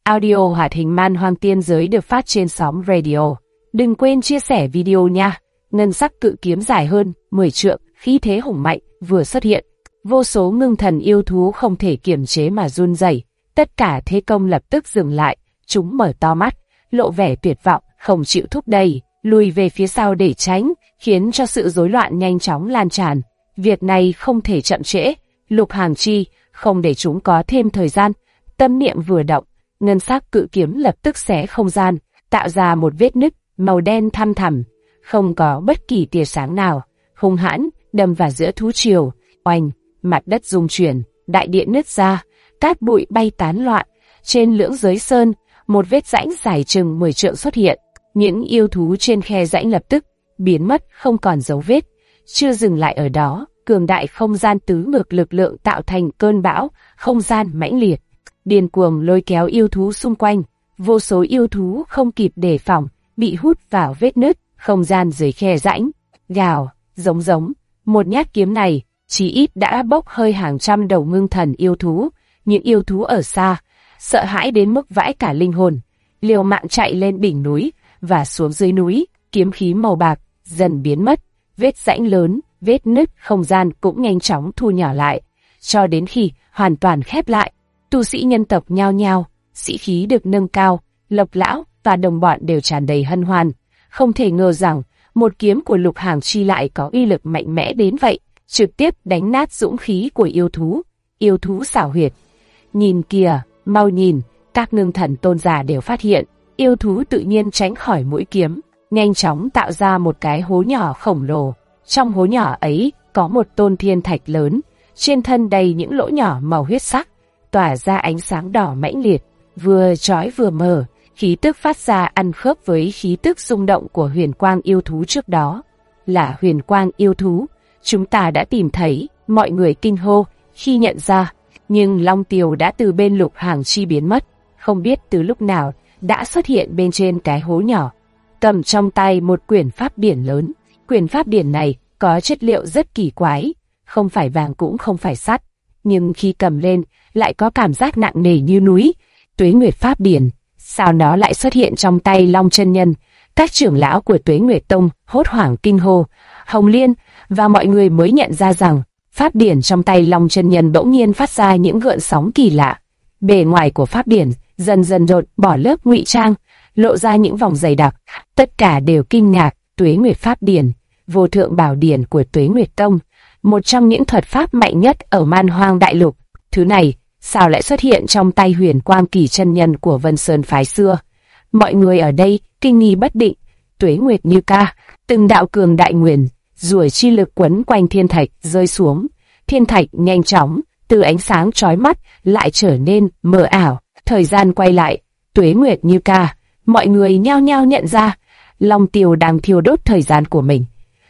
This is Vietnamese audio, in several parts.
Audio hoạt hình Man Hoang Tiên Giới được phát trên sóng radio. Đừng quên chia sẻ video nha. Ngân sắc cự kiếm dài hơn 10 trượng, khí thế hùng mạnh vừa xuất hiện. Vô số ngưng thần yêu thú không thể kiềm chế mà run rẩy. Tất cả thế công lập tức dừng lại. Chúng mở to mắt, lộ vẻ tuyệt vọng, không chịu thúc đẩy, lùi về phía sau để tránh, khiến cho sự rối loạn nhanh chóng lan tràn. Việc này không thể chậm trễ. Lục Hàng Chi không để chúng có thêm thời gian. Tâm niệm vừa động, ngân sắc cự kiếm lập tức xé không gian, tạo ra một vết nứt màu đen thăm thẳm, không có bất kỳ tia sáng nào, hung hãn đâm vào giữa thú triều. Oanh, mặt đất rung chuyển, đại địa nứt ra, cát bụi bay tán loạn. Trên lưỡng giới sơn, một vết rãnh dài chừng 10 trượng xuất hiện. Những yêu thú trên khe rãnh lập tức biến mất, không còn dấu vết. Chưa dừng lại ở đó, cường đại không gian tứ ngược lực lượng tạo thành cơn bão không gian mãnh liệt, điên cuồng lôi kéo yêu thú xung quanh. Vô số yêu thú không kịp đề phòng, bị hút vào vết nứt không gian dưới khe rãnh. Gào, giống, một nhát kiếm này chí ít đã bốc hơi hàng trăm đầu ngưng thần yêu thú. Những yêu thú ở xa sợ hãi đến mức vãi cả linh hồn, liều mạng chạy lên đỉnh núi và xuống dưới núi. Kiếm khí màu bạc dần biến mất, vết rãnh lớn, vết nứt không gian cũng nhanh chóng thu nhỏ lại, cho đến khi hoàn toàn khép lại. Tu sĩ nhân tộc nhao nhao, sĩ khí được nâng cao. Lộc lão và đồng bọn đều tràn đầy hân hoan. Không thể ngờ rằng một kiếm của Lục Hàng Chi lại có uy lực mạnh mẽ đến vậy, trực tiếp đánh nát dũng khí của yêu thú. Yêu thú xảo huyệt. Nhìn kìa, mau nhìn, các ngưng thần tôn giả đều phát hiện. Yêu thú tự nhiên tránh khỏi mũi kiếm, nhanh chóng tạo ra một cái hố nhỏ khổng lồ. Trong hố nhỏ ấy có một tôn thiên thạch lớn, trên thân đầy những lỗ nhỏ màu huyết sắc, tỏa ra ánh sáng đỏ mãnh liệt, vừa chói vừa mờ. Khí tức phát ra ăn khớp với khí tức rung động của huyền quang yêu thú trước đó. Là huyền quang yêu thú, chúng ta đã tìm thấy. Mọi người kinh hô khi nhận ra, nhưng Long Tiều đã từ bên Lục Hàng Chi biến mất, không biết từ lúc nào đã xuất hiện bên trên cái hố nhỏ, cầm trong tay một quyển pháp điển lớn. Quyển pháp điển này có chất liệu rất kỳ quái, không phải vàng cũng không phải sắt, nhưng khi cầm lên lại có cảm giác nặng nề như núi. Tuế Nguyệt pháp điển, sao nó lại xuất hiện trong tay Long chân nhân? Các trưởng lão của Tuế Nguyệt Tông hốt hoảng kinh hô. Hồng Liên và mọi người mới nhận ra rằng pháp điển trong tay Long chân nhân bỗng nhiên phát ra những gợn sóng kỳ lạ. Bề ngoài của pháp điển dần dần rột bỏ lớp ngụy trang, lộ ra những vòng dày đặc. Tất cả đều kinh ngạc. Tuế Nguyệt pháp điển, vô thượng bảo điển của Tuế Nguyệt Tông, một trong những thuật pháp mạnh nhất ở Man Hoang Đại Lục. Thứ này sao lại xuất hiện trong tay Huyền Quang Kỳ chân nhân của Vân Sơn phái xưa? Mọi người ở đây kinh nghi bất định. Tuế Nguyệt như ca, từng đạo cường đại nguyền ruồi chi lực quấn quanh thiên thạch rơi xuống. Thiên thạch nhanh chóng từ ánh sáng chói mắt lại trở nên mờ ảo. Thời gian quay lại, Tuế Nguyệt như ca, mọi người nhao nhao nhận ra Long Tiều đang thiêu đốt thời gian của mình,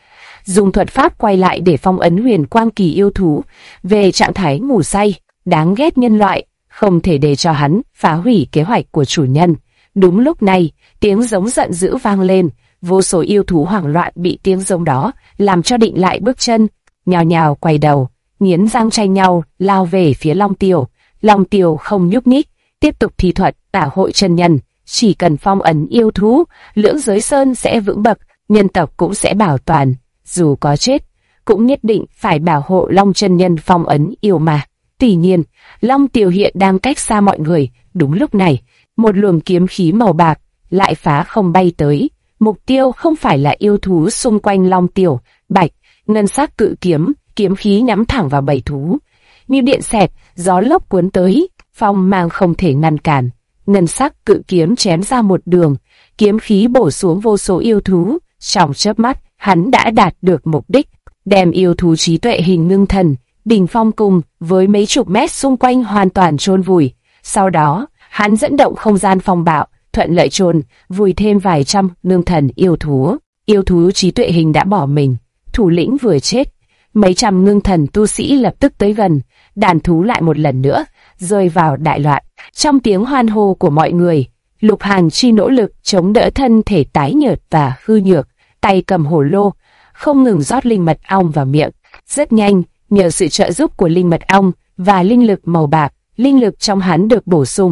dùng thuật pháp quay lại để phong ấn Huyền Quang Kỳ yêu thú về trạng thái ngủ say. Đáng ghét nhân loại, không thể để cho hắn phá hủy kế hoạch của chủ nhân. Đúng lúc này, tiếng giống giận dữ vang lên. Vô số yêu thú hoảng loạn bị tiếng giống đó làm cho định lại bước chân, nhào nhào quay đầu, nghiến răng tranh nhau lao về phía Long Tiều. Long Tiều không nhúc nhích, tiếp tục thi thuật tả hội chân nhân. Chỉ cần phong ấn yêu thú, lưỡng giới sơn sẽ vững bậc, nhân tộc cũng sẽ bảo toàn. Dù có chết, cũng nhất định phải bảo hộ Long chân nhân phong ấn yêu mà. Tuy nhiên, Long Tiều hiện đang cách xa mọi người. Đúng lúc này, một luồng kiếm khí màu bạc lại phá không bay tới. Mục tiêu không phải là yêu thú xung quanh Long Tiều. Bạch, ngân sắc cự kiếm, kiếm khí nhắm thẳng vào bầy thú. Như điện xẹt, gió lốc cuốn tới, phong mang không thể ngăn cản. Ngân sắc cự kiếm chém ra một đường, kiếm khí bổ xuống vô số yêu thú. Trong chớp mắt, hắn đã đạt được mục đích, đem yêu thú trí tuệ hình ngưng thần đỉnh phong cùng với mấy chục mét xung quanh hoàn toàn chôn vùi. Sau đó, hắn dẫn động không gian phong bạo, thuận lợi chôn vùi thêm vài trăm ngưng thần yêu thú. Yêu thú trí tuệ hình đã bỏ mình, thủ lĩnh vừa chết, mấy trăm ngưng thần tu sĩ lập tức tới gần, đàn thú lại một lần nữa rơi vào đại loạn. Trong tiếng hoan hô của mọi người, Lục Hàng Chi nỗ lực chống đỡ thân thể tái nhợt và hư nhược, tay cầm hổ lô, không ngừng rót linh mật ong vào miệng. Rất nhanh, nhờ sự trợ giúp của linh mật ong và linh lực màu bạc, linh lực trong hắn được bổ sung.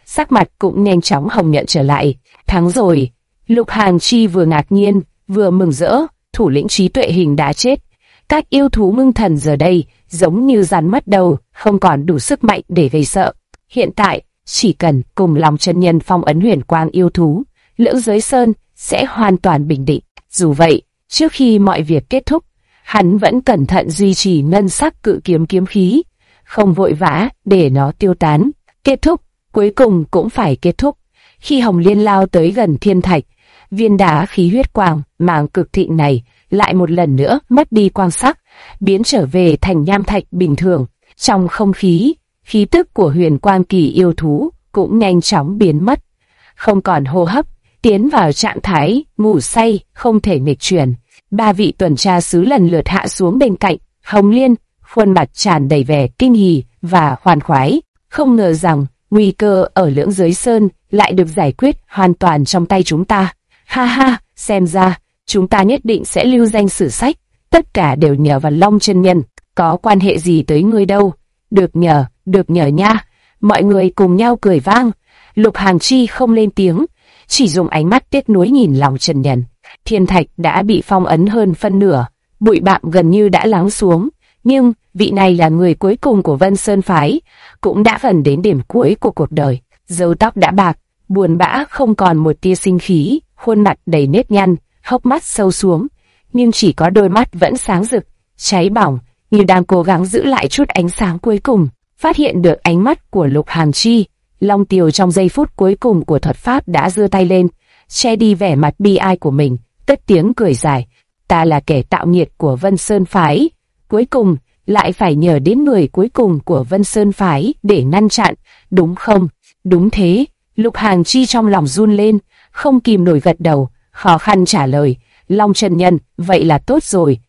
sắc mặt cũng nhanh chóng hồng nhuận trở lại. Thắng rồi. Lục Hàn Chi vừa ngạc nhiên, vừa mừng rỡ, thủ lĩnh trí tuệ hình đã chết. Các yêu thú ngưng thần giờ đây giống như rắn mất đầu, không còn đủ sức mạnh để gây sợ. Hiện tại, chỉ cần cùng lòng chân nhân phong ấn huyền quang yêu thú, Lưỡng Giới Sơn sẽ hoàn toàn bình định. Dù vậy, trước khi mọi việc kết thúc, hắn vẫn cẩn thận duy trì ngân sắc cự kiếm kiếm khí, không vội vã để nó tiêu tán. Kết thúc, cuối cùng cũng phải kết thúc. Khi Hồng Liên lao tới gần thiên thạch, viên đá khí huyết quang mang cực thịnh này lại một lần nữa mất đi quang sắc, biến trở về thành nham thạch bình thường. Trong không khí, khí tức của huyền quang kỳ yêu thú cũng nhanh chóng biến mất, không còn hô hấp, tiến vào trạng thái ngủ say không thể nghịch chuyển. Ba vị tuần tra sứ lần lượt hạ xuống bên cạnh Hồng Liên, khuôn mặt tràn đầy vẻ kinh hỉ và khoan khoái. Không ngờ rằng nguy cơ ở Lưỡng Giới Sơn lại được giải quyết hoàn toàn trong tay chúng ta. Ha ha, xem ra chúng ta nhất định sẽ lưu danh sử sách. Tất cả đều nhờ vào Long chân nhân, có quan hệ gì tới ngươi đâu. Được nhờ nha. Mọi người cùng nhau cười vang. Lục Hàn Chi không lên tiếng, chỉ dùng ánh mắt tiếc nuối nhìn Long chân nhân. Thiên thạch đã bị phong ấn hơn phân nửa, bụi bặm gần như đã lắng xuống, nhưng vị này là người cuối cùng của Vân Sơn phái, cũng đã gần đến điểm cuối của cuộc đời. Râu tóc đã bạc, buồn bã không còn một tia sinh khí, khuôn mặt đầy nếp nhăn, hốc mắt sâu xuống, nhưng chỉ có đôi mắt vẫn sáng rực, cháy bỏng, như đang cố gắng giữ lại chút ánh sáng cuối cùng. Phát hiện được ánh mắt của Lục Hàn Chi, Long Tiều trong giây phút cuối cùng của thuật pháp đã giơ tay lên, che đi vẻ mặt bi ai của mình, cất tiếng cười dài. Ta là kẻ tạo nghiệt của Vân Sơn phái, cuối cùng lại phải nhờ đến người cuối cùng của Vân Sơn phái để ngăn chặn, đúng không? Đúng thế. Lục Hàn Chi trong lòng run lên, không kìm nổi gật đầu, khó khăn trả lời. Long chân nhân, vậy là tốt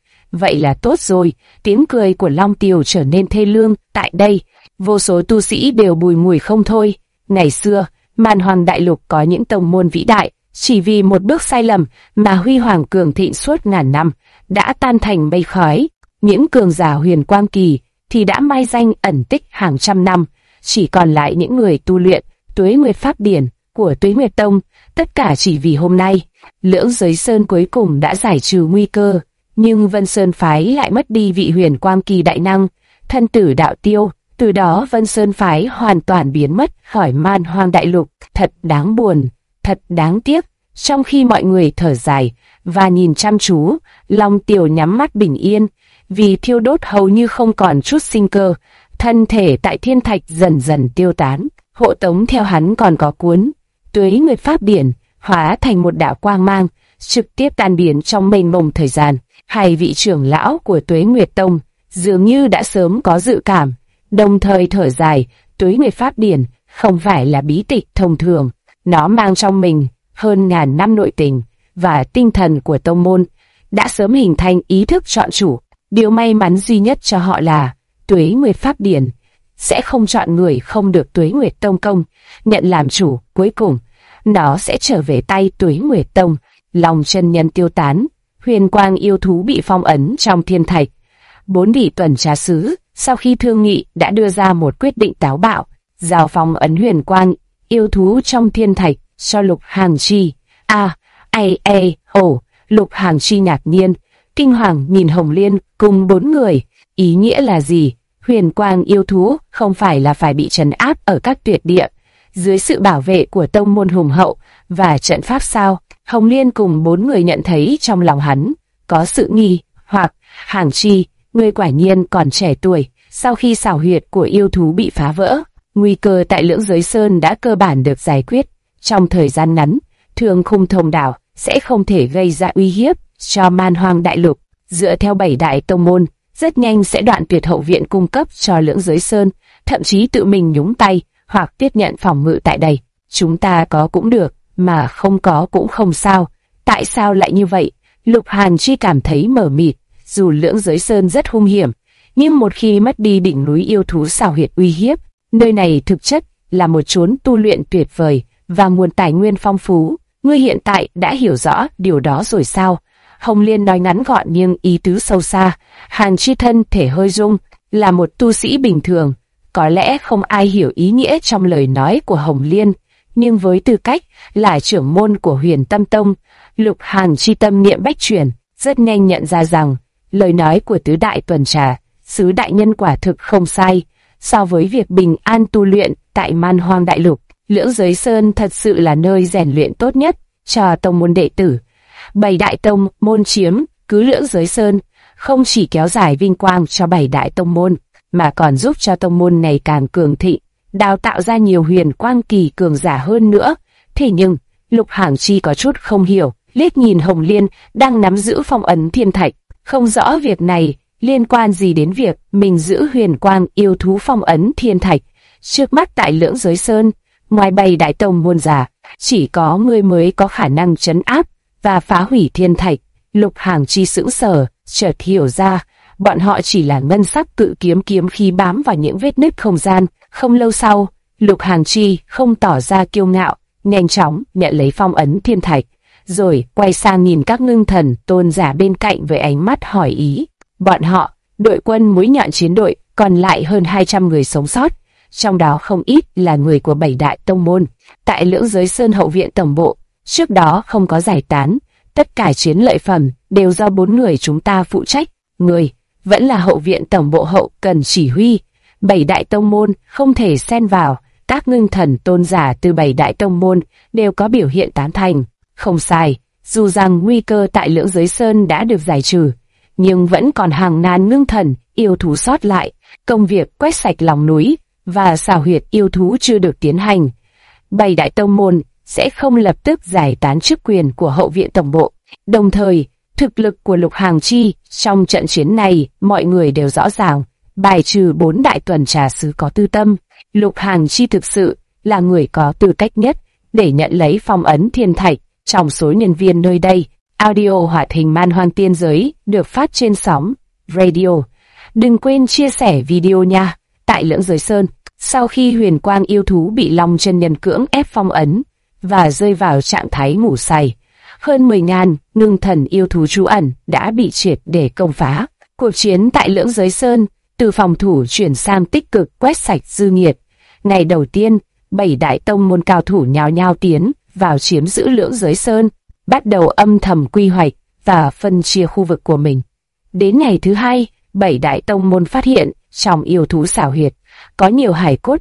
rồi. Tiếng cười của Long Tiều trở nên thê lương. Tại đây, vô số tu sĩ đều bùi ngùi không thôi. Ngày xưa, Man Hoàng đại lục có những tông môn vĩ đại, chỉ vì một bước sai lầm mà huy hoàng cường thịnh suốt ngàn năm, đã tan thành mây khói. Những cường giả huyền quang kỳ thì đã mai danh ẩn tích hàng trăm năm, chỉ còn lại những người tu luyện Tuế Nguyệt Pháp Điển của Tuế Nguyệt Tông, tất cả chỉ vì hôm nay. Lưỡng Giới Sơn cuối cùng đã giải trừ nguy cơ, nhưng Vân Sơn phái lại mất đi vị huyền quang kỳ đại năng, thân tử đạo tiêu. Từ đó Vân Sơn phái hoàn toàn biến mất khỏi Man Hoang đại lục. Thật đáng buồn, thật đáng tiếc. Trong khi mọi người thở dài và nhìn chăm chú, Long Tiều nhắm mắt bình yên, vì thiêu đốt hầu như không còn chút sinh cơ. Thân thể tại thiên thạch dần dần tiêu tán. Hộ tống theo hắn còn có cuốn Tuế Nguyệt Pháp Điển, hóa thành một đạo quang mang, trực tiếp tan biến trong mênh mông thời gian. Hai vị trưởng lão của Tuế Nguyệt Tông dường như đã sớm có dự cảm, đồng thời thở dài. Tuế Nguyệt Pháp Điển không phải là bí tịch thông thường, nó mang trong mình hơn ngàn năm nội tình và tinh thần của tông môn, đã sớm hình thành ý thức chọn chủ. Điều may mắn duy nhất cho họ là Tuế Nguyệt Pháp Điển sẽ không chọn người không được Tuế Nguyệt Tông công nhận làm chủ. Cuối cùng, nó sẽ trở về tay Tuế Nguyệt Tông. Long chân nhân tiêu tán, huyền quang yêu thú bị phong ấn trong thiên thạch. 4 vị tuần tra sứ sau khi thương nghị đã đưa ra một quyết định táo bạo, giao phong ấn huyền quang yêu thú trong thiên thạch cho Lục Hàn Chi. Lục Hàn Chi ngạc nhiên, kinh hoàng nhìn Hồng Liên cùng 4 người. Ý nghĩa là gì? Huyền quang yêu thú không phải là phải bị trấn áp ở các tuyệt địa, dưới sự bảo vệ của tông môn hùng hậu và trận pháp sao? Hồng Liên cùng 4 người nhận thấy trong lòng hắn có sự nghi hoặc. Hàn Chi, ngươi quả nhiên còn trẻ tuổi. Sau khi xảo huyệt của yêu thú bị phá vỡ, nguy cơ tại Lưỡng Giới Sơn đã cơ bản được giải quyết. Trong thời gian ngắn, Thương Khung Thông Đảo sẽ không thể gây ra uy hiếp cho Man Hoang đại lục. Dựa theo 7 đại tông môn, rất nhanh sẽ đoạn tuyệt hậu viện cung cấp cho Lưỡng Giới Sơn, thậm chí tự mình nhúng tay hoặc tiếp nhận phòng ngự tại đây. Chúng ta có cũng được, mà không có cũng không sao. Tại sao lại như vậy? Lục Hàn Chi cảm thấy mờ mịt. Dù Lưỡng Giới Sơn rất hung hiểm, nhưng một khi mất đi đỉnh núi yêu thú xảo huyệt uy hiếp, nơi này thực chất là một chốn tu luyện tuyệt vời và nguồn tài nguyên phong phú. Ngươi hiện tại đã hiểu rõ điều đó rồi sao? Hồng Liên nói ngắn gọn nhưng ý tứ sâu xa. Hàn Chi thân thể hơi rung, là một tu sĩ bình thường, Có lẽ không ai hiểu ý nghĩa trong lời nói của Hồng Liên, nhưng với tư cách là trưởng môn của Huyền Tâm Tông, Lục Hàn Chi tâm niệm bách chuyển, rất nhanh nhận ra rằng lời nói của tứ đại tuần trà sứ đại nhân quả thực không sai. So với việc bình an tu luyện tại Man Hoang Đại Lục, Lưỡng Giới Sơn thật sự là nơi rèn luyện tốt nhất cho tông môn đệ tử. 7 đại tông môn chiếm cứ Lưỡng Giới Sơn không chỉ kéo dài vinh quang cho 7 đại tông môn, mà còn giúp cho tông môn này càng cường thịnh, đào tạo ra nhiều huyền quang kỳ cường giả hơn nữa. Thế nhưng, Lục Hàn Chi có chút không hiểu, liếc nhìn Hồng Liên đang nắm giữ phong ấn thiên thạch, không rõ việc này liên quan gì đến việc mình giữ huyền quang yêu thú phong ấn thiên thạch. Trước mắt tại Lưỡng Giới Sơn, ngoài 7 đại tông môn giả, chỉ có người mới có khả năng trấn áp và phá hủy thiên thạch. Lục Hàn Chi sững sờ, chợt hiểu ra, bọn họ chỉ là ngân sắc cự kiếm khí bám vào những vết nứt không gian. Không lâu sau, Lục Hàn Chi không tỏ ra kiêu ngạo, nhanh chóng nhận lấy phong ấn thiên thạch, rồi quay sang nhìn các ngưng thần tôn giả bên cạnh với ánh mắt hỏi ý. Bọn họ, đội quân mũi nhọn chiến đội, còn lại hơn 200 người sống sót, trong đó không ít là người của 7 đại tông môn. Tại Lưỡng Giới Sơn hậu viện tổng bộ, trước đó không có giải tán, tất cả chiến lợi phẩm đều do 4 người chúng ta phụ trách. Người vẫn là hậu viện tổng bộ hậu cần chỉ huy. 7 đại tông môn không thể xen vào. Các ngưng thần tôn giả từ 7 đại tông môn đều có biểu hiện tán thành. Không sai, dù rằng nguy cơ tại Lưỡng Giới Sơn đã được giải trừ, nhưng vẫn còn hàng ngàn ngưng thần yêu thú sót lại. Công việc quét sạch lòng núi và xào huyệt yêu thú chưa được tiến hành. 7 đại tông môn sẽ không lập tức giải tán chức quyền của hậu viện tổng bộ. Đồng thời, thực lực của Lục Hàn Chi trong trận chiến này mọi người đều rõ ràng, bài trừ 4 đại tuần trà sứ có tư tâm. Lục Hàn Chi thực sự là người có tư cách nhất để nhận lấy phong ấn thiên thạch trong số nhân viên nơi đây. Audio hoạt hình Man Hoang Tiên Giới được phát trên sóng radio. Đừng quên chia sẻ video nha. Tại Lưỡng Giới Sơn, sau khi huyền quang yêu thú bị Long Chân Nhân cưỡng ép phong ấn và rơi vào trạng thái ngủ say, hơn 10.000 ngưng thần yêu thú trú ẩn đã bị triệt để công phá. Cuộc chiến tại Lưỡng Giới Sơn từ phòng thủ chuyển sang tích cực quét sạch dư nghiệt. Ngày đầu tiên, 7 đại tông môn cao thủ nhao nhao tiến vào chiếm giữ Lưỡng Giới Sơn, bắt đầu âm thầm quy hoạch và phân chia khu vực của mình. Đến ngày thứ hai, 7 đại tông môn phát hiện trong yêu thú xảo huyệt có nhiều hải cốt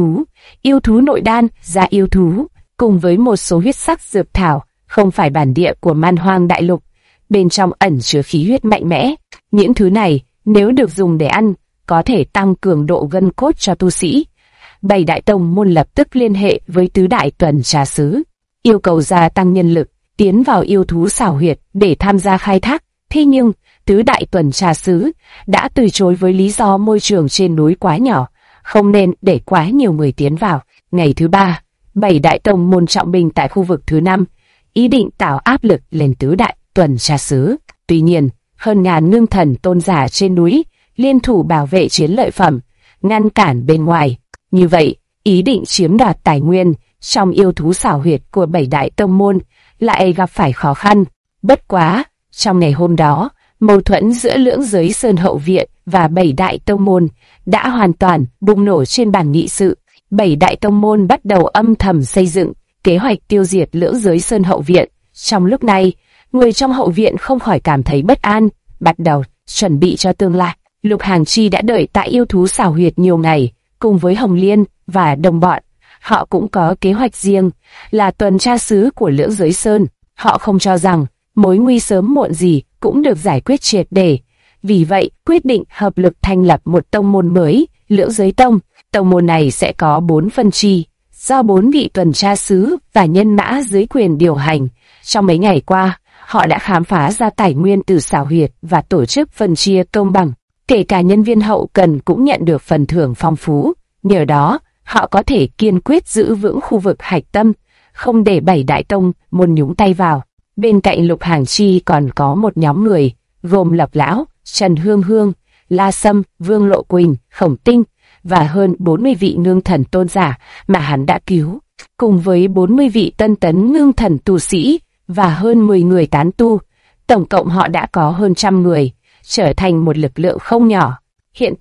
yêu thú nội đan, da yêu thú, cùng với một số huyết sắc dược thảo không phải bản địa của Man Hoang Đại Lục, bên trong ẩn chứa khí huyết mạnh mẽ. Những thứ này nếu được dùng để ăn, có thể tăng cường độ gân cốt cho tu sĩ. 7 đại tông môn lập tức liên hệ với tứ đại tuần trà sứ, yêu cầu gia tăng nhân lực tiến vào yêu thú xảo huyệt để tham gia khai thác. Thế nhưng tứ đại tuần trà sứ đã từ chối với lý do môi trường trên núi quá nhỏ, không nên để quá nhiều người tiến vào. Ngày thứ ba, 7 đại tông môn trọng binh tại khu vực thứ 5, ý định tạo áp lực lên tứ đại tuần trà sứ. Tuy nhiên, hơn ngàn ngưng thần tôn giả trên núi liên thủ bảo vệ chiến lợi phẩm, ngăn cản bên ngoài. Như vậy, ý định chiếm đoạt tài nguyên trong yêu thú xảo huyệt của 7 đại tông môn lại gặp phải khó khăn. Bất quá, trong ngày hôm đó, mâu thuẫn giữa Lưỡng Giới Sơn hậu viện và 7 đại tông môn đã hoàn toàn bùng nổ trên bàn nghị sự. 7 đại tông môn bắt đầu âm thầm xây dựng kế hoạch tiêu diệt Lưỡng Giới Sơn hậu viện. Trong lúc này, người trong hậu viện không khỏi cảm thấy bất an, bắt đầu chuẩn bị cho tương lai. Lục Hàn Chi đã đợi tại yêu thú xảo huyệt nhiều ngày, cùng với Hồng Liên và đồng bọn. Họ cũng có kế hoạch riêng, là tuần tra sứ của Lưỡng Giới Sơn. Họ không cho rằng mối nguy sớm muộn gì cũng được giải quyết triệt để. Vì vậy, quyết định hợp lực thành lập một tông môn mới, Lưỡng Giới Tông. Tông môn này sẽ có 4 phân chi, do 4 vị tuần tra sứ và nhân mã dưới quyền điều hành. Trong mấy ngày qua, họ đã khám phá ra tài nguyên từ xảo huyệt và tổ chức phân chia công bằng. Kể cả nhân viên hậu cần cũng nhận được phần thưởng phong phú. Nhờ đó, họ có thể kiên quyết giữ vững khu vực hạch tâm, không để 7 đại tông môn nhúng tay vào. Bên cạnh Lục Hàn Chi còn có một nhóm người, gồm Lập Lão, Trần Hương Hương, La Sâm, Vương Lộ Quỳnh, Khổng Tinh và hơn 40 vị ngưng thần tôn giả mà hắn đã cứu, cùng với 40 vị tân tấn ngưng thần tu sĩ và hơn 10 người tán tu. Tổng cộng họ đã có hơn 100 người, trở thành một lực lượng không nhỏ. Hiện tại,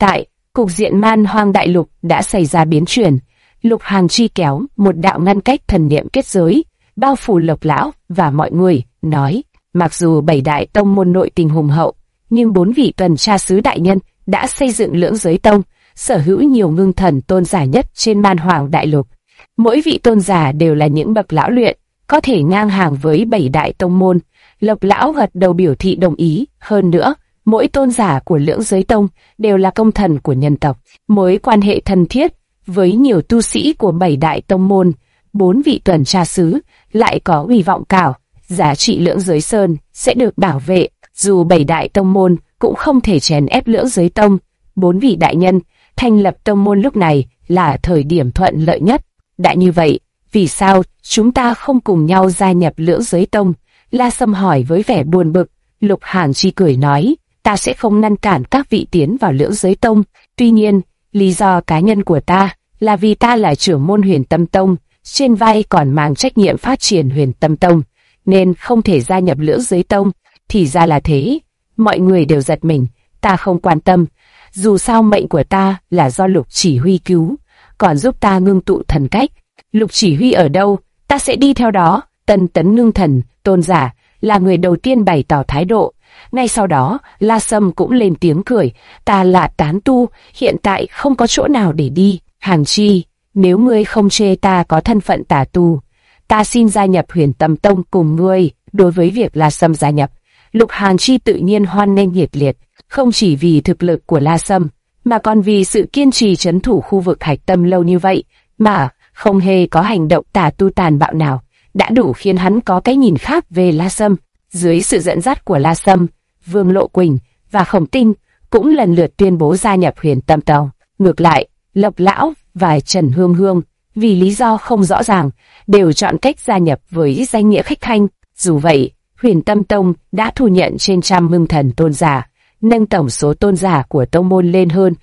cục diện man hoang đại lục đã xảy ra biến chuyển. Lục Hàng Chi kéo một đạo ngăn cách thần niệm kết giới, bao phủ Lộc lão và mọi người, nói: mặc dù 7 đại tông môn nội tình hùng hậu, nhưng 4 vị tuần tra sứ đại nhân đã xây dựng Lưỡng Giới Tông, sở hữu nhiều ngưng thần tôn giả nhất trên man hoang đại lục. Mỗi vị tôn giả đều là những bậc lão luyện, có thể ngang hàng với 7 đại tông môn. Lộc lão gật đầu biểu thị đồng ý. Hơn nữa, mỗi tôn giả của Lưỡng Giới Tông đều là công thần của nhân tộc, mối quan hệ thân thiết với nhiều tu sĩ của 7 đại tông môn. 4 vị tuần tra sứ lại có uy vọng cao, giá trị Lưỡng Giới Sơn sẽ được bảo vệ, dù 7 đại tông môn cũng không thể chèn ép Lưỡng Giới Tông. 4 vị đại nhân thành lập tông môn lúc này là thời điểm thuận lợi nhất. Đã như vậy, vì sao chúng ta không cùng nhau gia nhập Lưỡng Giới Tông? La Sâm hỏi với vẻ buồn bực. Lục Hàng Chi cười nói: ta sẽ không ngăn cản các vị tiến vào Lưỡng Giới Tông. Tuy nhiên, lý do cá nhân của ta là vì ta là trưởng môn Huyền Tâm Tông, trên vai còn mang trách nhiệm phát triển Huyền Tâm Tông, nên không thể gia nhập Lưỡng Giới Tông. Thì ra là thế. Mọi người đều giật mình. Ta không quan tâm. Dù sao mệnh của ta là do Lục chỉ huy cứu, còn giúp ta ngưng tụ thần cách. Lục chỉ huy ở đâu, ta sẽ đi theo đó. Tân Tấn ngưng thần tôn giả là người đầu tiên bày tỏ thái độ. Ngay sau đó, La Sâm cũng lên tiếng cười: ta là tán tu, hiện tại không có chỗ nào để đi. Hàng Chi, nếu ngươi không chê ta có thân phận tà tu, ta xin gia nhập Huyền Tâm Tông cùng ngươi. Đối với việc La Sâm gia nhập, Lục Hàng Chi tự nhiên hoan nghênh nhiệt liệt, không chỉ vì thực lực của La Sâm, mà còn vì sự kiên trì trấn thủ khu vực Hạch Tâm lâu như vậy, mà không hề có hành động tà tu tàn bạo nào, đã đủ khiến hắn có cái nhìn khác về La Sâm. Dưới sự dẫn dắt của La Sâm, Vương Lộ Quỳnh và Khổng Tinh cũng lần lượt tuyên bố gia nhập Huyền Tâm Tông. Ngược lại, Lộc lão và Trần Hương Hương vì lý do không rõ ràng đều chọn cách gia nhập với danh nghĩa khách khanh. Dù vậy, Huyền Tâm Tông đã thu nhận trên trăm ngưng thần tôn giả, nâng tổng số tôn giả của tông môn lên hơn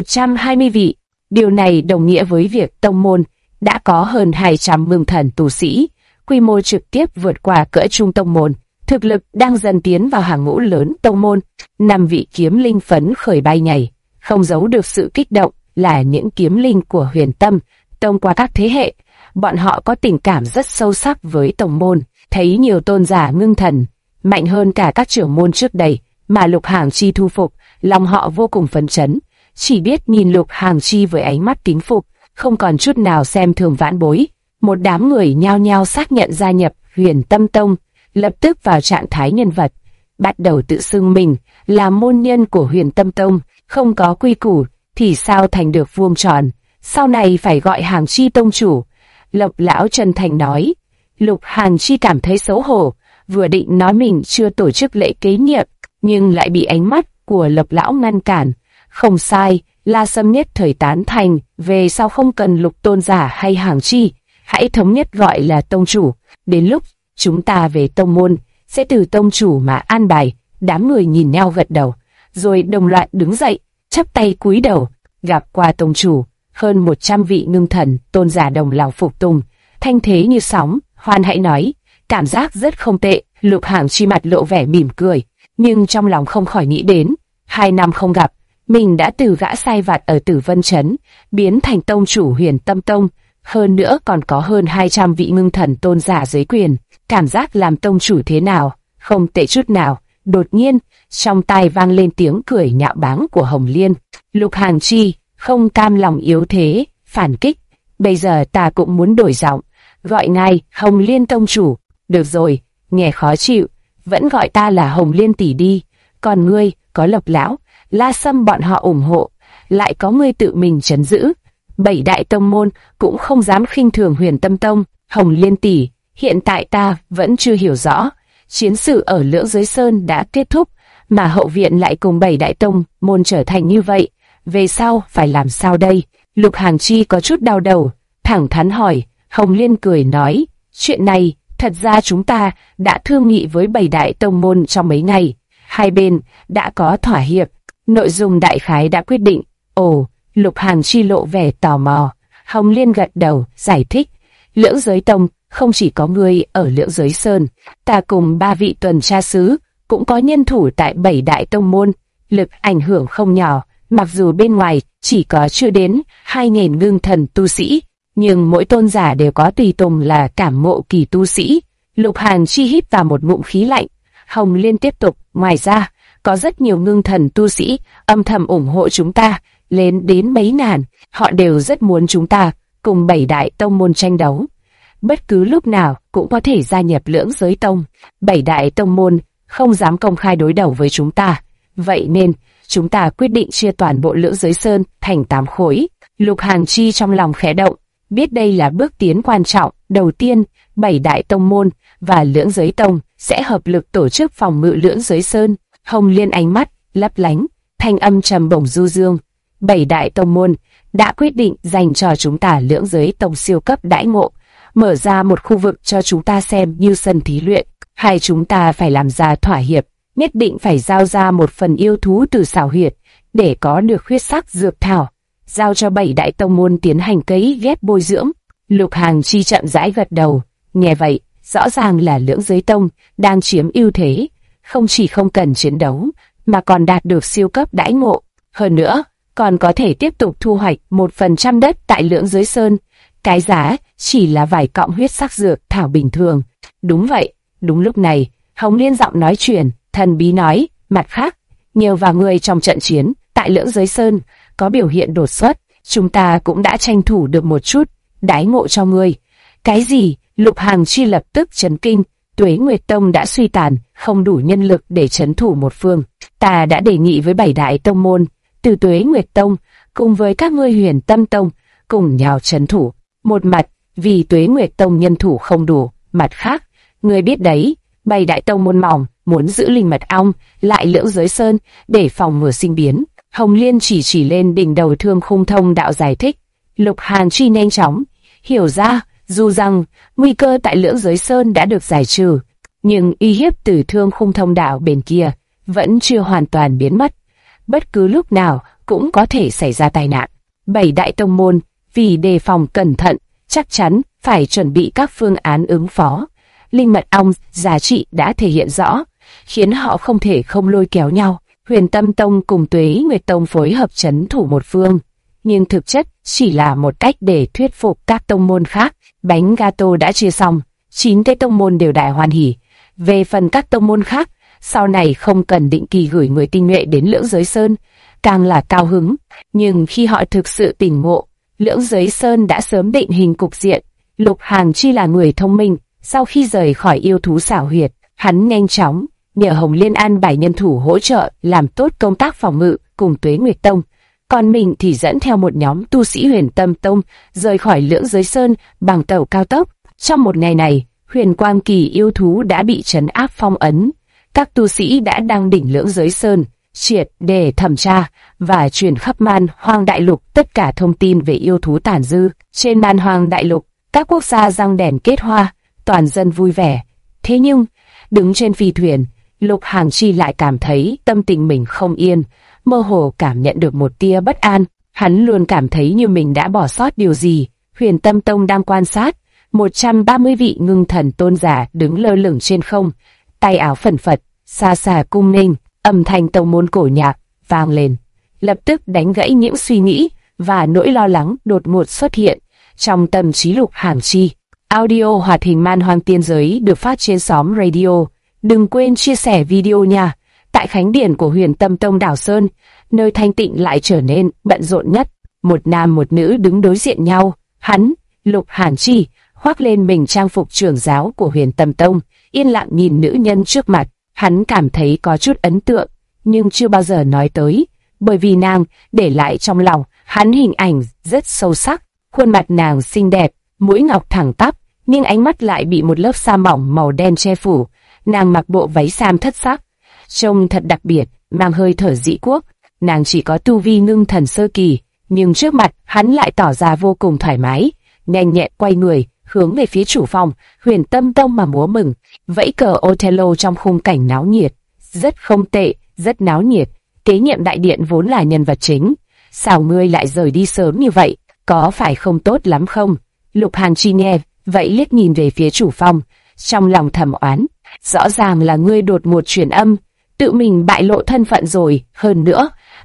120 vị. Điều này đồng nghĩa với việc tông môn đã có hơn 200 ngưng thần tu sĩ, quy mô trực tiếp vượt qua cỡ trung tông môn, thực lực đang dần tiến vào hàng ngũ lớn tông môn. 5 vị kiếm linh phấn khởi bay nhảy, không giấu được sự kích động, là những kiếm linh của Huyền Tâm Tông qua các thế hệ. Bọn họ có tình cảm rất sâu sắc với tông môn, thấy nhiều tôn giả ngưng thần mạnh hơn cả các trưởng môn trước đây mà Lục Hàng Chi thu phục, lòng họ vô cùng phấn chấn, chỉ biết nhìn Lục Hàng Chi với ánh mắt kính phục, không còn chút nào xem thường vãn bối. Một đám người nhao nhao xác nhận gia nhập Huyền Tâm Tông, lập tức vào trạng thái nhân vật, bắt đầu tự xưng mình là môn nhân của Huyền Tâm Tông. Không có quy củ thì sao thành được vuông tròn, sau này phải gọi Hàng Chi tông chủ. Lộc lão chân thành nói. Lục Hàng Chi cảm thấy xấu hổ, vừa định nói mình chưa tổ chức lễ kế nhiệm, nhưng lại bị ánh mắt của Lộc lão ngăn cản. Không sai, La Sâm nhất thời tán thành, về sau không cần Lục tôn giả hay Hàng Chi, hãy thống nhất gọi là tông chủ. Đến lúc chúng ta về tông môn, sẽ từ tông chủ mà an bài. Đám người nhìn nhau gật đầu, rồi đồng loạt đứng dậy, chắp tay cúi đầu, gặp qua tông chủ. Hơn 100 vị ngưng thần tôn giả đồng lòng phục tùng, thanh thế như sóng, hoan hãy nói, cảm giác rất không tệ. Lục Hàng Chi mặt lộ vẻ mỉm cười, nhưng trong lòng không khỏi nghĩ đến, 2 năm không gặp, mình đã từ gã sai vặt ở Tử Vân Trấn, biến thành tông chủ Huyền Tâm Tông, hơn nữa còn có hơn 200 vị ngưng thần tôn giả dưới quyền, cảm giác làm tông chủ thế nào, không tệ chút nào. Đột nhiên, trong tai vang lên tiếng cười nhạo báng của Hồng Liên. Lục Hàng Chi không cam lòng yếu thế, phản kích, bây giờ ta cũng muốn đổi giọng, gọi ngài Hồng Liên tông chủ. Được rồi, nghe khó chịu, vẫn gọi ta là Hồng Liên tỷ đi. Còn ngươi, có Lộc lão, La Sâm bọn họ ủng hộ, lại có ngươi tự mình trấn giữ, 7 đại tông môn cũng không dám khinh thường Huyền Tâm Tông. Hồng Liên tỷ, hiện tại ta vẫn chưa hiểu rõ, chiến sự ở Lưỡng Giới Sơn đã kết thúc, mà hậu viện lại cùng 7 đại tông môn trở thành như vậy, về sau phải làm sao đây? Lục Hàng Chi có chút đau đầu, thẳng thắn hỏi. Hồng Liên cười nói, chuyện này thật ra chúng ta đã thương nghị với 7 đại tông môn trong mấy ngày, hai bên đã có thỏa hiệp, nội dung đại khái đã quyết định. Ồ, Lục Hàng Chi lộ vẻ tò mò. Hồng Liên gật đầu, giải thích, Lưỡng Giới Tông không chỉ có ngươi ở Lưỡng Giới Sơn, ta cùng 3 vị tuần tra sứ cũng có nhân thủ tại 7 đại tông môn, lực ảnh hưởng không nhỏ, Mặc dù bên ngoài chỉ có chưa đến 2.000 ngưng thần tu sĩ, nhưng mỗi tôn giả đều có tùy tùng là cảm ngộ kỳ tu sĩ. Lục Hàn Chi hít vào một ngụm khí lạnh. Hồng Liên tiếp tục, ngoài ra, có rất nhiều ngưng thần tu sĩ âm thầm ủng hộ chúng ta, lên đến mấy ngàn. Họ đều rất muốn chúng ta cùng 7 đại tông môn tranh đấu. Bất cứ lúc nào cũng có thể gia nhập Lưỡng Giới Tông. 7 đại tông môn không dám công khai đối đầu với chúng ta. Vậy nên, chúng ta quyết định chia toàn bộ Lưỡng Giới Sơn thành 8 khối. Lục Hàn Chi trong lòng khẽ động, biết đây là bước tiến quan trọng. Đầu tiên, 7 đại tông môn và Lưỡng Giới Tông sẽ hợp lực tổ chức phòng ngự Lưỡng Giới Sơn. Hồng Liên ánh mắt lấp lánh, thanh âm trầm bổng du dương. 7 đại tông môn đã quyết định dành cho chúng ta Lưỡng Giới Tông siêu cấp đãi ngộ, mở ra một khu vực cho chúng ta xem như sân thí luyện. Hay chúng ta phải làm ra thỏa hiệp, nhất định phải giao ra một phần yêu thú từ xảo huyệt để có được huyết sắc dược thảo, giao cho 7 đại tông môn tiến hành cấy ghép bồi dưỡng. Lục Hàn Chi chậm rãi gật đầu, nghe vậy, rõ ràng là Lưỡng Giới Tông đang chiếm ưu thế, không chỉ không cần chiến đấu, mà còn đạt được siêu cấp đãi ngộ. Hơn nữa, còn có thể tiếp tục thu hoạch 1% đất tại Lưỡng Giới Sơn. Cái giá chỉ là vài cọng huyết sắc dược thảo bình thường. Đúng vậy, đúng lúc này, Hồng Liên giọng nói chuyển, thần bí nói, mặt khác, nhờ vào người trong trận chiến tại Lưỡng Giới Sơn có biểu hiện đột xuất, chúng ta cũng đã tranh thủ được một chút đãi ngộ cho ngươi. Cái gì? Lục Hàn Chi lập tức chấn kinh. Tuế Nguyệt Tông đã suy tàn, không đủ nhân lực để trấn thủ một phương. Ta đã đề nghị với 7 đại tông môn, từ Tuế Nguyệt Tông cùng với các ngươi Huyền Tâm Tông cùng nhau trấn thủ. Một mặt vì Tuế Nguyệt Tông nhân thủ không đủ, mặt khác, ngươi biết đấy, 7 đại tông môn mỏng muốn giữ linh mật ong lại Lưỡng Giới Sơn để phòng ngừa sinh biến. Hồng Liên chỉ lên đỉnh đầu Thương Khung Thông đạo giải thích. Lục Hàn Chi nhanh chóng hiểu ra, dù rằng nguy cơ tại Lưỡng Giới Sơn đã được giải trừ, nhưng uy hiếp từ Thương Khung Thông đạo bên kia vẫn chưa hoàn toàn biến mất. Bất cứ lúc nào cũng có thể xảy ra tai nạn. 7 đại tông môn vì đề phòng cẩn thận, chắc chắn phải chuẩn bị các phương án ứng phó. Linh mật ong giá trị đã thể hiện rõ, khiến họ không thể không lôi kéo nhau. Huyền Tâm Tông cùng Tuế Nguyệt Tông phối hợp trấn thủ một phương, nhưng thực chất chỉ là một cách để thuyết phục các tông môn khác. Bánh gato đã chia xong, 9 cái tông môn đều đại hoan hỉ. Về phần các tông môn khác, sau này không cần định kỳ gửi người tinh nhuệ đến Lưỡng Giới Sơn, càng là cao hứng. Nhưng khi họ thực sự tỉnh ngộ, Lưỡng Giới Sơn đã sớm định hình cục diện. Lục Hàn Chi là người thông minh, sau khi rời khỏi yêu thú xảo huyệt, hắn nhanh chóng nhờ Hồng Liên an bài nhân thủ hỗ trợ làm tốt công tác phòng ngự cùng Tuế Nguyệt Tông. Còn mình thì dẫn theo một nhóm tu sĩ Huyền Tâm Tông rời khỏi Lưỡng Giới Sơn bằng tàu cao tốc. Trong một ngày này, Huyền Quang Kỳ yêu thú đã bị trấn áp phong ấn. Các tu sĩ đã đăng đỉnh Lưỡng Giới Sơn, triệt để thẩm tra và truyền khắp Man Hoang Đại Lục tất cả thông tin về yêu thú tàn dư. Trên Man Hoang Đại Lục, các quốc gia răng đèn kết hoa, toàn dân vui vẻ. Thế nhưng, đứng trên phi thuyền, Lục Hàn Chi lại cảm thấy tâm tình mình không yên, mơ hồ cảm nhận được một tia bất an. Hắn luôn cảm thấy như mình đã bỏ sót điều gì. Huyền Tâm Tông đang quan sát, 130 vị ngưng thần tôn giả đứng lơ lửng trên không, tay áo phần phật, xa xa cung ninh, âm thanh tông môn cổ nhạc vang lên, lập tức đánh gãy những suy nghĩ và nỗi lo lắng đột ngột xuất hiện trong tâm trí Lục Hàn Chi. Audio hoạt hình Man Hoang Tiên Giới được phát trên xóm radio. Đừng quên chia sẻ video nha. Tại khánh điển của Huyền Tâm Tông Đảo Sơn, nơi thanh tịnh lại trở nên bận rộn nhất. Một nam một nữ đứng đối diện nhau. Hắn, Lục Hàn Chi, khoác lên mình trang phục trưởng giáo của Huyền Tâm Tông, yên lặng nhìn nữ nhân trước mặt. Hắn cảm thấy có chút ấn tượng, nhưng chưa bao giờ nói tới, bởi vì nàng để lại trong lòng hắn hình ảnh rất sâu sắc. Khuôn mặt nàng xinh đẹp, mũi ngọc thẳng tắp, nhưng ánh mắt lại bị một lớp sa mỏng màu đen che phủ. Nàng mặc bộ váy sam thất sắc, trông thật đặc biệt, mang hơi thở dị quốc. Nàng chỉ có tu vi ngưng thần sơ kỳ, nhưng trước mặt hắn lại tỏ ra vô cùng thoải mái, nhanh nhẹn quay người, hướng về phía chủ phòng Huyền Tâm Tông mà múa mừng, vẫy cờ Othello trong khung cảnh náo nhiệt. Rất không tệ, rất náo nhiệt. Kế nhiệm đại điện vốn là nhân vật chính, sao ngươi lại rời đi sớm như vậy, có phải không tốt lắm không? Lục Hàn Chi nghe vậy liếc nhìn về phía chủ phòng, trong lòng thầm oán, rõ ràng là ngươi đột ngột truyền âm, tự mình bại lộ thân phận rồi. Hơn nữa,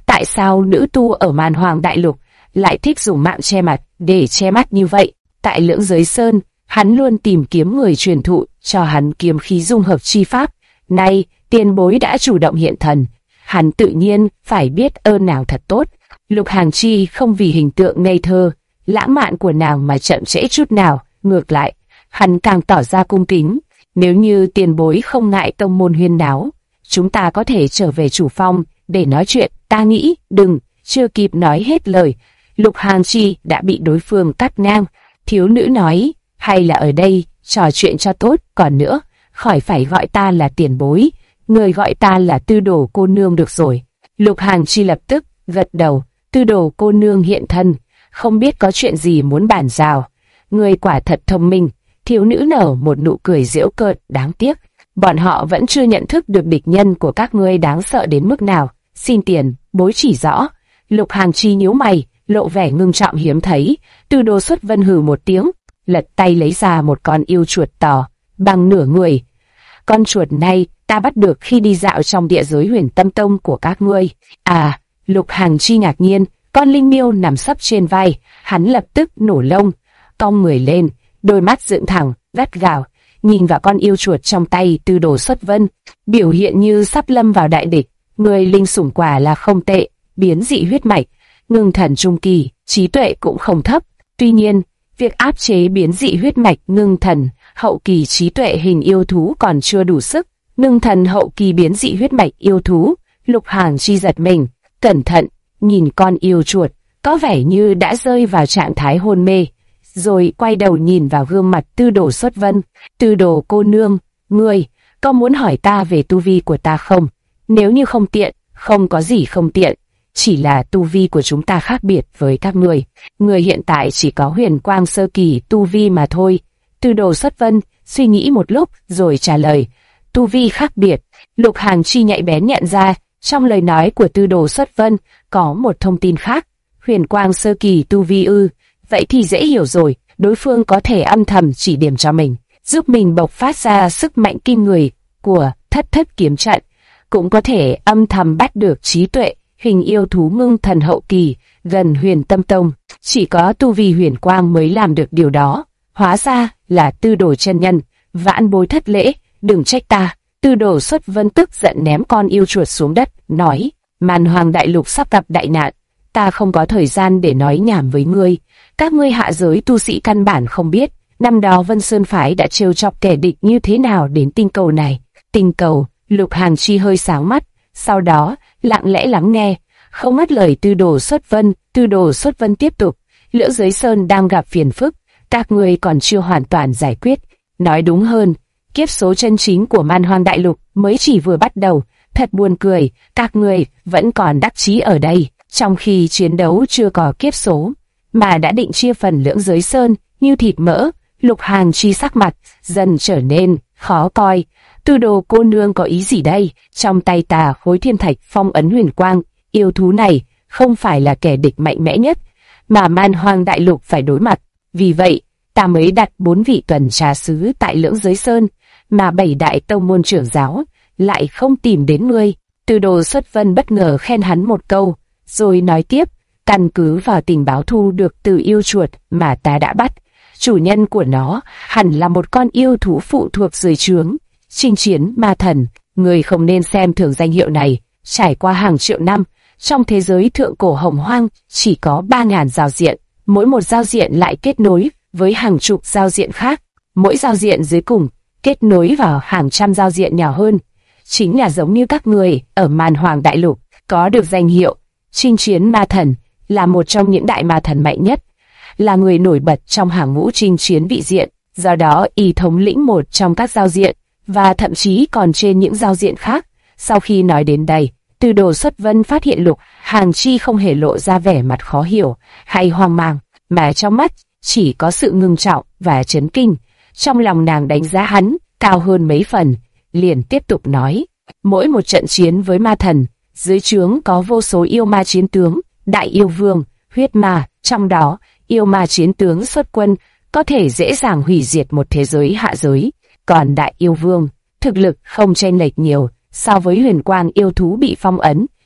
Tại sao nữ tu ở Man Hoàng Đại Lục lại thích dùng mạng che mặt để che mắt như vậy? Tại Lưỡng Giới Sơn, hắn luôn tìm kiếm người truyền thụ cho hắn kiếm khí dung hợp chi pháp. Nay, tiền bối đã chủ động hiện thần, hắn tự nhiên phải biết ơn nàng thật tốt. Lục Hàng Chi không vì hình tượng ngây thơ, lãng mạn của nàng mà chậm trễ chút nào, ngược lại, hắn càng tỏ ra cung kính. Nếu như tiền bối không ngại tông môn huyên náo, chúng ta có thể trở về chủ phong để nói chuyện. Ta nghĩ, đừng. Chưa kịp nói hết lời, Lục Hàng Chi đã bị đối phương cắt ngang. Thiếu nữ nói, hay là ở đây trò chuyện cho tốt, còn nữa, khỏi phải gọi ta là tiền bối, người gọi ta là Tư Đồ cô nương được rồi. Lục Hàng Chi lập tức gật đầu. Tư Đồ cô nương hiện thân, không biết có chuyện gì muốn bàn giao. Người quả thật thông minh. Thiếu nữ nở một nụ cười giễu cợt. Đáng tiếc, bọn họ vẫn chưa nhận thức được địch nhân của các ngươi đáng sợ đến mức nào. Xin tiền bối chỉ rõ. Lục Hàng Chi nhíu mày, lộ vẻ ngưng trọng hiếm thấy. Tư Đồ Xuất Vân hừ một tiếng, lật tay lấy ra một con yêu chuột to bằng nửa người. Con chuột này ta bắt được khi đi dạo trong địa giới Huyền Tâm Tông của các ngươi. À, Lục Hàng Chi ngạc nhiên. Con linh miêu nằm sấp trên vai, hắn lập tức nổ lông, cong người lên, đôi mắt dựng thẳng, gắt gao nhìn vào con yêu chuột trong tay Tư Đồ Xuất Vân, biểu hiện như sắp lâm vào đại địch. Người linh sủng quả là không tệ, biến dị huyết mạch, ngưng thần trung kỳ, trí tuệ cũng không thấp. Tuy nhiên, việc áp chế biến dị huyết mạch ngưng thần hậu kỳ trí tuệ hình yêu thú còn chưa đủ sức. Ngưng thần hậu kỳ biến dị huyết mạch yêu thú. Lục Hàng Chi giật mình, cẩn thận nhìn con yêu chuột, có vẻ như đã rơi vào trạng thái hôn mê, rồi quay đầu nhìn vào gương mặt Tư Đồ Xuất Vân. Tư Đồ cô nương, ngươi có muốn hỏi ta về tu vi của ta không? Nếu như không tiện, không có gì không tiện, chỉ là tu vi của chúng ta khác biệt với các ngươi. Người hiện tại chỉ có huyền quang sơ kỳ tu vi mà thôi. Tư Đồ Xuất Vân suy nghĩ một lúc rồi trả lời, tu vi khác biệt. Lục Hàng Chi nhạy bén nhận ra, trong lời nói của Tư Đồ Xuất Vân có một thông tin khác. Huyền quang sơ kỳ tu vi ư? Vậy thì dễ hiểu rồi, đối phương có thể âm thầm chỉ điểm cho mình, giúp mình bộc phát ra sức mạnh kinh người của Thất Thất kiếm trận, cũng có thể âm thầm bắt được trí tuệ hình yêu thú ngưng thần hậu kỳ gần Huyền Tâm Tông. Chỉ có tu vi huyền quang mới làm được điều đó. Hóa ra là Tư Đồ chân nhân, vãn bối thất lễ, đừng trách ta. Tư Đồ Xuất Vân tức giận ném con yêu chuột xuống đất, nói, Man Hoàng Đại Lục sắp gặp đại nạn, ta không có thời gian để nói nhảm với ngươi. Các ngươi hạ giới tu sĩ căn bản không biết, năm đó Vân Sơn Phái đã trêu chọc kẻ địch như thế nào đến tinh cầu này. Tinh cầu? Lục Hàng Chi hơi sáng mắt, sau đó lặng lẽ lắng nghe, không ngắt lời Tư Đồ Xuất Vân. Tư Đồ Xuất Vân tiếp tục, Lưỡng Giới Sơn đang gặp phiền phức, các ngươi còn chưa hoàn toàn giải quyết. Nói đúng hơn, kiếp số chân chính của Man Hoang Đại Lục mới chỉ vừa bắt đầu. Thật buồn cười, các ngươi vẫn còn đắc chí ở đây, trong khi chiến đấu chưa có kiếp số, mà đã định chia phần Lưỡng Giới Sơn như thịt mỡ. Lục Hàng Chi sắc mặt dần trở nên khó coi. Tư Đồ cô nương có ý gì đây? Trong tay ta khối thiên thạch phong ấn huyền quang, yêu thú này không phải là kẻ địch mạnh mẽ nhất mà Man Hoang Đại Lục phải đối mặt. Vì vậy, ta mới đặt 4 vị tuần tra sứ tại Lưỡng Giới Sơn, mà 7 đại tông môn trưởng giáo lại không tìm đến ngươi. Tư Đồ Xuất Vân bất ngờ khen hắn một câu, rồi nói tiếp, căn cứ vào tình báo thu được từ yêu chuột mà ta đã bắt, chủ nhân của nó hẳn là một con yêu thú phụ thuộc dưới trướng Chinh Chiến Ma Thần. Người không nên xem thường danh hiệu này. Trải qua hàng triệu năm, trong thế giới thượng cổ hồng hoang chỉ có 3.000 giao diện, mỗi một giao diện lại kết nối với hàng chục giao diện khác, mỗi giao diện dưới cùng kết nối vào hàng trăm giao diện nhỏ hơn. Chính là giống như các người ở Man Hoàng Đại Lục, có được danh hiệu Chinh Chiến Ma Thần, là một trong những đại ma thần mạnh nhất, là người nổi bật trong hàng ngũ chinh chiến vị diện, do đó y thống lĩnh một trong các giao diện, và thậm chí còn trên những giao diện khác. Sau khi nói đến đây, Tư Đồ Xuất Vân phát hiện Lục Hàng Chi không hề lộ ra vẻ mặt khó hiểu hay hoang mang, mà trong mắt chỉ có sự ngưng trọng và chấn kinh. Trong lòng nàng đánh giá hắn cao hơn mấy phần, liền tiếp tục nói, mỗi một trận chiến với ma thần, dưới trướng có vô số yêu ma chiến tướng, đại yêu vương, huyết ma, trong đó yêu ma chiến tướng xuất quân có thể dễ dàng hủy diệt một thế giới hạ giới, còn đại yêu vương thực lực không chênh lệch nhiều so với huyền quang yêu thú bị phong ấn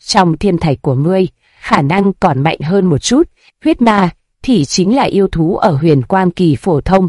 trong thiên thạch của ngươi, khả năng còn mạnh hơn một chút. Huyết ma thì chính là yêu thú ở huyền quang kỳ phổ thông.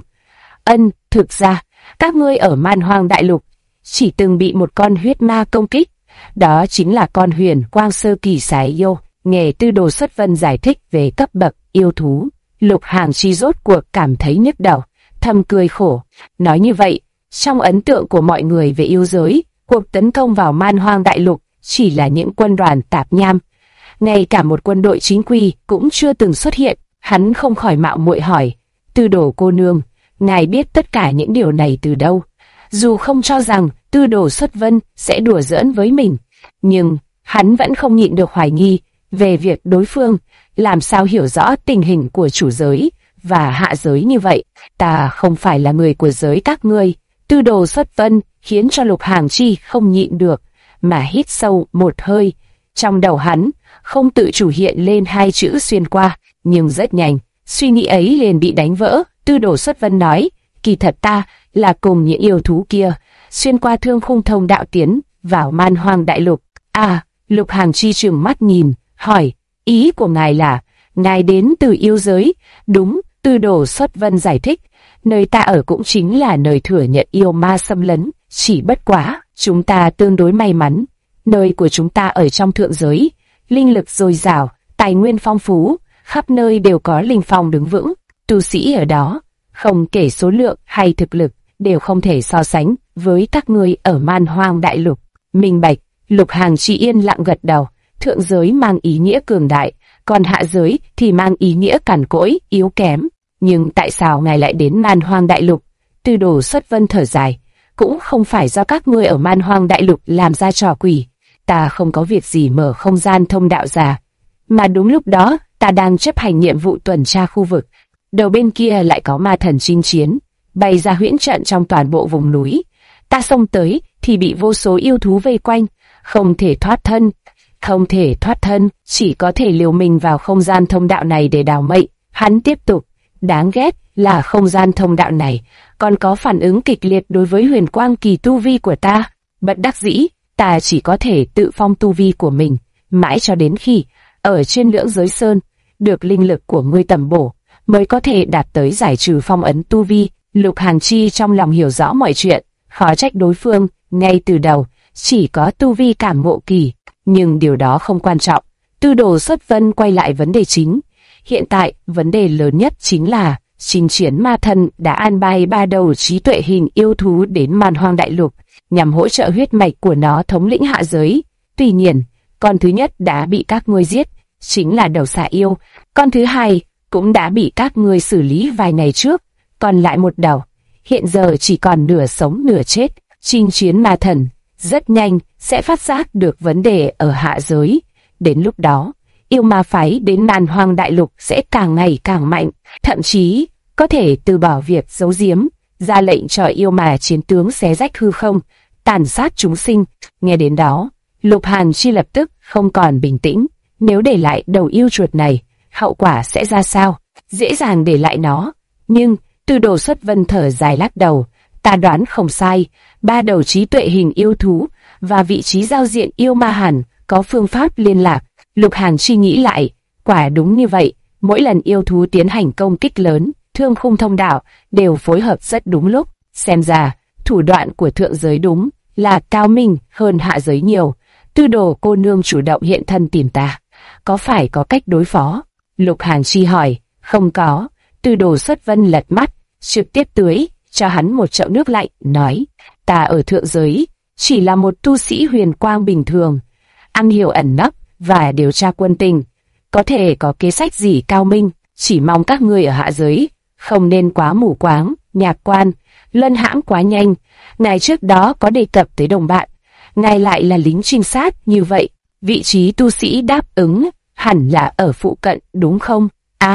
Thực ra, các ngươi ở Man Hoang Đại Lục chỉ từng bị một con huyết ma công kích. Đó chính là con huyền quang sơ kỳ sái yêu. Nghe Tư Đồ Xuất Vân giải thích về cấp bậc yêu thú, Lục Hàng Chi rốt cuộc cảm thấy nhức đầu, thầm cười khổ. Nói như vậy, trong ấn tượng của mọi người về yêu giới, cuộc tấn công vào Man Hoang Đại Lục chỉ là những quân đoàn tạp nham. Ngay cả một quân đội chính quy cũng chưa từng xuất hiện. Hắn không khỏi mạo muội hỏi, Tư Đồ cô nương, ngài biết tất cả những điều này từ đâu? Dù không cho rằng Tư Đồ Xuất Vân sẽ đùa giỡn với mình, nhưng hắn vẫn không nhịn được hoài nghi về việc đối phương làm sao hiểu rõ tình hình của chủ giới và hạ giới như vậy. Ta không phải là người của giới các ngươi. Tư Đồ Xuất Vân khiến cho Lục Hàng Chi không nhịn được mà hít sâu một hơi. Trong đầu hắn không tự chủ hiện lên hai chữ xuyên qua, nhưng rất nhanh, suy nghĩ ấy liền bị đánh vỡ. Tư Đồ Xuất Vân nói, kỳ thật ta là cùng những yêu thú kia, xuyên qua thương khung thông đạo tiến vào Man Hoang Đại Lục. Lục Hàng Chi trừng mắt nhìn, hỏi, ý của ngài là, ngài đến từ yêu giới? Đúng, Tư Đồ Xuất Vân giải thích, nơi ta ở cũng chính là nơi thừa nhận yêu ma xâm lấn, chỉ bất quá, chúng ta tương đối may mắn. Nơi của chúng ta ở trong thượng giới, linh lực dồi dào, tài nguyên phong phú, khắp nơi đều có linh phong đứng vững. Tu sĩ ở đó, không kể số lượng hay thực lực, đều không thể so sánh với các ngươi ở Man Hoang Đại Lục. Minh bạch, Lục Hàng Chi yên lặng gật đầu. Thượng giới mang ý nghĩa cường đại, còn hạ giới thì mang ý nghĩa cằn cỗi, yếu kém. Nhưng tại sao ngài lại đến Man Hoang Đại Lục? Tư Đồ Xuất Vân thở dài, cũng không phải do các ngươi ở Man Hoang Đại Lục làm ra trò quỷ. Ta không có việc gì mở không gian thông đạo ra, mà đúng lúc đó ta đang chấp hành nhiệm vụ tuần tra khu vực. Đầu bên kia lại có ma thần chinh chiến, bày ra huyễn trận trong toàn bộ vùng núi. Ta xông tới thì bị vô số yêu thú vây quanh, không thể thoát thân, chỉ có thể liều mình vào không gian thông đạo này để đào mệnh. Hắn tiếp tục, đáng ghét là không gian thông đạo này còn có phản ứng kịch liệt đối với huyền quang kỳ tu vi của ta. Bất đắc dĩ, ta chỉ có thể tự phong tu vi của mình, mãi cho đến khi ở trên Lưỡng Giới Sơn được linh lực của ngươi tầm bổ, mới có thể đạt tới giải trừ phong ấn tu vi. Lục Hàng Chi trong lòng hiểu rõ mọi chuyện, khó trách đối phương ngay từ đầu chỉ có tu vi cảm ngộ kỳ, nhưng điều đó không quan trọng. Tư Đồ Xuất Vân quay lại vấn đề chính. Hiện tại, vấn đề lớn nhất chính là Chinh Chiến Ma Thần đã an bài 3 đầu trí tuệ hình yêu thú đến Man Hoang Đại Lục, nhằm hỗ trợ huyết mạch của nó thống lĩnh hạ giới. Tuy nhiên, con thứ nhất đã bị các ngươi giết, chính là đầu xà yêu. Con thứ hai cũng đã bị các ngươi xử lý vài ngày trước, còn lại một đầu, hiện giờ chỉ còn nửa sống nửa chết. Chinh Chiến Ma Thần rất nhanh sẽ phát giác được vấn đề ở hạ giới. Đến lúc đó, yêu ma phái đến Man Hoang Đại Lục sẽ càng ngày càng mạnh, thậm chí có thể từ bỏ việc giấu giếm, ra lệnh cho yêu ma chiến tướng xé rách hư không, tàn sát chúng sinh. Nghe đến đó, Lục Hàn Chi lập tức không còn bình tĩnh. Nếu để lại đầu yêu chuột này, hậu quả sẽ ra sao? Dễ dàng để lại nó. Nhưng Tư Đồ Xuất Vân thở dài lắc đầu, ta đoán không sai, 3 đầu trí tuệ hình yêu thú và vị trí giao diện yêu ma hẳn có phương pháp liên lạc. Lục Hàn Chi nghĩ lại, quả đúng như vậy, mỗi lần yêu thú tiến hành công kích lớn, thương khung thông đạo đều phối hợp rất đúng lúc. Xem ra, thủ đoạn của thượng giới đúng là cao minh hơn hạ giới nhiều. Tư Đồ cô nương chủ động hiện thân tìm ta, có phải có cách đối phó? Lục Hàn Chi hỏi. Không có. Tư Đồ Xuất Vân lật mắt, trực tiếp tưới cho hắn một chậu nước lạnh, nói, ta ở thượng giới chỉ là một tu sĩ huyền quang bình thường, am hiểu ẩn nấp và điều tra quân tình, có thể có kế sách gì cao minh, chỉ mong các ngươi ở hạ giới không nên quá mù quáng, nhạc quan, lân hãm quá nhanh. Ngài trước đó có đề cập tới đồng bạn, ngài lại là lính trinh sát như vậy, vị trí tu sĩ đáp ứng hẳn là ở phụ cận đúng không?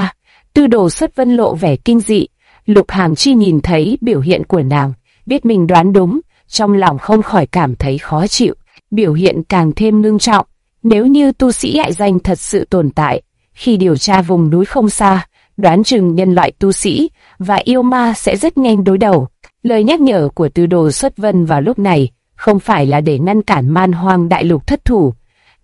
Tư Đồ Xuất Vân lộ vẻ kinh dị. Lục Hàm Chi nhìn thấy biểu hiện của nàng, biết mình đoán đúng, trong lòng không khỏi cảm thấy khó chịu, biểu hiện càng thêm ngưng trọng. Nếu như tu sĩ ại danh thật sự tồn tại, khi điều tra vùng núi không xa, đoán chừng nhân loại tu sĩ và yêu ma sẽ rất nhanh đối đầu. Lời nhắc nhở của Tư Đồ Xuất Vân vào lúc này không phải là để ngăn cản Man Hoang Đại Lục thất thủ,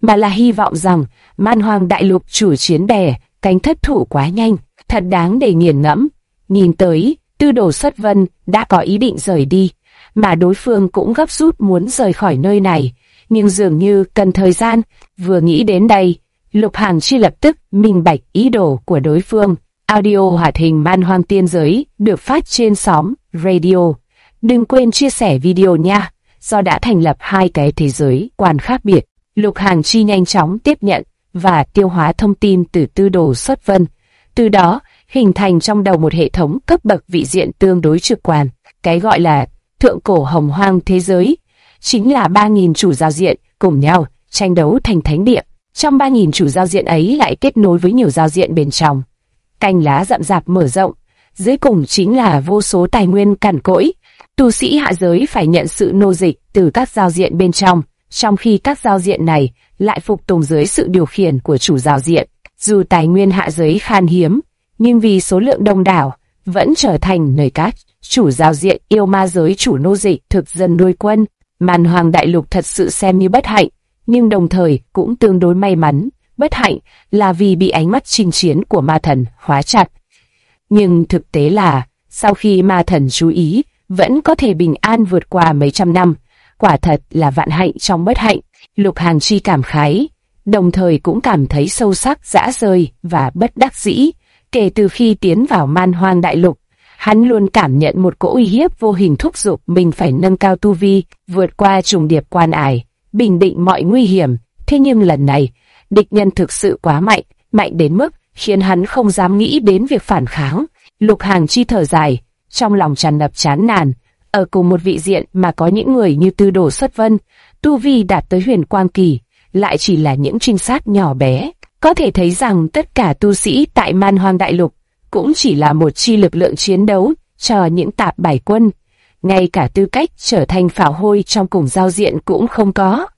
mà là hy vọng rằng Man Hoang Đại Lục chủ chiến bè cánh thất thủ quá nhanh, thật đáng để nghiền ngẫm. Nhìn tới, Tư Đồ Xuất Vân đã có ý định rời đi, mà đối phương cũng gấp rút muốn rời khỏi nơi này, nhưng dường như cần thời gian. Vừa nghĩ đến đây, Lục Hàn Chi lập tức minh bạch ý đồ của đối phương. Audio hoạt hình Man Hoang Tiên Giới được phát trên xóm radio. Đừng quên chia sẻ video nha. Do đã thành lập hai cái thế giới quan khác biệt, Lục Hàn Chi nhanh chóng tiếp nhận và tiêu hóa thông tin từ Tư Đồ Xuất Vân. Từ đó, hình thành trong đầu một hệ thống cấp bậc vị diện tương đối trực quan. Cái gọi là thượng cổ hồng hoang thế giới chính là 3.000 chủ giao diện cùng nhau tranh đấu thành thánh địa. Trong 3.000 chủ giao diện ấy lại kết nối với nhiều giao diện bên trong. Cành lá rậm rạp mở rộng, dưới cùng chính là vô số tài nguyên cằn cỗi. Tu sĩ hạ giới phải nhận sự nô dịch từ các giao diện bên trong khi các giao diện này lại phục tùng dưới sự điều khiển của chủ giao diện. Dù tài nguyên hạ giới khan hiếm, nhưng vì số lượng đông đảo, vẫn trở thành nơi các chủ giao diện yêu ma giới chủ nô dịch thực dân nuôi quân. Man Hoang Đại Lục thật sự xem như bất hạnh, nhưng đồng thời cũng tương đối may mắn. Bất hạnh là vì bị ánh mắt chinh chiến của ma thần khóa chặt. Nhưng thực tế là, sau khi ma thần chú ý, vẫn có thể bình an vượt qua mấy trăm năm. Quả thật là vạn hạnh trong bất hạnh. Lục Hàn Chi cảm khái, đồng thời cũng cảm thấy sâu sắc dã rời và bất đắc dĩ. Kể từ khi tiến vào Man Hoang Đại Lục, hắn luôn cảm nhận một cỗ uy hiếp vô hình thúc giục mình phải nâng cao tu vi, vượt qua trùng điệp quan ải, bình định mọi nguy hiểm. Thế nhưng lần này, địch nhân thực sự quá mạnh, mạnh đến mức khiến hắn không dám nghĩ đến việc phản kháng. Lục Hàn Chi thở dài, trong lòng tràn ngập chán nản. Ở cùng một vị diện mà có những người như Tư Đồ Xuất Vân, tu vi đạt tới huyền quang kỳ, lại chỉ là những trinh sát nhỏ bé. Có thể thấy rằng tất cả tu sĩ tại Man Hoang Đại Lục cũng chỉ là một chi lực lượng chiến đấu cho những tạp bài quân. Ngay cả tư cách trở thành pháo hôi trong cùng giao diện cũng không có.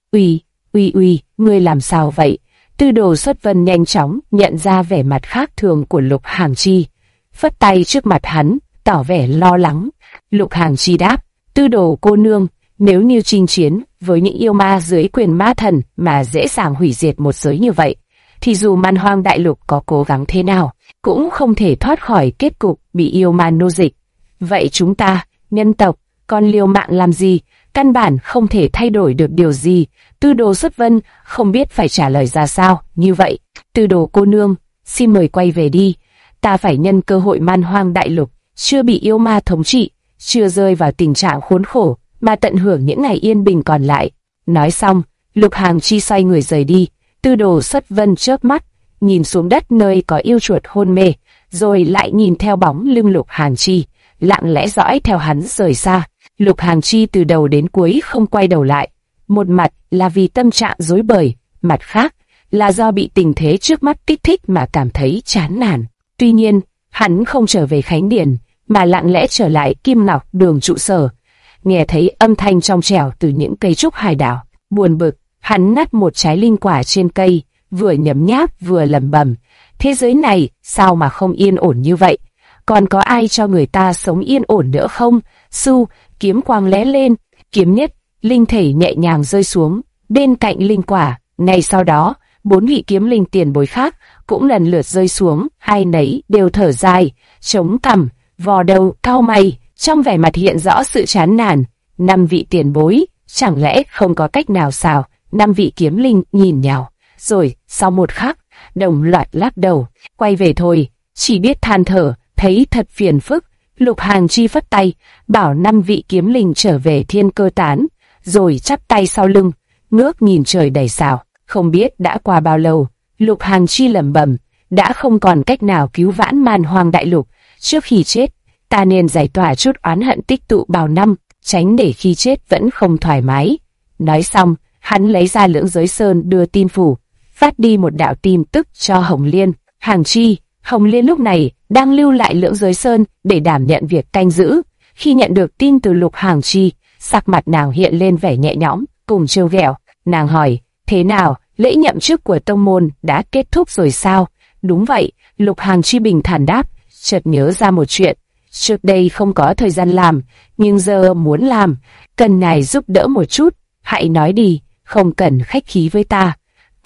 Uy, ngươi làm sao vậy? Tư Đồ Xuất Vân nhanh chóng nhận ra vẻ mặt khác thường của Lục Hàn Chi, phất tay trước mặt hắn, tỏ vẻ lo lắng. Lục Hàn Chi đáp, Tư Đồ cô nương, nếu như chinh chiến với những yêu ma dưới quyền ma thần mà dễ dàng hủy diệt một giới như vậy, thì dù Man Hoang Đại Lục có cố gắng thế nào, cũng không thể thoát khỏi kết cục bị yêu ma nô dịch. Vậy chúng ta, nhân tộc, còn liều mạng làm gì? Căn bản không thể thay đổi được điều gì. Tư Đồ Xuất Vân không biết phải trả lời ra sao. Như vậy, Tư Đồ cô nương, xin mời quay về đi. Ta phải nhân cơ hội Man Hoang Đại Lục chưa bị yêu ma thống trị, chưa rơi vào tình trạng khốn khổ, mà tận hưởng những ngày yên bình còn lại. Nói xong, Lục Hàn Chi xoay người rời đi. Tư Đồ Xuất Vân chớp mắt, nhìn xuống đất nơi có yêu chuột hôn mê, rồi lại nhìn theo bóng lưng Lục Hàn Chi, lặng lẽ dõi theo hắn rời xa. Lục Hàn Chi từ đầu đến cuối không quay đầu lại. Một mặt là vì tâm trạng rối bời, mặt khác là do bị tình thế trước mắt kích thích mà cảm thấy chán nản. Tuy nhiên, hắn không trở về Khánh Điền, mà lặng lẽ trở lại Kim Ngọc Đường trụ sở. Nghe thấy âm thanh trong trẻo từ những cây trúc hải đảo, buồn bực, hắn nắt một trái linh quả trên cây, vừa nhấm nháp vừa lẩm bẩm, thế giới này sao mà không yên ổn như vậy? Còn có ai cho người ta sống yên ổn nữa không? Su, kiếm quang lóe lên, kiếm nhất, linh thể nhẹ nhàng rơi xuống bên cạnh linh quả. Ngay sau đó, 4 vị kiếm linh tiền bối khác cũng lần lượt rơi xuống, hai nấy đều thở dài, chống cằm, vò đầu, cau mày, trong vẻ mặt hiện rõ sự chán nản. 5 vị tiền bối, chẳng lẽ không có cách nào sao? 5 vị kiếm linh nhìn nhau, rồi sau một khắc, đồng loạt lắc đầu, quay về thôi, chỉ biết than thở, thấy thật phiền phức. Lục Hàn Chi phất tay, bảo 5 vị kiếm linh trở về Thiên Cơ Tán, rồi chắp tay sau lưng, ngước nhìn trời đầy sao. Không biết đã qua bao lâu, Lục Hàn Chi lẩm bẩm, đã không còn cách nào cứu vãn Man Hoang Đại Lục. Trước khi chết, ta nên giải tỏa chút oán hận tích tụ bao năm, tránh để khi chết vẫn không thoải mái. Nói xong, hắn lấy ra Lưỡng Giới Sơn đưa tin phủ, phát đi một đạo tin tức cho Hồng Liên. Hàn Chi, Hồng Liên lúc này đang lưu lại Lưỡng Giới Sơn để đảm nhận việc canh giữ. Khi nhận được tin từ Lục Hàn Chi, sắc mặt nàng hiện lên vẻ nhẹ nhõm, cùng trêu ghẹo. Nàng hỏi, thế nào, lễ nhậm chức của tông môn đã kết thúc rồi sao? Đúng vậy, Lục Hàn Chi bình thản đáp, chợt nhớ ra một chuyện. Trước đây không có thời gian làm, nhưng giờ muốn làm, cần ngài giúp đỡ một chút. Hãy nói đi, không cần khách khí với ta.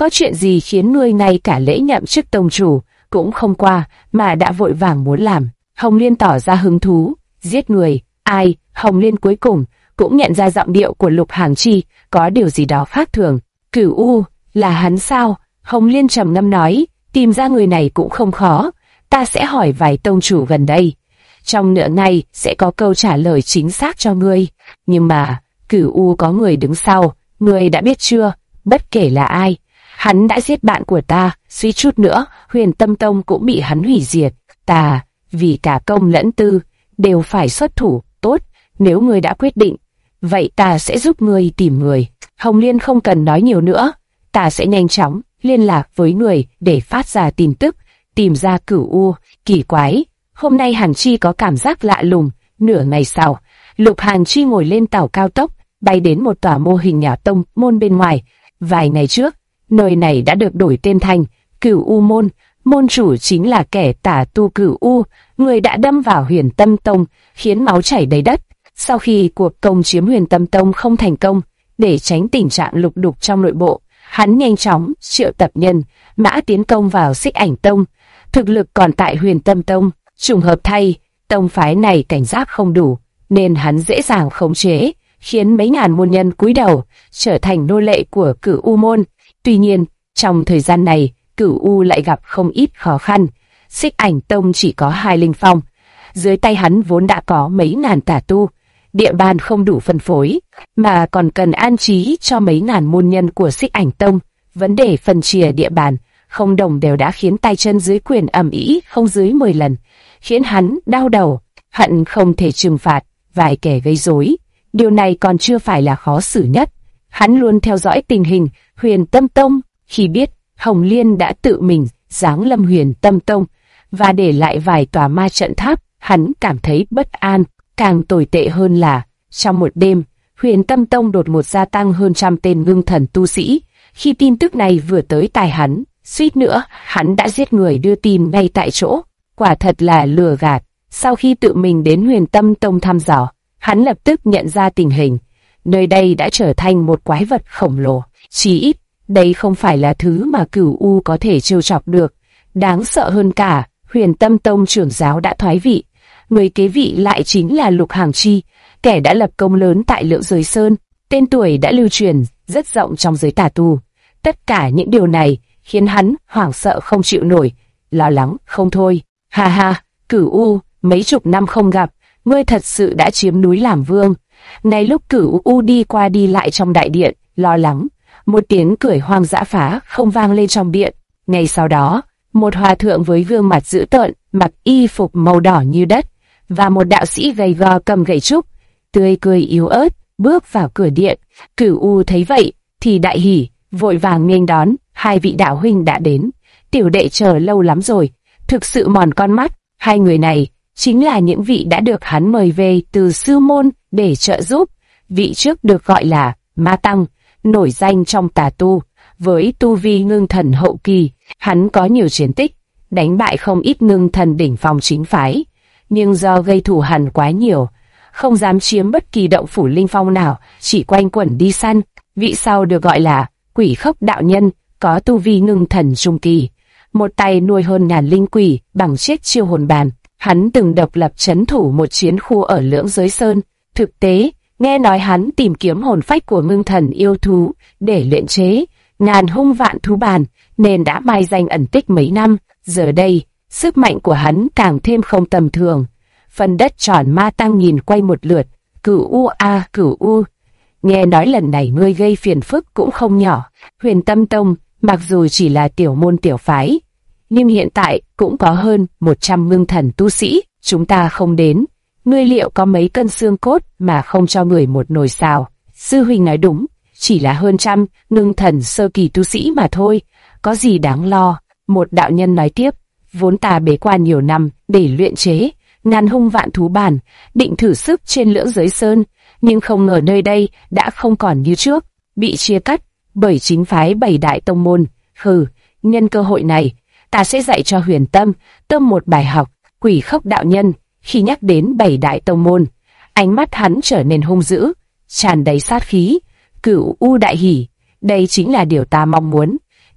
có chuyện gì khiến ngươi ngay cả lễ nhậm chức tông chủ cũng không qua mà đã vội vàng muốn làm? Hồng Liên tỏ ra hứng thú. Giết người? Ai? Hồng Liên cuối cùng cũng nhận ra giọng điệu của Lục Hàng Chi có điều gì đó khác thường. Cửu U, là hắn sao? Hồng Liên trầm ngâm nói, tìm ra người này cũng không khó, ta sẽ hỏi vài tông chủ gần đây. Trong nửa ngày sẽ có câu trả lời chính xác cho ngươi. Nhưng mà, Cửu U có người đứng sau, ngươi đã biết chưa? Bất kể là ai, hắn đã giết bạn của ta, suýt chút nữa, Huyền Tâm Tông cũng bị hắn hủy diệt. Ta, vì cả công lẫn tư, đều phải xuất thủ. Tốt, nếu ngươi đã quyết định, vậy ta sẽ giúp ngươi tìm người. Hồng Liên không cần nói nhiều nữa, ta sẽ nhanh chóng liên lạc với người để phát ra tin tức, tìm ra Cửu U. Kỳ quái, hôm nay Hàn Chi có cảm giác lạ lùng. Nửa ngày sau, Lục Hàn Chi ngồi lên tàu cao tốc, bay đến một tòa mô hình nhà tông môn bên ngoài. Vài ngày trước, nơi này đã được đổi tên thành Cửu U môn. Môn chủ chính là kẻ tả tu Cửu U, người đã đâm vào Huyền Tâm Tông, khiến máu chảy đầy đất. Sau khi cuộc công chiếm Huyền Tâm Tông không thành công, để tránh tình trạng lục đục trong nội bộ, hắn nhanh chóng triệu tập nhân mã tiến công vào Xích Ảnh Tông. Thực lực còn tại Huyền Tâm Tông, trùng hợp thay, tông phái này cảnh giác không đủ, nên hắn dễ dàng khống chế, khiến mấy ngàn môn nhân cúi đầu, trở thành nô lệ của Cửu U môn. Tuy nhiên, trong thời gian này, Cửu U lại gặp không ít khó khăn. Xích Ảnh Tông chỉ có 2 linh phong, dưới tay hắn vốn đã có mấy ngàn tả tu, địa bàn không đủ phân phối, mà còn cần an trí cho mấy ngàn môn nhân của Xích Ảnh Tông. Vấn đề phân chia địa bàn không đồng đều đã khiến tay chân dưới quyền ầm ĩ không dưới 10 lần, khiến hắn đau đầu, hận không thể trừng phạt vài kẻ gây rối. Điều này còn chưa phải là khó xử nhất. Hắn luôn theo dõi tình hình Huyền Tâm Tông. Khi biết Hồng Liên đã tự mình giáng lâm Huyền Tâm Tông và để lại vài tòa ma trận tháp, hắn cảm thấy bất an. Càng tồi tệ hơn là, trong một đêm, Huyền Tâm Tông đột ngột gia tăng hơn 100 tên ngưng thần tu sĩ. Khi tin tức này vừa tới tai hắn, suýt nữa, hắn đã giết người đưa tin ngay tại chỗ. Quả thật là lừa gạt. Sau khi tự mình đến Huyền Tâm Tông thăm dò, hắn lập tức nhận ra tình hình. Nơi đây đã trở thành một quái vật khổng lồ. Chí ít, đây không phải là thứ mà Cửu U có thể trêu chọc được. Đáng sợ hơn cả, Huyền Tâm Tông trưởng giáo đã thoái vị. Người kế vị lại chính là Lục Hàng Chi, kẻ đã lập công lớn tại Lưỡng Giới Sơn. Tên tuổi đã lưu truyền rất rộng trong giới tà tu. Tất cả những điều này khiến hắn hoảng sợ không chịu nổi, lo lắng không thôi. Ha ha, Cửu U, mấy chục năm không gặp, ngươi thật sự đã chiếm núi làm vương. Ngay lúc Cửu U đi qua đi lại trong đại điện, lo lắng, một tiếng cười hoang dã phá không vang lên trong điện. Ngay sau đó, một hòa thượng với gương mặt dữ tợn, mặc y phục màu đỏ như đất, và một đạo sĩ gầy gò cầm gậy trúc, tươi cười yếu ớt, bước vào cửa điện. Cửu U thấy vậy thì đại hỉ, vội vàng nghênh đón. Hai vị đạo huynh đã đến, tiểu đệ chờ lâu lắm rồi, thực sự mòn con mắt. Hai người này chính là những vị đã được hắn mời về từ sư môn để trợ giúp. Vị trước được gọi là Ma Tăng, nổi danh trong tà tu, với tu vi ngưng thần hậu kỳ. Hắn có nhiều chiến tích, đánh bại không ít ngưng thần đỉnh phong chính phái, nhưng do gây thù hằn quá nhiều, không dám chiếm bất kỳ động phủ linh phong nào, chỉ quanh quẩn đi săn. Vị sau được gọi là Quỷ Khốc đạo nhân, có tu vi ngưng thần trung kỳ, một tay nuôi hơn ngàn linh quỷ bằng chiếc chiêu hồn bàn. Hắn từng độc lập trấn thủ một chiến khu ở Lưỡng Giới Sơn. Thực tế, nghe nói hắn tìm kiếm hồn phách của ngưng thần yêu thú để luyện chế ngàn hung vạn thú bàn, nên đã mai danh ẩn tích mấy năm. Giờ đây, sức mạnh của hắn càng thêm không tầm thường. Phần đất tròn Ma Tăng nhìn quay một lượt. Cửu U a, Cửu U, nghe nói lần này ngươi gây phiền phức cũng không nhỏ. Huyền Tâm Tông mặc dù chỉ là tiểu môn tiểu phái, nhưng hiện tại cũng có hơn 100 ngưng thần tu sĩ. Chúng ta không đến, ngươi liệu có mấy cân xương cốt mà không cho người một nồi xào? Sư huynh nói đúng, chỉ là hơn 100 ngưng thần sơ kỳ tu sĩ mà thôi, có gì đáng lo. Một đạo nhân nói tiếp, vốn ta bế quan nhiều năm để luyện chế ngàn hung vạn thú bàn, định thử sức trên Lưỡng Giới Sơn, nhưng không ngờ nơi đây đã không còn như trước, bị chia cắt bởi chính phái 7 đại tông môn. Hừ, nhân cơ hội này, ta sẽ dạy cho Huyền Tâm Tông một bài học. Quỷ Khốc đạo nhân khi nhắc đến 7 đại tông môn, ánh mắt hắn trở nên hung dữ, tràn đầy sát khí. Cửu U đại hỉ, đây chính là điều ta mong muốn.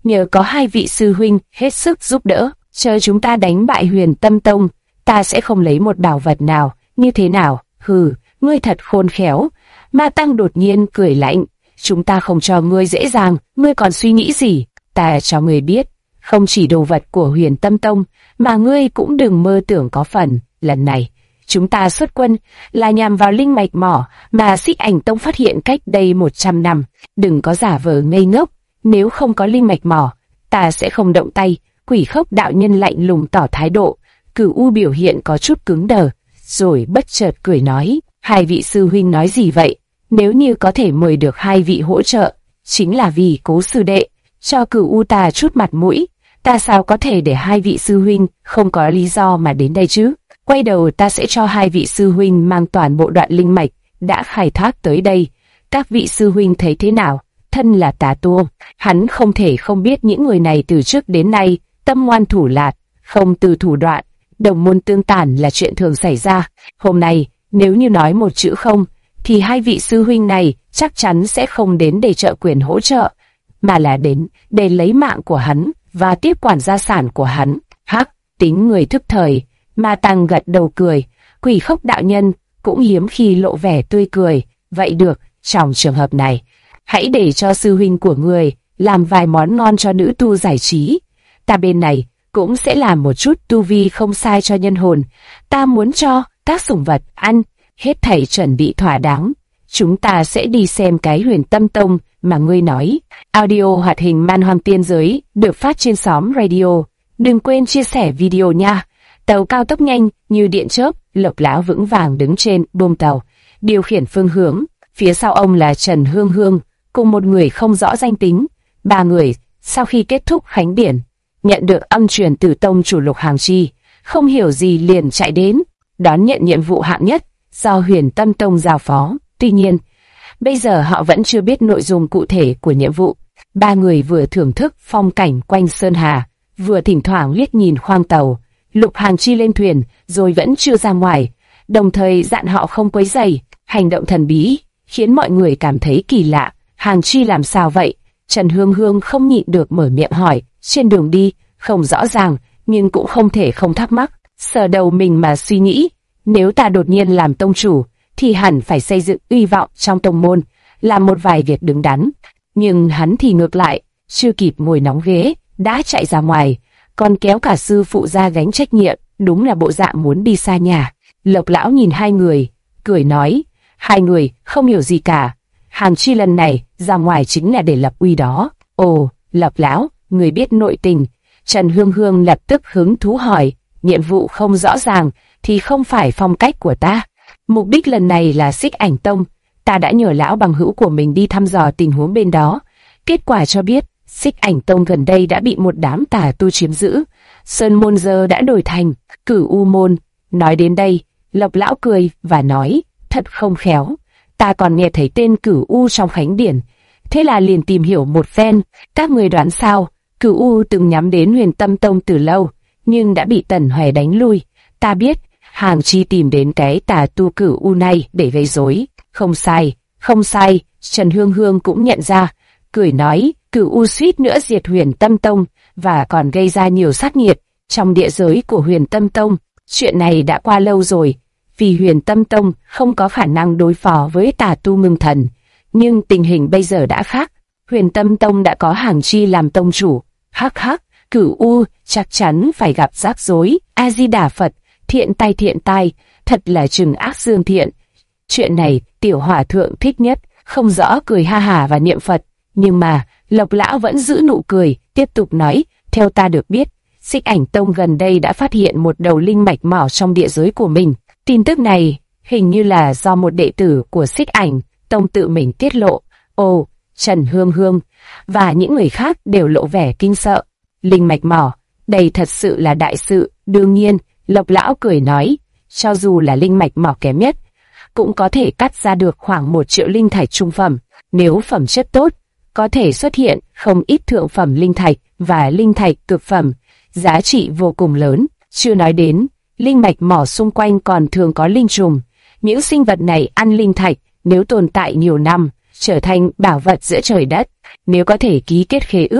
nhờ có hai vị sư huynh hết sức giúp đỡ, chờ chúng ta đánh bại Huyền Tâm Tông, ta sẽ không lấy một bảo vật nào. Như thế nào? Hừ, ngươi thật khôn khéo. Ma Tăng đột nhiên cười lạnh. Chúng ta không cho ngươi dễ dàng, ngươi còn suy nghĩ gì? Ta cho ngươi biết, không chỉ đồ vật của Huyền Tâm Tông, mà ngươi cũng đừng mơ tưởng có phần. Lần này, chúng ta xuất quân là nhằm vào linh mạch mỏ mà Xích Ảnh Tông phát hiện cách đây 100 năm. Đừng có giả vờ ngây ngốc, nếu không có linh mạch mỏ, ta sẽ không động tay. Quỷ Khốc đạo nhân lạnh lùng tỏ thái độ. Cửu U biểu hiện có chút cứng đờ, rồi bất chợt cười nói, hai vị sư huynh nói gì vậy? Nếu như có thể mời được hai vị hỗ trợ, chính là vì Cố sư đệ, cho Cửu U ta chút mặt mũi, ta sao có thể để hai vị sư huynh không có lý do mà đến đây chứ? Quay đầu ta sẽ cho hai vị sư huynh mang toàn bộ đoạn linh mạch đã khai thác tới đây. Các vị sư huynh thấy thế nào? Thân là Tà Tu, hắn không thể không biết những người này từ trước đến nay tâm ngoan thủ lạt, không từ thủ đoạn, đồng môn tương tàn là chuyện thường xảy ra. Hôm nay, nếu như nói một chữ không, thì hai vị sư huynh này chắc chắn sẽ không đến để trợ quyền hỗ trợ, mà là đến để lấy mạng của hắn và tiếp quản gia sản của hắn. Hắc, tính người thức thời. Ma Tăng gật đầu cười. Quỷ Khốc đạo nhân cũng hiếm khi lộ vẻ tươi cười. Vậy được, trong trường hợp này, hãy để cho sư huynh của người làm vài món ngon cho nữ tu giải trí. Ta bên này cũng sẽ làm một chút tu vi không sai cho nhân hồn. Ta muốn cho các sủng vật ăn, hết thảy chuẩn bị thỏa đáng. Chúng ta sẽ đi xem cái Huyền Tâm Tông mà ngươi nói. Audio hoạt hình Man Hoang Tiên Giới được phát trên xóm radio. Đừng quên chia sẻ video nha. Tàu cao tốc nhanh như điện chớp, Lộc lão vững vàng đứng trên bông tàu, điều khiển phương hướng. Phía sau ông là Trần Hương Hương cùng một người không rõ danh tính. Ba người sau khi kết thúc khánh điển, nhận được âm truyền từ tông chủ Lục Hàng Chi, không hiểu gì liền chạy đến đón nhận nhiệm vụ hạng nhất do Huyền Tâm Tông giao phó. Tuy nhiên, bây giờ họ vẫn chưa biết nội dung cụ thể của nhiệm vụ. Ba người vừa thưởng thức phong cảnh quanh Sơn Hà, vừa thỉnh thoảng liếc nhìn khoang tàu. Lục Hàng Chi lên thuyền rồi vẫn chưa ra ngoài, đồng thời dặn họ không quấy rầy. Hành động thần bí khiến mọi người cảm thấy kỳ lạ. Hàng Chi làm sao vậy? Trần Hương Hương không nhịn được mở miệng hỏi. Trên đường đi, không rõ ràng, nhưng cũng không thể không thắc mắc. Sờ đầu mình mà suy nghĩ, nếu ta đột nhiên làm tông chủ, thì hẳn phải xây dựng uy vọng trong tông môn, làm một vài việc đứng đắn. Nhưng hắn thì ngược lại, chưa kịp ngồi nóng ghế, đã chạy ra ngoài, còn kéo cả sư phụ ra gánh trách nhiệm, đúng là bộ dạng muốn đi xa nhà. Lộc lão nhìn hai người, cười nói, hai người không hiểu gì cả. Hàng Chi lần này ra ngoài chính là để lập uy đó. Ồ, Lộc lão, người biết nội tình. Trần Hương Hương lập tức hứng thú hỏi, nhiệm vụ không rõ ràng thì không phải phong cách của ta. Mục đích lần này là Xích Ảnh Tông, ta đã nhờ lão bằng hữu của mình đi thăm dò tình huống bên đó. Kết quả cho biết, Xích Ảnh Tông gần đây đã bị một đám tà tu chiếm giữ. Sơn môn giờ đã đổi thành Cửu U môn. Nói đến đây, Lộc lão cười và nói, thật không khéo, ta còn nghe thấy tên Cửu U trong khánh điển, thế là liền tìm hiểu một phen. Các người đoán sao? Cửu U từng nhắm đến Huyền Tâm Tông từ lâu, nhưng đã bị Tần Hoè đánh lui. Ta biết, Hàng Chi tìm đến cái tà tu Cửu U này để gây rối. Không sai, không sai. Trần Hương Hương cũng nhận ra, cười nói, Cửu U suýt nữa diệt Huyền Tâm Tông và còn gây ra nhiều sát nghiệt trong địa giới của Huyền Tâm Tông. Chuyện này đã qua lâu rồi, vì Huyền Tâm Tông không có khả năng đối phó với tà tu Ngưng Thần. Nhưng tình hình bây giờ đã khác, Huyền Tâm Tông đã có Hàng Chi làm tông chủ. Hắc hắc, Cửu U chắc chắn phải gặp rắc rối. A Di Đà Phật, thiện tai, thật là trừng ác dương thiện. Chuyện này tiểu hòa thượng thích nhất, không rõ cười ha hà và niệm Phật. Nhưng mà Lộc lão vẫn giữ nụ cười, tiếp tục nói, theo ta được biết, Xích Ảnh Tông gần đây đã phát hiện một đầu linh mạch mỏ trong địa giới của mình. Tin tức này hình như là do một đệ tử của Xích Ảnh Tông tự mình tiết lộ. Ồ, Trần Hương Hương và những người khác đều lộ vẻ kinh sợ. Linh mạch mỏ, đây thật sự là đại sự. Đương nhiên, Lộc lão cười nói, cho dù là linh mạch mỏ kém nhất, cũng có thể cắt ra được khoảng 1 triệu linh thạch trung phẩm. Nếu phẩm chất tốt, có thể xuất hiện không ít thượng phẩm linh thạch và linh thạch cực phẩm, giá trị vô cùng lớn. Chưa nói đến, linh mạch mỏ xung quanh còn thường có linh trùng. Những sinh vật này ăn linh thạch, nếu tồn tại nhiều năm, trở thành bảo vật giữa trời đất. Nếu có thể ký kết khế ước,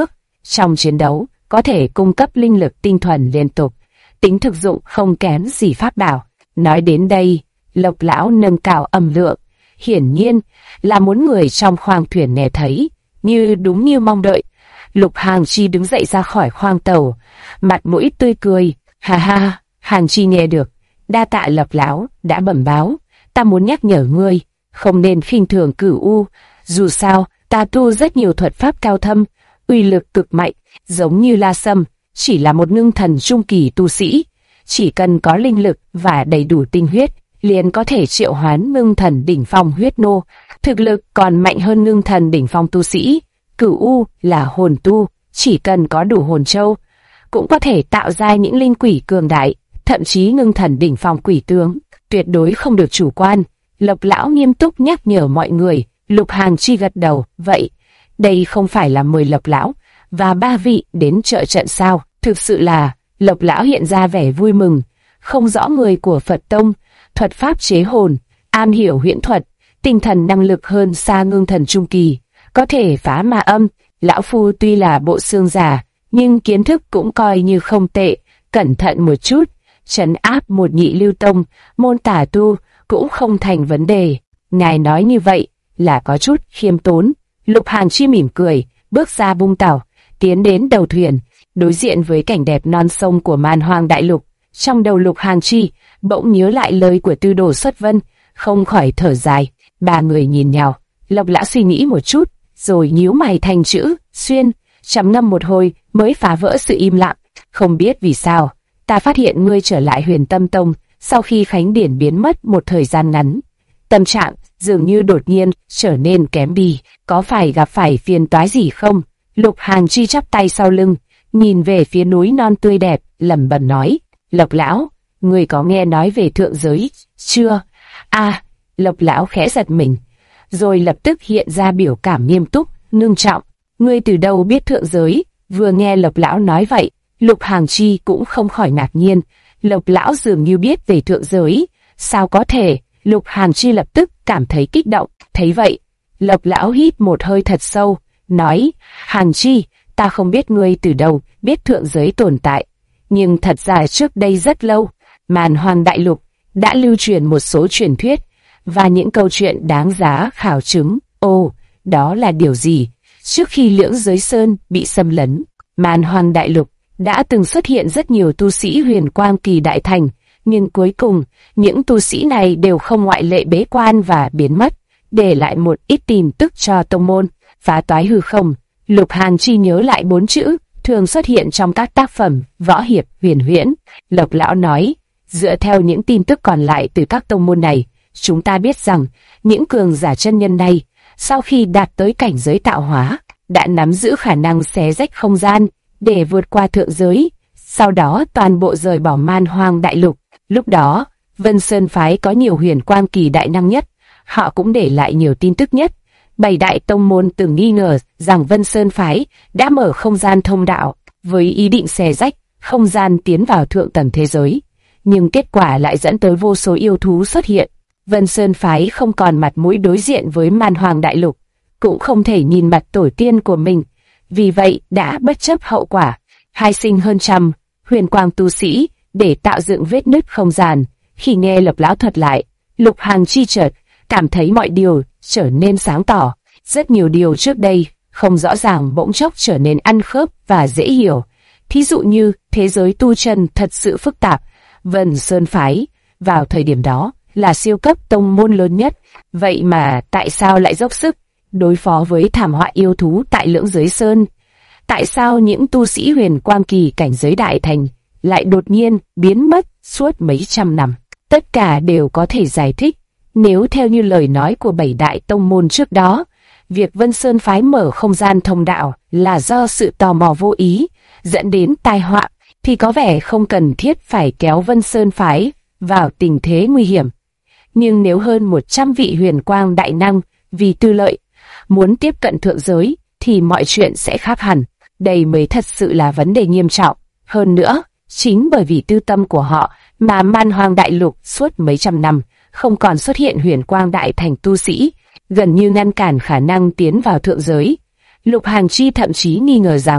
trong chiến đấu có thể cung cấp linh lực tinh thuần liên tục, tính thực dụng không kém gì pháp bảo. Nói đến đây, Lộc lão nâng cao âm lượng, hiển nhiên là muốn người trong khoang thuyền nghe thấy, đúng như mong đợi. Lục Hàng Chi đứng dậy ra khỏi khoang tàu, mặt mũi tươi cười. Ha ha, Hàng Chi nghe được, đa tạ Lộc lão đã bẩm báo. Ta muốn nhắc nhở ngươi, không nên khinh thường Cửu U. Dù sao, ta tu rất nhiều thuật pháp cao thâm, uy lực cực mạnh, giống như La Sâm, chỉ là một ngưng thần trung kỳ tu sĩ. Chỉ cần có linh lực và đầy đủ tinh huyết, liền có thể triệu hoán ngưng thần đỉnh phong huyết nô, thực lực còn mạnh hơn ngưng thần đỉnh phong tu sĩ. Cửu U là hồn tu, chỉ cần có đủ hồn châu, cũng có thể tạo ra những linh quỷ cường đại, thậm chí ngưng thần đỉnh phong quỷ tướng, tuyệt đối không được chủ quan. Lộc lão nghiêm túc nhắc nhở mọi người. Lục Hàng Chi gật đầu, vậy, đây không phải là mời Lộc lão và ba vị đến trợ trận sao? Thực sự là, Lộc lão hiện ra vẻ vui mừng, không rõ người của Phật Tông, thuật pháp chế hồn, am hiểu huyễn thuật, tinh thần năng lực hơn xa ngưng thần trung kỳ, có thể phá ma âm. Lão phu tuy là bộ xương già, nhưng kiến thức cũng coi như không tệ, cẩn thận một chút, trấn áp một nhị lưu tông, môn tà tu cũng không thành vấn đề. Ngài nói như vậy là có chút khiêm tốn. Lục Hàng Chi mỉm cười, bước ra bung tàu, tiến đến đầu thuyền, đối diện với cảnh đẹp non sông của Man Hoang Đại Lục. Trong đầu Lục Hàng Chi bỗng nhớ lại lời của Tư Đồ Xuất Vân, không khỏi thở dài. Ba người nhìn nhau, Lộc lão suy nghĩ một chút, rồi nhíu mày thành chữ xuyên, trầm ngâm một hồi mới phá vỡ sự im lặng. Không biết vì sao, ta phát hiện ngươi trở lại Huyền Tâm Tông sau khi Khánh Điển biến mất một thời gian ngắn. Tâm trạng dường như đột nhiên trở nên kém đi, có phải gặp phải phiền toái gì không? Lục Hàng Chi chắp tay sau lưng, nhìn về phía núi non tươi đẹp, lẩm bẩm nói. Lộc lão, ngươi có nghe nói về thượng giới chưa? Lộc lão khẽ giật mình, rồi lập tức hiện ra biểu cảm nghiêm túc, ngưng trọng. Ngươi từ đâu biết thượng giới? Vừa nghe Lộc lão nói vậy, Lục Hàng Chi cũng không khỏi ngạc nhiên. Lộc lão dường như biết về thượng giới, sao có thể? Lục Hàng Chi lập tức cảm thấy kích động. Thấy vậy, Lộc lão hít một hơi thật sâu, nói: Hàng Chi, ta không biết ngươi từ đâu biết thượng giới tồn tại, nhưng thật ra trước đây rất lâu, Man Hoang Đại Lục đã lưu truyền một số truyền thuyết và những câu chuyện đáng giá khảo chứng. Ồ, đó là điều gì? Trước khi Lưỡng Giới Sơn bị xâm lấn, Man Hoang Đại Lục đã từng xuất hiện rất nhiều tu sĩ huyền quang kỳ đại thành, nhưng cuối cùng, những tu sĩ này đều không ngoại lệ bế quan và biến mất, để lại một ít tin tức cho tông môn. Phá toái hư không. Lục Hàng Chi nhớ lại 4 chữ, thường xuất hiện trong các tác phẩm võ hiệp huyền huyễn. Lộc lão nói, dựa theo những tin tức còn lại từ các tông môn này, chúng ta biết rằng, những cường giả chân nhân này, sau khi đạt tới cảnh giới tạo hóa, đã nắm giữ khả năng xé rách không gian, để vượt qua thượng giới, sau đó toàn bộ rời bỏ Man Hoang Đại Lục. Lúc đó, Vân Sơn Phái có nhiều huyền quang kỳ đại năng nhất, họ cũng để lại nhiều tin tức nhất. 7 đại tông môn từng nghi ngờ rằng Vân Sơn Phái đã mở không gian thông đạo, với ý định xé rách không gian tiến vào thượng tầng thế giới. Nhưng kết quả lại dẫn tới vô số yêu thú xuất hiện. Vân Sơn Phái không còn mặt mũi đối diện với Man Hoang Đại Lục, cũng không thể nhìn mặt tổ tiên của mình. Vì vậy đã bất chấp hậu quả, hai sinh hơn trăm huyền quang tu sĩ để tạo dựng vết nứt không gian. Khi nghe Lộc lão thuật lại, Lục Hàng Chi chợt cảm thấy mọi điều trở nên sáng tỏ. Rất nhiều điều trước đây không rõ ràng bỗng chốc trở nên ăn khớp và dễ hiểu. Thí dụ như thế giới tu chân thật sự phức tạp. Vân Sơn Phái vào thời điểm đó là siêu cấp tông môn lớn nhất, vậy mà tại sao lại dốc sức đối phó với thảm họa yêu thú tại Lưỡng Giới Sơn? Tại sao những tu sĩ huyền quang kỳ cảnh giới đại thành lại đột nhiên biến mất suốt mấy trăm năm? Tất cả đều có thể giải thích nếu theo như lời nói của 7 đại tông môn trước đó, việc Vân Sơn Phái mở không gian thông đạo là do sự tò mò vô ý dẫn đến tai họa, thì có vẻ không cần thiết phải kéo Vân Sơn Phái vào tình thế nguy hiểm. Nhưng nếu hơn 100 vị huyền quang đại năng vì tư lợi muốn tiếp cận thượng giới thì mọi chuyện sẽ khác hẳn. Đây mới thật sự là vấn đề nghiêm trọng. Hơn nữa, chính bởi vì tư tâm của họ mà Man Hoang Đại Lục suốt mấy trăm năm không còn xuất hiện huyền quang đại thành tu sĩ, gần như ngăn cản khả năng tiến vào thượng giới. Lục Hàng Chi thậm chí nghi ngờ rằng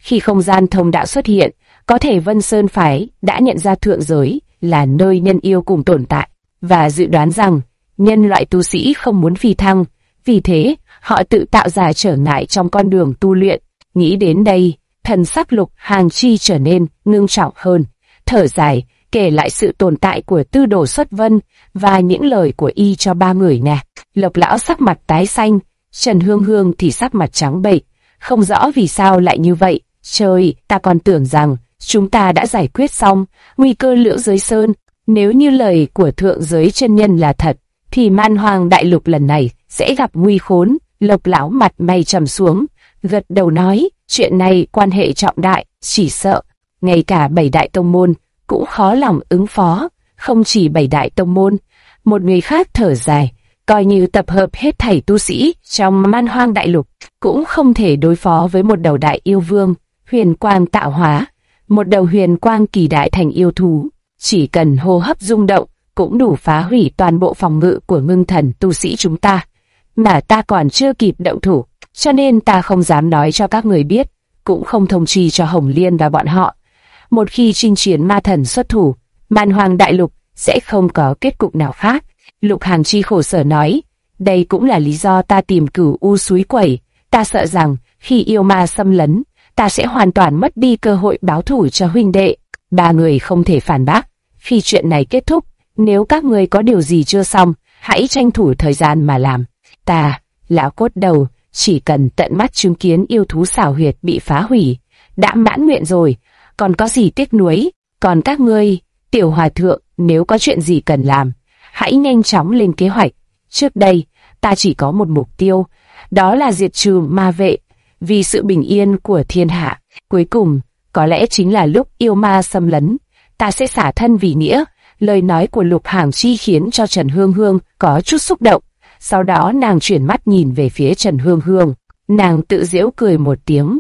Khi không gian thông đạo xuất hiện, có thể Vân Sơn Phái đã nhận ra thượng giới là nơi nhân yêu cùng tồn tại, và dự đoán rằng nhân loại tu sĩ không muốn phi thăng, vì thế họ tự tạo ra trở ngại trong con đường tu luyện. Nghĩ đến đây, thần sắc Lục Hàng Chi trở nên ngưng trọng hơn, thở dài, kể lại sự tồn tại của Tư Đồ Xuất Vân và những lời của y cho ba người nghe. Lộc lão sắc mặt tái xanh, Trần Hương Hương thì sắc mặt trắng bệch, không rõ vì sao lại như vậy. Trời, ta còn tưởng rằng chúng ta đã giải quyết xong nguy cơ Lưỡng Giới Sơn. Nếu như lời của thượng giới chân nhân là thật, thì Man Hoang đại lục lần này sẽ gặp nguy khốn. Lộc lão mặt mày trầm xuống, gật đầu nói, chuyện này quan hệ trọng đại, chỉ sợ ngay cả 7 đại tông môn cũng khó lòng ứng phó. Không chỉ 7 đại tông môn, một người khác thở dài, coi như tập hợp hết thảy tu sĩ trong Man Hoang đại lục cũng không thể đối phó với một đầu đại yêu vương huyền quang tạo hóa, một đầu huyền quang kỳ đại thành yêu thú, chỉ cần hô hấp rung động cũng đủ phá hủy toàn bộ phòng ngự của ngưng thần tu sĩ chúng ta, mà ta còn chưa kịp động thủ, cho nên ta không dám nói cho các người biết, cũng không thông chi cho Hồng Liên và bọn họ. Một khi chinh chiến ma thần xuất thủ, Man Hoang đại lục sẽ không có kết cục nào khác. Lục Hàng Chi khổ sở nói, đây cũng là lý do ta tìm Cửu U suối quẩy, ta sợ rằng khi yêu ma xâm lấn, ta sẽ hoàn toàn mất đi cơ hội báo thù cho huynh đệ. Ba người không thể phản bác. Khi chuyện này kết thúc, nếu các người có điều gì chưa xong, hãy tranh thủ thời gian mà làm. Ta, lão cốt đầu, chỉ cần tận mắt chứng kiến yêu thú xảo huyệt bị phá hủy, đã mãn nguyện rồi, còn có gì tiếc nuối. Còn các ngươi, tiểu hòa thượng, nếu có chuyện gì cần làm, hãy nhanh chóng lên kế hoạch. Trước đây, ta chỉ có một mục tiêu, đó là diệt trừ ma vệ, vì sự bình yên của thiên hạ. Cuối cùng, có lẽ chính là lúc yêu ma xâm lấn, ta sẽ xả thân vì nghĩa. Lời nói của Lục Hàng Chi khiến cho Trần Hương Hương có chút xúc động. Sau đó nàng chuyển mắt nhìn về phía Trần Hương Hương. Nàng tự giễu cười một tiếng.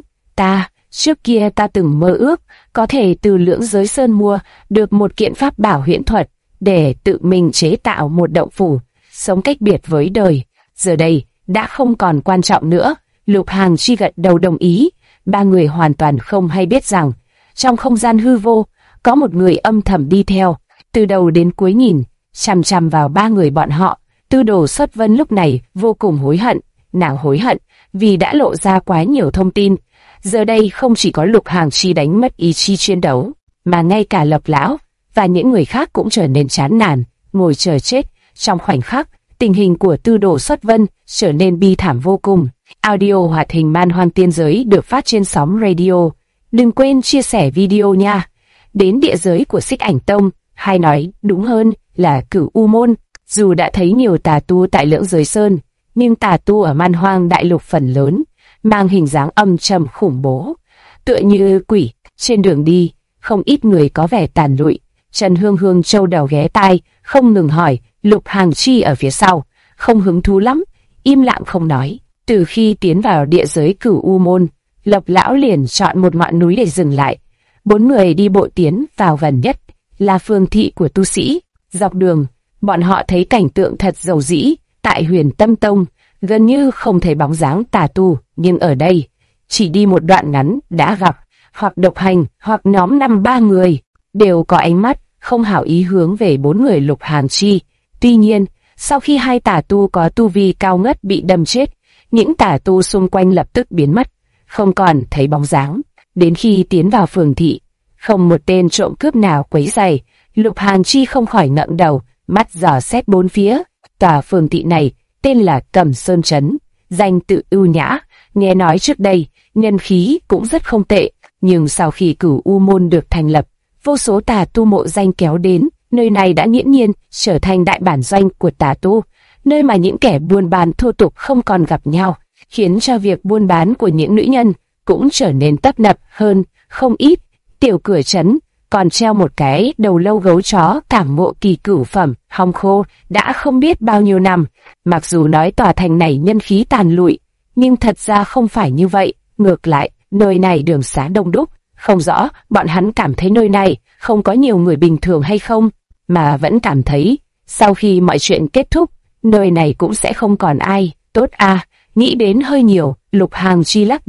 Trước kia ta từng mơ ước có thể từ Lưỡng Giới Sơn mua được một kiện pháp bảo huyễn thuật để tự mình chế tạo một động phủ, sống cách biệt với đời. Giờ đây, đã không còn quan trọng nữa. Lục Hàng Chi gật đầu đồng ý. Ba người hoàn toàn không hay biết rằng, trong không gian hư vô, có một người âm thầm đi theo, từ đầu đến cuối nhìn, chằm chằm vào ba người bọn họ. Tư Đồ Xuất Vân lúc này vô cùng hối hận. Nàng hối hận vì đã lộ ra quá nhiều thông tin. Giờ đây không chỉ có Lục Hàng Chi đánh mất ý chí chiến đấu, mà ngay cả Lộc lão và những người khác cũng trở nên chán nản, ngồi chờ chết. Trong khoảnh khắc, tình hình của Tư Đồ Xuất Vân trở nên bi thảm vô cùng. Audio hoạt hình Man Hoang Tiên Giới được phát trên sóng radio. Đừng quên chia sẻ video nha. Đến địa giới của Xích Ảnh Tông, hay nói đúng hơn là Cửu U Môn. Dù đã thấy nhiều tà tu tại Lưỡng Giới Sơn, nhưng tà tu ở Man Hoang đại lục phần lớn mang hình dáng âm trầm khủng bố, tựa như quỷ. Trên đường đi, không ít người có vẻ tàn lụi. Trần Hương Hương châu đầu ghé tai, không ngừng hỏi. Lục Hàng Chi ở phía sau, không hứng thú lắm, im lặng không nói. Từ khi tiến vào địa giới Cửu U Môn, Lộc lão liền chọn một ngọn núi để dừng lại. 4 người đi bộ tiến vào gần nhất là phường thị của tu sĩ. Dọc đường, bọn họ thấy cảnh tượng thật dầu dĩ. Tại Huyền Tâm Tông, gần như không thấy bóng dáng tà tu, nhưng ở đây, chỉ đi một đoạn ngắn đã gặp, hoặc độc hành, hoặc nhóm 5-3 người, đều có ánh mắt không hảo ý hướng về 4 người Lục Hàng Chi. Tuy nhiên, sau khi hai tà tu có tu vi cao ngất bị đâm chết, những tà tu xung quanh lập tức biến mất, không còn thấy bóng dáng. Đến khi tiến vào phường thị, không một tên trộm cướp nào quấy rầy. Lục Hàng Chi không khỏi ngẩng đầu, mắt dò xét bốn phía. Tòa phường thị này tên là Cẩm Sơn Trấn, danh tự ưu nhã, nghe nói trước đây nhân khí cũng rất không tệ, nhưng sau khi Cửu U Môn được thành lập, vô số tà tu mộ danh kéo đến, nơi này đã nghiễm nhiên trở thành đại bản doanh của tà tu, nơi mà những kẻ buôn bán thô tục không còn gặp nhau, khiến cho việc buôn bán của những nữ nhân cũng trở nên tấp nập hơn không ít. Tiểu cửa trấn còn treo một cái đầu lâu gấu chó cảm mộ kỳ cửu phẩm, hong khô đã không biết bao nhiêu năm. Mặc dù nói tòa thành này nhân khí tàn lụi, nhưng thật ra không phải như vậy. Ngược lại, nơi này đường xá đông đúc, không rõ bọn hắn cảm thấy nơi này không có nhiều người bình thường hay không, mà vẫn cảm thấy sau khi mọi chuyện kết thúc, nơi này cũng sẽ không còn ai. Tốt à, nghĩ đến hơi nhiều, Lục Hàng Chi lắc đầu,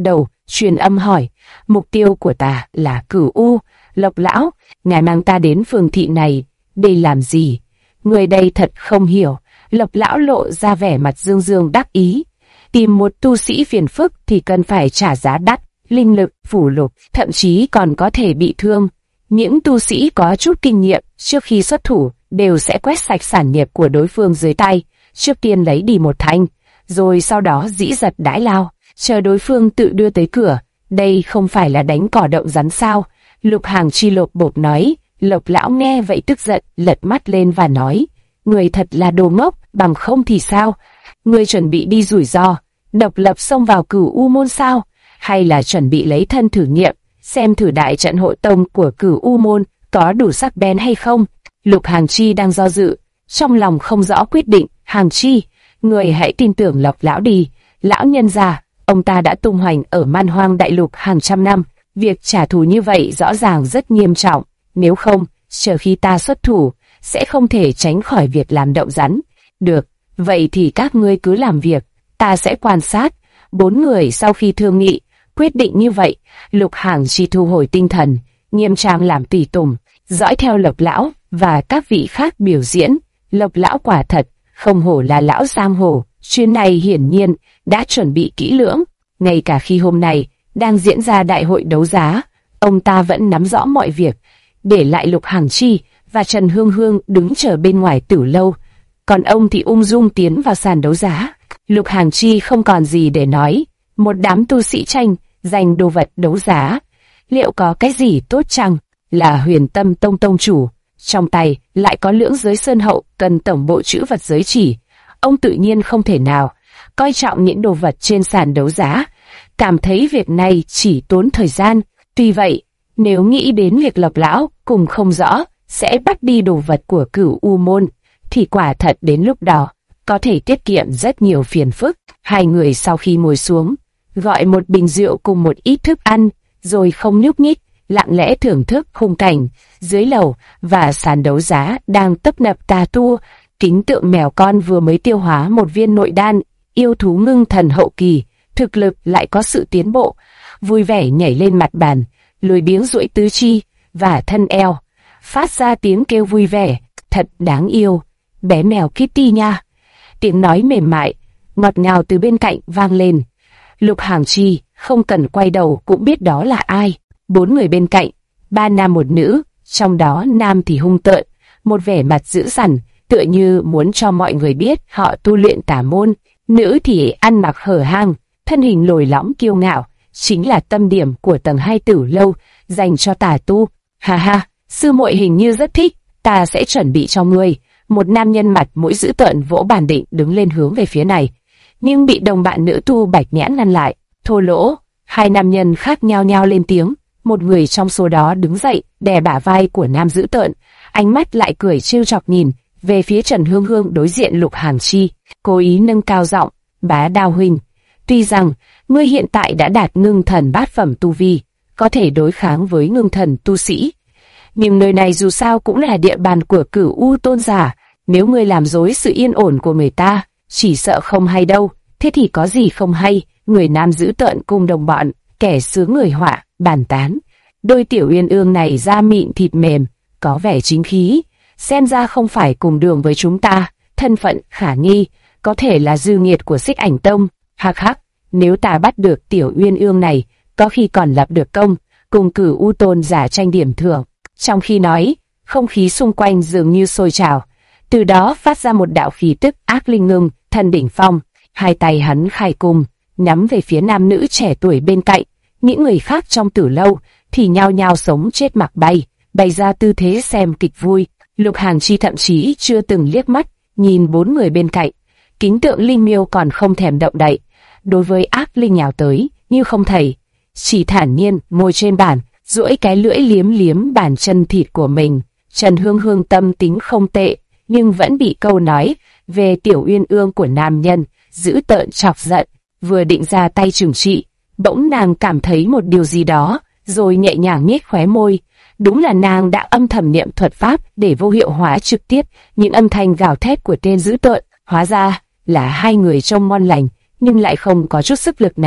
truyền âm hỏi, mục tiêu của ta là Cửu U. Lộc lão, ngài mang ta đến phường thị này để làm gì? Người đây thật không hiểu. Lộc lão lộ ra vẻ mặt dương dương đắc ý. Tìm một tu sĩ phiền phức thì cần phải trả giá đắt, linh lực, phủ lục, thậm chí còn có thể bị thương. Những tu sĩ có chút kinh nghiệm trước khi xuất thủ đều sẽ quét sạch sản nghiệp của đối phương dưới tay, trước tiên lấy đi một thanh, rồi sau đó dĩ giật đãi lao, chờ đối phương tự đưa tới cửa. Đây không phải là đánh cỏ động rắn sao? Lục Hàng Chi lột bột nói. Lộc lão nghe vậy tức giận, lật mắt lên và nói, người thật là đồ ngốc, bằng không thì sao? Người chuẩn bị đi rủi ro, độc lập xông vào Cửu U môn sao? Hay là chuẩn bị lấy thân thử nghiệm, xem thử đại trận hộ tông của Cửu U môn có đủ sắc bén hay không? Lục Hàng Chi đang do dự, trong lòng không rõ quyết định. Hàng Chi, người hãy tin tưởng Lộc lão đi. Lão nhân già, ông ta đã tung hoành ở Man Hoang đại lục hàng trăm năm, việc trả thù như vậy rõ ràng rất nghiêm trọng. Nếu không, chờ khi ta xuất thủ, sẽ không thể tránh khỏi việc làm động rắn. Được, vậy thì các ngươi cứ làm việc, ta sẽ quan sát. Bốn người sau khi thương nghị, quyết định như vậy. Lục Hàng Chi thu hồi tinh thần, nghiêm trang làm tùy tùng, dõi theo Lộc lão và các vị khác biểu diễn. Lộc lão quả thật, không hổ là lão giang hồ, chuyến này hiển nhiên đã chuẩn bị kỹ lưỡng. Ngay cả khi hôm nay đang diễn ra đại hội đấu giá, ông ta vẫn nắm rõ mọi việc, để lại Lục Hàng Chi và Trần Hương Hương đứng chờ bên ngoài Tử lâu, còn ông thì ung dung tiến vào sàn đấu giá. Lục Hàng Chi không còn gì để nói, một đám tu sĩ tranh giành đồ vật đấu giá, liệu có cái gì tốt chăng? Là Huyền Tâm Tông tông chủ, trong tay lại có Lưỡng Giới Sơn hậu cần tổng bộ trữ vật giới chỉ, ông tự nhiên không thể nào coi trọng những đồ vật trên sàn đấu giá, cảm thấy việc này chỉ tốn thời gian. Tuy vậy, nếu nghĩ đến việc Lộc lão cùng không rõ sẽ bắt đi đồ vật của Cửu U môn, thì quả thật đến lúc đó có thể tiết kiệm rất nhiều phiền phức. Hai người sau khi ngồi xuống, gọi một bình rượu cùng một ít thức ăn, rồi không nhúc nhích, lặng lẽ thưởng thức khung cảnh dưới lầu và sàn đấu giá đang tấp nập tà tu. Kính tượng mèo con vừa mới tiêu hóa một viên nội đan, yêu thú ngưng thần hậu kỳ, thực lực lại có sự tiến bộ, vui vẻ nhảy lên mặt bàn, lười biếng duỗi tứ chi và thân eo, phát ra tiếng kêu vui vẻ, thật đáng yêu, bé mèo Kitty nha. Tiếng nói mềm mại, ngọt ngào từ bên cạnh vang lên. Lục Hàng Chi không cần quay đầu cũng biết đó là ai. Bốn người bên cạnh, ba nam một nữ, trong đó nam thì hung tợn, một vẻ mặt dữ dằn, tựa như muốn cho mọi người biết họ tu luyện tà môn. Nữ thì ăn mặc hở hang, thân hình lồi lõm kiêu ngạo, chính là tâm điểm của tầng 2 Tử lâu dành cho tà tu. Ha ha, sư muội hình như rất thích, ta sẽ chuẩn bị cho ngươi. Một nam nhân mặt mũi dữ tợn vỗ bàn định đứng lên hướng về phía này, nhưng bị đồng bạn nữ tu Bạch Nhãn ngăn lại. Thô lỗ, hai nam nhân khác nhao nhao lên tiếng. Một người trong số đó đứng dậy, đè bả vai của nam dữ tợn, ánh mắt lại cười trêu chọc nhìn về phía Trần Hương Hương đối diện Lục Hàng Chi, cố ý nâng cao giọng, "Bá Đao huynh, tuy rằng ngươi hiện tại đã đạt ngưng thần bát phẩm tu vi, có thể đối kháng với ngưng thần tu sĩ, nhưng nơi này dù sao cũng là địa bàn của Cửu U tôn giả, nếu ngươi làm rối sự yên ổn của người ta, chỉ sợ không hay đâu." Thế thì có gì không hay? Người nam dữ tợn cùng đồng bọn, kẻ sướng người họa, bàn tán. Đôi tiểu uyên ương này da mịn thịt mềm, có vẻ chính khí, xem ra không phải cùng đường với chúng ta, thân phận khả nghi, có thể là dư nghiệt của Xích Ảnh Tông. Hắc hắc, nếu ta bắt được tiểu uyên ương này, có khi còn lập được công, cùng Cửu U tôn giả tranh điểm thưởng. Trong khi nói, không khí xung quanh dường như sôi trào, từ đó phát ra một đạo khí tức ác linh ngưng, thần đỉnh phong. Hai tay hắn khai cung, nắm về phía nam nữ trẻ tuổi bên cạnh. Những người khác trong Tử lâu thì nhao nhao sống chết mặc bay, bày ra tư thế xem kịch vui. Lục Hàng Chi thậm chí chưa từng liếc mắt nhìn bốn người bên cạnh. Kính tượng linh miêu còn không thèm động đậy, đối với ác linh nhào tới như không thấy, chỉ thản nhiên ngồi trên bàn, duỗi cái lưỡi liếm liếm bàn chân thịt của mình. Trần Hương Hương tâm tính không tệ, nhưng vẫn bị câu nói về tiểu uyên ương của nam nhân dữ tợn chọc giận. Vừa định ra tay trừng trị, bỗng nàng cảm thấy một điều gì đó, rồi nhẹ nhàng nhếch khóe môi. Đúng là nàng đã âm thầm niệm thuật pháp để vô hiệu hóa trực tiếp những âm thanh gào thét của tên dữ tợn. Hóa ra là hai người trông ngon lành, nhưng lại không có chút sức lực nào.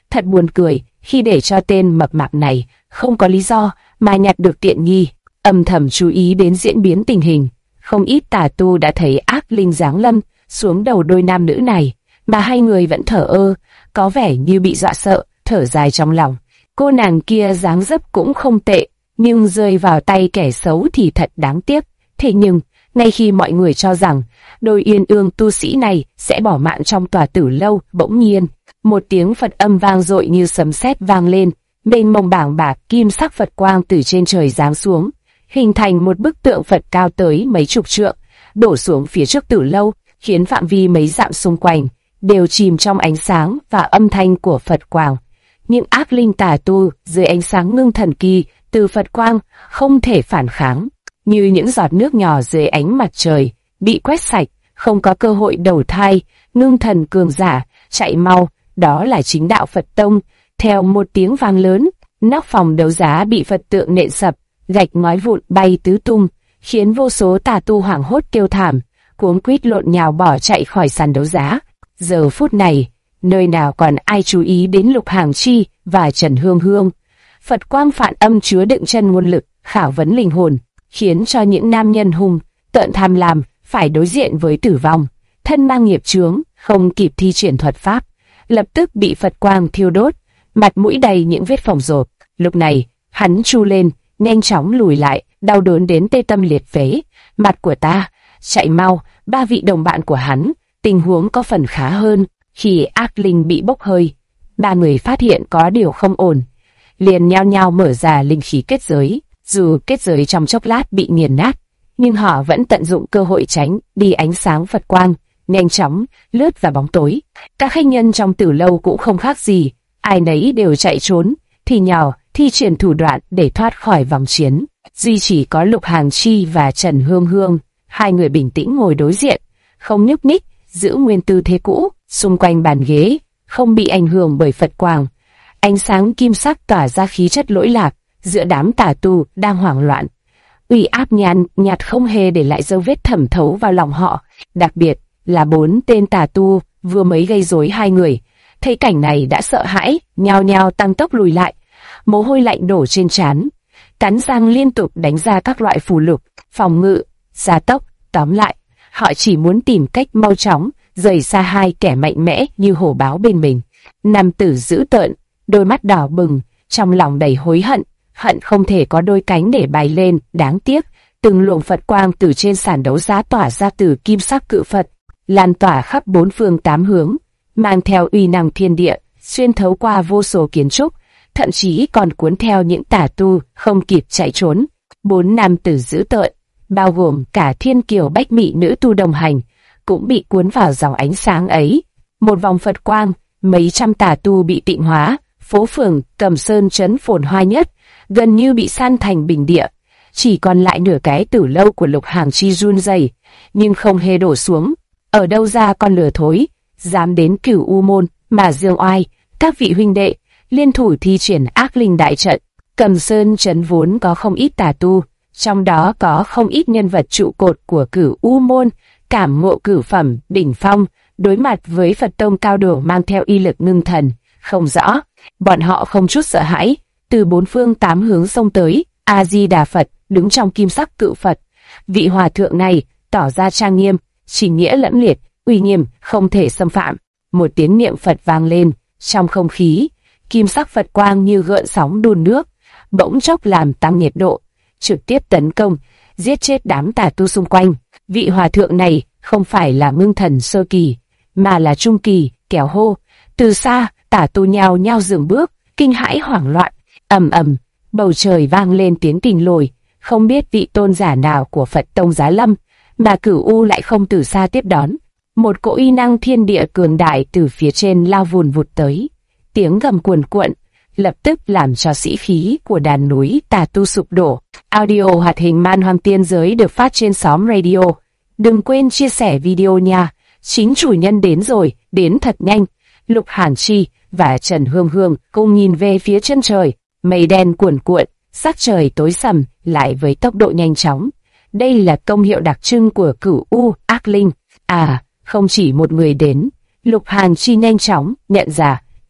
Thật buồn cười, khi để cho tên mập mạp này không có lý do mà nhặt được tiện nghi. Âm thầm chú ý đến diễn biến tình hình, không ít tà tu đã thấy ác linh giáng lâm xuống đầu đôi nam nữ này, mà hai người vẫn thở ơ, có vẻ như bị dọa sợ, thở dài trong lòng. Cô nàng kia dáng dấp cũng không tệ, nhưng rơi vào tay kẻ xấu thì thật đáng tiếc. Thế nhưng, ngay khi mọi người cho rằng đôi uyên ương tu sĩ này sẽ bỏ mạng trong tòa tử lâu, bỗng nhiên một tiếng Phật âm vang dội như sấm sét vang lên, mênh mông bảng bạc kim sắc Phật quang từ trên trời giáng xuống, hình thành một bức tượng Phật cao tới mấy chục trượng, đổ xuống phía trước tử lâu, khiến phạm vi mấy dặm xung quanh đều chìm trong ánh sáng và âm thanh của Phật quang. Những ác linh tà tu dưới ánh sáng ngưng thần kỳ từ Phật quang không thể phản kháng, như những giọt nước nhỏ dưới ánh mặt trời, bị quét sạch, không có cơ hội đầu thai. Ngưng thần cường giả, chạy mau, đó là chính đạo Phật tông. Theo một tiếng vang lớn, nóc phòng đấu giá bị Phật tượng nện sập, gạch ngói vụn bay tứ tung, khiến vô số tà tu hoảng hốt kêu thảm, cuống quýt lộn nhào bỏ chạy khỏi sàn đấu giá. Giờ phút này, nơi nào còn ai chú ý đến Lục Hàng Chi và Trần Hương Hương. Phật quang phản âm chứa đựng chân ngôn lực, khảo vấn linh hồn, khiến cho những nam nhân hung tợn tham lam phải đối diện với tử vong. Thân mang nghiệp chướng, không kịp thi triển thuật pháp, lập tức bị Phật quang thiêu đốt, mặt mũi đầy những vết phỏng rộp. Lúc này, hắn chu lên, nhanh chóng lùi lại, đau đớn đến tê tâm liệt phế. Mặt của ta, chạy mau. Ba vị đồng bạn của hắn, tình huống có phần khá hơn. Khi ác linh bị bốc hơi, ba người phát hiện có điều không ổn, liền nhao nhao mở ra linh khí kết giới. Dù kết giới trong chốc lát bị nghiền nát, nhưng họ vẫn tận dụng cơ hội tránh đi ánh sáng Phật quang, nhanh chóng lướt vào bóng tối. Các khách nhân trong tử lâu cũng không khác gì, ai nấy đều chạy trốn, thì nhào, thi triển thủ đoạn để thoát khỏi vòng chiến. Duy chỉ có Lục Hàng Chi và Trần Hương Hương, hai người bình tĩnh ngồi đối diện, không nhúc nhích, giữ nguyên tư thế cũ. Xung quanh bàn ghế không bị ảnh hưởng bởi Phật quang, ánh sáng kim sắc tỏa ra khí chất lỗi lạc. Giữa đám tà tu đang hoảng loạn, uy áp nhàn nhạt không hề để lại dấu vết thẩm thấu vào lòng họ. Đặc biệt là 4 tên tà tu vừa mới gây rối hai người, thấy cảnh này đã sợ hãi, nhao nhao tăng tốc lùi lại, mồ hôi lạnh đổ trên trán, cắn răng liên tục đánh ra các loại phù lục phòng ngự, gia tốc. Tóm lại, họ chỉ muốn tìm cách mau chóng rời xa hai kẻ mạnh mẽ như hổ báo bên mình. Nam tử dữ tợn, đôi mắt đỏ bừng, trong lòng đầy hối hận, hận không thể có đôi cánh để bay lên. Đáng tiếc, từng luồng Phật quang từ trên sàn đấu giá tỏa ra từ kim sắc cự Phật, lan tỏa khắp 4 phương 8 hướng, mang theo uy năng thiên địa, xuyên thấu qua vô số kiến trúc, thậm chí còn cuốn theo những tà tu không kịp chạy trốn. 4 nam tử dữ tợn, bao gồm cả thiên kiều bách mỹ nữ tu đồng hành, cũng bị cuốn vào dòng ánh sáng ấy. Một vòng Phật quang, mấy trăm tà tu bị tịnh hóa, phố phường Cẩm Sơn trấn phồn hoa nhất gần như bị san thành bình địa, chỉ còn lại nửa cái tử lâu của Lục Hàng Chi run rẩy, nhưng không hề đổ xuống. Ở đâu ra con lừa thối, dám đến Cửu U môn mà dương oai? Các vị huynh đệ liên thủ thi triển ác linh đại trận. Cẩm Sơn trấn vốn có không ít tà tu, trong đó có không ít nhân vật trụ cột của Cửu U môn, cảm ngộ cửu phẩm đỉnh phong, đối mặt với Phật tông cao độ mang theo y lực ngưng thần không rõ. Bọn họ không chút sợ hãi, từ 4 phương 8 hướng xông tới. A Di Đà Phật đứng trong kim sắc cự Phật, vị hòa thượng này tỏ ra trang nghiêm, chỉ nghĩa lẫm liệt, uy nghiêm không thể xâm phạm. Một tiếng niệm Phật vang lên, trong không khí, kim sắc Phật quang như gợn sóng đun nước, bỗng chốc làm tăng nhiệt độ, trực tiếp tấn công, giết chết đám tà tu xung quanh. Vị hòa thượng này không phải là ngưng thần sơ kỳ, mà là trung kỳ. Kéo hô, từ xa, tà tu nhao nhao dừng bước, kinh hãi hoảng loạn. Ầm ầm, bầu trời vang lên tiếng kình lồi. Không biết vị tôn giả nào của Phật tông giá lâm, mà Cửu U lại không từ xa tiếp đón. Một cỗ uy năng thiên địa cường đại từ phía trên lao vùn vụt tới, tiếng gầm cuồn cuộn, lập tức làm cho sĩ khí của đàn núi tà tu sụp đổ. Audio hoạt hình Man Hoang Tiên Giới được phát trên xóm radio. Đừng quên chia sẻ video nha. Chính chủ nhân đến rồi, đến thật nhanh. Lục Hàng Chi và Trần Hương Hương cùng nhìn về phía chân trời, mây đen cuồn cuộn, sắc trời tối sầm lại với tốc độ nhanh chóng. Đây là công hiệu đặc trưng của Cửu U ác linh. À, không chỉ một người đến. Lục Hàng Chi nhanh chóng nhận ra,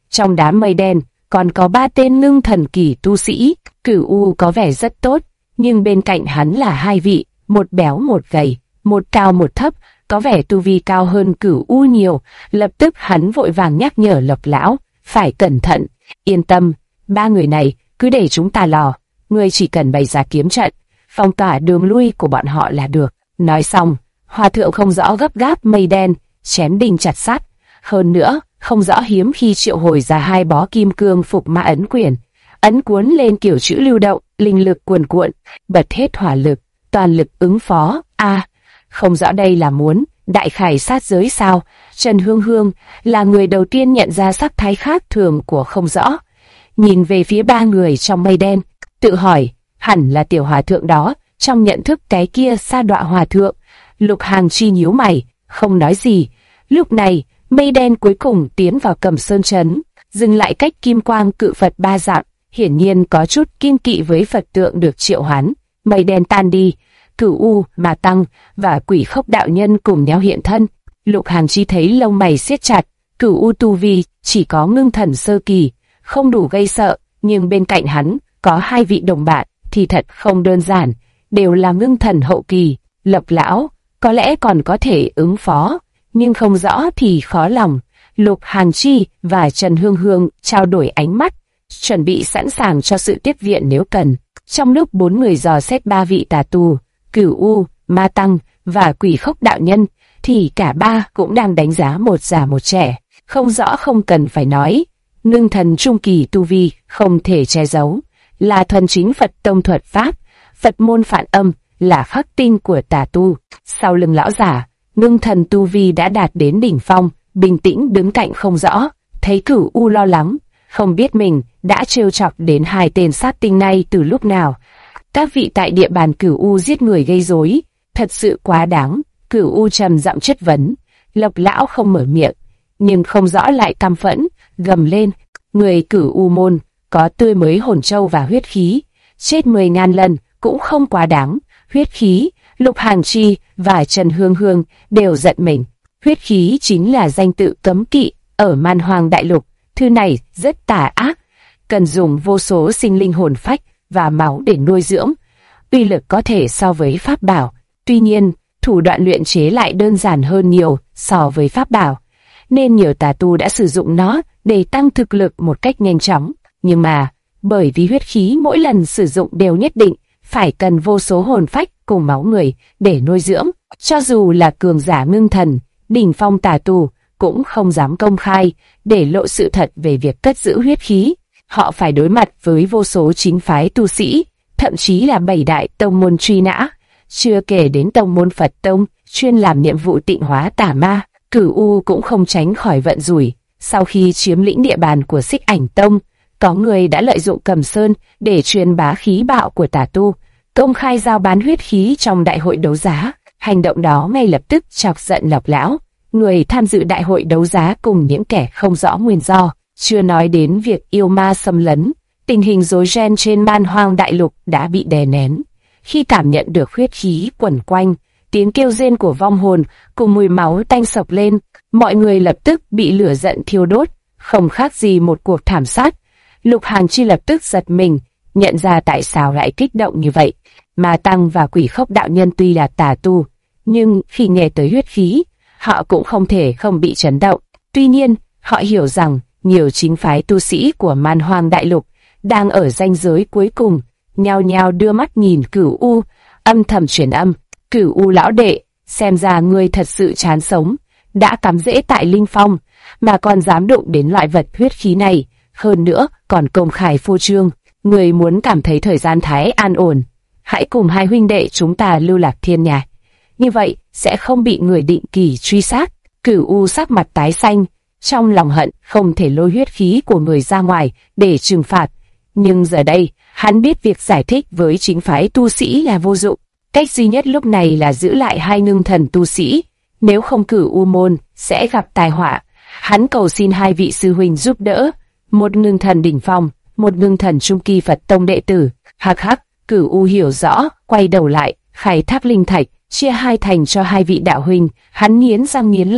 Trong đám mây đen còn có 3 tên ngưng thần kỳ tu sĩ. Cửu U có vẻ rất tốt, nhưng bên cạnh hắn là 2 vị, một béo một gầy, một cao một thấp, có vẻ tu vi cao hơn Cửu U nhiều. Lập tức hắn vội vàng nhắc nhở Lộc lão, phải cẩn thận. Yên tâm, 3 người này cứ để chúng ta lo, ngươi chỉ cần bày ra kiếm trận, phong tỏa đường lui của bọn họ là được. Nói xong, Hòa thượng không rõ gấp gáp mây đen, chém đinh chặt sắt. Hơn nữa, không rõ hiếm khi triệu hồi ra 2 bó kim cương phục ma ấn quyển, ấn cuốn lên kiểu chữ lưu động, linh lực cuồn cuộn, bật hết hỏa lực, toàn lực ứng phó. Không rõ đây là muốn đại khải sát giới sao? Trần Hương Hương là người đầu tiên nhận ra sắc thái khác thường của không rõ, nhìn về phía 3 người trong mây đen, tự hỏi, hẳn là tiểu hòa thượng đó, trong nhận thức cái kia sa đọa hòa thượng. Lục Hàng Chi nhíu mày, không nói gì. Lúc này, mây đen cuối cùng tiến vào Cẩm Sơn trấn, dừng lại cách Kim Quang Cự Phật 3 dặm, hiển nhiên có chút kiêng kỵ với Phật tượng được triệu hoán. Mây đen tan đi, Cửu U, Ma Tăng và Quỷ Khốc đạo nhân cùng nhau hiện thân. Lục Hàng Chi thấy lông mày siết chặt. Cửu U tu vi chỉ có ngưng thần sơ kỳ, không đủ gây sợ, nhưng bên cạnh hắn có 2 vị đồng bạn thì thật không đơn giản, đều là ngưng thần hậu kỳ. Lộc lão có lẽ còn có thể ứng phó, nhưng không rõ thì khó lòng. Lục Hàng Chi và Trần Hương Hương trao đổi ánh mắt, chuẩn bị sẵn sàng cho sự tiếp viện nếu cần. Trong lúc 4 người dò xét 3 vị tà tu, Cửu U, Ma Tăng và Quỷ Khốc đạo nhân, thì cả 3 cũng đang đánh giá một già một trẻ. Không rõ không cần phải nói, ngưng thần trung kỳ tu vi không thể che giấu, là thuần chính Phật tông thuật pháp, Phật môn phản âm, là khắc tinh của tà tu. Sau lưng lão giả, ngưng thần tu vi đã đạt đến đỉnh phong, bình tĩnh đứng cạnh không rõ, thấy Cửu U lo lắng, không biết mình đã trêu chọc đến 2 tên sát tinh này từ lúc nào. Các vị tại địa bàn Cửu U giết người gây rối, thật sự quá đáng. Cửu U trầm giọng chất vấn. Lộc lão không mở miệng, nhưng không rõ lại căm phẫn, gầm lên, người Cửu U môn có tươi mới hồn châu và huyết khí, chết 10.000 lần cũng không quá đáng. Huyết khí, Lục Hàng Chi và Trần Hương Hương đều giận mình. Huyết khí chính là danh tự cấm kỵ ở Man Hoang Đại Lục, thứ này rất tà ác, cần dùng vô số sinh linh hồn phách và máu để nuôi dưỡng, uy lực có thể so với pháp bảo. Tuy nhiên, thủ đoạn luyện chế lại đơn giản hơn nhiều so với pháp bảo, nên nhiều tà tu đã sử dụng nó để tăng thực lực một cách nhanh chóng. Nhưng mà, bởi vì huyết khí mỗi lần sử dụng đều nhất định phải cần vô số hồn phách cùng máu người để nuôi dưỡng, cho dù là cường giả ngưng thần, đỉnh phong tà tu cũng không dám công khai để lộ sự thật về việc cất giữ huyết khí. Họ phải đối mặt với vô số chính phái tu sĩ, thậm chí là 7 đại tông môn truy nã, chưa kể đến tông môn Phật tông chuyên làm nhiệm vụ tịnh hóa tà ma. Cửu U cũng không tránh khỏi vận rủi. Sau khi chiếm lĩnh địa bàn của Xích Ảnh Tông, có người đã lợi dụng Cẩm Sơn để truyền bá khí bạo của tà tu, công khai giao bán huyết khí trong đại hội đấu giá. Hành động đó ngay lập tức chọc giận Lộc lão. Người tham dự đại hội đấu giá cùng những kẻ không rõ nguyên do, chưa nói đến việc yêu ma xâm lấn, tình hình rối ren trên Man Hoang Đại Lục đã bị đè nén. Khi cảm nhận được huyết khí quẩn quanh, tiếng kêu rên của vong hồn cùng mùi máu tanh sộc lên, mọi người lập tức bị lửa giận thiêu đốt, không khác gì một cuộc thảm sát. Lục Hàng Chi lập tức giật mình, nhận ra tại sao lại kích động như vậy. Ma Tăng và Quỷ Khốc đạo nhân tuy là tà tu, nhưng khi nghe tới huyết khí, họ cũng không thể không bị chấn động. Tuy nhiên, họ hiểu rằng nhiều chính phái tu sĩ của Man Hoang Đại Lục đang ở ranh giới cuối cùng, nhao nhao đưa mắt nhìn Cửu U, âm thầm truyền âm. Cửu U lão đệ, xem ra ngươi thật sự chán sống, đã cắm rễ tại Linh Phong, mà còn dám đụng đến loại vật huyết khí này, hơn nữa còn công khai phô trương. Ngươi muốn cảm thấy thời gian thái an ổn, hãy cùng 2 huynh đệ chúng ta lưu lạc thiên nhai, như vậy sẽ không bị người định kỳ truy sát. Cửu U sắc mặt tái xanh, trong lòng hận không thể lôi huyết khí của người ra ngoài để trừng phạt, nhưng giờ đây hắn biết việc giải thích với chính phái tu sĩ là vô dụng. Cách duy nhất lúc này là giữ lại 2 ngưng thần tu sĩ, nếu không Cửu U môn sẽ gặp tai họa. Hắn cầu xin 2 vị sư huynh giúp đỡ, một ngưng thần đỉnh phong, một ngưng thần trung kỳ Phật tông đệ tử. Hắc hắc, Cửu U hiểu rõ, quay đầu lại, khai thác linh thạch, chia 2 thành cho 2 vị đạo huynh. Hắn nghiến răng nghiến lợi,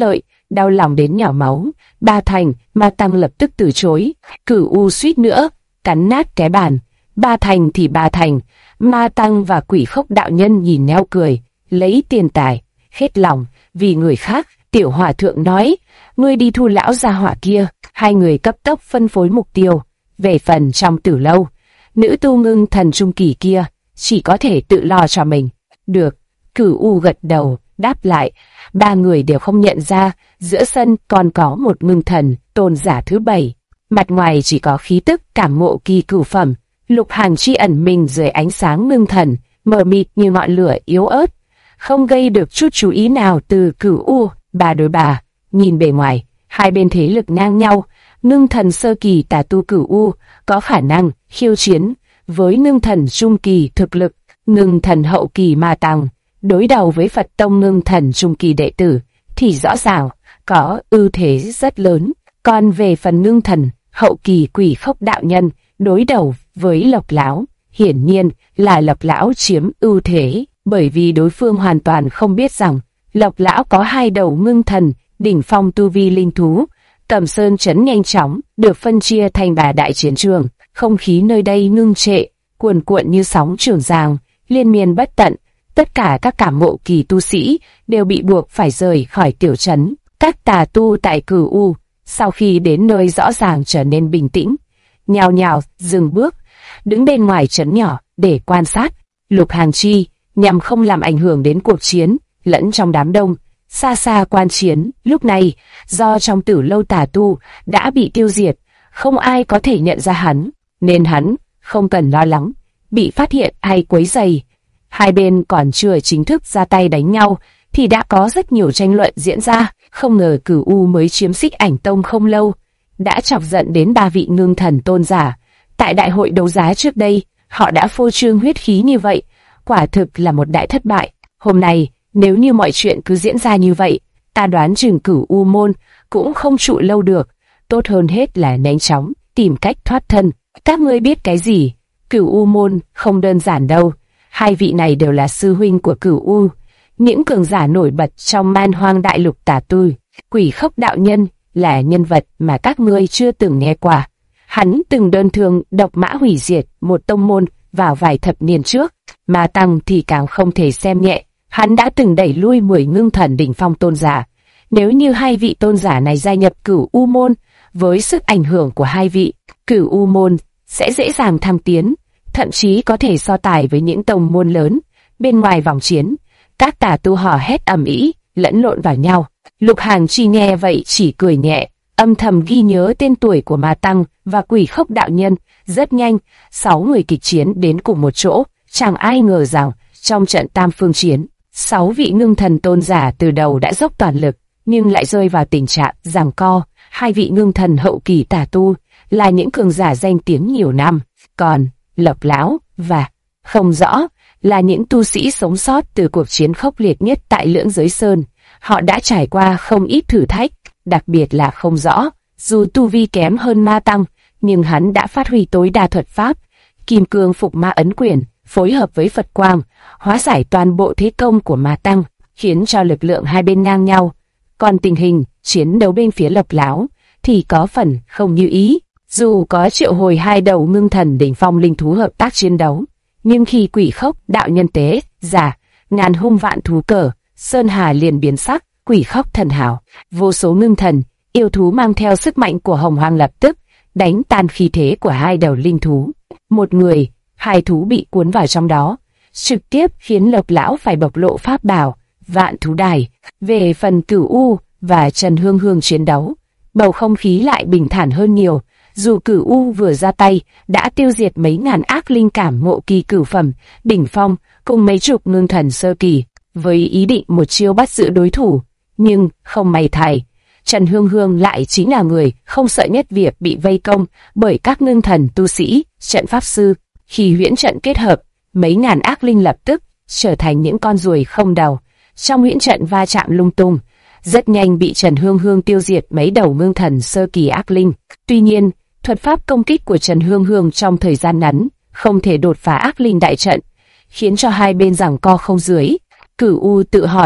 đau lòng đến nhỏ máu. Ba Thành, Ma Tăng lập tức từ chối. Cửu U suýt nữa cắn nát cái bàn. Ba Thành thì Ba Thành, Ma Tăng và Quỷ Khốc đạo nhân nhìn nhau cười, lấy tiền tài, hết lòng, vì người khác. Tiểu Hòa Thượng nói, ngươi đi thu lão gia hỏa kia. Hai người cấp tốc phân phối mục tiêu. Về phần trong Tử Lâu, nữ tu ngưng thần trung kỳ kia chỉ có thể tự lo cho mình. Được, Cửu U gật đầu, đáp lại. Ba người đều không nhận ra giữa sân còn có một ngưng thần tôn giả thứ 7. Mặt ngoài chỉ có khí tức cảm ngộ kỳ cửu phẩm. Lục Hàn Chi ẩn mình dưới ánh sáng ngưng thần, mờ mịt như ngọn lửa yếu ớt, không gây được chút chú ý nào từ Cửu U. Ba đối ba, nhìn bề ngoài, hai bên thế lực ngang nhau. Ngưng thần sơ kỳ tà tu Cửu U có khả năng khiêu chiến với ngưng thần trung kỳ thực lực. Ngưng thần hậu kỳ Ma Tăng đối đầu với Phật tông ngưng thần trung kỳ đệ tử thì rõ ràng có ưu thế rất lớn. Còn về phần ngưng thần hậu kỳ Quỷ Khốc đạo nhân đối đầu với Lộc lão, hiển nhiên là Lộc lão chiếm ưu thế, bởi vì đối phương hoàn toàn không biết rằng Lộc lão có hai đầu ngưng thần đỉnh phong tu vi linh thú. Cẩm Sơn trấn nhanh chóng được phân chia thành 3 đại chiến trường, không khí nơi đây ngưng trệ, cuồn cuộn như sóng trường giang, liên miên bất tận. Tất cả các cảm ngộ kỳ tu sĩ đều bị buộc phải rời khỏi tiểu trấn. Các tà tu tại Cửu U sau khi đến nơi rõ ràng trở nên bình tĩnh, nhao nhao dừng bước, đứng bên ngoài trấn nhỏ để quan sát. Lục Hàn Chi nhằm không làm ảnh hưởng đến cuộc chiến, lẫn trong đám đông xa xa quan chiến. Lúc này do trong Tử Lâu tà tu đã bị tiêu diệt, không ai có thể nhận ra hắn, nên hắn không cần lo lắng bị phát hiện hay quấy rầy. Hai bên còn chưa chính thức ra tay đánh nhau thì đã có rất nhiều tranh luận diễn ra. Không ngờ Cửu U mới chiếm Xích Ảnh Tông không lâu đã chọc giận đến 3 vị ngưng thần tôn giả. Tại đại hội đấu giá trước đây, họ đã phô trương huyết khí như vậy, quả thực là một đại thất bại. Hôm nay, nếu như mọi chuyện cứ diễn ra như vậy, ta đoán chừng Cửu U môn cũng không trụ lâu được. Tốt hơn hết là nhanh chóng tìm cách thoát thân. Các ngươi biết cái gì? Cửu U môn không đơn giản đâu. Hai vị này đều là sư huynh của Cửu U, những cường giả nổi bật trong Man Hoang đại lục tà tu. Quỷ Khốc đạo nhân là nhân vật mà các ngươi chưa từng nghe qua. Hắn từng đơn thương độc mã hủy diệt một tông môn vào vài thập niên trước. Ma Tăng thì càng không thể xem nhẹ, hắn đã từng đẩy lui 10 ngưng thần đỉnh phong tôn giả. Nếu như hai vị tôn giả này gia nhập Cửu U môn, với sức ảnh hưởng của hai vị, Cửu U môn sẽ dễ dàng thăng tiến, thậm chí có thể so tài với những tông môn lớn. Bên ngoài vòng chiến, các tà tu hò hét ầm ĩ, lẫn lộn vào nhau. Lục Hàn Chi nghe vậy chỉ cười nhẹ, âm thầm ghi nhớ tên tuổi của Ma Tăng và Quỷ Khốc đạo nhân. Rất nhanh, 6 người kịch chiến đến cùng một chỗ. Chẳng ai ngờ rằng trong trận tam phương chiến, 6 vị ngưng thần tôn giả từ đầu đã dốc toàn lực, nhưng lại rơi vào tình trạng giằng co. Hai vị ngưng thần hậu kỳ tà tu là những cường giả danh tiếng nhiều năm, còn Lộc lão và không rõ là những tu sĩ sống sót từ cuộc chiến khốc liệt nhất tại Lưỡng Giới Sơn. Họ đã trải qua không ít thử thách, đặc biệt là không rõ, dù tu vi kém hơn Ma Tăng, nhưng hắn đã phát huy tối đa thuật pháp, Kim Cương Phục Ma Ấn Quyền, phối hợp với Phật Quang, hóa giải toàn bộ thế công của Ma Tăng, khiến cho lực lượng hai bên ngang nhau. Còn tình hình chiến đấu bên phía Lộc lão thì có phần không như ý. Dù có triệu hồi hai đầu ngưng thần đỉnh phong linh thú hợp tác chiến đấu, nhưng khi Quỷ Khốc đạo nhân tế giả ngàn hung vạn thú cờ, sơn hà liền biến sắc. Quỷ Khốc thần hào, vô số ngưng thần yêu thú mang theo sức mạnh của Hồng Hoang lập tức đánh tan khí thế của hai đầu linh thú. Một người, hai thú bị cuốn vào trong đó, trực tiếp khiến Lộc lão phải bộc lộ pháp bảo Vạn Thú Đài. Về phần Cửu U và Trần Hương Hương chiến đấu, bầu không khí lại bình thản hơn nhiều. Dù Cửu U vừa ra tay đã tiêu diệt mấy ngàn ác linh cảm ngộ kỳ cửu phẩm đỉnh phong cùng mấy chục ngưng thần sơ kỳ, với ý định một chiêu bắt giữ đối thủ, nhưng không may thay, Trần Hương Hương lại chính là người không sợ nhất việc bị vây công bởi các ngưng thần tu sĩ, trận pháp sư. Khi huyễn trận kết hợp, mấy ngàn ác linh lập tức trở thành những con ruồi không đầu. Trong huyễn trận va chạm lung tung, rất nhanh bị Trần Hương Hương tiêu diệt mấy đầu ngưng thần sơ kỳ ác linh. Tuy nhiên, thuật pháp công kích của Trần Hương Hương trong thời gian ngắn không thể đột phá ác linh đại trận, khiến cho hai bên giằng co không dưới. Cửu U tự hỏi,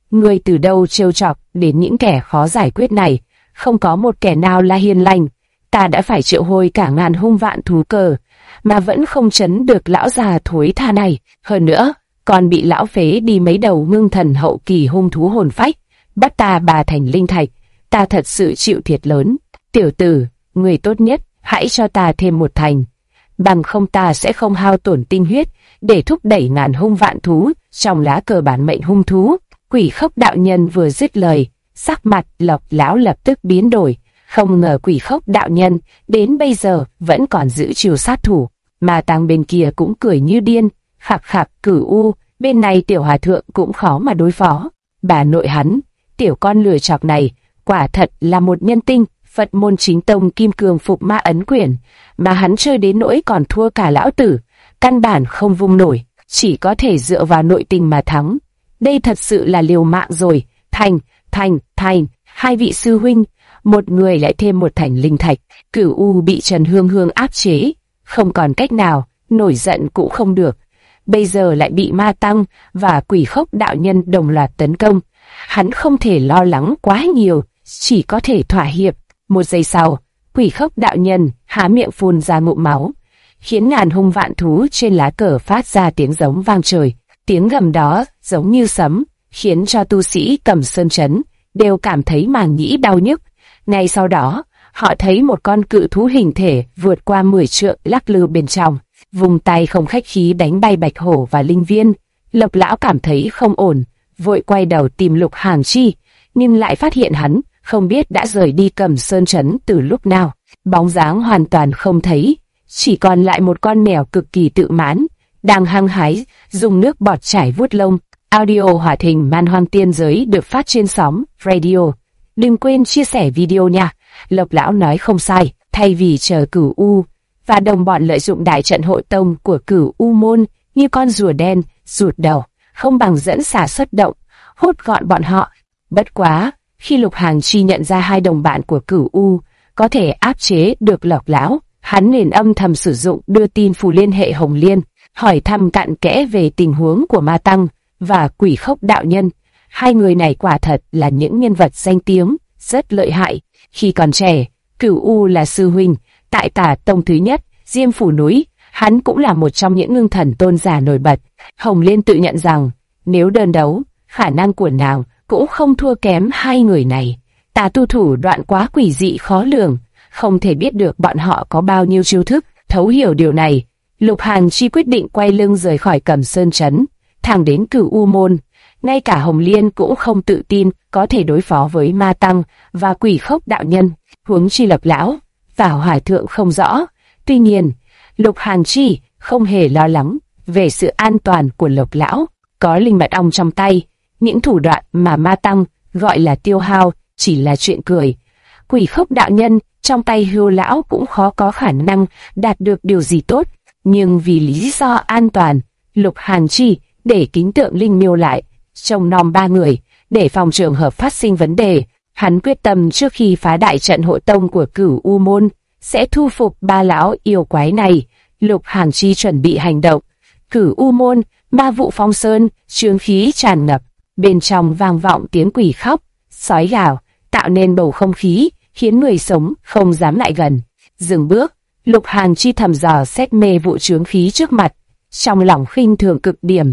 Ngươi từ đâu trêu chọc đến những kẻ khó giải quyết này? Không có một kẻ nào là hiền lành. Ta đã phải triệu hồi cả ngàn hung vạn thú cờ, mà vẫn không trấn được lão già thối tha này. Hơn nữa, còn bị lão phế đi mấy đầu ngưng thần hậu kỳ hung thú hồn phách, bắt ta bà thành linh thạch. Ta thật sự chịu thiệt lớn. Tiểu tử, người tốt nhất, hãy cho ta thêm một thành. Bằng không ta sẽ không hao tổn tinh huyết để thúc đẩy ngàn hung vạn thú trong lá cờ bản mệnh hung thú. Quỷ Khốc đạo nhân vừa dứt lời, sắc mặt Lộc lão lập tức biến đổi. Không ngờ Quỷ Khốc đạo nhân đến bây giờ vẫn còn giữ chiều sát thủ. Ma Tăng bên kia cũng cười như điên. Khạc khạc Cửu U, bên này tiểu hòa thượng cũng khó mà đối phó. Bà nội hắn, tiểu con lừa chọc này, quả thật là một nhân tinh. Phật môn chính tông kim cương phục ma ấn quyển, mà hắn chơi đến nỗi còn thua cả lão tử, căn bản không vung nổi, chỉ có thể dựa vào nội tình mà thắng. Đây thật sự là liều mạng rồi. Thành, hai vị sư huynh, một người lại thêm một thành linh thạch. Cửu U bị Trần Hương Hương áp chế, không còn cách nào, nổi giận cũng không được. Bây giờ lại bị Ma Tăng và Quỷ Khốc đạo nhân đồng loạt tấn công. Hắn không thể lo lắng quá nhiều, chỉ có thể thỏa hiệp. Một giây sau, Quỷ Khốc đạo nhân há miệng phun ra ngụm máu, khiến ngàn hung vạn thú trên lá cờ phát ra tiếng giống vang trời. Tiếng gầm đó giống như sấm, khiến cho tu sĩ Cẩm Sơn Trấn đều cảm thấy màng nhĩ đau nhức. Ngay sau đó, họ thấy một con cự thú hình thể vượt qua 10 trượng lắc lư bên trong, vùng tay không khách khí đánh bay Bạch Hổ và Linh Viên. Lộc lão cảm thấy không ổn, vội quay đầu tìm Lục Hàng Chi, nhưng lại phát hiện hắn không biết đã rời đi Cẩm Sơn Trấn từ lúc nào. Bóng dáng hoàn toàn không thấy, chỉ còn lại một con mèo cực kỳ tự mãn, đang hăng hái dùng nước bọt chảy vuốt lông. Audio hoạt hình Man Hoang Tiên Giới được phát trên sóng radio. Đừng quên chia sẻ video nha. Lộc lão nói không sai, thay vì chờ Cửu U và đồng bọn lợi dụng đại trận hội tông của Cửu U môn như con rùa đen rụt đầu, không bằng dẫn xả xuất động, hốt gọn bọn họ. Bất quá, khi Lục Hàng Chi nhận ra hai đồng bạn của Cửu U có thể áp chế được Lộc lão, hắn liền âm thầm sử dụng đưa tin phù liên hệ Hồng Liên, hỏi thăm cặn kẽ về tình huống của Ma Tăng và Quỷ Khốc đạo nhân. Hai người này quả thật là những nhân vật danh tiếng, rất lợi hại. Khi còn trẻ, Cửu U là sư huynh tại Tả tông thứ nhất, Diêm Phủ núi, hắn cũng là một trong những ngưng thần tôn giả nổi bật. Hồng Liên tự nhận rằng, nếu đơn đấu, khả năng của nàng cũng không thua kém hai người này. Tà tu thủ đoạn quá quỷ dị khó lường, không thể biết được bọn họ có bao nhiêu chiêu thức. Thấu hiểu điều này, Lục Hàn Chi quyết định quay lưng rời khỏi Cẩm Sơn Trấn, thẳng đến Cửu U môn. Ngay cả Hồng Liên cũng không tự tin có thể đối phó với Ma Tăng và Quỷ Khốc đạo nhân, huống chi Lộc lão và Hòa thượng không rõ. Tuy nhiên, Lục Hàn Chi không hề lo lắng về sự an toàn của Lộc lão. Có linh mật ong trong tay, những thủ đoạn mà Ma Tăng gọi là tiêu hao chỉ là chuyện cười. Quỷ Khốc đạo nhân trong tay Hưu lão cũng khó có khả năng đạt được điều gì tốt, nhưng vì lý do an toàn, Lục Hàn Chi để kính tượng linh miêu lại, trông nom ba người, để phòng trường hợp phát sinh vấn đề. Hắn quyết tâm trước khi phá đại trận hộ tông của Cửu U môn, sẽ thu phục ba lão yêu quái này. Lục Hàn Chi chuẩn bị hành động. Cửu U môn, ma vụ phong sơn, chướng khí tràn ngập, bên trong vang vọng tiếng quỷ khóc, sói gào, tạo nên bầu không khí khiến người sống không dám lại gần. Dừng bước, Lục Hàn Chi thầm dò xét mê vụ chướng khí trước mặt, trong lòng khinh thường cực điểm.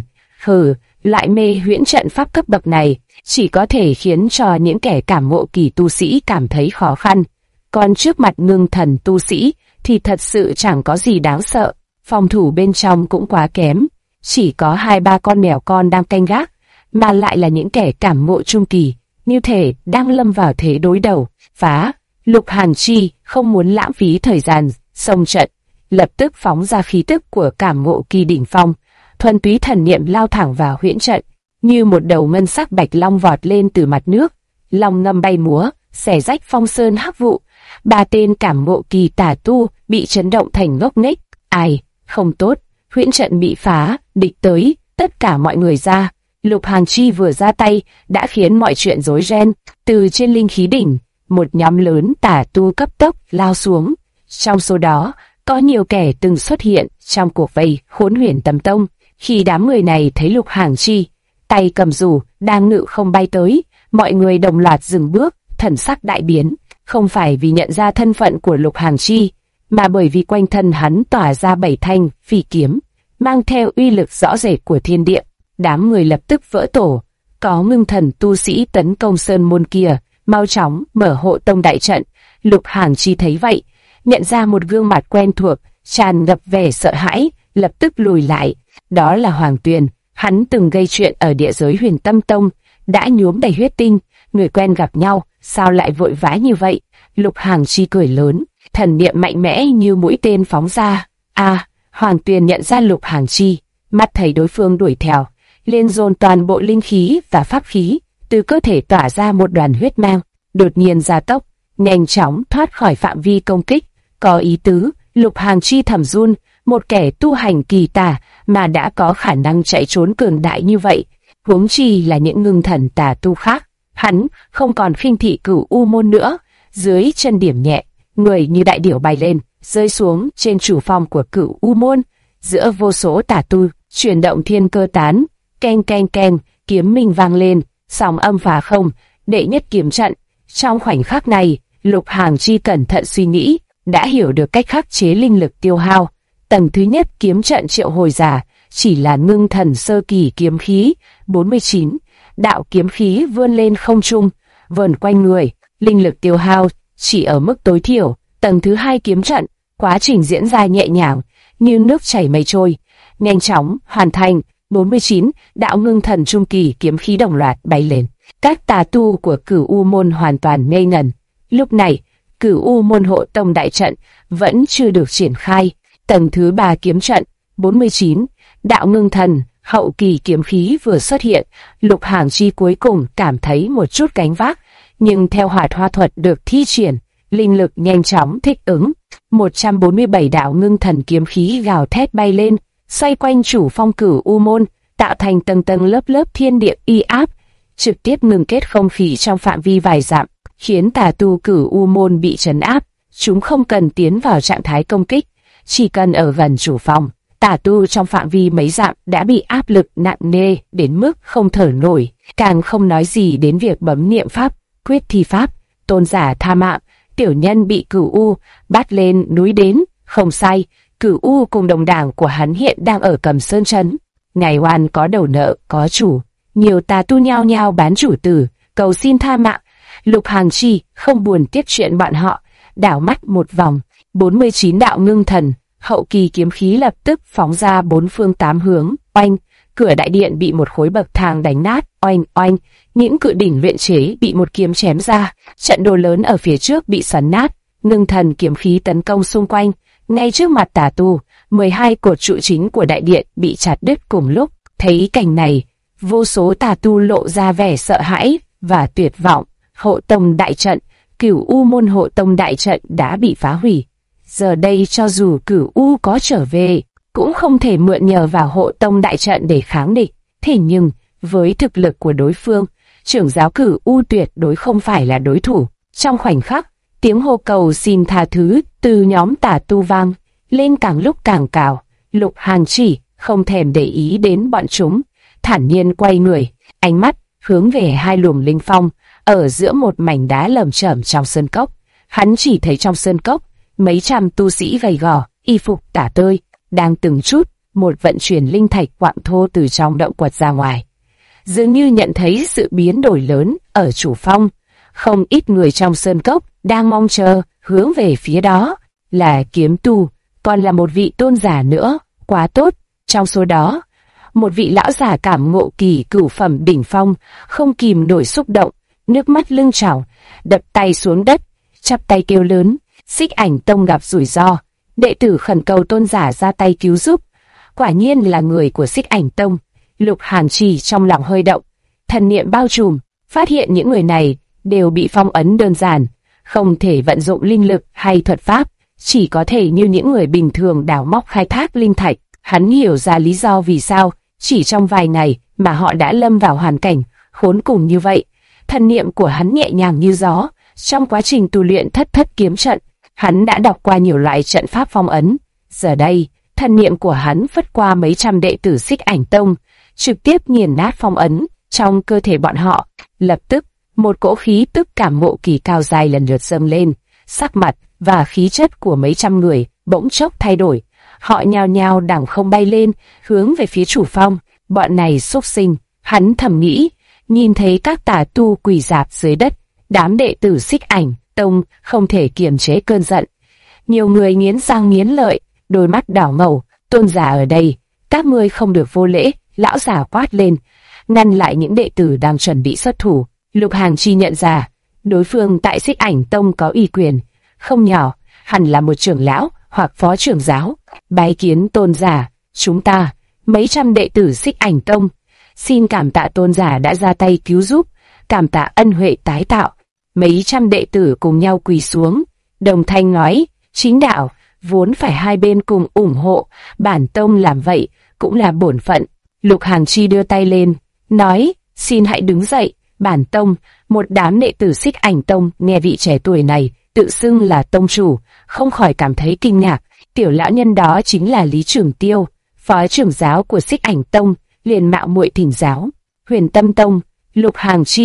Lại mê huyễn trận pháp cấp bậc này chỉ có thể khiến cho những kẻ cảm ngộ kỳ tu sĩ cảm thấy khó khăn, còn trước mặt ngưng thần tu sĩ thì thật sự chẳng có gì đáng sợ. Phòng thủ bên trong cũng quá kém, chỉ có 2-3 con mèo con đang canh gác, mà lại là những kẻ cảm ngộ trung kỳ, như thể đang lâm vào thế đối đầu. Phá! Lục Hàn Chi không muốn lãng phí thời gian xông trận, lập tức phóng ra khí tức của cảm ngộ kỳ đỉnh phong, thuần túy thần niệm lao thẳng vào huyễn trận, như một đầu ngân sắc bạch long vọt lên từ mặt nước, long ngâm bay múa, xẻ rách phong sơn hắc vụ. Ba tên cảm ngộ kỳ tà tu bị chấn động thành ngốc nghếch. Ai, không tốt, huyễn trận bị phá, địch tới, tất cả mọi người ra. Lục Hàn Chi vừa ra tay đã khiến mọi chuyện rối ren. Từ trên linh khí đỉnh, một nhóm lớn tà tu cấp tốc lao xuống. Trong số đó, có nhiều kẻ từng xuất hiện trong cuộc vây Hỗn Huyền Tầm Tông. Khi đám người này thấy Lục Hàn Chi, tay cầm dù, đang ngự không bay tới. Mọi người đồng loạt dừng bước, thần sắc đại biến, không phải vì nhận ra thân phận của Lục Hàng Chi, mà bởi vì quanh thân hắn tỏa ra 7 thanh phi kiếm, mang theo uy lực rõ rệt của thiên địa. Đám người lập tức vỡ tổ. Có ngưng thần tu sĩ tấn công sơn môn kia, mau chóng mở hộ tông đại trận. Lục Hàng Chi thấy vậy, nhận ra một gương mặt quen thuộc, tràn ngập vẻ sợ hãi, lập tức lùi lại. Đó là Hoàng Tuyền, hắn từng gây chuyện ở địa giới Huyền Tâm Tông, đã nhuốm đầy huyết tinh. Người quen gặp nhau, sao lại vội vã như vậy? Lục Hàng Chi cười lớn, thần niệm mạnh mẽ như mũi tên phóng ra. Hoàng Tuyền nhận ra Lục Hàng Chi, mắt thấy đối phương đuổi theo, liền dồn toàn bộ linh khí và pháp khí, từ cơ thể tỏa ra một đoàn huyết mang, đột nhiên gia tốc, nhanh chóng thoát khỏi phạm vi công kích. Có ý tứ, Lục Hàng Chi thầm run, một kẻ tu hành kỳ tà mà đã có khả năng chạy trốn cường đại như vậy, huống chi là những ngưng thần tà tu khác. Hắn không còn khinh thị Cửu U môn nữa. Dưới chân điểm nhẹ, người như đại điểu bay lên, rơi xuống trên chủ phong của Cửu U môn. Giữa vô số tà tu, chuyển động thiên cơ tán, keng keng keng, kiếm minh vang lên, sóng âm phá không, đệ nhất kiếm trận. Trong khoảnh khắc này, Lục Hàng Chi cẩn thận suy nghĩ, đã hiểu được cách khắc chế linh lực tiêu hao. Tầng thứ nhất kiếm trận triệu hồi giả chỉ là ngưng thần sơ kỳ kiếm khí, 49 đạo kiếm khí vươn lên không trung, vờn quanh người, linh lực tiêu hao chỉ ở mức tối thiểu. Tầng thứ hai kiếm trận, quá trình diễn ra nhẹ nhàng, như nước chảy mây trôi, nhanh chóng hoàn thành. 49 đạo ngưng thần trung kỳ kiếm khí đồng loạt bay lên. Các tà tu của Cửu U môn hoàn toàn ngây ngẩn. Lúc này, Cửu U môn hộ tông đại trận vẫn chưa được triển khai. Tầng thứ ba kiếm trận, 49 đạo ngưng thần hậu kỳ kiếm khí vừa xuất hiện. Lục Hàng Chi cuối cùng cảm thấy một chút gánh vác, nhưng theo Hoạt Hoa thuật được thi triển, linh lực nhanh chóng thích ứng. 147 đạo ngưng thần kiếm khí gào thét bay lên, xoay quanh chủ phong Cửu U môn, tạo thành tầng tầng lớp lớp thiên địa uy áp, trực tiếp ngừng kết không khí trong phạm vi vài dặm, khiến tà tu Cửu U môn bị trấn áp. Chúng không cần tiến vào trạng thái công kích, chỉ cần ở gần chủ phong, tà tu trong phạm vi mấy dặm đã bị áp lực nặng nề đến mức không thở nổi, càng không nói gì đến việc bấm niệm pháp, quyết thi pháp. Tôn giả tha mạng, tiểu nhân bị Cửu U bắt lên núi đến. Không sai, Cửu U cùng đồng đảng của hắn hiện đang ở Cầm Sơn trấn. Ngài oan có đầu nợ có chủ, nhiều tà tu nhao nhao bán chủ tử, cầu xin tha mạng. Lục Hàng Chi không buồn tiếp chuyện bọn họ, đảo mắt một vòng, 49 đạo ngưng thần hậu kỳ kiếm khí lập tức phóng ra bốn phương tám hướng. Oanh, cửa đại điện bị một khối bậc thang đánh nát. Oanh oanh, những cự đỉnh luyện chế bị một kiếm chém ra. Trận đồ lớn ở phía trước bị xoắn nát. Ngưng thần kiếm khí tấn công xung quanh. Ngay trước mặt tà tu, 12 cột trụ chính của đại điện bị chặt đứt cùng lúc. Thấy cảnh này, vô số tà tu lộ ra vẻ sợ hãi và tuyệt vọng. Hộ tông đại trận, Cửu U môn hộ tông đại trận đã bị phá hủy. Giờ đây cho dù Cửu U có trở về, cũng không thể mượn nhờ vào hộ tông đại trận để kháng địch. Thế nhưng, với thực lực của đối phương, trưởng giáo Cửu U tuyệt đối không phải là đối thủ. Trong khoảnh khắc, tiếng hô cầu xin tha thứ từ nhóm tà tu vang lên càng lúc càng cao. Lục Hàng Chi không thèm để ý đến bọn chúng, thản nhiên quay người, ánh mắt hướng về hai luồng linh phong ở giữa một mảnh đá lởm chởm trong sơn cốc. Hắn chỉ thấy trong sơn cốc, mấy trăm tu sĩ gầy gò, y phục tả tơi, đang từng chút một vận chuyển linh thạch quặng thô từ trong động quật ra ngoài. Dường như nhận thấy sự biến đổi lớn ở chủ phong, không ít người trong sơn cốc đang mong chờ hướng về phía đó. Là kiếm tu, còn là một vị tôn giả nữa, quá tốt. Trong số đó, một vị lão giả cảm ngộ kỳ cửu phẩm đỉnh phong, không kìm nổi xúc động, nước mắt lưng trào, đập tay xuống đất, chắp tay kêu lớn: Xích Ảnh Tông gặp rủi ro, đệ tử khẩn cầu tôn giả ra tay cứu giúp. Quả nhiên là người của Xích Ảnh Tông. Lục Hàng Chi trong lòng hơi động, thần niệm bao trùm, phát hiện những người này đều bị phong ấn đơn giản, không thể vận dụng linh lực hay thuật pháp, chỉ có thể như những người bình thường đào móc khai thác linh thạch. Hắn hiểu ra lý do vì sao chỉ trong vài ngày mà họ đã lâm vào hoàn cảnh khốn cùng như vậy. Thần niệm của hắn nhẹ nhàng như gió. Trong quá trình tu luyện thất thất kiếm trận, hắn đã đọc qua nhiều loại trận pháp phong ấn. Giờ đây, thần niệm của hắn phất qua mấy trăm đệ tử Xích Ảnh Tông, trực tiếp nghiền nát phong ấn trong cơ thể bọn họ. Lập tức, một cỗ khí tức cảm ngộ kỳ cao dài lần lượt dâng lên, sắc mặt và khí chất của mấy trăm người bỗng chốc thay đổi. Họ nhao nhao đằng không bay lên, hướng về phía chủ phong. Bọn này xúc sinh, hắn thầm nghĩ, nhìn thấy các tà tu quỳ rạp dưới đất, đám đệ tử Xích Ảnh Tông không thể kiềm chế cơn giận. Nhiều người nghiến răng nghiến lợi, đôi mắt đỏ ngầu. Tôn giả ở đây, các ngươi không được vô lễ. Lão già quát lên, ngăn lại những đệ tử đang chuẩn bị xuất thủ. Lục Hàng Chi nhận ra, đối phương tại Xích Ảnh Tông có uy quyền không nhỏ, hẳn là một trưởng lão hoặc phó trưởng giáo. Bái kiến tôn giả, chúng ta, mấy trăm đệ tử Xích Ảnh Tông, xin cảm tạ tôn giả đã ra tay cứu giúp, cảm tạ ân huệ tái tạo. Mấy trăm đệ tử cùng nhau quỳ xuống, đồng thanh nói, chính đạo, vốn phải hai bên cùng ủng hộ, bản tông làm vậy, cũng là bổn phận. Lục Hàng Chi đưa tay lên, nói, xin hãy đứng dậy, bản tông. Một đám đệ tử Xích Ảnh Tông nghe vị trẻ tuổi này tự xưng là tông chủ, không khỏi cảm thấy kinh ngạc. Tiểu lão nhân đó chính là Lý Trường Tiêu, phó trưởng giáo của Xích Ảnh Tông, liền mạo muội thỉnh giáo. Huyền Tâm Tông, Lục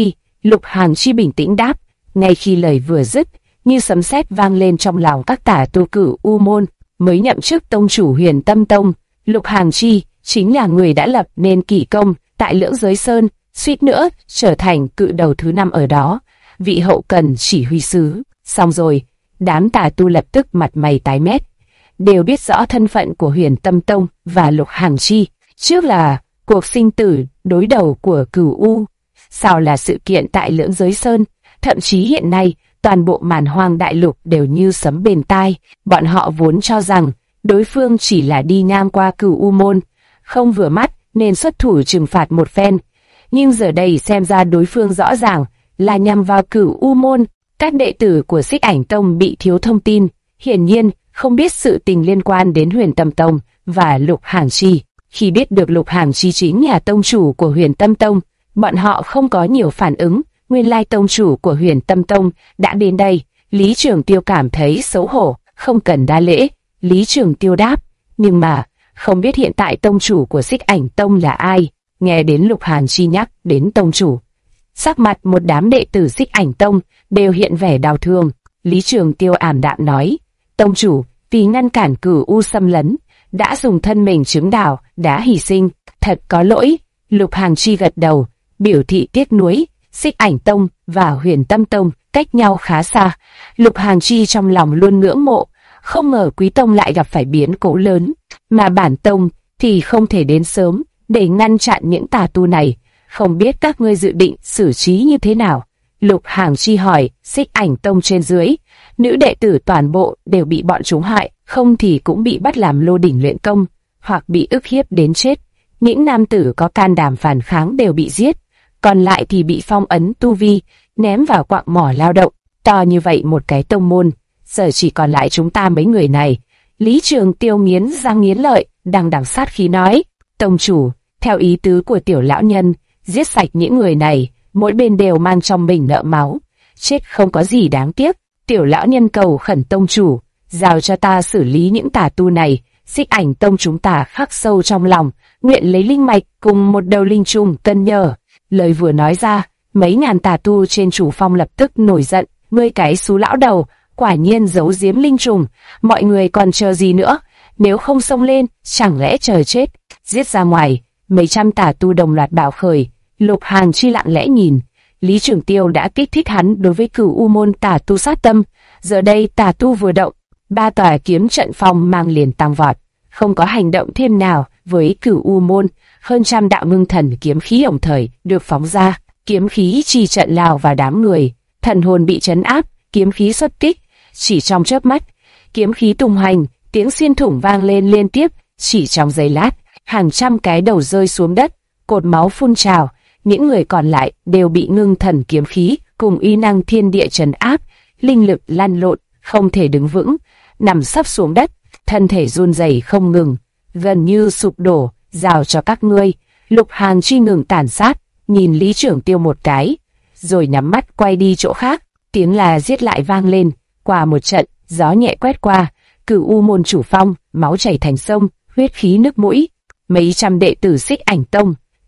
Hàng Chi bình tĩnh đáp. Ngay khi lời vừa dứt, như sấm sét vang lên trong lòng các tả tu Cửu U môn. Mới nhậm chức tông chủ Huyền Tâm Tông, Lục Hàng Chi chính là người đã lập nên kỷ công tại Lưỡng Giới Sơn, suýt nữa trở thành cự đầu thứ 5 ở đó, vị hậu cần chỉ huy sứ. Xong rồi, đám tà tu lập tức mặt mày tái mét, đều biết rõ thân phận của Huyền Tâm Tông và Lục Hàng Chi. Trước là cuộc sinh tử đối đầu của Cửu U, sau là sự kiện tại Lưỡng Giới Sơn, thậm chí hiện nay toàn bộ Màn Hoang đại lục đều như sấm bên tai. Bọn họ vốn cho rằng đối phương chỉ là đi ngang qua Cửu U môn, không vừa mắt nên xuất thủ trừng phạt một phen. Nhưng giờ đây xem ra đối phương rõ ràng là nhằm vào Cửu U môn. Các đệ tử của Xích Ảnh Tông bị thiếu thông tin, hiển nhiên không biết sự tình liên quan đến Huyền Tâm Tông và Lục Hàng Chi. Khi biết được Lục Hàng Chi chính là tông chủ của Huyền Tâm Tông, bọn họ không có nhiều phản ứng. Nguyên lai tông chủ của Huyền Tâm Tông đã đến đây. Lý Trường Tiêu cảm thấy xấu hổ, không cần đa lễ. Lý Trường Tiêu đáp, nhưng mà không biết hiện tại tông chủ của Xích Ảnh Tông là ai. Nghe đến Lục Hàng Chi nhắc đến tông chủ, sắc mặt một đám đệ tử Xích Ảnh Tông đều hiện vẻ đau thương. Lý Trường Tiêu ảm đạm nói, tông chủ vì ngăn cản Cửu U xâm lấn, đã dùng thân mình chứng đạo, đã hy sinh, thật có lỗi. Lục Hàng Chi gật đầu, biểu thị tiếc nuối. Xích Ảnh Tông và Huyền Tâm Tông cách nhau khá xa. Lục Hàng Chi trong lòng luôn ngưỡng mộ, không ngờ Quý Tông lại gặp phải biến cố lớn, mà bản tông thì không thể đến sớm để ngăn chặn những tà tu này. Không biết các ngươi dự định xử trí như thế nào? Lục Hàng Chi hỏi. Xích Ảnh Tông trên dưới, nữ đệ tử toàn bộ đều bị bọn chúng hại, không thì cũng bị bắt làm lô đỉnh luyện công, hoặc bị ức hiếp đến chết. Những nam tử có can đảm phản kháng đều bị giết, còn lại thì bị phong ấn tu vi, ném vào quặng mỏ lao động. To như vậy một cái tông môn, giờ chỉ còn lại chúng ta mấy người này. Lý Trường Tiêu nghiến răng nghiến lợi, đằng đằng sát khí nói, tông chủ, theo ý tứ của tiểu lão nhân, giết sạch những người này, mỗi bên đều mang trong mình nợ máu, chết không có gì đáng tiếc. Tiểu lão nhân cầu khẩn tông chủ, giao cho ta xử lý những tà tu này. Xích Ảnh Tông chúng ta khắc sâu trong lòng, nguyện lấy linh mạch cùng một đầu linh trùng cân nhờ. Lời vừa nói ra, mấy ngàn tà tu trên chủ phong lập tức nổi giận. Ngươi cái xú lão đầu, quả nhiên giấu giếm linh trùng, mọi người còn chờ gì nữa? Nếu không xông lên, chẳng lẽ chờ chết? Giết ra ngoài. Mấy trăm tà tu đồng loạt bạo khởi. Lục Hàng Chi lặng lẽ nhìn. Lý Trường Tiêu đã kích thích hắn đối với Cửu U môn tà tu sát tâm. Giờ đây tà tu vừa động, 3 tòa kiếm trận phong mang liền tăng vọt, không có hành động thêm nào với Cửu U môn. Hơn trăm đạo ngưng thần kiếm khí đồng thời được phóng ra, kiếm khí chi trận lao vào đám người, thần hồn bị trấn áp, kiếm khí xuất kích. Chỉ trong chớp mắt, kiếm khí tung hoành, tiếng xuyên thủng vang lên liên tiếp. Chỉ trong giây lát, hàng trăm cái đầu rơi xuống đất, cột máu phun trào. Những người còn lại đều bị ngưng thần kiếm khí cùng uy năng thiên địa trấn áp, linh lực lăn lộn, không thể đứng vững, nằm sấp xuống đất, thân thể run rẩy không ngừng, gần như sụp đổ. Giao cho các ngươi. Lục Hàng Chi ngừng tàn sát, nhìn Lý Trường Tiêu một cái, rồi nhắm mắt quay đi chỗ khác. Tiếng là giết lại vang lên. Qua một trận, gió nhẹ quét qua, Cửu U môn chủ phong, máu chảy thành sông, huyết khí nức mũi. Mấy trăm đệ tử Xích Ảnh Tông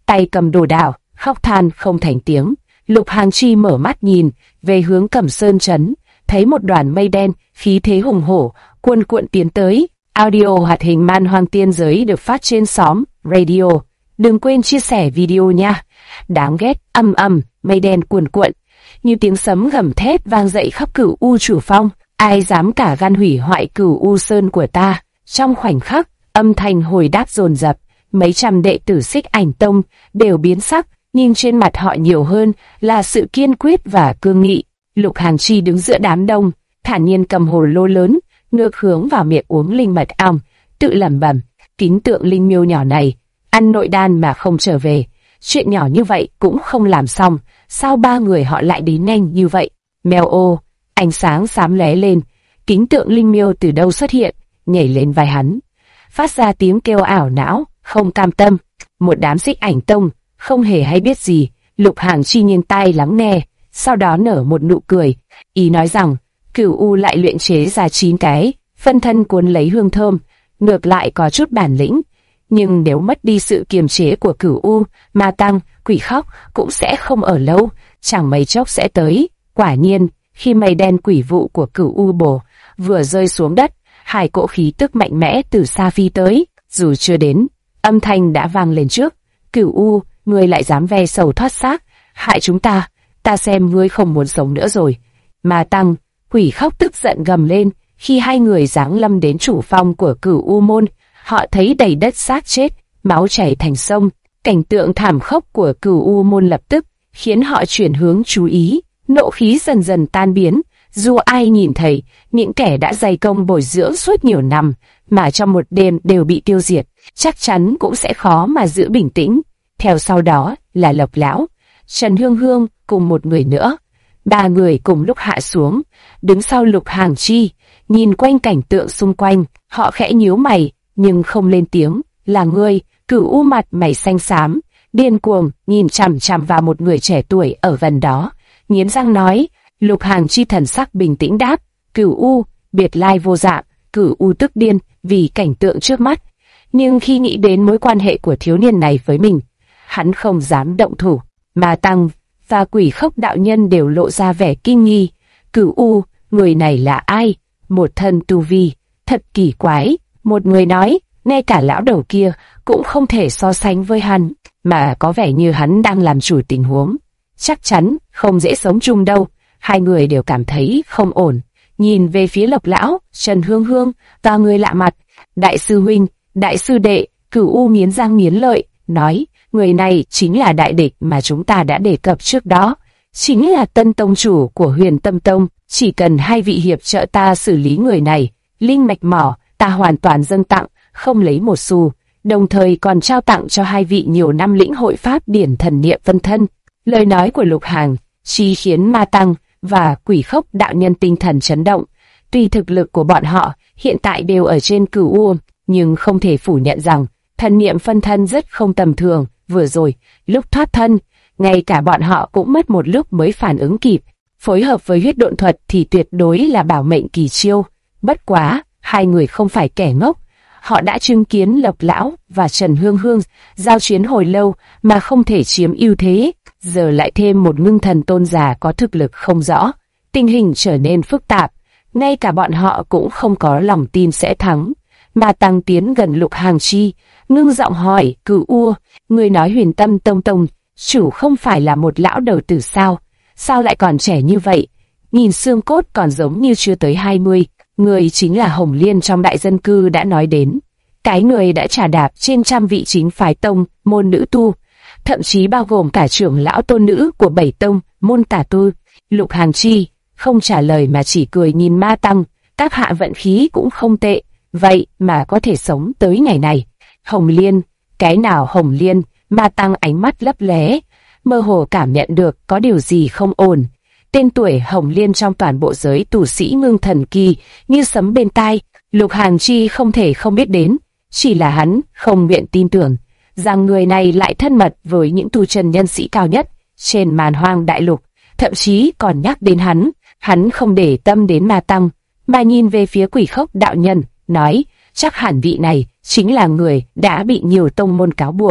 tay cầm đồ đảo, khóc than không thành tiếng. Lục Hàng Chi mở mắt nhìn về hướng Cẩm Sơn trấn, thấy một đoàn mây đen, khí thế hùng hổ, cuồn cuộn tiến tới. Audio hoạt hình Man Hoang Tiên Giới được phát trên xóm Radio. Đừng quên chia sẻ video nha. Đáng ghét, mây đen cuồn cuộn, như tiếng sấm gầm thét vang dậy khắp Cửu U Chủ Phong. Ai dám cả gan hủy hoại Cửu U Sơn của ta? Trong khoảnh khắc, âm thanh hồi đáp dồn dập, mấy trăm đệ tử Xích Ảnh Tông đều biến sắc, nhưng trên mặt họ nhiều hơn là sự kiên quyết và cương nghị. Lục Hàng Chi đứng giữa đám đông, thản nhiên cầm hồ lô lớn, ngược hướng vào miệng uống linh mật ong, tự lẩm bẩm: kính tượng linh miêu nhỏ này, ăn nội đan mà không trở về, chuyện nhỏ như vậy cũng không làm xong, sao ba người họ lại đến nhanh như vậy? Mèo ô, ánh sáng xám lóe lên, kính tượng linh miêu từ đâu xuất hiện, nhảy lên vai hắn, phát ra tiếng kêu ảo não, không cam tâm. Một đám Xích Ảnh Tông không hề hay biết gì. Lục Hàng Chi nghiêng tai lắng nghe, sau đó nở một nụ cười, ý nói rằng Cửu U lại luyện chế ra 9 cái phân thân cuốn lấy hương thơm, ngược lại có chút bản lĩnh, nhưng nếu mất đi sự kiềm chế của Cửu U, Ma Tăng, Quỷ Khóc cũng sẽ không ở lâu, chẳng mấy chốc sẽ tới. Quả nhiên, khi mây đen quỷ vụ của Cửu U bổ vừa rơi xuống đất, hai cỗ khí tức mạnh mẽ từ xa phi tới, dù chưa đến, âm thanh đã vang lên trước. Cửu U, ngươi lại dám ve sầu thoát xác, hại chúng ta xem ngươi không muốn sống nữa rồi. Ma Tăng, Quỷ Khóc tức giận gầm lên, khi hai người giáng lâm đến chủ phong của Cửu U môn, họ thấy đầy đất xác chết, máu chảy thành sông. Cảnh tượng thảm khốc của Cửu U môn lập tức khiến họ chuyển hướng chú ý, nộ khí dần dần tan biến. Dù ai nhìn thấy, những kẻ đã dày công bồi dưỡng suốt nhiều năm, mà trong một đêm đều bị tiêu diệt, chắc chắn cũng sẽ khó mà giữ bình tĩnh. Theo sau đó là Lộc Lão, Trần Hương Hương cùng một người nữa. Ba người cùng lúc hạ xuống, đứng sau Lục Hàng Chi, nhìn quanh cảnh tượng xung quanh, họ khẽ nhíu mày, nhưng không lên tiếng. Là ngươi? Cửu U mặt mày xanh xám, điên cuồng, nhìn chằm chằm vào một người trẻ tuổi ở gần đó, nghiến răng nói. Lục Hàng Chi thần sắc bình tĩnh đáp: Cửu U, biệt lai vô dạng. Cửu U tức điên vì cảnh tượng trước mắt, nhưng khi nghĩ đến mối quan hệ của thiếu niên này với mình, hắn không dám động thủ. Ma Tăng và Quỷ Khóc đạo nhân đều lộ ra vẻ kinh nghi. Cửu U, người này là ai? Một thân tu vi thật kỳ quái. Một người nói, ngay cả lão đầu kia cũng không thể so sánh với hắn, mà có vẻ như hắn đang làm chủ tình huống, chắc chắn không dễ sống chung đâu. Hai người đều cảm thấy không ổn, nhìn về phía Lộc Lão, Trần Hương Hương và người lạ mặt. Đại sư huynh, đại sư đệ. Cửu U nghiến răng nghiến lợi, nói, người này chính là đại địch mà chúng ta đã đề cập trước đó, chính là tân tông chủ của Huyền Tâm Tông. Chỉ cần hai vị hiệp trợ ta xử lý người này, linh mạch mỏ ta hoàn toàn dâng tặng, không lấy một xu, đồng thời còn trao tặng cho hai vị nhiều năm lĩnh hội pháp điển thần niệm phân thân. Lời nói của Lục Hàng Chi khiến Ma Tăng và Quỷ Khóc đạo nhân tinh thần chấn động. Tuy thực lực của bọn họ hiện tại đều ở trên Cửu U, nhưng không thể phủ nhận rằng thần niệm phân thân rất không tầm thường. Vừa rồi, lúc thoát thân, ngay cả bọn họ cũng mất một lúc mới phản ứng kịp. Phối hợp với huyết độn thuật thì tuyệt đối là bảo mệnh kỳ chiêu. Bất quá, hai người không phải kẻ ngốc. Họ đã chứng kiến Lộc Lão và Trần Hương Hương giao chiến hồi lâu mà không thể chiếm ưu thế. Giờ lại thêm một ngưng thần tôn giả có thực lực không rõ. Tình hình trở nên phức tạp. Ngay cả bọn họ cũng không có lòng tin sẽ thắng. Ma Tăng tiến gần Lục Hàng Chi, ngưng giọng hỏi, Cửu U, người nói Huyền Tâm Tông chủ không phải là một lão đầu tử sao? Sao lại còn trẻ như vậy? Nhìn xương cốt còn giống như chưa tới 20. Người chính là Hồng Liên trong đại dân cư đã nói đến. Cái người đã trà đạp trên trăm vị chính phái tông, môn nữ tu, thậm chí bao gồm cả trưởng lão tôn nữ của 7 tông, môn tà tu. Lục Hàng Chi không trả lời mà chỉ cười nhìn Ma Tăng. Các hạ vận khí cũng không tệ, vậy mà có thể sống tới ngày này. Hồng Liên, cái nào Hồng Liên? Ma Tăng ánh mắt lấp lé, mơ hồ cảm nhận được có điều gì không ổn. Tên tuổi Hồng Liên trong toàn bộ giới tù sĩ ngưng thần kỳ như sấm bên tai. Lục Hàng Chi không thể không biết đến, chỉ là hắn không nguyện tin tưởng rằng người này lại thân mật với những tu chân nhân sĩ cao nhất trên Man Hoang đại lục, thậm chí còn nhắc đến hắn. Hắn không để tâm đến Ma Tăng, mà nhìn về phía Quỷ Khóc đạo nhân, nói, chắc hẳn vị này chính là người đã bị nhiều tông môn cáo buộc,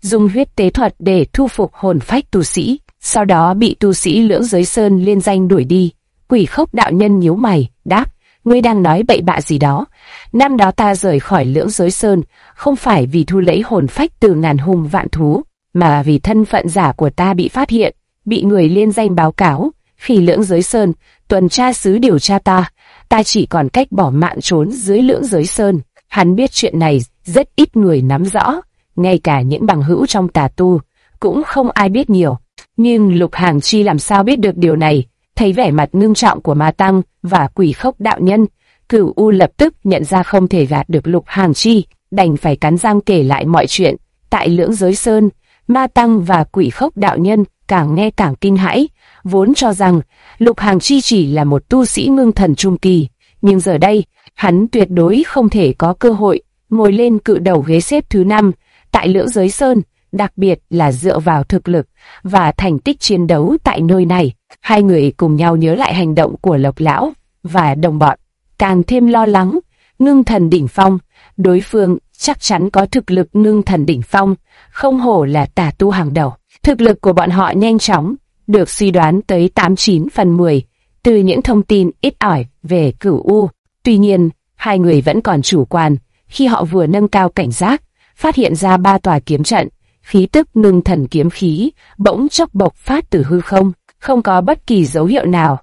dùng huyết tế thuật để thu phục hồn phách tu sĩ, sau đó bị tu sĩ Lưỡng Giới Sơn liên danh đuổi đi. Quỷ Khốc đạo nhân nhíu mày, đáp: ngươi đang nói bậy bạ gì đó? Năm đó ta rời khỏi Lưỡng Giới Sơn, không phải vì thu lấy hồn phách từ ngàn hung vạn thú, mà vì thân phận giả của ta bị phát hiện, bị người liên danh báo cáo. Khi Lưỡng Giới Sơn tuần tra sứ điều tra ta chỉ còn cách bỏ mạng trốn dưới Lưỡng Giới Sơn. Hắn biết chuyện này rất ít người nắm rõ, ngay cả những bằng hữu trong tà tu cũng không ai biết nhiều. Nhưng Lục Hàng Chi làm sao biết được điều này? Thấy vẻ mặt ngưng trọng của Ma Tăng và Quỷ Khốc đạo nhân, Cửu U lập tức nhận ra không thể gạt được Lục Hàng Chi, đành phải cắn răng kể lại mọi chuyện. Tại Lưỡng Giới Sơn, Ma Tăng và Quỷ Khốc đạo nhân càng nghe càng kinh hãi, vốn cho rằng Lục Hàng Chi chỉ là một tu sĩ ngưng thần trung kỳ, nhưng giờ đây, hắn tuyệt đối không thể có cơ hội ngồi lên cự đầu ghế xếp thứ 5 tại Lưỡng Giới Sơn, đặc biệt là dựa vào thực lực và thành tích chiến đấu tại nơi này. Hai người cùng nhau nhớ lại hành động của Lộc lão và đồng bọn, càng thêm lo lắng. Ngưng thần đỉnh phong, đối phương chắc chắn có thực lực ngưng thần đỉnh phong, không hổ là tà tu hàng đầu. Thực lực của bọn họ nhanh chóng được suy đoán tới 89 phần 10 từ những thông tin ít ỏi về Cửu U. Tuy nhiên, hai người vẫn còn chủ quan khi họ vừa nâng cao cảnh giác, phát hiện ra 3 tòa kiếm trận, khí tức ngưng thần kiếm khí bỗng chốc bộc phát từ hư không, không có bất kỳ dấu hiệu nào.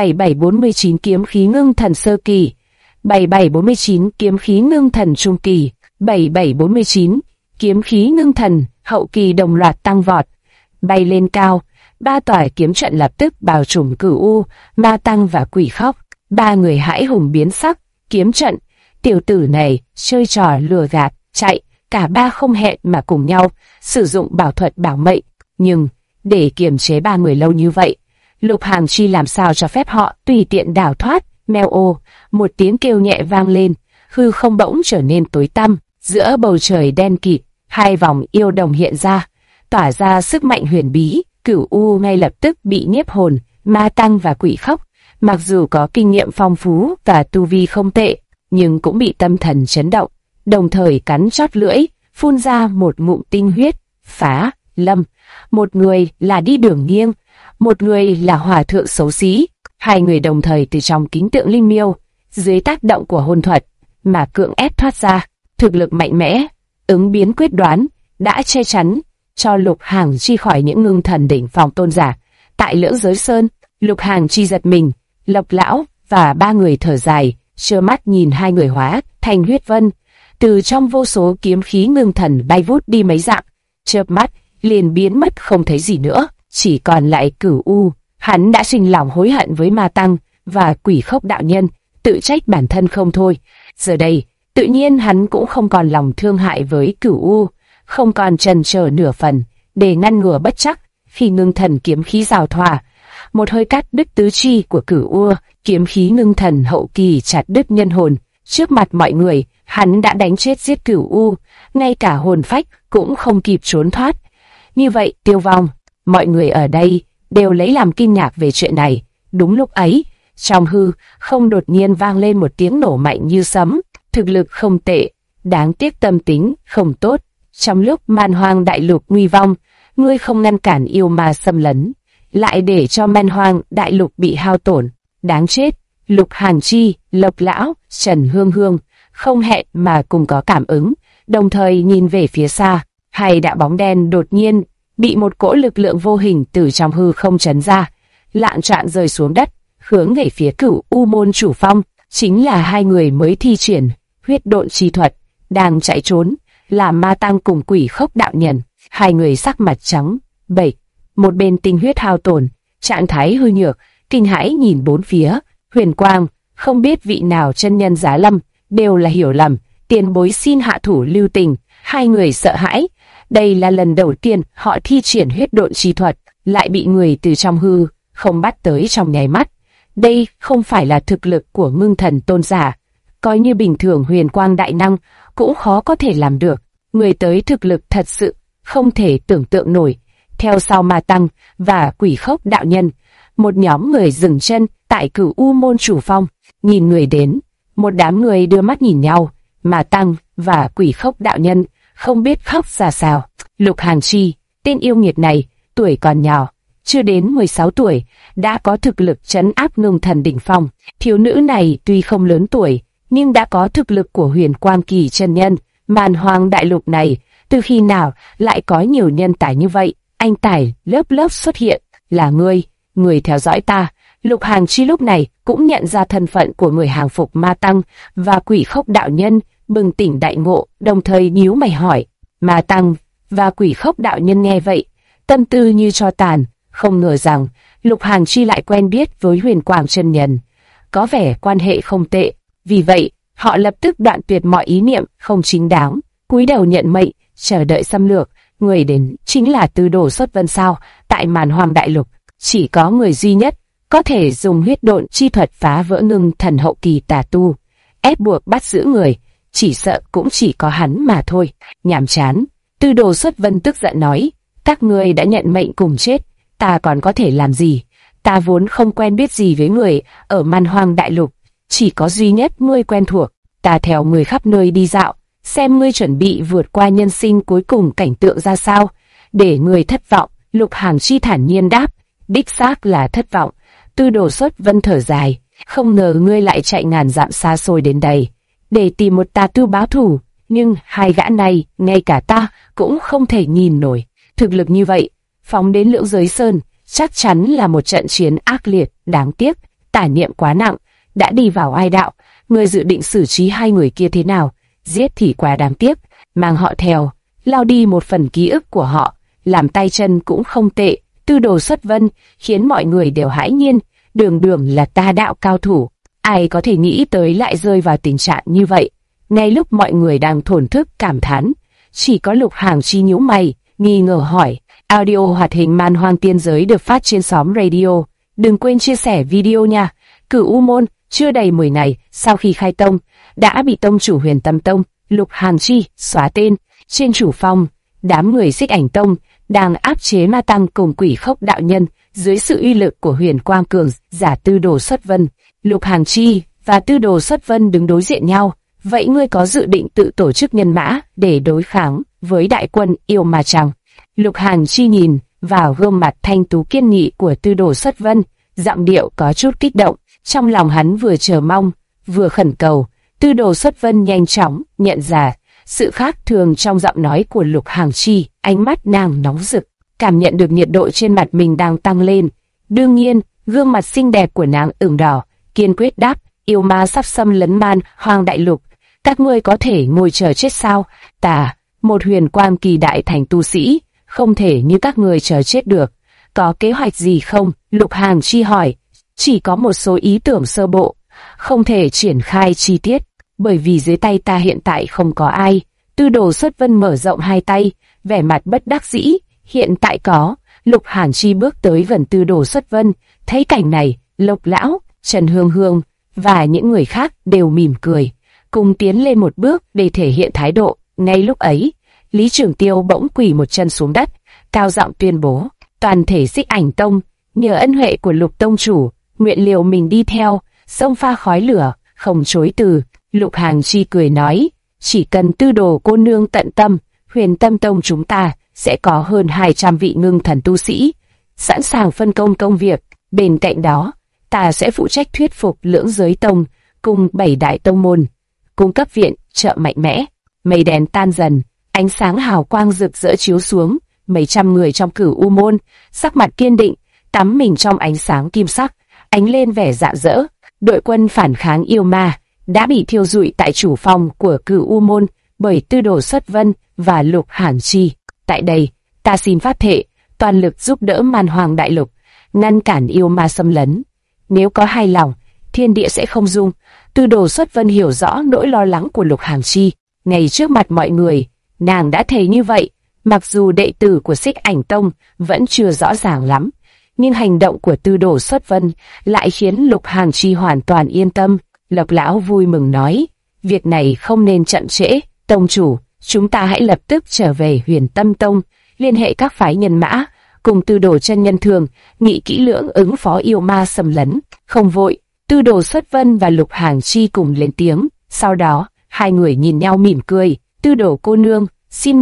7749 kiếm khí ngưng thần sơ kỳ, 7749 kiếm khí ngưng thần trung kỳ, 7749 kiếm khí ngưng thần hậu kỳ đồng loạt tăng vọt, bay lên cao. 3 tòa kiếm trận lập tức bao trùm Cửu U, Ma Tăng và Quỷ Khốc. 3 người hãi hùng biến sắc. Kiếm trận, tiểu tử này chơi trò lừa gạt, chạy. Cả 3 không hẹn mà cùng nhau sử dụng bảo thuật bảo mệnh, nhưng để kiềm chế 3 người lâu như vậy, Lục Hàng Chi làm sao cho phép họ tùy tiện đào thoát? Meo ô, một tiếng kêu nhẹ vang lên, hư không bỗng trở nên tối tăm, giữa bầu trời đen kịt, 2 vòng yêu đồng hiện ra, tỏa ra sức mạnh huyền bí. Cửu U ngay lập tức bị nhiếp hồn. Ma Tăng và Quỷ Khốc, mặc dù có kinh nghiệm phong phú và tu vi không tệ, nhưng cũng bị tâm thần chấn động, đồng thời cắn chót lưỡi, phun ra một ngụm tinh huyết. Phá Lâm, một người là đi đường nghiêng, một người là hòa thượng xấu xí. Hai người đồng thời từ trong kính tượng linh miêu, dưới tác động của hồn thuật mà cưỡng ép thoát ra. Thực lực mạnh mẽ, ứng biến quyết đoán đã che chắn cho Lục Hàng Chi khỏi những ngưng thần đỉnh phong tôn giả. Tại Lưỡng Giới Sơn, Lục Hàng Chi giật mình, Lộc lão và 3 người thở dài, trơ mắt nhìn hai người hóa thành huyết vân, từ trong vô số kiếm khí ngưng thần bay vút đi mấy dặm, chớp mắt liền biến mất không thấy gì nữa, chỉ còn lại Cửu U. Hắn đã sinh lòng hối hận với Ma Tăng và Quỷ Khốc đạo nhân, tự trách bản thân không thôi. Giờ đây, tự nhiên hắn cũng không còn lòng thương hại với Cửu U, không còn chần chờ nửa phần. Để ngăn ngừa bất chắc, khi ngưng thần kiếm khí giao thoa, một hơi cắt đứt tứ chi của Cửu U, kiếm khí ngưng thần hậu kỳ chặt đứt nhân hồn. Trước mặt mọi người, hắn đã đánh chết giết Cửu U, ngay cả hồn phách cũng không kịp trốn thoát. Như vậy tiêu vong. Mọi người ở đây đều lấy làm kinh ngạc về chuyện này. Đúng lúc ấy, trong hư không đột nhiên vang lên một tiếng nổ mạnh như sấm. Thực lực không tệ, đáng tiếc tâm tính không tốt. Trong lúc Man Hoang đại lục nguy vong, ngươi không ngăn cản yêu ma xâm lấn, lại để cho Man Hoang đại lục bị hao tổn. Đáng chết. Lục Hàng Chi, Lộc lão, Trần Hương Hương không hẹn mà cùng có cảm ứng, đồng thời nhìn về phía xa. Hai đạo bóng đen đột nhiên bị một cỗ lực lượng vô hình từ trong hư không trấn ra, lạng choạng rơi xuống đất, hướng về phía Cửu U môn chủ phong. Chính là hai người mới thi triển huyết độn chi thuật, đang chạy trốn, là Ma Tăng cùng Quỷ Khốc đạo nhân. Hai người sắc mặt trắng bệch, một bên tinh huyết hao tổn, trạng thái hư nhược, kinh hãi nhìn bốn phía. Huyền Quang, không biết vị nào chân nhân giá lâm, đều là hiểu lầm, tiền bối xin hạ thủ lưu tình. Hai người sợ hãi, đây là lần đầu tiên họ thi triển huyết độn chi thuật, lại bị người từ trong hư không bắt tới trong nháy mắt. Đây không phải là thực lực của ngưng thần tôn giả, coi như bình thường Huyền Quang đại năng cũng khó có thể làm được. Người tới thực lực thật sự không thể tưởng tượng nổi. Theo sau Ma Tăng và Quỷ Khốc đạo nhân, một nhóm người dừng chân tại Cửu U môn chủ phong, nhìn người đến. Một đám người đưa mắt nhìn nhau, Ma Tăng và Quỷ Khốc đạo nhân không biết khóc ra sao. Lục Hàng Chi, tên yêu nghiệt này, tuổi còn nhỏ, chưa đến 16 tuổi, đã có thực lực trấn áp ngưng thần đỉnh phong. Thiếu nữ này tuy không lớn tuổi, nhưng đã có thực lực của huyền quang kỳ chân nhân. Màn Hoang đại lục này, từ khi nào lại có nhiều nhân tài như vậy? Anh tài lớp lớp xuất hiện, là người theo dõi ta. Lục Hàng Chi lúc này cũng nhận ra thân phận của người hàng phục ma tăng và Quỷ Khốc đạo nhân, bừng tỉnh đại ngộ, đồng thời nhíu mày hỏi. Ma tăng và Quỷ Khốc đạo nhân nghe vậy, tâm tư như tro tàn, không ngờ rằng Lục Hàng Chi lại quen biết với Huyền Quang chân nhân, có vẻ quan hệ không tệ. Vì vậy, họ lập tức đoạn tuyệt mọi ý niệm không chính đáng, cúi đầu nhận mệnh, chờ đợi xâm lược. Người đến chính là Tư Đồ Xuất Vân sao? Tại Màn Hoang đại lục, chỉ có người duy nhất có thể dùng huyết độn chi thuật phá vỡ ngưng thần hậu kỳ tà tu, ép buộc bắt giữ người, chỉ sợ cũng chỉ có hắn mà thôi. Nhàm chán. Tư Đồ Xuất Vân tức giận nói, các ngươi đã nhận mệnh cùng chết, ta còn có thể làm gì? Ta vốn không quen biết gì với người ở Man Hoang đại lục, chỉ có duy nhất ngươi quen thuộc. Ta theo người khắp nơi đi dạo, xem ngươi chuẩn bị vượt qua nhân sinh cuối cùng cảnh tượng ra sao, để người thất vọng. Lục Hàng Chi thản nhiên đáp, đích xác là thất vọng. Tư Đồ Xuất Vân thở dài, không ngờ ngươi lại chạy ngàn dặm xa xôi đến đây để tìm một tà tu báo thù, nhưng hai gã này ngay cả ta cũng không thể nhìn nổi. Thực lực như vậy, phóng đến Lưỡng Giới Sơn, chắc chắn là một trận chiến ác liệt. Đáng tiếc, tà niệm quá nặng, đã đi vào ai đạo. Ngươi dự định xử trí hai người kia thế nào? Giết thì quá đáng tiếc, mang họ theo, lao đi một phần ký ức của họ, làm tay chân cũng không tệ. Tư Đồ Xuất Vân khiến mọi người đều hãi nhiên, đường đường là tà đạo cao thủ, ai có thể nghĩ tới lại rơi vào tình trạng như vậy. Ngay lúc mọi người đang thổn thức cảm thán, chỉ có Lục Hàng Chi nhíu mày, nghi ngờ hỏi. Audio hoạt hình Man Hoang tiên giới được phát trên xóm radio. Đừng quên chia sẻ video nha. Cửu U Môn chưa đầy 10 ngày sau khi khai tông, đã bị tông chủ Huyền Tâm Tông, Lục Hàng Chi, xóa tên. Trên chủ phong, đám người Xích Ảnh Tông đang áp chế ma tăng cùng Quỷ Khốc đạo nhân dưới sự uy lực của Huyền Quang cường giả Tư Đồ Xuất Vân. Lục Hàng Chi và Tư Đồ Xuất Vân đứng đối diện nhau. Vậy ngươi có dự định tự tổ chức nhân mã để đối kháng với đại quân yêu ma chăng? Lục Hàng Chi nhìn vào gương mặt thanh tú kiên nghị của Tư Đồ Xuất Vân, giọng điệu có chút kích động. Trong lòng hắn vừa chờ mong, vừa khẩn cầu. Tư Đồ Xuất Vân nhanh chóng nhận ra sự khác thường trong giọng nói của Lục Hàng Chi, ánh mắt nàng nóng rực, cảm nhận được nhiệt độ trên mặt mình đang tăng lên. Đương nhiên, gương mặt xinh đẹp của nàng ửng đỏ, kiên quyết đáp, yêu ma sắp xâm lấn Man Hoang đại lục, các ngươi có thể ngồi chờ chết sao? Ta, một huyền quang kỳ đại thành tu sĩ, không thể như các ngươi chờ chết được. Có kế hoạch gì không? Lục Hàng Chi hỏi. Chỉ có một số ý tưởng sơ bộ, không thể triển khai chi tiết, bởi vì dưới tay ta hiện tại không có ai. Tư Đồ Xuất Vân mở rộng hai tay, vẻ mặt bất đắc dĩ. Hiện tại có. Lục Hàng Chi bước tới gần Tư Đồ Xuất Vân, thấy cảnh này, Lộc Lão, Trần Hương Hương và những người khác đều mỉm cười, cùng tiến lên một bước để thể hiện thái độ. Ngay lúc ấy, Lý Trường Tiêu bỗng quỳ một chân xuống đất, cao giọng tuyên bố, toàn thể Xích Ảnh Tông, nhờ ân huệ của Lục tông chủ, nguyện liều mình đi theo, xông pha khói lửa, không chối từ. Lục Hàng Chi cười nói, chỉ cần Tư Đồ cô nương tận tâm, Huyền Tâm Tông chúng ta sẽ có hơn 200 vị ngưng thần tu sĩ, sẵn sàng phân công công việc. Bên cạnh đó, ta sẽ phụ trách thuyết phục Lưỡng Giới Tông cùng 7 đại tông môn, cung cấp viện trợ mạnh mẽ. Mây đen tan dần, ánh sáng hào quang rực rỡ chiếu xuống, mấy trăm người trong Cửu U Môn, sắc mặt kiên định, tắm mình trong ánh sáng kim sắc, ánh lên vẻ rạng rỡ. Đội quân phản kháng yêu ma đã bị thiêu rụi tại chủ phòng của Cửu U Môn bởi Tư Đồ Xuất Vân và Lục Hàng Chi. Tại đây, ta xin phát thệ, toàn lực giúp đỡ Man Hoang đại lục, ngăn cản yêu ma xâm lấn. Nếu có hai lòng, thiên địa sẽ không dung. Tư Đồ Xuất Vân hiểu rõ nỗi lo lắng của Lục Hàng Chi. Ngay trước mặt mọi người, nàng đã thề như vậy. Mặc dù đệ tử của Xích Ảnh Tông vẫn chưa rõ ràng lắm, nhưng hành động của Tư Đồ Xuất Vân lại khiến Lục Hàng Chi hoàn toàn yên tâm. Lộc Lão vui mừng nói, việc này không nên chậm trễ. Tông chủ, chúng ta hãy lập tức trở về Huyền Tâm Tông, liên hệ các phái nhân mã, cùng Tư Đồ chân nhân thường, nghị kỹ lưỡng ứng phó yêu ma xâm lấn. Không vội. Tư Đồ Xuất Vân và Lục Hàng Chi cùng lên tiếng. Sau đó, hai người nhìn nhau mỉm cười. Tư Đồ cô nương, xin mời.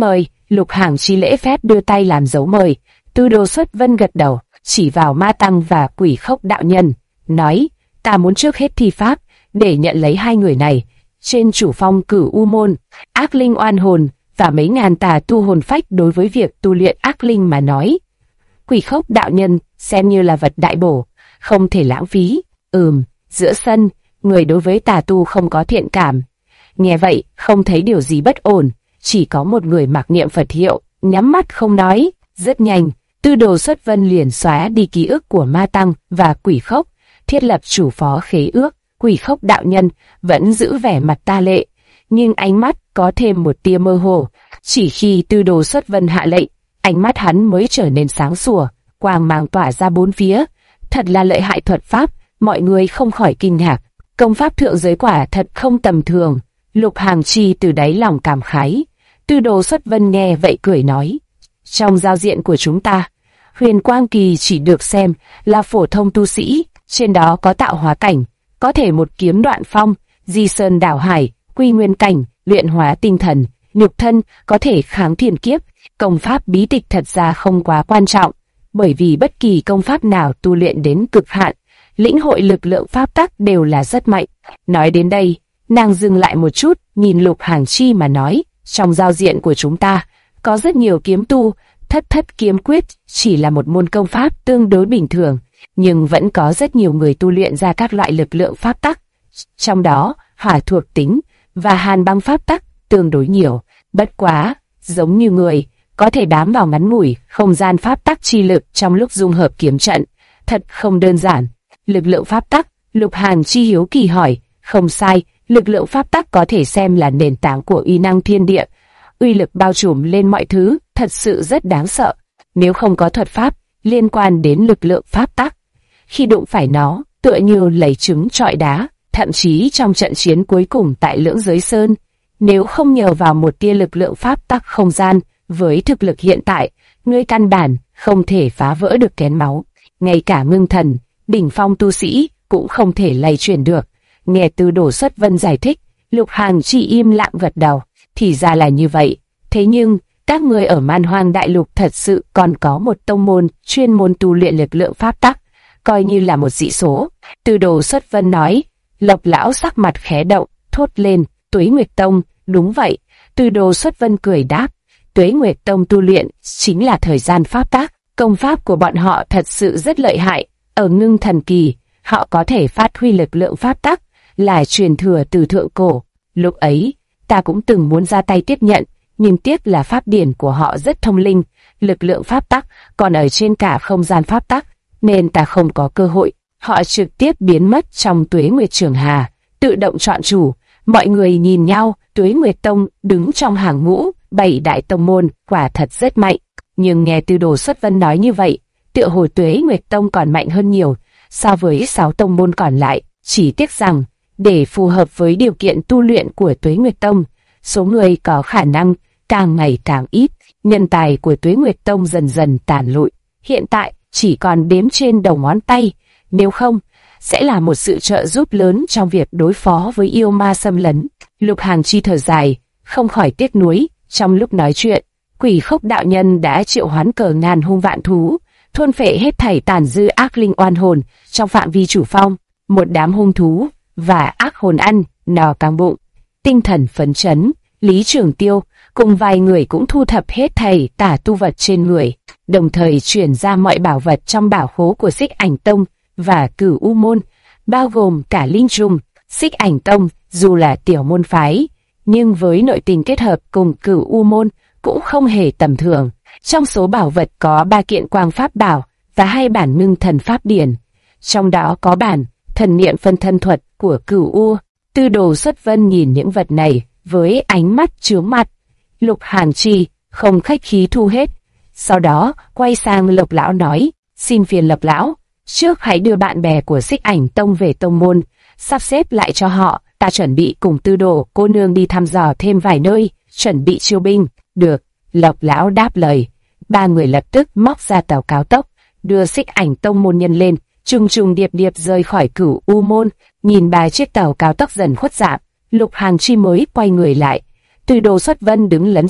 Lục Hàng Chi lễ phép đưa tay làm dấu mời. Tư Đồ Xuất Vân gật đầu, chỉ vào Ma Tăng và Quỷ Khốc đạo nhân, nói: ta muốn trước hết thi pháp để nhận lấy hai người này. Trên chủ phong Cửu U môn, ác linh oan hồn và mấy ngàn tà tu hồn phách đối với việc tu luyện ác linh mà nói, Quỷ Khốc đạo nhân xem như là vật đại bổ, không thể lãng phí. Giữa sân, người đối với tà tu không có thiện cảm. Nghe vậy, không thấy điều gì bất ổn, chỉ có một người mặc niệm Phật hiệu, nhắm mắt không nói. Rất nhanh, Tư Đồ Xuất Vân liền xóa đi ký ức của Ma Tăng và Quỷ Khốc, thiết lập chủ phó khế ước. Quỷ Khốc đạo nhân vẫn giữ vẻ mặt ta lệ, nhưng ánh mắt có thêm một tia mơ hồ. Chỉ khi Tư Đồ Xuất Vân hạ lệnh, ánh mắt hắn mới trở nên sáng sủa, quang mang tỏa ra bốn phía. Thật là lợi hại thuật pháp, mọi người không khỏi kinh ngạc. Công pháp thượng giới quả thật không tầm thường. Lục Hàng Chi từ đáy lòng cảm khái. Tư Đồ Xuất Vân nghe vậy cười nói: trong giao diện của chúng ta, Huyền Quang Kỳ chỉ được xem là phổ thông tu sĩ, trên đó có tạo hóa cảnh, có thể một kiếm đoạn phong, di sơn đảo hải, quy nguyên cảnh, luyện hóa tinh thần, nhục thân, có thể kháng thiên kiếp. Công pháp bí tịch thật ra không quá quan trọng, bởi vì bất kỳ công pháp nào tu luyện đến cực hạn, lĩnh hội lực lượng pháp tắc đều là rất mạnh. Nói đến đây, nàng dừng lại một chút, nhìn Lục Hàng Chi mà nói: trong giao diện của chúng ta, có rất nhiều kiếm tu, thất kiếm quyết chỉ là một môn công pháp tương đối bình thường, nhưng vẫn có rất nhiều người tu luyện ra các loại lực lượng pháp tắc. Trong đó, hỏa thuộc tính và hàn băng pháp tắc tương đối nhiều. Bất quá, giống như người, có thể bám vào ngắn ngủi không gian pháp tắc chi lực trong lúc dung hợp kiếm trận, thật không đơn giản. Lực lượng pháp tắc, Lục Hàng Chi hiếu kỳ hỏi. Không sai, lực lượng pháp tắc có thể xem là nền tảng của uy năng thiên địa, uy lực bao trùm lên mọi thứ, thật sự rất đáng sợ. Nếu không có thuật pháp liên quan đến lực lượng pháp tắc, khi đụng phải nó, tựa như lấy trứng trọi đá. Thậm chí trong trận chiến cuối cùng tại Lưỡng Giới Sơn, nếu không nhờ vào một tia lực lượng pháp tắc không gian, với thực lực hiện tại, ngươi căn bản không thể phá vỡ được kén máu. Ngay cả ngưng thần, đỉnh phong tu sĩ cũng không thể lay chuyển được. Nghe Tư Đồ Xuất Vân giải thích, Lục Hàng Chi im lặng gật đầu. Thì ra là như vậy. Thế nhưng, các ngươi ở Man Hoang Đại Lục thật sự còn có một tông môn chuyên môn tu luyện lực lượng pháp tắc, coi như là một dị số. Tư Đồ Xuất Vân nói. Lộc lão sắc mặt khẽ động, thốt lên: Tuế Nguyệt Tông. Đúng vậy. Tư Đồ Xuất Vân cười đáp. Tuế Nguyệt Tông tu luyện chính là thời gian pháp tắc. Công pháp của bọn họ thật sự rất lợi hại. Ở ngưng thần kỳ, họ có thể phát huy lực lượng pháp tắc, là truyền thừa từ thượng cổ. Lúc ấy, ta cũng từng muốn ra tay tiếp nhận, nhưng tiếc là pháp điển của họ rất thông linh, lực lượng pháp tắc còn ở trên cả không gian pháp tắc, nên ta không có cơ hội. Họ trực tiếp biến mất trong Tuế Nguyệt Trường Hà, tự động chọn chủ. Mọi người nhìn nhau, Tuế Nguyệt Tông đứng trong hàng ngũ 7 đại tông môn, quả thật rất mạnh. Nhưng nghe Tư Đồ Xuất Vân nói như vậy, tựa hồ Tuế Nguyệt Tông còn mạnh hơn nhiều so với 6 tông môn còn lại. Chỉ tiếc rằng, để phù hợp với điều kiện tu luyện của Tuế Nguyệt Tông, số người có khả năng càng ngày càng ít, nhân tài của Tuế Nguyệt Tông dần dần tàn lụi. Hiện tại chỉ còn đếm trên đầu ngón tay, nếu không, sẽ là một sự trợ giúp lớn trong việc đối phó với yêu ma xâm lấn. Lục Hàng Chi thở dài, không khỏi tiếc nuối. Trong lúc nói chuyện, Quỷ Khốc đạo nhân đã triệu hoán cờ ngàn hung vạn thú, thôn phệ hết thảy tàn dư ác linh oan hồn trong phạm vi chủ phong. Một đám hung thú và ác hồn ăn no căng bụng, tinh thần phấn chấn. Lý Trường Tiêu cùng vài người cũng thu thập hết thảy tà tu vật trên người, đồng thời chuyển ra mọi bảo vật trong bảo khố của Xích Ảnh Tông và Cửu U môn, bao gồm cả linh trùng. Xích Ảnh Tông dù là tiểu môn phái, nhưng với nội tình kết hợp cùng Cửu U môn cũng không hề tầm thường. Trong số bảo vật có 3 kiện quang pháp bảo và 2 bản ngưng thần pháp điển, trong đó có bản thần niệm phân thân thuật của Cửu U. Tư Đồ Xuất Vân nhìn những vật này với ánh mắt chướng mặt. Lục Hàng Chi không khách khí thu hết, sau đó quay sang Lộc lão nói: xin phiền Lộc lão, trước hãy đưa bạn bè của Xích Ảnh Tông về tông môn, sắp xếp lại cho họ. Ta chuẩn bị cùng Tư Đồ cô nương đi thăm dò thêm vài nơi, chuẩn bị chiêu binh. Được. Lộc lão đáp lời. 3 người lập tức móc ra tàu cao tốc, đưa Xích Ảnh Tông môn nhân lên, trùng trùng điệp điệp rời khỏi Cửu U môn. Nhìn 3 chiếc tàu cao tốc dần khuất dạng, Lục Hàng Chi mới quay người lại. Tư Đồ Xuất Vân đứng lấn xương,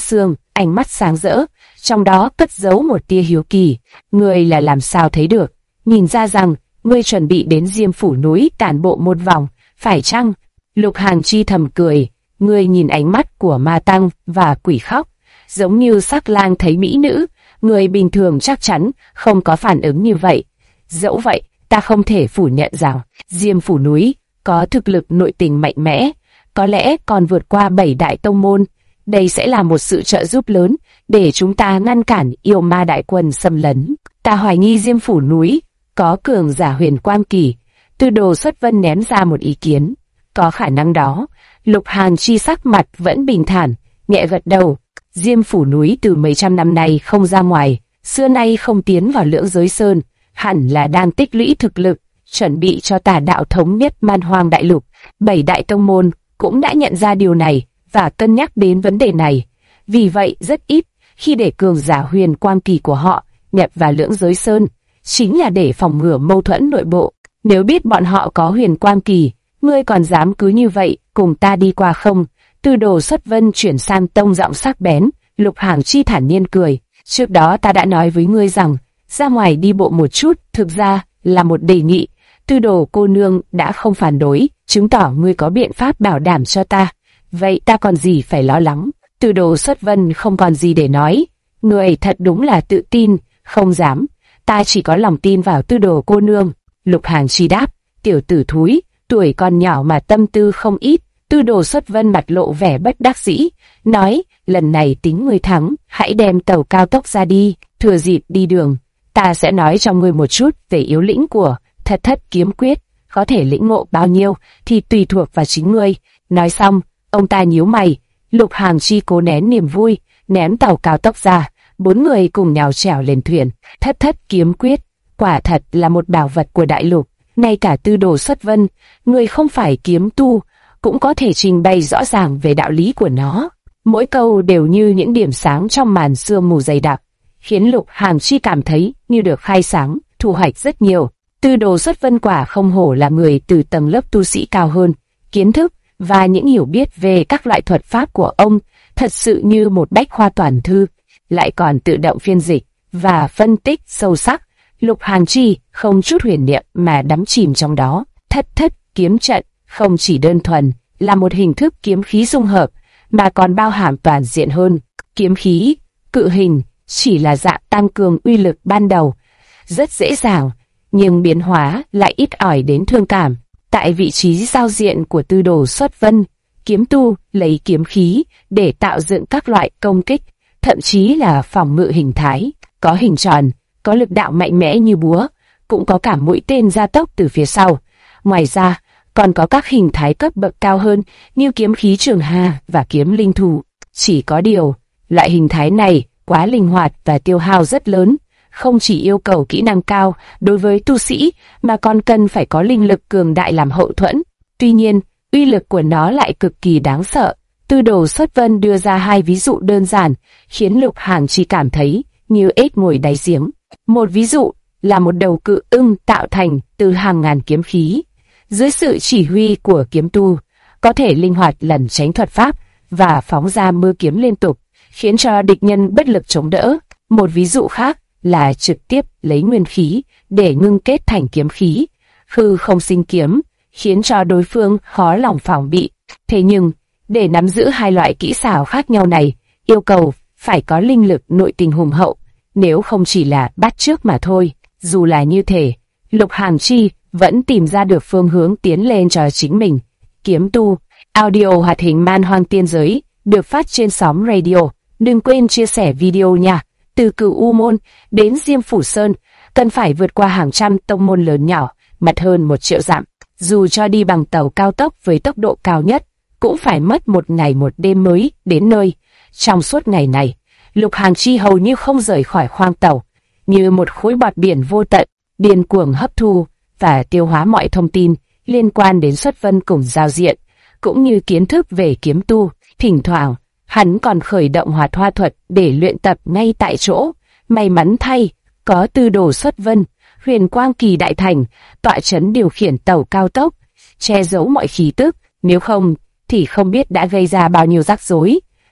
ánh mắt sáng rỡ, trong đó cất giấu một tia hiếu kỳ. Ngươi là làm sao thấy được? Nhìn ra rằng ngươi chuẩn bị đến Diêm Phủ núi tản bộ một vòng, phải chăng? Lục Hàn Chi thầm cười, ngươi nhìn ánh mắt của ma tăng và quỷ khóc, giống như sắc lang thấy mỹ nữ, người bình thường chắc chắn không có phản ứng như vậy. Dẫu vậy, ta không thể phủ nhận rằng Diêm Phủ núi có thực lực nội tình mạnh mẽ, có lẽ còn vượt qua 7 đại tông môn. Đây sẽ là một sự trợ giúp lớn để chúng ta ngăn cản yêu ma đại quân xâm lấn. Ta hoài nghi Diêm Phủ núi có cường giả huyền quang kỳ. Tư Đồ Xuất Vân ném ra một ý kiến. Có khả năng đó. Lục Hàn Chi sắc mặt vẫn bình thản, nhẹ gật đầu. Diêm Phủ núi từ mấy trăm năm nay không ra ngoài, xưa nay không tiến vào Lưỡng Giới Sơn, hẳn là đang tích lũy thực lực, chuẩn bị cho Tà đạo thống nhất Man Hoang đại lục. 7 đại tông môn cũng đã nhận ra điều này và cân nhắc đến vấn đề này. Vì vậy rất ít khi để cường giả huyền quang kỳ của họ nhập vào Lưỡng Giới Sơn, chính là để phòng ngừa mâu thuẫn nội bộ. Nếu biết bọn họ có huyền quang kỳ, ngươi còn dám cứ như vậy cùng ta đi qua không? Tư Đồ Xuất Vân chuyển sang tông giọng sắc bén. Lục Hàn Chi thản nhiên cười. Trước đó ta đã nói với ngươi rằng ra ngoài đi bộ một chút thực ra là một đề nghị. Tư Đồ cô nương đã không phản đối, chứng tỏ ngươi có biện pháp bảo đảm cho ta. Vậy ta còn gì phải lo lắng? Tư Đồ Xuất Vân không còn gì để nói. Ngươi thật đúng là tự tin. Không dám. Ta chỉ có lòng tin vào Tư Đồ cô nương. Lục Hàn Chi đáp. Tiểu tử thúi, tuổi còn nhỏ mà tâm tư không ít. Tư Đồ Xuất Vân mặt lộ vẻ bất đắc dĩ, nói, lần này tính ngươi thắng, hãy đem tàu cao tốc ra đi, thừa dịp đi đường, ta sẽ nói cho ngươi một chút về yếu lĩnh của Thất Thất kiếm quyết, có thể lĩnh ngộ bao nhiêu thì tùy thuộc vào chính ngươi. Nói xong, ông ta nhíu mày. Lục Hàn Chi cố nén niềm vui, ném tàu cao tốc ra, 4 người cùng nhào trèo lên thuyền. Thất Thất kiếm quyết, quả thật là một bảo vật của đại lục, ngay cả Tư Đồ Xuất Vân, người không phải kiếm tu, cũng có thể trình bày rõ ràng về đạo lý của nó. Mỗi câu đều như những điểm sáng trong màn sương mù dày đặc, khiến Lục Hàn Chi cảm thấy như được khai sáng, thu hoạch rất nhiều. Tư Đồ Xuất Vân quả không hổ là người từ tầng lớp tu sĩ cao hơn, kiến thức và những hiểu biết về các loại thuật pháp của ông thật sự như một bách khoa toàn thư, lại còn tự động phiên dịch và phân tích sâu sắc. Lục Hàn Chi không chút huyền niệm mà đắm chìm trong đó. Thất Thất kiếm trận không chỉ đơn thuần là một hình thức kiếm khí dung hợp, mà còn bao hàm toàn diện hơn. Kiếm khí, cự hình, chỉ là dạng tăng cường uy lực ban đầu, rất dễ dàng, nhưng biến hóa lại ít ỏi đến thương cảm. Tại vị trí giao diện của Tư Đồ Xuất Vân, kiếm tu lấy kiếm khí để tạo dựng các loại công kích, thậm chí là phòng ngự hình thái, có hình tròn, có lực đạo mạnh mẽ như búa, cũng có cả mũi tên gia tốc từ phía sau. Ngoài ra, còn có các hình thái cấp bậc cao hơn như kiếm khí trường hà và kiếm linh thủ. Chỉ có điều, loại hình thái này quá linh hoạt và tiêu hao rất lớn, không chỉ yêu cầu kỹ năng cao đối với tu sĩ mà còn cần phải có linh lực cường đại làm hậu thuẫn. Tuy nhiên, uy lực của nó lại cực kỳ đáng sợ. Tư Đồ Xuất Vân đưa ra 2 ví dụ đơn giản, khiến Lục Hàn chỉ cảm thấy như ếch ngồi đáy giếng. Một ví dụ là một đầu cự ưng tạo thành từ hàng ngàn kiếm khí. Dưới sự chỉ huy của kiếm tu, có thể linh hoạt lẩn tránh thuật pháp và phóng ra mưa kiếm liên tục, khiến cho địch nhân bất lực chống đỡ. Một ví dụ khác là trực tiếp lấy nguyên khí để ngưng kết thành kiếm khí, hư không sinh kiếm, khiến cho đối phương khó lòng phòng bị. Thế nhưng, để nắm giữ 2 loại kỹ xảo khác nhau này, yêu cầu phải có linh lực nội tình hùng hậu, nếu không chỉ là bắt chước mà thôi. Dù là như thế, Lục Hàn Chi vẫn tìm ra được phương hướng tiến lên cho chính mình. Kiếm tu, audio hoạt hình Man Hoang Tiên Giới, được phát trên sóng radio. Đừng quên chia sẻ video nha. Từ Cửu U Môn đến Diêm Phủ Sơn, cần phải vượt qua hàng trăm tông môn lớn nhỏ, mặt hơn 1 triệu dặm. Dù cho đi bằng tàu cao tốc với tốc độ cao nhất, cũng phải mất 1 ngày 1 đêm mới đến nơi. Trong suốt ngày này, Lục Hàn Chi hầu như không rời khỏi khoang tàu, như một khối bọt biển vô tận, điên cuồng hấp thu và tiêu hóa mọi thông tin liên quan đến Xuất Vân cùng giao diện, cũng như kiến thức về kiếm tu. Thỉnh thoảng, hắn còn khởi động Hoạt Hoa thuật để luyện tập ngay tại chỗ. May mắn thay, có Tư Đồ Xuất Vân, huyền quang kỳ đại thành, tọa chấn điều khiển tàu cao tốc, che giấu mọi khí tức, nếu không thì không biết đã gây ra bao nhiêu rắc rối.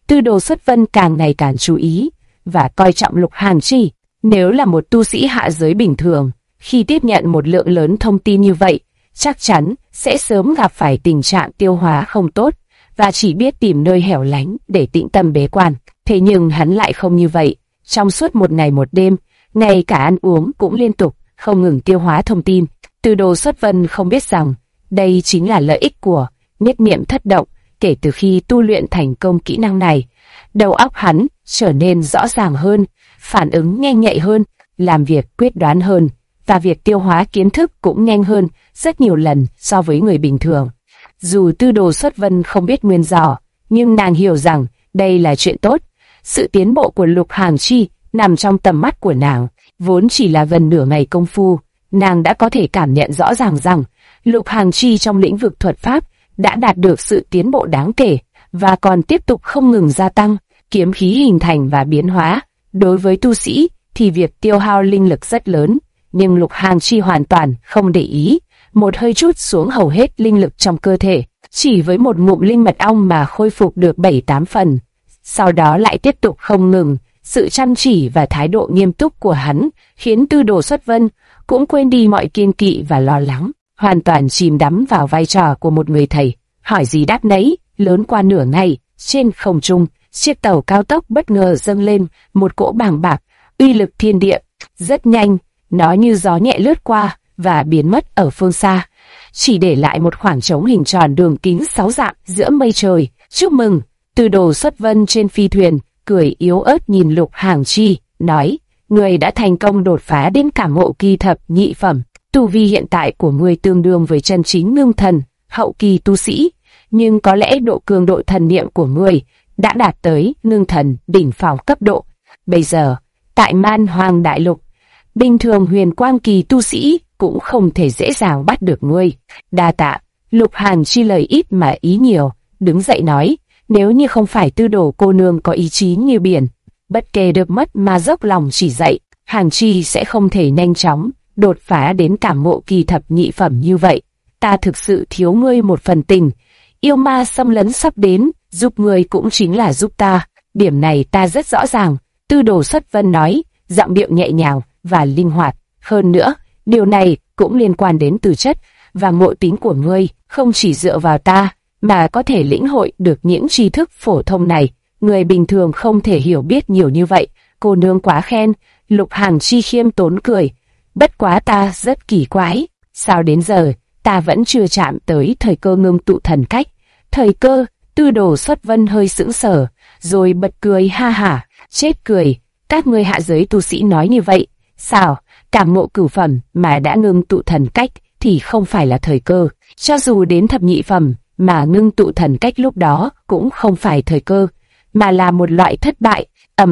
Tư Đồ Xuất Vân càng ngày càng chú ý và coi trọng Lục Hàn Chi. Nếu là một tu sĩ hạ giới bình thường, khi tiếp nhận một lượng lớn thông tin như vậy, chắc chắn sẽ sớm gặp phải tình trạng tiêu hóa không tốt và chỉ biết tìm nơi hẻo lánh để tĩnh tâm bế quan. Thế nhưng hắn lại không như vậy. Trong suốt một ngày một đêm, ngay cả ăn uống cũng liên tục, không ngừng tiêu hóa thông tin. Tư Đồ Xuất Vân không biết rằng đây chính là lợi ích của nhất niệm thất động. Kể từ khi tu luyện thành công kỹ năng này, đầu óc hắn trở nên rõ ràng hơn, phản ứng nhanh nhạy hơn, làm việc quyết đoán hơn, và việc tiêu hóa kiến thức cũng nhanh hơn rất nhiều lần so với người bình thường. Dù Tư Đồ Xuất Vân không biết nguyên do, nhưng nàng hiểu rằng đây là chuyện tốt. Sự tiến bộ của Lục Hàn Chi nằm trong tầm mắt của nàng. Vốn chỉ là gần nửa ngày công phu, nàng đã có thể cảm nhận rõ ràng rằng Lục Hàn Chi trong lĩnh vực thuật pháp đã đạt được sự tiến bộ đáng kể và còn tiếp tục không ngừng gia tăng. Kiếm khí hình thành và biến hóa, đối với tu sĩ thì việc tiêu hao linh lực rất lớn, nhưng Lục Hàn Chi hoàn toàn không để ý, một hơi trút xuống hầu hết linh lực trong cơ thể, chỉ với một ngụm linh mật ong mà khôi phục được 7-8 phần. Sau đó lại tiếp tục không ngừng. Sự chăm chỉ và thái độ nghiêm túc của hắn khiến Tư Đồ Xuất Vân cũng quên đi mọi kiêng kỵ và lo lắng, hoàn toàn chìm đắm vào vai trò của một người thầy. Hỏi gì đáp nấy, lớn qua nửa ngày, trên không trung, chiếc tàu cao tốc bất ngờ dâng lên một cỗ bàng bạc, uy lực thiên địa. Rất nhanh, nó như gió nhẹ lướt qua và biến mất ở phương xa, chỉ để lại một khoảng trống hình tròn đường kính 6 dặm giữa mây trời. Chúc mừng! Tư Đồ Xuất Vân trên phi thuyền, cười yếu ớt nhìn Lục Hàn Chi, nói, người đã thành công đột phá đến cảm ngộ kỳ thập nhị phẩm. Tu vi hiện tại của người tương đương với chân chính ngưng thần, hậu kỳ tu sĩ, nhưng có lẽ độ cường độ thần niệm của người đã đạt tới ngưng thần đỉnh phong cấp độ. Bây giờ, tại Man Hoang Đại Lục, bình thường huyền quang kỳ tu sĩ cũng không thể dễ dàng bắt được ngươi. Đa tạ. Lục Hàn Chi lời ít mà ý nhiều, đứng dậy nói, nếu như không phải Tư Đồ cô nương có ý chí như biển, bất kể được mất mà dốc lòng chỉ dạy, Hàn Chi sẽ không thể nhanh chóng đột phá đến cảm ngộ kỳ thập nhị phẩm như vậy. Ta thực sự thiếu ngươi một phần tình. Yêu ma xâm lấn sắp đến, giúp ngươi cũng chính là giúp ta. Điểm này ta rất rõ ràng. Tư Đồ Xuất Vân nói, giọng điệu nhẹ nhàng và linh hoạt. Hơn nữa, điều này cũng liên quan đến tư chất và ngộ tính của ngươi, không chỉ dựa vào ta mà có thể lĩnh hội được những tri thức phổ thông này. Người bình thường không thể hiểu biết nhiều như vậy. Cô nương quá khen. Lục Hàn Chi khiêm tốn cười. Bất quá ta rất kỳ quái. Sao đến giờ ta vẫn chưa chạm tới thời cơ ngưng tụ thần cách? Thời cơ? Tư Đồ Xuất Vân hơi sững sờ, rồi bật cười ha hả. Chết cười, các ngươi hạ giới tu sĩ nói như vậy. Sao? Cảm ngộ cửu phẩm mà đã ngưng tụ thần cách thì không phải là thời cơ. Cho dù đến thập nhị phẩm mà ngưng tụ thần cách lúc đó cũng không phải thời cơ, mà là một loại thất bại.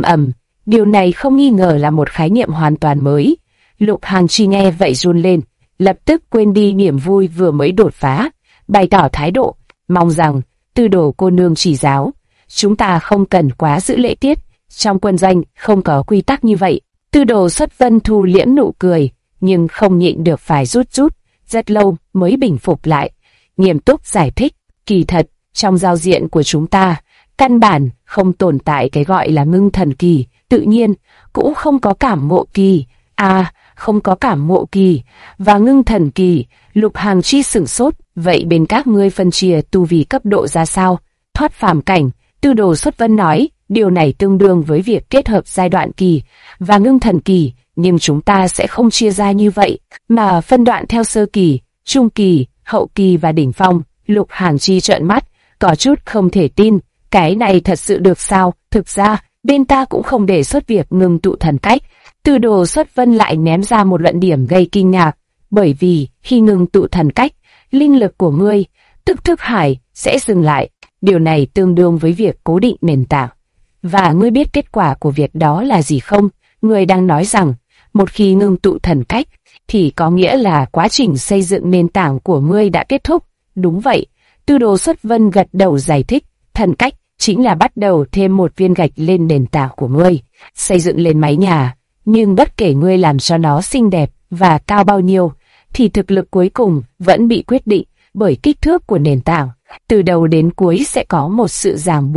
Điều này không nghi ngờ là một khái niệm hoàn toàn mới. Lục Hàn Chi nghe vậy run lên, lập tức quên đi niềm vui vừa mới đột phá, bày tỏ thái độ, mong rằng Tư Đồ cô nương chỉ giáo. Chúng ta không cần quá giữ lễ tiết, trong quân doanh không có quy tắc như vậy. Tư Đồ Xuất Vân thu liễm nụ cười, nhưng không nhịn được phải rút rất lâu mới bình phục lại, nghiêm túc giải thích, kỳ thật, trong giao diện của chúng ta, căn bản không tồn tại cái gọi là ngưng thần kỳ, tự nhiên cũng không có cảm ngộ kỳ. Không có cảm ngộ kỳ và ngưng thần kỳ. Lục Hàn Chi sửng sốt, vậy bên các ngươi phân chia tu vi cấp độ ra sao? Thoát phàm cảnh, Tư Đồ Xuất Vân nói, điều này tương đương với việc kết hợp giai đoạn kỳ và ngưng thần kỳ, nhưng chúng ta sẽ không chia ra như vậy, mà phân đoạn theo sơ kỳ, trung kỳ, hậu kỳ và đỉnh phong. Lục Hàn Chi trợn mắt, có chút không thể tin, cái này thật sự được sao? Thực ra, bên ta cũng không đề xuất việc ngưng tụ thần cách. Tư Đồ Xuất Vân lại ném ra một luận điểm gây kinh ngạc, bởi vì khi ngưng tụ thần cách, linh lực của ngươi, tức thức hải, sẽ dừng lại. Điều này tương đương với việc cố định nền tảng. Và ngươi biết kết quả của việc đó là gì không? Ngươi đang nói rằng, một khi ngưng tụ thần cách, thì có nghĩa là quá trình xây dựng nền tảng của ngươi đã kết thúc. Đúng vậy. Tư Đồ Xuất Vân gật đầu giải thích, thần cách chính là bắt đầu thêm một viên gạch lên nền tảng của ngươi, xây dựng lên mái nhà. Nhưng bất kể ngươi làm cho nó xinh đẹp và cao bao nhiêu, thì thực lực cuối cùng vẫn bị quyết định bởi kích thước của nền tảng. Từ đầu đến cuối sẽ có một sự ràng buộc.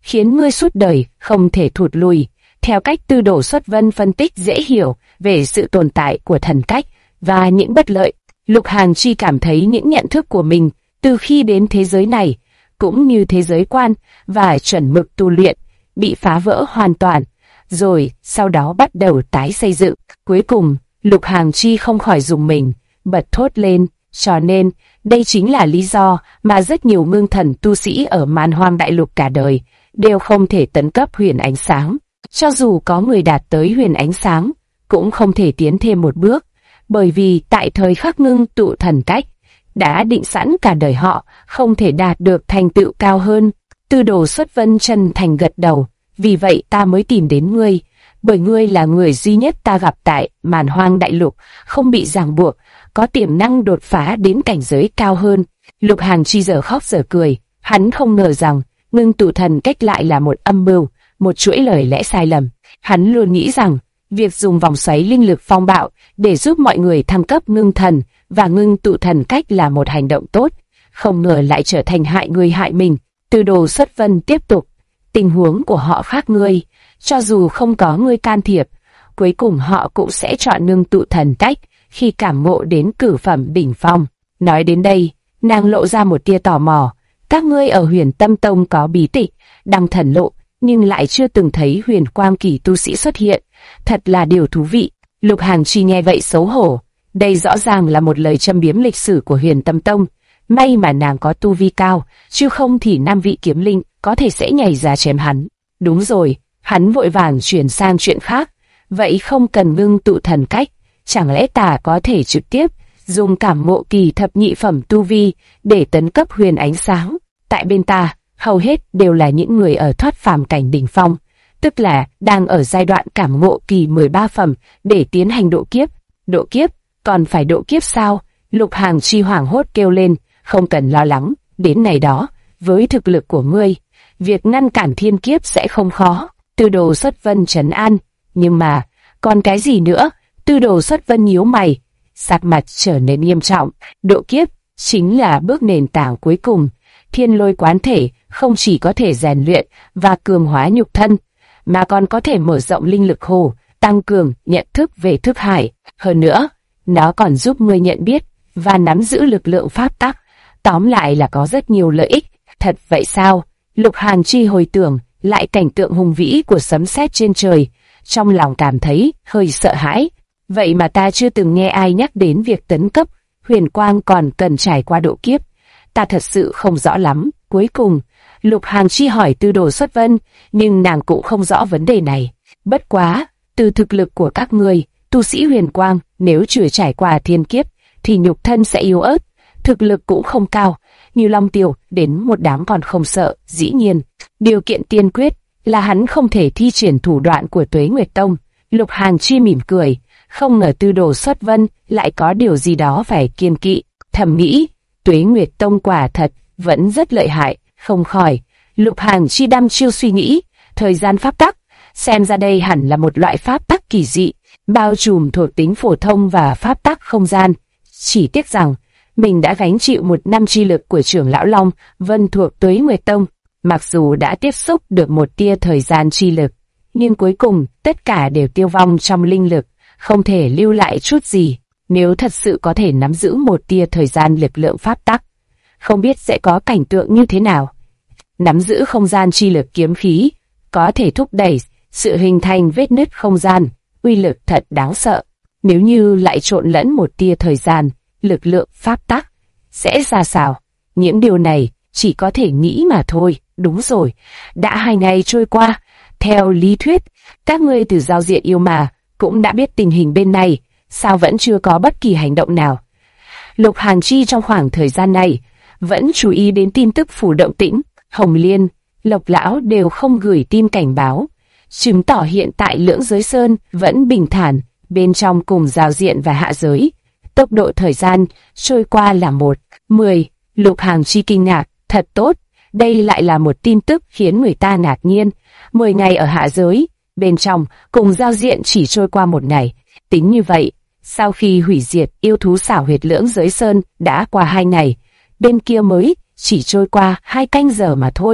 khiến ngươi suốt đời không thể thụt lùi. Theo cách Tư Đồ Xuất Vân phân tích dễ hiểu về sự tồn tại của thần cách và những bất lợi, Lục Hàn Chi cảm thấy những nhận thức của mình từ khi đến thế giới này, cũng như thế giới quan và chuẩn mực tu luyện, bị phá vỡ hoàn toàn, rồi sau đó bắt đầu tái xây dựng. Cuối cùng, Lục Hàn Chi không khỏi rùng mình, bật thốt lên, cho nên đây chính là lý do mà rất nhiều ngưng thần tu sĩ ở Man Hoang Đại Lục cả đời đều không thể tấn cấp huyền ánh sáng. Cho dù có người đạt tới huyền ánh sáng, cũng không thể tiến thêm một bước, bởi vì tại thời khắc ngưng tụ thần cách, đã định sẵn cả đời họ không thể đạt được thành tựu cao hơn. Tư Đồ Xuất Vân chân thành gật đầu, vì vậy ta mới tìm đến ngươi, bởi ngươi là người duy nhất ta gặp tại Man Hoang Đại Lục, không bị ràng buộc, có tiềm năng đột phá đến cảnh giới cao hơn. Lục Hàn Chi giờ khóc giờ cười, hắn không ngờ rằng ngưng tụ thần cách lại là một âm mưu, một chuỗi lời lẽ sai lầm. Hắn luôn nghĩ rằng việc dùng vòng xoáy linh lực phong bạo để giúp mọi người thăng cấp ngưng thần và ngưng tụ thần cách là một hành động tốt, không ngờ lại trở thành hại người hại mình. Tư Đồ Xuất Vân tiếp tục, tình huống của họ khác ngươi, cho dù không có ngươi can thiệp, cuối cùng họ cũng sẽ chọn ngưng tụ thần cách khi cảm ngộ đến cửu phẩm đỉnh phong. Nói đến đây, nàng lộ ra một tia tò mò, các ngươi ở Huyền Tâm Tông có bí tịch Đăng Thần Lộ, nhưng lại chưa từng thấy huyền quang kỳ tu sĩ xuất hiện, thật là điều thú vị. Lục Hàn Chi nghe vậy xấu hổ, đây rõ ràng là một lời châm biếm lịch sử của Huyền Tâm Tông. May mà nàng có tu vi cao, chứ không thì 5 vị kiếm linh có thể sẽ nhảy ra chém hắn. Đúng rồi, hắn vội vàng chuyển sang chuyện khác. Vậy không cần ngưng tụ thần cách, chẳng lẽ ta có thể trực tiếp dùng cảm ngộ kỳ thập nhị phẩm tu vi để tấn cấp huyền ánh sáng? Tại bên ta, hầu hết đều là những người ở thoát phàm cảnh đỉnh phong, tức là đang ở giai đoạn cảm ngộ kỳ 13 phẩm để tiến hành độ kiếp. Độ kiếp? Còn phải độ kiếp sao? Lục Hàn Chi hoảng hốt kêu lên, không cần lo lắng, đến ngày đó, với thực lực của ngươi, việc ngăn cản thiên kiếp sẽ không khó. Tư Đồ Xuất Vân trấn an, nhưng mà, còn cái gì nữa? Tư Đồ Xuất Vân nhíu mày, sắc mặt trở nên nghiêm trọng. Độ kiếp chính là bước nền tảng cuối cùng. Thiên Lôi Quán Thể không chỉ có thể rèn luyện và cường hóa nhục thân, mà còn có thể mở rộng linh lực hồ, tăng cường nhận thức về thức hải. Hơn nữa, nó còn giúp ngươi nhận biết và nắm giữ lực lượng pháp tắc. Tóm lại là có rất nhiều lợi ích. Thật vậy sao? Lục Hàn Chi hồi tưởng lại cảnh tượng hùng vĩ của sấm sét trên trời, trong lòng cảm thấy hơi sợ hãi. Vậy mà ta chưa từng nghe ai nhắc đến việc tấn cấp huyền quang còn cần trải qua độ kiếp. Ta thật sự không rõ lắm. Cuối cùng, Lục Hàn Chi hỏi Tư Đồ Xuất Vân, nhưng nàng cũng không rõ vấn đề này. Bất quá, từ thực lực của các ngươi, tu sĩ huyền quang, nếu chưa trải qua thiên kiếp, thì nhục thân sẽ yếu ớt, thực lực cũng không cao, như Long Tiêu đến một đám còn không sợ. Dĩ nhiên, điều kiện tiên quyết là hắn không thể thi triển thủ đoạn của Tuế Nguyệt Tông. Lục Hàn Chi mỉm cười, không ngờ Tư Đồ Xuất Vân lại có điều gì đó phải kiêng kỵ. Thầm nghĩ, Tuế Nguyệt Tông quả thật vẫn rất lợi hại. Không khỏi, Lục Hàn Chi đăm chiêu suy nghĩ, thời gian pháp tắc, xem ra đây hẳn là một loại pháp tắc kỳ dị, bao trùm thuộc tính phổ thông và pháp tắc không gian. Chỉ tiếc rằng, mình đã gánh chịu một năm chi lực của trưởng lão Long Vân thuộc Tuế Nguyệt Tông. Mặc dù đã tiếp xúc được một tia thời gian chi lực, nhưng cuối cùng tất cả đều tiêu vong trong linh lực, không thể lưu lại chút gì. Nếu thật sự có thể nắm giữ một tia thời gian lực lượng pháp tắc, không biết sẽ có cảnh tượng như thế nào. Nắm giữ không gian chi lực kiếm khí, có thể thúc đẩy sự hình thành vết nứt không gian, uy lực thật đáng sợ. Nếu như lại trộn lẫn một tia thời gian, lực lượng pháp tắc, sẽ ra sao? Những điều này chỉ có thể nghĩ mà thôi. Đúng rồi, đã 2 ngày trôi qua, theo lý thuyết, các ngươi từ giao diện yêu mà cũng đã biết tình hình bên này, sao vẫn chưa có bất kỳ hành động nào? Lục Hàn Chi trong khoảng thời gian này vẫn chú ý đến tin tức phủ động tĩnh. Hồng Liên, Lộc Lão đều không gửi tin cảnh báo, chứng tỏ hiện tại Lưỡng Giới Sơn vẫn bình thản. Bên trong cùng giao diện và hạ giới, tốc độ thời gian trôi qua là 1:10. Lục Hàn Chi kinh ngạc, thật tốt, đây lại là một tin tức khiến người ta ngạc nhiên. 10 ngày ở hạ giới, bên trong cùng giao diện chỉ trôi qua 1 ngày. Tính như vậy, sau khi hủy diệt yêu thú xảo huyệt Lưỡng Giới Sơn đã qua 2 ngày, bên kia mới chỉ trôi qua 2 canh giờ mà thôi.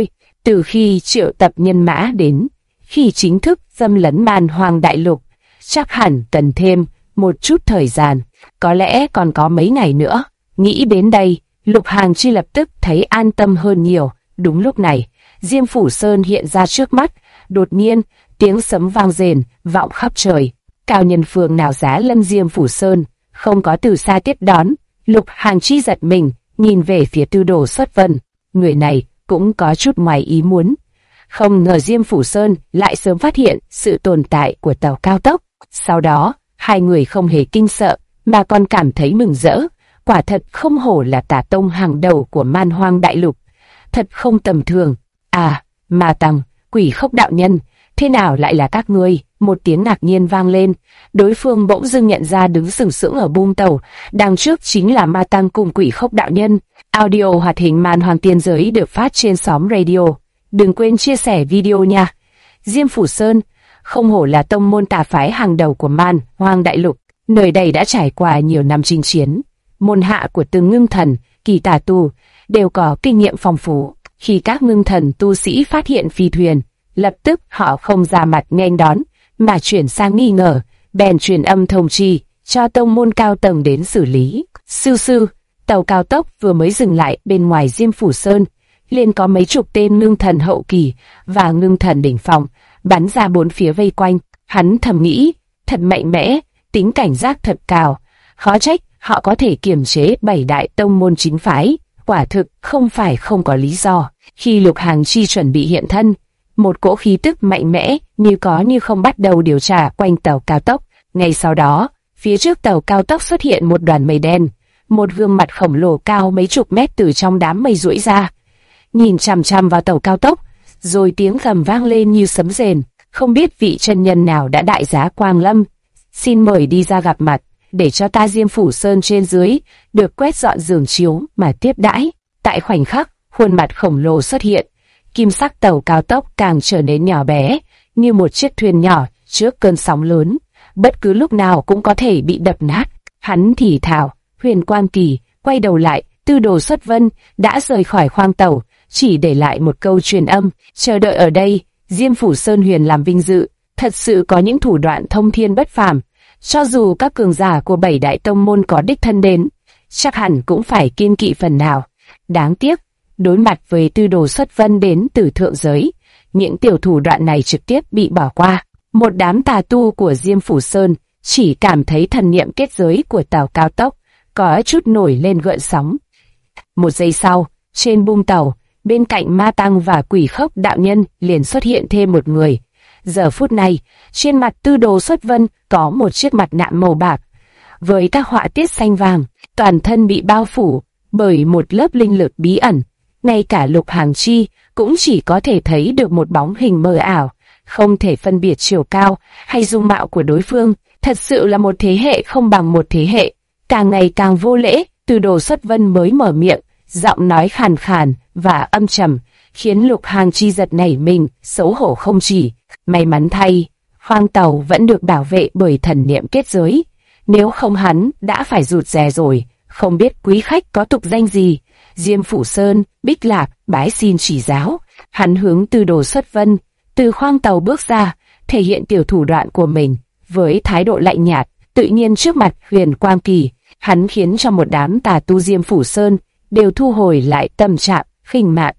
Từ khi triệu tập nhân mã đến, khi chính thức xâm lấn Man Hoang đại lục, chắc hẳn cần thêm một chút thời gian, có lẽ còn có mấy ngày nữa. Nghĩ đến đây, Lục Hàng Chi lập tức thấy an tâm hơn nhiều. Đúng lúc này, Diêm Phủ Sơn hiện ra trước mắt, đột nhiên, tiếng sấm vang rền, vọng khắp trời. Cao Nhân Phương nào dá lâm Diêm Phủ Sơn, không có từ xa tiếp đón. Lục Hàng Chi giật mình, nhìn về phía Tư Đồ Xuất Vân. Người này cũng có chút ngoài ý muốn. Không ngờ Diêm Phủ Sơn lại sớm phát hiện sự tồn tại của tàu cao tốc. Sau đó, hai người không hề kinh sợ, mà còn cảm thấy mừng rỡ. Quả thật không hổ là tà tông hàng đầu của Man Hoang đại lục. Thật không tầm thường. À, Ma Tăng, Quỷ Khốc đạo nhân, thế nào lại là các ngươi? Một tiếng ngạc nhiên vang lên. Đối phương bỗng dưng nhận ra đứng sừng sững ở bung tàu, đằng trước chính là Ma Tăng cùng Quỷ Khốc đạo nhân. Audio hoạt hình Man Hoang tiên giới được phát trên xóm radio. Đừng quên chia sẻ video nha. Diêm Phủ Sơn, không hổ là tông môn tà phái hàng đầu của Man Hoang đại lục. Nơi đây đã trải qua nhiều năm chinh chiến. Môn hạ của từng ngưng thần, kỳ tà tu đều có kinh nghiệm phong phú. Khi các ngưng thần tu sĩ phát hiện phi thuyền, lập tức họ không ra mặt nghênh đón, mà chuyển sang nghi ngờ, bèn truyền âm thông chi cho tông môn cao tầng đến xử lý. Sư, tàu cao tốc vừa mới dừng lại bên ngoài Diêm Phủ Sơn, liền có mấy chục tên ngưng thần hậu kỳ và ngưng thần đỉnh phong bắn ra bốn phía vây quanh. Hắn thầm nghĩ, thật mạnh mẽ, tính cảnh giác thật cao, khó trách họ có thể kiềm chế 7 đại tông môn chính phái. Quả thực không phải không có lý do. Khi Lục Hàng Chi chuẩn bị hiện thân, một cỗ khí tức mạnh mẽ như có như không bắt đầu điều tra quanh tàu cao tốc. Ngay sau đó, phía trước tàu cao tốc xuất hiện một đoàn mây đen, một gương mặt khổng lồ cao mấy chục mét từ trong đám mây duỗi ra, nhìn chằm chằm vào tàu cao tốc, rồi tiếng gầm vang lên như sấm rền. Không biết vị chân nhân nào đã đại giá quang lâm, xin mời đi ra gặp mặt, để cho ta Diêm Phủ Sơn trên dưới được quét dọn giường chiếu mà tiếp đãi. Tại khoảnh khắc, khuôn mặt khổng lồ xuất hiện, kim sắc tàu cao tốc càng trở nên nhỏ bé, như một chiếc thuyền nhỏ trước cơn sóng lớn, bất cứ lúc nào cũng có thể bị đập nát. Hắn thì thào, Huyền Quang Kỳ, quay đầu lại, Tư Đồ Xuất Vân đã rời khỏi khoang tàu, chỉ để lại một câu truyền âm, chờ đợi ở đây. Diêm Phủ Sơn Huyền làm vinh dự, thật sự có những thủ đoạn thông thiên bất phàm. Cho dù các cường giả của 7 đại tông môn có đích thân đến, chắc hẳn cũng phải kiêng kỵ phần nào. Đáng tiếc, đối mặt với Tư Đồ Xuất Vân đến từ thượng giới, những tiểu thủ đoạn này trực tiếp bị bỏ qua. Một đám tà tu của Diêm Phủ Sơn chỉ cảm thấy thần niệm kết giới của tàu cao tốc có chút nổi lên gợn sóng. Một giây sau, trên bung tàu, bên cạnh Ma Tăng và Quỷ Khốc đạo nhân liền xuất hiện thêm một người. Giờ phút này, trên mặt Tư Đồ Xuất Vân có một chiếc mặt nạ màu bạc, với các họa tiết xanh vàng, toàn thân bị bao phủ bởi một lớp linh lực bí ẩn. Ngay cả Lục Hàng Chi cũng chỉ có thể thấy được một bóng hình mờ ảo, không thể phân biệt chiều cao hay dung mạo của đối phương. Thật sự là một thế hệ không bằng một thế hệ. Càng ngày càng vô lễ, Tư Đồ Xuất Vân mới mở miệng, giọng nói khàn khàn và âm trầm, khiến Lục Hàng Chi giật nảy mình, xấu hổ không chỉ. May mắn thay, khoang tàu vẫn được bảo vệ bởi thần niệm kết giới, nếu không hắn đã phải rụt rè rồi. Không biết quý khách có tục danh gì? Diêm Phủ Sơn, Bích Lạc, bái xin chỉ giáo. Hắn hướng Tư Đồ Xuất Vân từ khoang tàu bước ra, thể hiện tiểu thủ đoạn của mình với thái độ lạnh nhạt, tự nhiên trước mặt Huyền Quang Kỳ. Hắn khiến cho một đám tà tu Diêm Phủ Sơn đều thu hồi lại tâm trạng khinh mạn.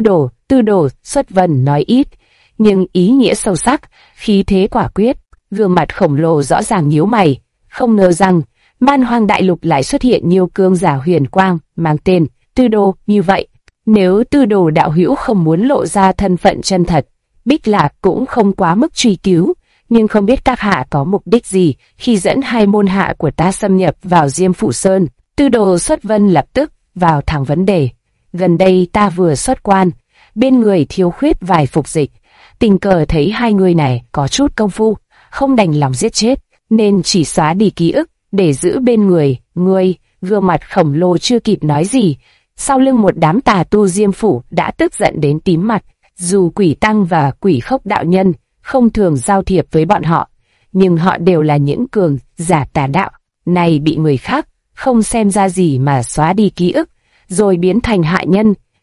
Tư Đồ Xuất Vân nói ít, nhưng ý nghĩa sâu sắc, khí thế quả quyết. Gương mặt khổng lồ rõ ràng nhíu mày, không ngờ rằng Man Hoang đại lục lại xuất hiện nhiều cường giả huyền quang mang tên Tư Đồ như vậy. Nếu Tư Đồ đạo hữu không muốn lộ ra thân phận chân thật, Bích Lạc cũng không quá mức truy cứu, nhưng không biết các hạ có mục đích gì khi dẫn hai môn hạ của ta xâm nhập vào Diêm Phủ Sơn. Tư Đồ Xuất Vân lập tức vào thẳng vấn đề. Gần đây ta vừa xuất quan, bên người thiếu khuyết vài phục dịch, tình cờ thấy hai người này có chút công phu, không đành lòng giết chết, nên chỉ xóa đi ký ức để giữ bên người. Ngươi, gương mặt khổng lồ chưa kịp nói gì, sau lưng một đám tà tu Diêm Phủ đã tức giận đến tím mặt. Dù Quỷ Tăng và Quỷ Khốc đạo nhân không thường giao thiệp với bọn họ, nhưng họ đều là những cường giả tà đạo. Này bị người khác không xem ra gì mà xóa đi ký ức, rồi biến thành hạ nhân,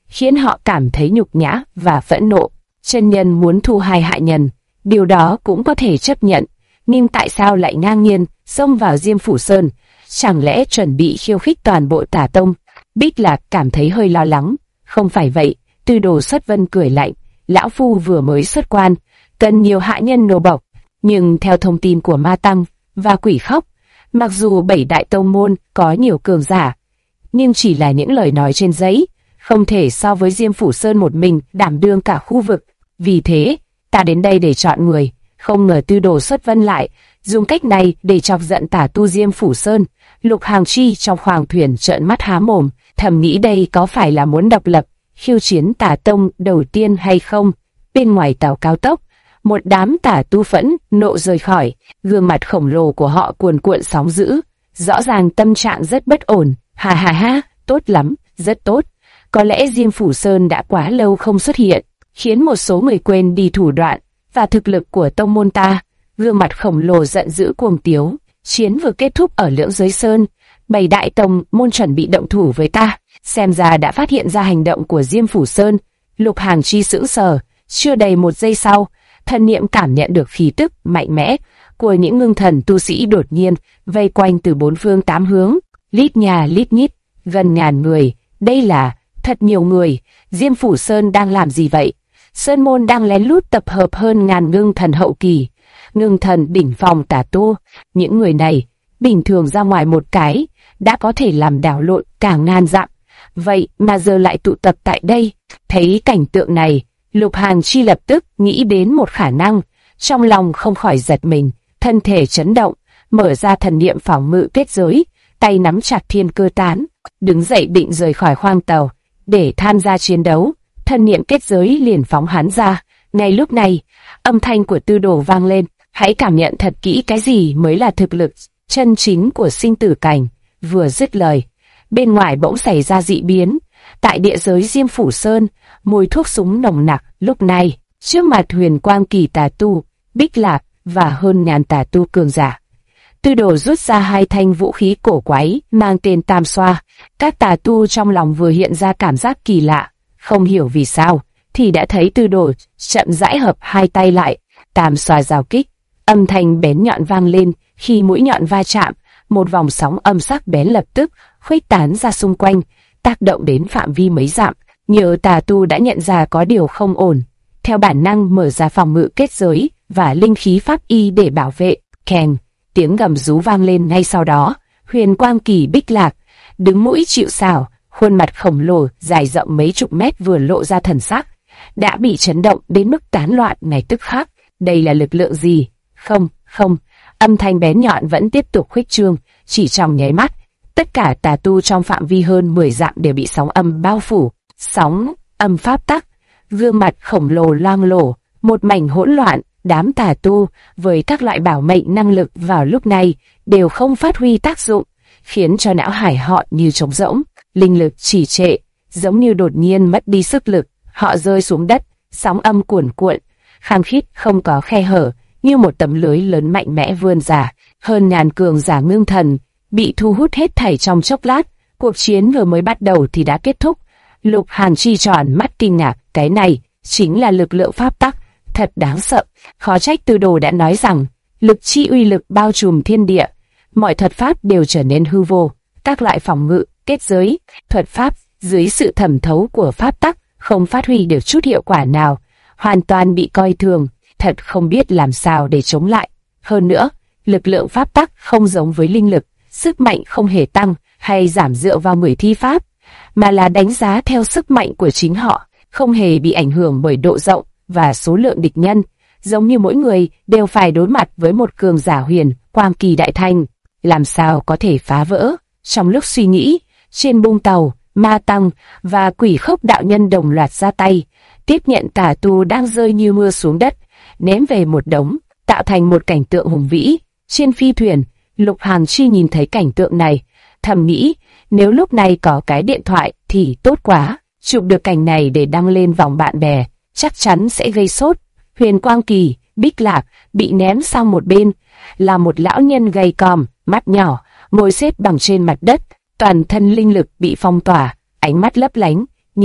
khiến họ cảm thấy nhục nhã và phẫn nộ. Chân nhân muốn thu hai hạ nhân, điều đó cũng có thể chấp nhận, nhưng tại sao lại ngang nhiên xông vào Diêm Phủ Sơn? Chẳng lẽ chuẩn bị khiêu khích toàn bộ Tả Tông? Bích Lạc cảm thấy hơi lo lắng. Không phải vậy, Tư Đồ Xuất Vân cười lạnh, lão phu vừa mới xuất quan, cần nhiều hạ nhân nô bộc. Nhưng theo thông tin của Ma Tăng và Quỷ Khóc, mặc dù 7 đại tông môn có nhiều cường giả, nhưng chỉ là những lời nói trên giấy, không thể so với Diêm Phủ Sơn một mình đảm đương cả khu vực. Vì thế, ta đến đây để chọn người. Không ngờ Tư Đồ Xuất Vân lại dùng cách này để chọc giận tả tu Diêm Phủ Sơn. Lục Hàng Chi trong khoang thuyền trợn mắt há mồm, thầm nghĩ đây có phải là muốn độc lập, khiêu chiến Tả Tông đầu tiên hay không? Bên ngoài tàu cao tốc, một đám tả tu phẫn nộ rời khỏi, gương mặt khổng lồ của họ cuồn cuộn sóng dữ, rõ ràng tâm trạng rất bất ổn. Ha ha ha, tốt lắm, rất tốt. Có lẽ Diêm Phủ Sơn đã quá lâu không xuất hiện, khiến một số người quên đi thủ đoạn và thực lực của tông môn ta. Gương mặt khổng lồ giận dữ cuồng tiếu. Chiến vừa kết thúc ở Lưỡng Giới Sơn, 7 đại tông môn chuẩn bị động thủ với ta, xem ra đã phát hiện ra hành động của Diêm Phủ Sơn. Lục Hàng Chi sững sờ, chưa đầy một giây sau, thần niệm cảm nhận được khí tức mạnh mẽ của những ngưng thần tu sĩ đột nhiên vây quanh từ bốn phương tám hướng, lít nhà lít nhít, gần ngàn người. Đây là thật nhiều người. Diêm Phủ Sơn đang làm gì vậy? Sơn môn đang lén lút tập hợp hơn ngàn ngưng thần hậu kỳ, ngưng thần đỉnh phong tả tu. Những người này bình thường ra ngoài một cái đã có thể làm đảo lộn cả ngàn dặm, vậy mà giờ lại tụ tập tại đây. Thấy cảnh tượng này, Lục Hàng Chi lập tức nghĩ đến một khả năng, trong lòng không khỏi giật mình, thân thể chấn động, mở ra thần niệm phòng ngự kết giới, tay nắm chặt thiên cơ tán, đứng dậy định rời khỏi khoang tàu để tham gia chiến đấu. Thần niệm kết giới liền phóng hắn ra. Ngay lúc này, âm thanh của Tư Đồ vang lên, hãy cảm nhận thật kỹ cái gì mới là thực lực chân chính của sinh tử cảnh. Vừa dứt lời, bên ngoài bỗng xảy ra dị biến. Tại địa giới Diêm Phủ Sơn, mùi thuốc súng nồng nặc. Lúc này, trước mặt Huyền Quang Kỳ tà tu, Bích Lạc và hơn ngàn tà tu cường giả, Tư Đồ rút ra hai thanh vũ khí cổ quái mang tên Tam Xoa. Các tà tu trong lòng vừa hiện ra cảm giác kỳ lạ, không hiểu vì sao, thì đã thấy Tư Đồ chậm rãi hợp hai tay lại, Tam Xoa giao kích. Âm thanh bén nhọn vang lên, khi mũi nhọn va chạm, một vòng sóng âm sắc bén lập tức khuếch tán ra xung quanh, tác động đến phạm vi mấy dặm. Nhiều tà tu đã nhận ra có điều không ổn, theo bản năng mở ra phòng ngự kết giới và linh khí pháp y để bảo vệ. Kèn, tiếng gầm rú vang lên. Ngay sau đó, Huyền Quang Kỳ Bích Lạc đứng mũi chịu sào, khuôn mặt khổng lồ dài rộng mấy chục mét vừa lộ ra thần sắc, đã bị chấn động đến mức tán loạn ngay tức khắc. Đây là lực lượng gì? Không, âm thanh bén nhọn vẫn tiếp tục khuếch trương. Chỉ trong nháy mắt, tất cả tà tu trong phạm vi hơn 10 dặm đều bị sóng âm bao phủ. Sóng âm pháp tắc, gương mặt khổng lồ loang lổ, một mảnh hỗn loạn. Đám tà tu với các loại bảo mệnh năng lực vào lúc này đều không phát huy tác dụng, khiến cho não hải họ như trống rỗng, linh lực trì trệ, giống như đột nhiên mất đi sức lực. Họ rơi xuống đất, sóng âm cuồn cuộn, khan khít không có khe hở, như một tấm lưới lớn mạnh mẽ vươn ra. Hơn ngàn cường giả ngưng thần bị thu hút hết thảy trong chốc lát. Cuộc chiến vừa mới bắt đầu thì đã kết thúc. Lục Hàn Chi tròn mắt kinh ngạc, cái này chính là lực lượng pháp tắc, thật đáng sợ. Khó trách Tư Đồ đã nói rằng lực chi uy lực bao trùm thiên địa, mọi thuật pháp đều trở nên hư vô. Các loại phòng ngự, kết giới, thuật pháp dưới sự thẩm thấu của pháp tắc không phát huy được chút hiệu quả nào, hoàn toàn bị coi thường, thật không biết làm sao để chống lại. Hơn nữa, lực lượng pháp tắc không giống với linh lực, sức mạnh không hề tăng hay giảm dựa vào người thi pháp, mà là đánh giá theo sức mạnh của chính họ, không hề bị ảnh hưởng bởi độ rộng và số lượng địch nhân, giống như mỗi người đều phải đối mặt với một cường giả Huyền Quang Kỳ đại thành, làm sao có thể phá vỡ. Trong lúc suy nghĩ, trên bung tàu, Ma Tăng và Quỷ Khốc đạo nhân đồng loạt ra tay, tiếp nhận tà tu đang rơi như mưa xuống đất, ném về một đống, tạo thành một cảnh tượng hùng vĩ. Trên phi thuyền, Lục Hàn Chi nhìn thấy cảnh tượng này, thầm nghĩ, nếu lúc này có cái điện thoại thì tốt quá, chụp được cảnh này để đăng lên vòng bạn bè, chắc chắn sẽ gây sốt. Huyền Quang Kỳ, Bích Lạc bị ném sang một bên, là một lão nhân gầy còm, mắt nhỏ, ngồi xếp bằng trên mặt đất, toàn thân linh lực bị phong tỏa, ánh mắt lấp lánh, nhìn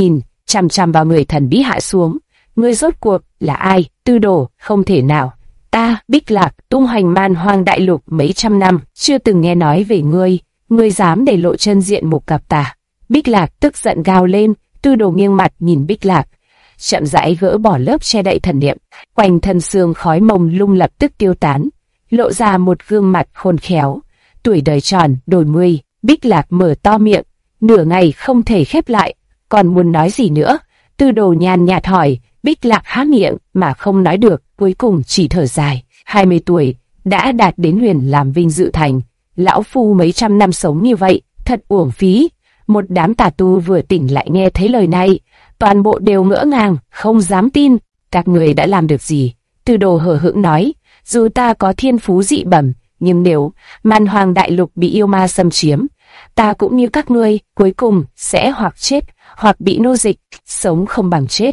chằm chằm vào người thần bí hạ xuống. Ngươi rốt cuộc là ai? Tư Đồ, không thể nào. Ta, Bích Lạc, tung hoành man hoang đại lục mấy trăm năm, chưa từng nghe nói về ngươi. Ngươi dám để lộ chân diện mục gặp ta? Bích Lạc tức giận gào lên. Tư Đồ nghiêng mặt nhìn Bích Lạc, chậm rãi gỡ bỏ lớp che đậy thần niệm. Quanh thân xương khói mông lung lập tức tiêu tán, lộ ra một gương mặt khôn khéo. Tuổi đời tròn, đôi mươi. Bích Lạc mở to miệng, nửa ngày không thể khép lại, còn muốn nói gì nữa. Tư Đồ nhàn nhạt hỏi. Bích Lạc há miệng mà không nói được, cuối cùng chỉ thở dài. 20 tuổi đã đạt đến huyền làm vinh dự thành, lão phu mấy trăm năm sống như vậy thật uổng phí. Một đám tà tu vừa tỉnh lại nghe thấy lời này, toàn bộ đều ngỡ ngàng, không dám tin. Các người đã làm được gì? Tư Đồ hờ hững nói. Dù ta có thiên phú dị bẩm, nhưng nếu man hoang đại lục bị yêu ma xâm chiếm, ta cũng như các ngươi, cuối cùng sẽ hoặc chết hoặc bị nô dịch, sống không bằng chết.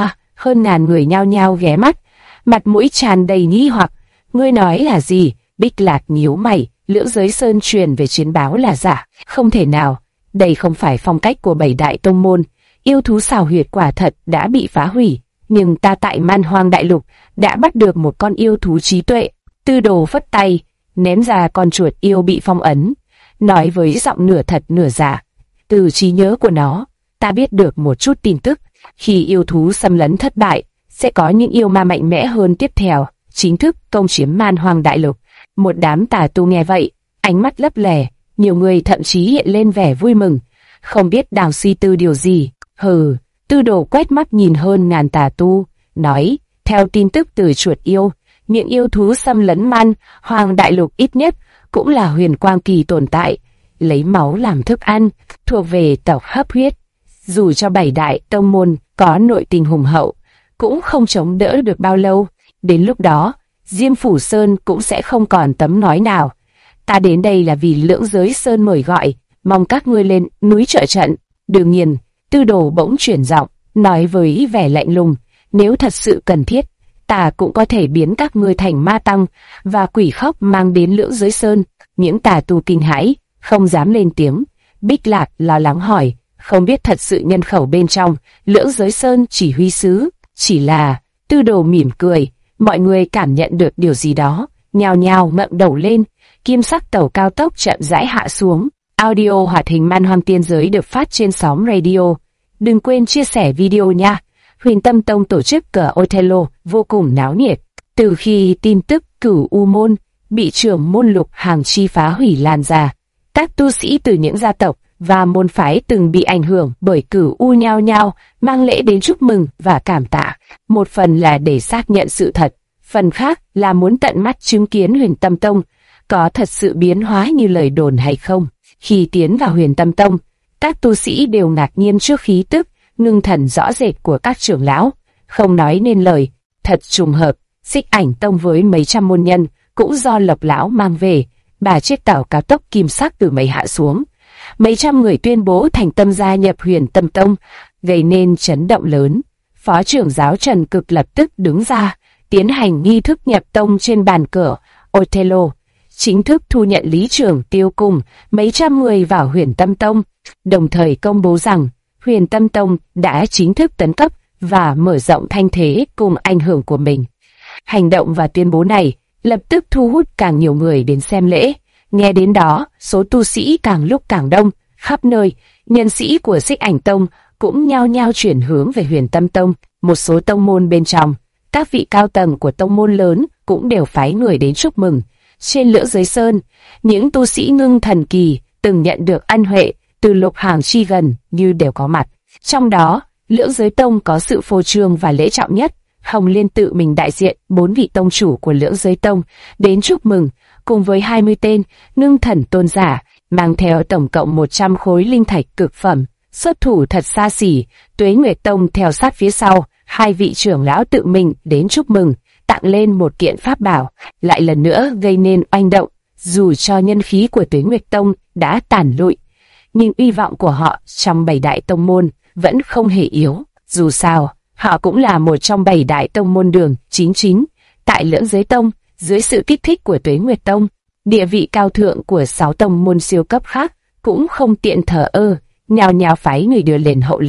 Hơn ngàn người nhao nhao ghé mắt, mặt mũi tràn đầy nghi hoặc. Ngươi nói là gì? Bích Lạc nhíu mày. Lưỡng Giới Sơn truyền về chiến báo là giả. Không thể nào, đây không phải phong cách của 7 đại tông môn. Yêu thú xào huyệt quả thật đã bị phá hủy, nhưng ta tại man hoang đại lục đã bắt được một con yêu thú trí tuệ. Tư Đồ phất tay, ném ra con chuột yêu bị phong ấn, nói với giọng nửa thật nửa giả. Từ trí nhớ của nó, ta biết được một chút tin tức. Khi yêu thú xâm lấn thất bại, sẽ có những yêu ma mạnh mẽ hơn tiếp theo, chính thức công chiếm man hoang đại lục. Một đám tà tu nghe vậy, ánh mắt lấp lẻ, nhiều người thậm chí hiện lên vẻ vui mừng, không biết đang suy tư điều gì. Hừ, Tư Đồ quét mắt nhìn hơn ngàn tà tu, nói, theo tin tức từ chuột yêu, những yêu thú xâm lấn man hoang đại lục ít nhất cũng là huyền quang kỳ tồn tại, lấy máu làm thức ăn, thuộc về tộc hấp huyết. Dù cho 7 đại tông môn có nội tình hùng hậu, cũng không chống đỡ được bao lâu. Đến lúc đó, Diêm Phủ Sơn cũng sẽ không còn tấm nói nào. Ta đến đây là vì Lưỡng Giới Sơn mời gọi, mong các ngươi lên núi trợ trận. Đương nhiên, Tư Đồ bỗng chuyển giọng, nói với vẻ lạnh lùng, nếu thật sự cần thiết, ta cũng có thể biến các ngươi thành ma tăng và quỷ khóc mang đến Lưỡng Giới Sơn. Những tà tu kinh hãi, không dám lên tiếng. Bích Lạc lo lắng hỏi, không biết thật sự nhân khẩu bên trong Lưỡng Giới Sơn chỉ huy sứ chỉ là... Tư Đồ mỉm cười, mọi người cảm nhận được điều gì đó, nhao nhao ngẩng đầu lên. Kim sắc tàu cao tốc chậm rãi hạ xuống. Audio hoạt hình man hoang tiên giới được phát trên sóng radio. Đừng quên chia sẻ video nha. Huyền Tâm Tông tổ chức cờ Othello vô cùng náo nhiệt. Từ khi tin tức Cửu U môn bị trưởng môn Lục Hàng Chi phá hủy lan ra, các tu sĩ từ những gia tộc và môn phái từng bị ảnh hưởng bởi Cửu U nhao nhao mang lễ đến chúc mừng và cảm tạ. Một phần là để xác nhận sự thật, phần khác là muốn tận mắt chứng kiến Huyền Tâm Tông có thật sự biến hóa như lời đồn hay không. Khi tiến vào Huyền Tâm Tông, các tu sĩ đều ngạc nhiên trước khí tức ngưng thần rõ rệt của các trưởng lão, không nói nên lời. Thật trùng hợp, Xích Ảnh Tông với mấy trăm môn nhân cũng do Lộc lão mang về. Bà chiếc tàu cao tốc kim sắc từ mây hạ xuống, mấy trăm người tuyên bố thành tâm gia nhập Huyền Tâm Tông, gây nên chấn động lớn. Phó trưởng giáo Trần Cực lập tức đứng ra, tiến hành nghi thức nhập tông trên bàn cờ Othello, chính thức thu nhận lý trưởng Tiêu cùng mấy trăm người vào Huyền Tâm Tông, đồng thời công bố rằng Huyền Tâm Tông đã chính thức tấn cấp và mở rộng thanh thế cùng ảnh hưởng của mình. Hành động và tuyên bố này lập tức thu hút càng nhiều người đến xem lễ. Nghe đến đó, số tu sĩ càng lúc càng đông, khắp nơi, nhân sĩ của Xích Ảnh Tông cũng nhao nhao chuyển hướng về Huyền Tâm Tông. Một số tông môn bên trong, các vị cao tầng của tông môn lớn cũng đều phái người đến chúc mừng. Trên Lưỡng Giới Sơn, những tu sĩ ngưng thần kỳ từng nhận được ân huệ từ Lục Hàng Chi gần như đều có mặt. Trong đó, Lưỡng Giới Tông có sự phô trương và lễ trọng nhất. Hồng Liên tự mình đại diện 4 vị tông chủ của Lưỡng Giới Tông đến chúc mừng, cùng với 20 tên ngưng thần tôn giả, mang theo tổng cộng 100 khối linh thạch cực phẩm, xuất thủ thật xa xỉ. Tuế Nguyệt Tông theo sát phía sau, 2 vị trưởng lão tự mình đến chúc mừng, tặng lên một kiện pháp bảo, lại lần nữa gây nên oanh động. Dù cho nhân khí của Tuế Nguyệt Tông đã tàn lụi, nhưng uy vọng của họ trong 7 đại tông môn vẫn không hề yếu. Dù sao, họ cũng là một trong 7 đại tông môn đường chính tại Lưỡng Giới Tông. Dưới sự kích thích của Tuế Nguyệt Tông, địa vị cao thượng của 6 tông môn siêu cấp khác cũng không tiện thờ ơ, nhao nhao phái người đưa lên hậu lễ.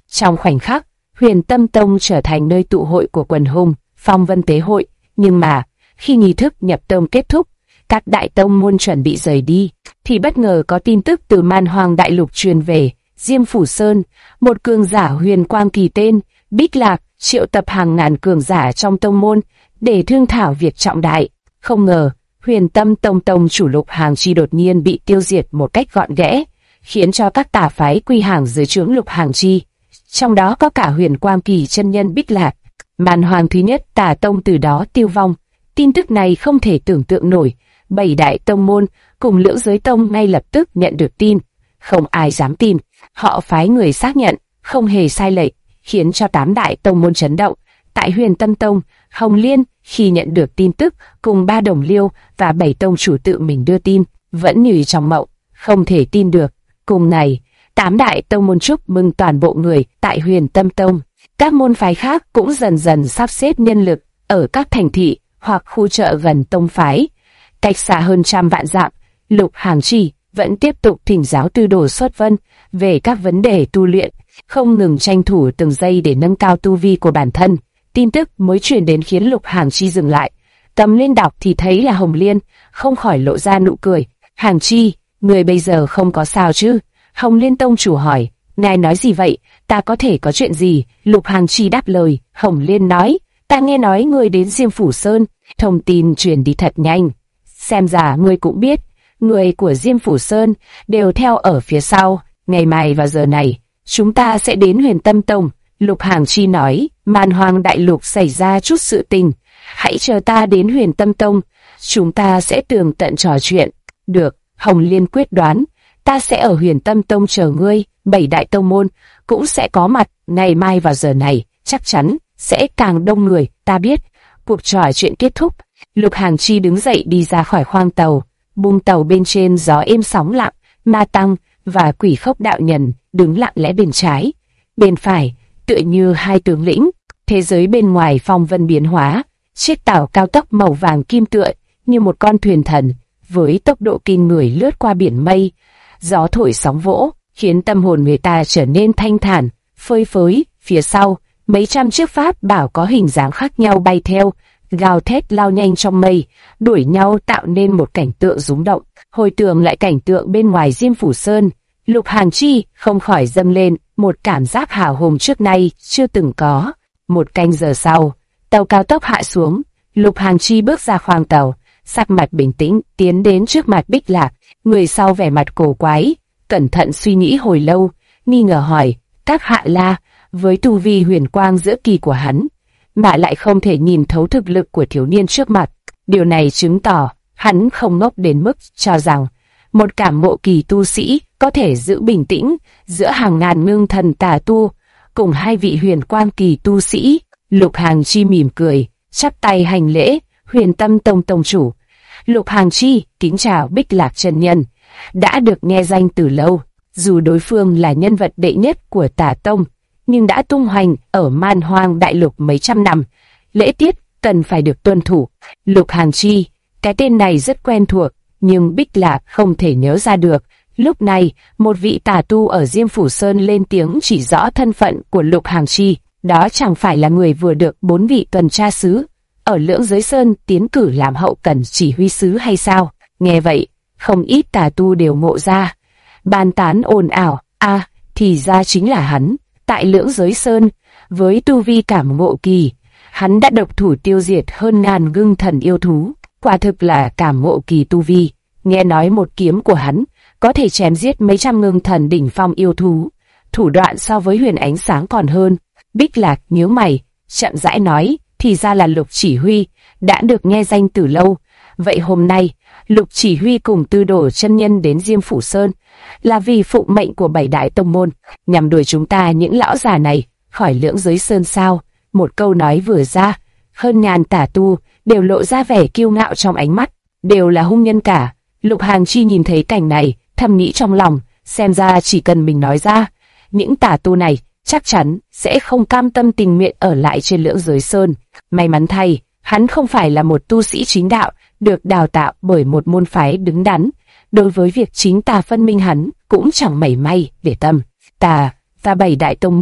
Trong khoảnh khắc, Huyền Tâm Tông trở thành nơi tụ hội của quần hùng, phong vân tế hội. Nhưng mà, khi nghi thức nhập tông kết thúc, các đại tông môn chuẩn bị rời đi, thì bất ngờ có tin tức từ Man Hoang Đại Lục truyền về. Diêm Phủ Sơn, một cường giả huyền quang kỳ tên Bích Lạc triệu tập hàng ngàn cường giả trong tông môn để thương thảo việc trọng đại. Không ngờ, Huyền Tâm Tông tông chủ Lục Hàng Chi đột nhiên bị tiêu diệt một cách gọn ghẽ, khiến cho các tà phái quy hàng dưới trướng Lục Hàng Chi, trong đó có cả huyền quang kỳ chân nhân Bích Lạc. Man Hoang thứ nhất Tà Tông từ đó tiêu vong. Tin tức này không thể tưởng tượng nổi. 7 đại tông môn cùng Lưỡng Giới Tông ngay lập tức nhận được tin. Không ai dám tin. Họ phái người xác nhận, không hề sai lệch, khiến cho 8 đại tông môn chấn động. Tại Huyền Tâm Tông, Hồng Liên khi nhận được tin tức cùng 3 đồng liêu và 7 tông chủ tự mình đưa tin, vẫn như trong mộng, không thể tin được. Cùng ngày, 8 đại tông môn chúc mừng toàn bộ người tại Huyền Tâm Tông. Các môn phái khác cũng dần dần sắp xếp nhân lực ở các thành thị hoặc khu chợ gần tông phái. Cách xa hơn trăm vạn dặm, Lục Hàng Chi vẫn tiếp tục thỉnh giáo Tư Đồ Xuất Vân về các vấn đề tu luyện, không ngừng tranh thủ từng giây để nâng cao tu vi của bản thân. Tin tức mới truyền đến khiến Lục Hàng Chi dừng lại. Cầm lên đọc thì thấy là Hồng Liên, không khỏi lộ ra nụ cười. Hàng Chi, người bây giờ không có sao chứ? Hồng Liên tông chủ hỏi. Ngài nói gì vậy? Ta có thể có chuyện gì? Lục Hàng Chi đáp lời. Hồng Liên nói, ta nghe nói người đến Diêm Phủ Sơn. Thông tin truyền đi thật nhanh. Xem ra ngươi cũng biết, người của Diêm Phủ Sơn đều theo ở phía sau. Ngày mai vào giờ này, chúng ta sẽ đến Huyền Tâm Tông. Lục Hàng Chi nói, Man Hoang Đại Lục xảy ra chút sự tình. Hãy chờ ta đến Huyền Tâm Tông, chúng ta sẽ tường tận trò chuyện. Được, Hồng Liên quyết đoán, ta sẽ ở Huyền Tâm Tông chờ ngươi. 7 đại tông môn cũng sẽ có mặt. Ngày mai vào giờ này, chắc chắn sẽ càng đông người, ta biết. Cuộc trò chuyện kết thúc, Lục Hàng Chi đứng dậy đi ra khỏi khoang tàu. Bung tàu bên trên gió êm sóng lặng, Ma Tăng và Quỷ Khốc đạo nhân đứng lặng lẽ bên trái, bên phải, tựa như hai tướng lĩnh. Thế giới bên ngoài phong vân biến hóa, chiếc tàu cao tốc màu vàng kim tựa như một con thuyền thần, với tốc độ kinh người lướt qua biển mây. Gió thổi sóng vỗ, khiến tâm hồn người ta trở nên thanh thản, phơi phới. Phía sau, mấy trăm chiếc pháp bảo có hình dáng khác nhau bay theo, gào thét lao nhanh trong mây, đuổi nhau tạo nên một cảnh tượng rúng động. Hồi tưởng lại cảnh tượng bên ngoài Diêm Phủ Sơn, Lục Hàng Chi không khỏi dâng lên một cảm giác hào hùng trước nay chưa từng có. Một canh giờ sau, tàu cao tốc hạ xuống, Lục Hàng Chi bước ra khoang tàu, sắc mặt bình tĩnh tiến đến trước mặt Bích Lạc. Người sau vẻ mặt cổ quái, cẩn thận suy nghĩ hồi lâu, nghi ngờ hỏi, các hạ la, với tu vi huyền quang giữa kỳ của hắn, mà lại không thể nhìn thấu thực lực của thiếu niên trước mặt. Điều này chứng tỏ hắn không ngốc đến mức cho rằng một cảm ngộ kỳ tu sĩ có thể giữ bình tĩnh giữa hàng ngàn ngưng thần tà tu cùng hai vị huyền quang kỳ tu sĩ. Lục Hàng Chi mỉm cười, chắp tay hành lễ. Huyền Tâm Tông tông chủ Lục Hàng Chi kính chào Bích Lạc chân nhân. Đã được nghe danh từ lâu, dù đối phương là nhân vật đệ nhất của Tà Tông, nhưng đã tung hoành ở Man Hoang Đại Lục mấy trăm năm, lễ tiết cần phải được tuân thủ. Lục Hàng Chi, cái tên này rất quen thuộc, nhưng Bích Lạc không thể nhớ ra được. Lúc này, một vị tà tu ở Diêm Phủ Sơn lên tiếng chỉ rõ thân phận của Lục Hàng Chi. Đó chẳng phải là người vừa được 4 vị tuần tra sứ ở Lưỡng Giới Sơn tiến cử làm hậu cần chỉ huy sứ hay sao? Nghe vậy, không ít tà tu đều ngộ ra, bàn tán ồn ào. Thì ra chính là hắn. Tại Lưỡng Giới Sơn, với tu vi cảm ngộ kỳ, hắn đã độc thủ tiêu diệt hơn ngàn ngưng thần yêu thú, quả thực là cảm ngộ kỳ tu vi. Nghe nói một kiếm của hắn có thể chém giết mấy trăm ngưng thần đỉnh phong yêu thú, thủ đoạn so với Huyền Ánh Sáng còn hơn. Bích Lạc nhíu mày, chậm rãi nói, thì ra là Lục chỉ huy, đã được nghe danh từ lâu. Vậy hôm nay, Lục chỉ huy cùng Tư Đồ chân nhân đến Diêm Phủ Sơn là vì phụng mệnh của 7 đại tông môn, nhằm đuổi chúng ta những lão già này khỏi Lưỡng Giới Sơn sao? Một câu nói vừa ra, hơn ngàn tà tu đều lộ ra vẻ kiêu ngạo trong ánh mắt, đều là hung nhân cả. Lục Hàng Chi nhìn thấy cảnh này, thầm nghĩ trong lòng, xem ra chỉ cần mình nói ra, những tà tu này chắc chắn sẽ không cam tâm tình nguyện ở lại trên Lưỡng Giới Sơn. May mắn thay, hắn không phải là một tu sĩ chính đạo, được đào tạo bởi một môn phái đứng đắn. Đối với việc chính tà phân minh hắn cũng chẳng mảy may để tâm. Tà và 7 đại tông môn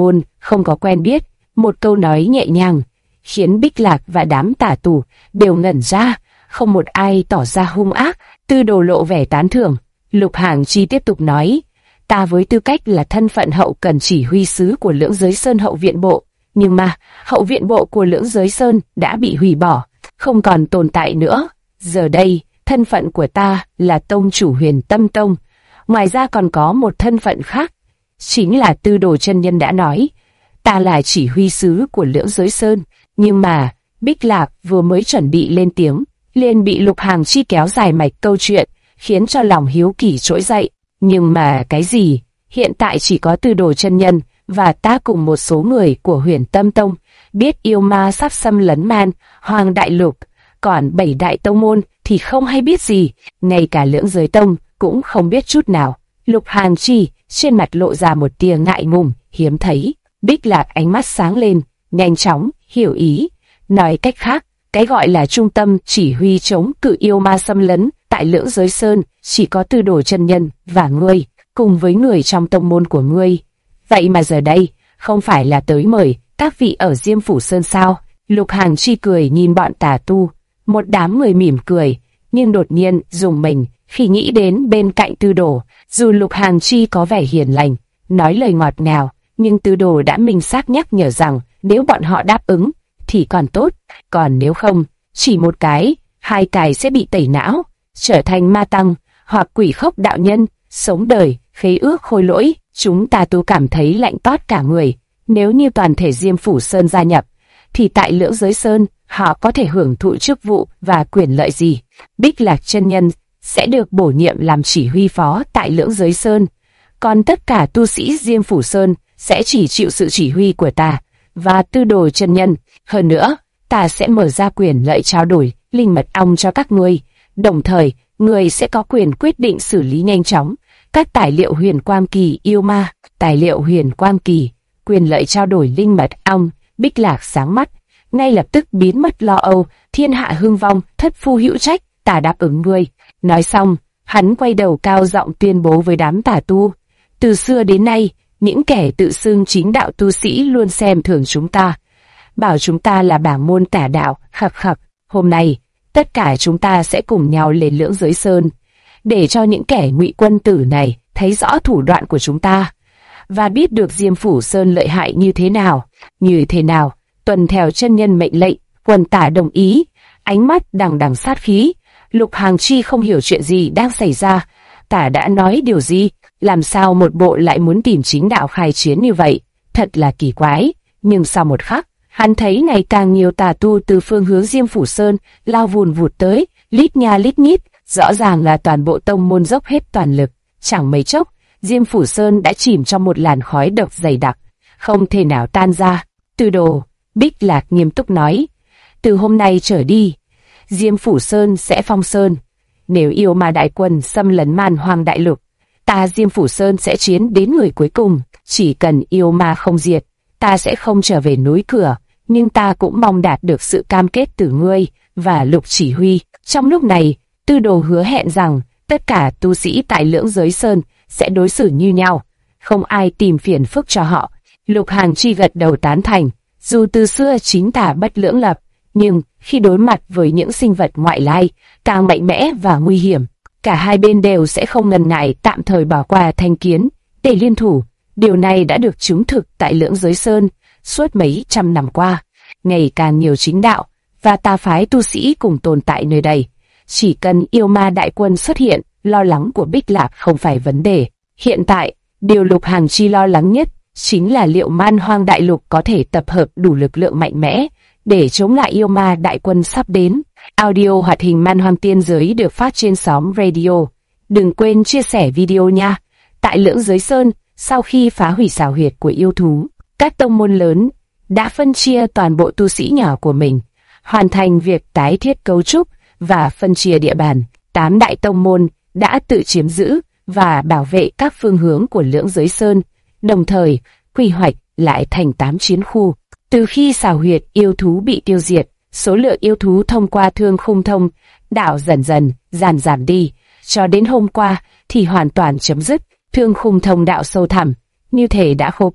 không có quen biết. Một câu nói nhẹ nhàng, khiến Bích Lạc và đám tả tù đều ngẩn ra, không một ai tỏ ra hung ác. Tư Đồ lộ vẻ tán thưởng. Lục Hàng Chi tiếp tục nói, ta với tư cách là thân phận hậu cần chỉ huy sứ của Lưỡng Giới Sơn hậu viện bộ, nhưng mà hậu viện bộ của Lưỡng Giới Sơn đã bị hủy bỏ, không còn tồn tại nữa. Giờ đây, thân phận của ta là tông chủ Huyền Tâm Tông. Ngoài ra còn có một thân phận khác, chính là Tư Đồ chân nhân đã nói, ta là chỉ huy sứ của Lưỡng Giới Sơn. Nhưng mà, Bích Lạc vừa mới chuẩn bị lên tiếng, liền bị Lục Hàng Chi kéo dài mạch câu chuyện, khiến cho lòng hiếu kỳ trỗi dậy. Nhưng mà cái gì? Hiện tại chỉ có Tư Đồ chân nhân và ta cùng một số người của Huyền Tâm Tông biết yêu ma sắp xâm lấn Man Hoang Đại Lục, còn 7 đại tông môn thì không hay biết gì, ngay cả Lưỡng Giới Tông cũng không biết chút nào. Lục Hàng Chi trên mặt lộ ra một tia ngại ngùng hiếm thấy. Bích Lạc ánh mắt sáng lên, nhanh chóng hiểu ý. Nói cách khác, cái gọi là trung tâm chỉ huy chống cự yêu ma xâm lấn tại Lưỡng Giới Sơn chỉ có Tư Đồ chân nhân và ngươi, cùng với người trong tông môn của ngươi. Vậy mà giờ đây, không phải là tới mời các vị ở Diêm Phủ Sơn sao? Lục Hàng Chi cười nhìn bọn tà tu. Một đám người mỉm cười, nhưng đột nhiên rùng mình khi nghĩ đến bên cạnh Tư Đồ. Dù Lục Hàng Chi có vẻ hiền lành, nói lời ngọt ngào, nhưng Tư Đồ đã minh xác nhắc nhở rằng nếu bọn họ đáp ứng thì còn tốt, còn nếu không, chỉ một cái, hai cái sẽ bị tẩy não, trở thành ma tăng hoặc quỷ khốc đạo nhân, sống đời khế ước khôi lỗi. Chúng ta tu cảm thấy lạnh toát cả người. Nếu như toàn thể Diêm Phủ Sơn gia nhập, thì tại Lưỡng Giới Sơn họ có thể hưởng thụ chức vụ và quyền lợi gì? Bích Lạc chân nhân sẽ được bổ nhiệm làm chỉ huy phó tại Lưỡng Giới Sơn, còn tất cả tu sĩ Diêm Phủ Sơn sẽ chỉ chịu sự chỉ huy của ta và Tư Đồ chân nhân. Hơn nữa, ta sẽ mở ra quyền lợi trao đổi linh mật ong cho các ngươi, đồng thời ngươi sẽ có quyền quyết định xử lý nhanh chóng các tài liệu huyền quang kỳ yêu ma. Tài liệu huyền quang kỳ, quyền lợi trao đổi linh mật ong. Bích Lạc sáng mắt, ngay lập tức biến mất lo âu. Thiên hạ hưng vong, thất phu hữu trách, ta đáp ứng ngươi. Nói xong, hắn quay đầu cao giọng tuyên bố với đám tà tu, từ xưa đến nay, những kẻ tự xưng chính đạo tu sĩ luôn xem thường chúng ta, bảo chúng ta là bảng môn tà đạo. Khập khập, hôm nay tất cả chúng ta sẽ cùng nhau lên Lưỡng Giới Sơn, để cho những kẻ ngụy quân tử này thấy rõ thủ đoạn của chúng ta và biết được Diêm Phủ Sơn lợi hại như thế nào. Như thế nào? Tuần theo chân nhân mệnh lệnh. Quần tả đồng ý, ánh mắt đằng đằng sát khí. Lục Hàng Chi không hiểu chuyện gì đang xảy ra. Tả đã nói điều gì? Làm sao một bộ lại muốn tìm chính đạo khai chiến như vậy? Thật là kỳ quái. Nhưng sau một khắc, hắn thấy ngày càng nhiều tà tu từ phương hướng Diêm Phủ Sơn lao vùn vụt tới, lít nha lít nhít. Rõ ràng là toàn bộ tông môn dốc hết toàn lực. Chẳng mấy chốc, Diêm Phủ Sơn đã chìm trong một làn khói độc dày đặc, không thể nào tan ra. Tư Đồ, Bích Lạc nghiêm túc nói, từ hôm nay trở đi, Diêm Phủ Sơn sẽ phong sơn. Nếu yêu ma đại quân xâm lấn Man Hoang Đại Lục, ta Diêm Phủ Sơn sẽ chiến đến người cuối cùng. Chỉ cần yêu ma không diệt, ta sẽ không trở về núi Cửa. Nhưng ta cũng mong đạt được sự cam kết từ ngươi và Lục chỉ huy. Trong lúc này, Tư Đồ hứa hẹn rằng tất cả tu sĩ tại Lưỡng Giới Sơn sẽ đối xử như nhau, không ai tìm phiền phức cho họ. Lục Hàng Chi gật đầu tán thành. Dù từ xưa chính tả bất lưỡng lập, nhưng khi đối mặt với những sinh vật ngoại lai càng mạnh mẽ và nguy hiểm, cả hai bên đều sẽ không ngần ngại tạm thời bỏ qua thành kiến để liên thủ. Điều này đã được chứng thực tại Lưỡng Giới Sơn suốt mấy trăm năm qua. Ngày càng nhiều chính đạo và tà phái tu sĩ cùng tồn tại nơi đây. Chỉ cần yêu ma đại quân xuất hiện, lo lắng của Bích Lạc không phải vấn đề. Hiện tại, điều Lục Hàng Chi lo lắng nhất chính là liệu Man Hoang Đại Lục có thể tập hợp đủ lực lượng mạnh mẽ để chống lại yêu ma đại quân sắp đến. Audio hoạt hình Man Hoang Tiên Giới được phát trên xóm radio. Đừng quên chia sẻ video nha. Tại Lưỡng Giới Sơn, sau khi phá hủy xào huyệt của yêu thú, các tông môn lớn đã phân chia toàn bộ tu sĩ nhỏ của mình, hoàn thành việc tái thiết cấu trúc và phân chia địa bàn. 8 đại tông môn đã tự chiếm giữ và bảo vệ các phương hướng của Lưỡng Giới Sơn, đồng thời quy hoạch lại thành 8 chiến khu. Từ khi xào huyệt yêu thú bị tiêu diệt, số lượng yêu thú thông qua Thương Khung Thông đạo dần dần giảm đi, cho đến hôm qua thì hoàn toàn chấm dứt. Thương Khung Thông đạo sâu thẳm như thể đã khô cạn,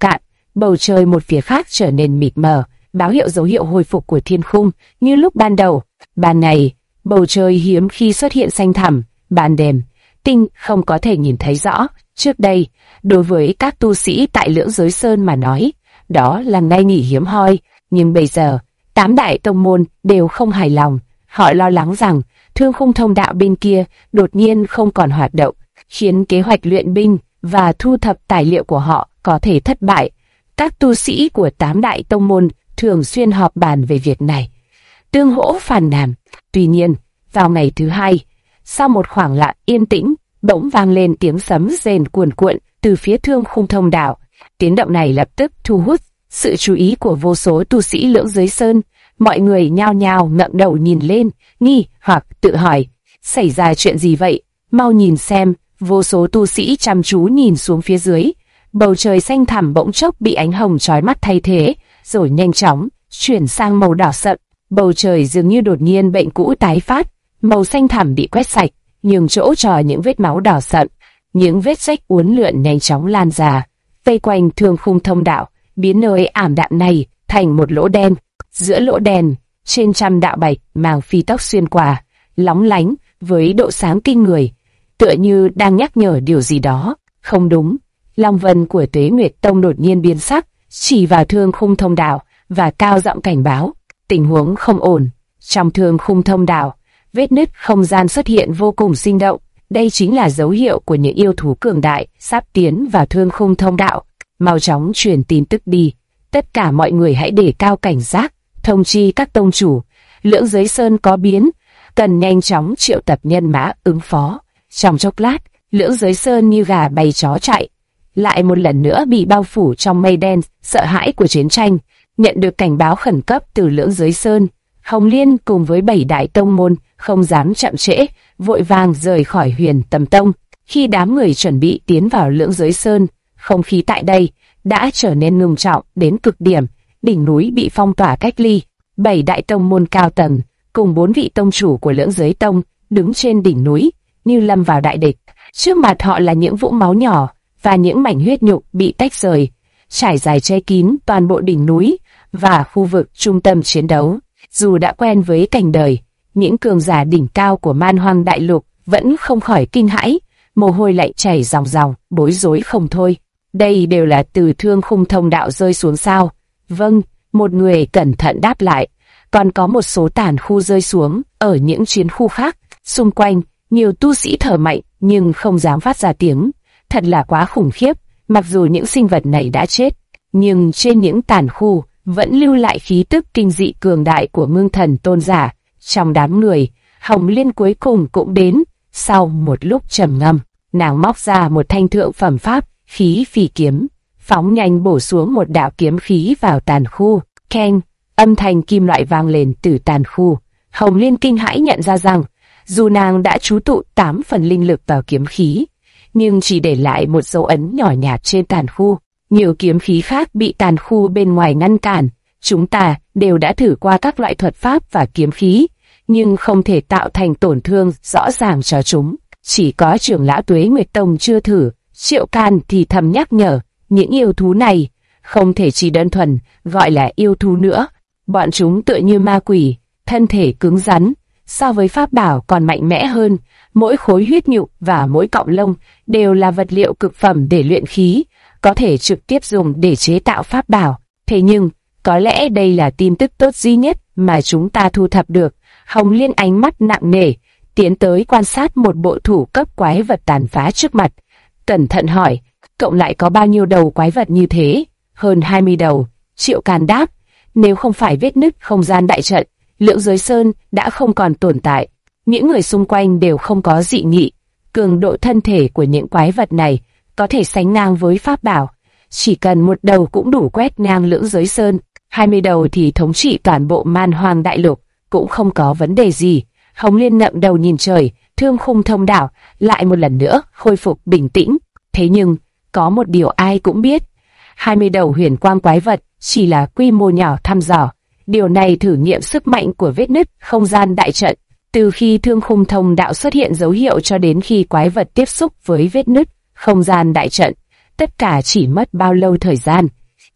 bầu trời một phía khác trở nên mịt mờ, báo hiệu dấu hiệu hồi phục của thiên khung như lúc ban đầu. Ban ngày, bầu trời hiếm khi xuất hiện xanh thẳm, ban đêm, tinh không có thể nhìn thấy rõ. Trước đây, đối với các tu sĩ tại Lưỡng Giới Sơn mà nói, đó là ngày nghỉ hiếm hoi, nhưng bây giờ, 8 đại tông môn đều không hài lòng. Họ lo lắng rằng Thương Khung Thông Đạo bên kia đột nhiên không còn hoạt động, khiến kế hoạch luyện binh và thu thập tài liệu của họ có thể thất bại. Các tu sĩ của 8 đại tông môn thường xuyên họp bàn về việc này, tương hỗ phàn nàn. Tuy nhiên, vào ngày thứ hai, sau một khoảng lặng yên tĩnh, bỗng vang lên tiếng sấm rền cuồn cuộn từ phía Thương Khung Thông Đạo. Tiếng động này lập tức thu hút sự chú ý của vô số tu sĩ Lưỡng Giới Sơn. Mọi người nhao nhao ngẩng đầu nhìn lên, nghi hoặc tự hỏi, xảy ra chuyện gì vậy? Mau nhìn xem. Vô số tu sĩ chăm chú nhìn xuống phía dưới. Bầu trời xanh thẳm bỗng chốc bị ánh hồng chói mắt thay thế, rồi nhanh chóng chuyển sang màu đỏ sậm. Bầu trời dường như đột nhiên bệnh cũ tái phát, màu xanh thẳm bị quét sạch, nhường chỗ cho những vết máu đỏ sậm. Những vết rách uốn lượn nhanh chóng lan ra, vây quanh Thương Khung Thông Đạo, biến nơi ảm đạm này thành một lỗ đen. Giữa lỗ đen, trên trăm đạo bạch màng phi tốc xuyên qua, lóng lánh với độ sáng kinh người, tựa như đang nhắc nhở điều gì đó. Không đúng. Long Vân của Tuế Nguyệt Tông đột nhiên biến sắc, chỉ vào Thương Khung Thông Đạo và cao giọng cảnh báo, tình huống không ổn. Trong Thương Khung Thông Đạo, vết nứt không gian xuất hiện vô cùng sinh động. Đây chính là dấu hiệu của những yêu thú cường đại sắp tiến vào Thương Khung Thông Đạo. Mau chóng truyền tin tức đi, tất cả mọi người hãy đề cao cảnh giác, thông chi các tông chủ, Lưỡng Giới Sơn có biến, cần nhanh chóng triệu tập nhân mã ứng phó. Trong chốc lát, Lưỡng Giới Sơn như gà bay chó chạy, lại một lần nữa bị bao phủ trong mây đen sợ hãi của chiến tranh. Nhận được cảnh báo khẩn cấp từ Lưỡng Giới Sơn, Hồng Liên cùng với 7 đại tông môn không dám chậm trễ, vội vàng rời khỏi Huyền Tầm Tông. Khi đám người chuẩn bị tiến vào Lưỡng Giới Sơn, không khí tại đây đã trở nên ngưng trọng đến cực điểm. Đỉnh núi bị phong tỏa cách ly, 7 đại tông môn cao tầng cùng 4 vị tông chủ của Lưỡng Giới Tông đứng trên đỉnh núi như lâm vào đại địch. Trước mặt họ là những vũng máu nhỏ và những mảnh huyết nhục bị tách rời, trải dài che kín toàn bộ đỉnh núi và khu vực trung tâm chiến đấu. Dù đã quen với cảnh đời, những cường giả đỉnh cao của Man Hoang Đại Lục vẫn không khỏi kinh hãi, mồ hôi lạnh chảy ròng ròng, bối rối không thôi. Đây đều là từ Thương Khung Thông Đạo rơi xuống sao? Vâng, một người cẩn thận đáp lại. Còn có một số tàn khu rơi xuống ở những chiến khu khác. Xung quanh, nhiều tu sĩ thở mạnh nhưng không dám phát ra tiếng. Thật là quá khủng khiếp. Mặc dù những sinh vật này đã chết, nhưng trên những tàn khu vẫn lưu lại khí tức kinh dị cường đại của Ngưng Thần Tôn giả. Trong đám người, Hồng Liên cuối cùng cũng đến. Sau một lúc trầm ngâm, nàng móc ra một thanh thượng phẩm pháp khí phỉ kiếm, phóng nhanh bổ xuống một đạo kiếm khí vào tàn khu. Keng, âm thanh kim loại vang lên từ tàn khu. Hồng Liên kinh hãi nhận ra rằng, dù nàng đã trú tụ 8 phần linh lực vào kiếm khí, nhưng chỉ để lại một dấu ấn nhỏ nhạt trên tàn khu. Nhiều kiếm khí khác bị tàn khu bên ngoài ngăn cản. Chúng ta đều đã thử qua các loại thuật pháp và kiếm khí, nhưng không thể tạo thành tổn thương rõ ràng cho chúng. Chỉ có trưởng lão Tuế Nguyệt Tông chưa thử. Triệu Can thì thầm nhắc nhở, những yêu thú này không thể chỉ đơn thuần gọi là yêu thú nữa. Bọn chúng tựa như ma quỷ, thân thể cứng rắn, so với pháp bảo còn mạnh mẽ hơn. Mỗi khối huyết nhục và mỗi cọng lông đều là vật liệu cực phẩm để luyện khí, có thể trực tiếp dùng để chế tạo pháp bảo. Thế nhưng, có lẽ đây là tin tức tốt duy nhất mà chúng ta thu thập được. Hồng Liên ánh mắt nặng nề, tiến tới quan sát một bộ thủ cấp quái vật tàn phá trước mặt. Cẩn thận hỏi, cộng lại có bao nhiêu đầu quái vật như thế? Hơn 20 đầu, Triệu Can đáp. Nếu không phải vết nứt không gian đại trận, Lưỡng Giới Sơn đã không còn tồn tại. Những người xung quanh đều không có dị nghị. Cường độ thân thể của những quái vật này có thể sánh ngang với pháp bảo. Chỉ cần một đầu cũng đủ quét ngang Lưỡng Giới Sơn. 20 đầu thì thống trị toàn bộ Man Hoang Đại Lục, cũng không có vấn đề gì. Hồng Liên ngậm đầu nhìn trời, Thương Khung Thông Đạo lại một lần nữa khôi phục bình tĩnh. Thế nhưng, có một điều ai cũng biết, 20 đầu huyền quang quái vật chỉ là quy mô nhỏ thăm dò. Điều này thử nghiệm sức mạnh của vết nứt không gian đại trận. Từ khi Thương Khung Thông Đạo xuất hiện dấu hiệu cho đến khi quái vật tiếp xúc với vết nứt không gian đại trận, tất cả chỉ mất bao lâu thời gian.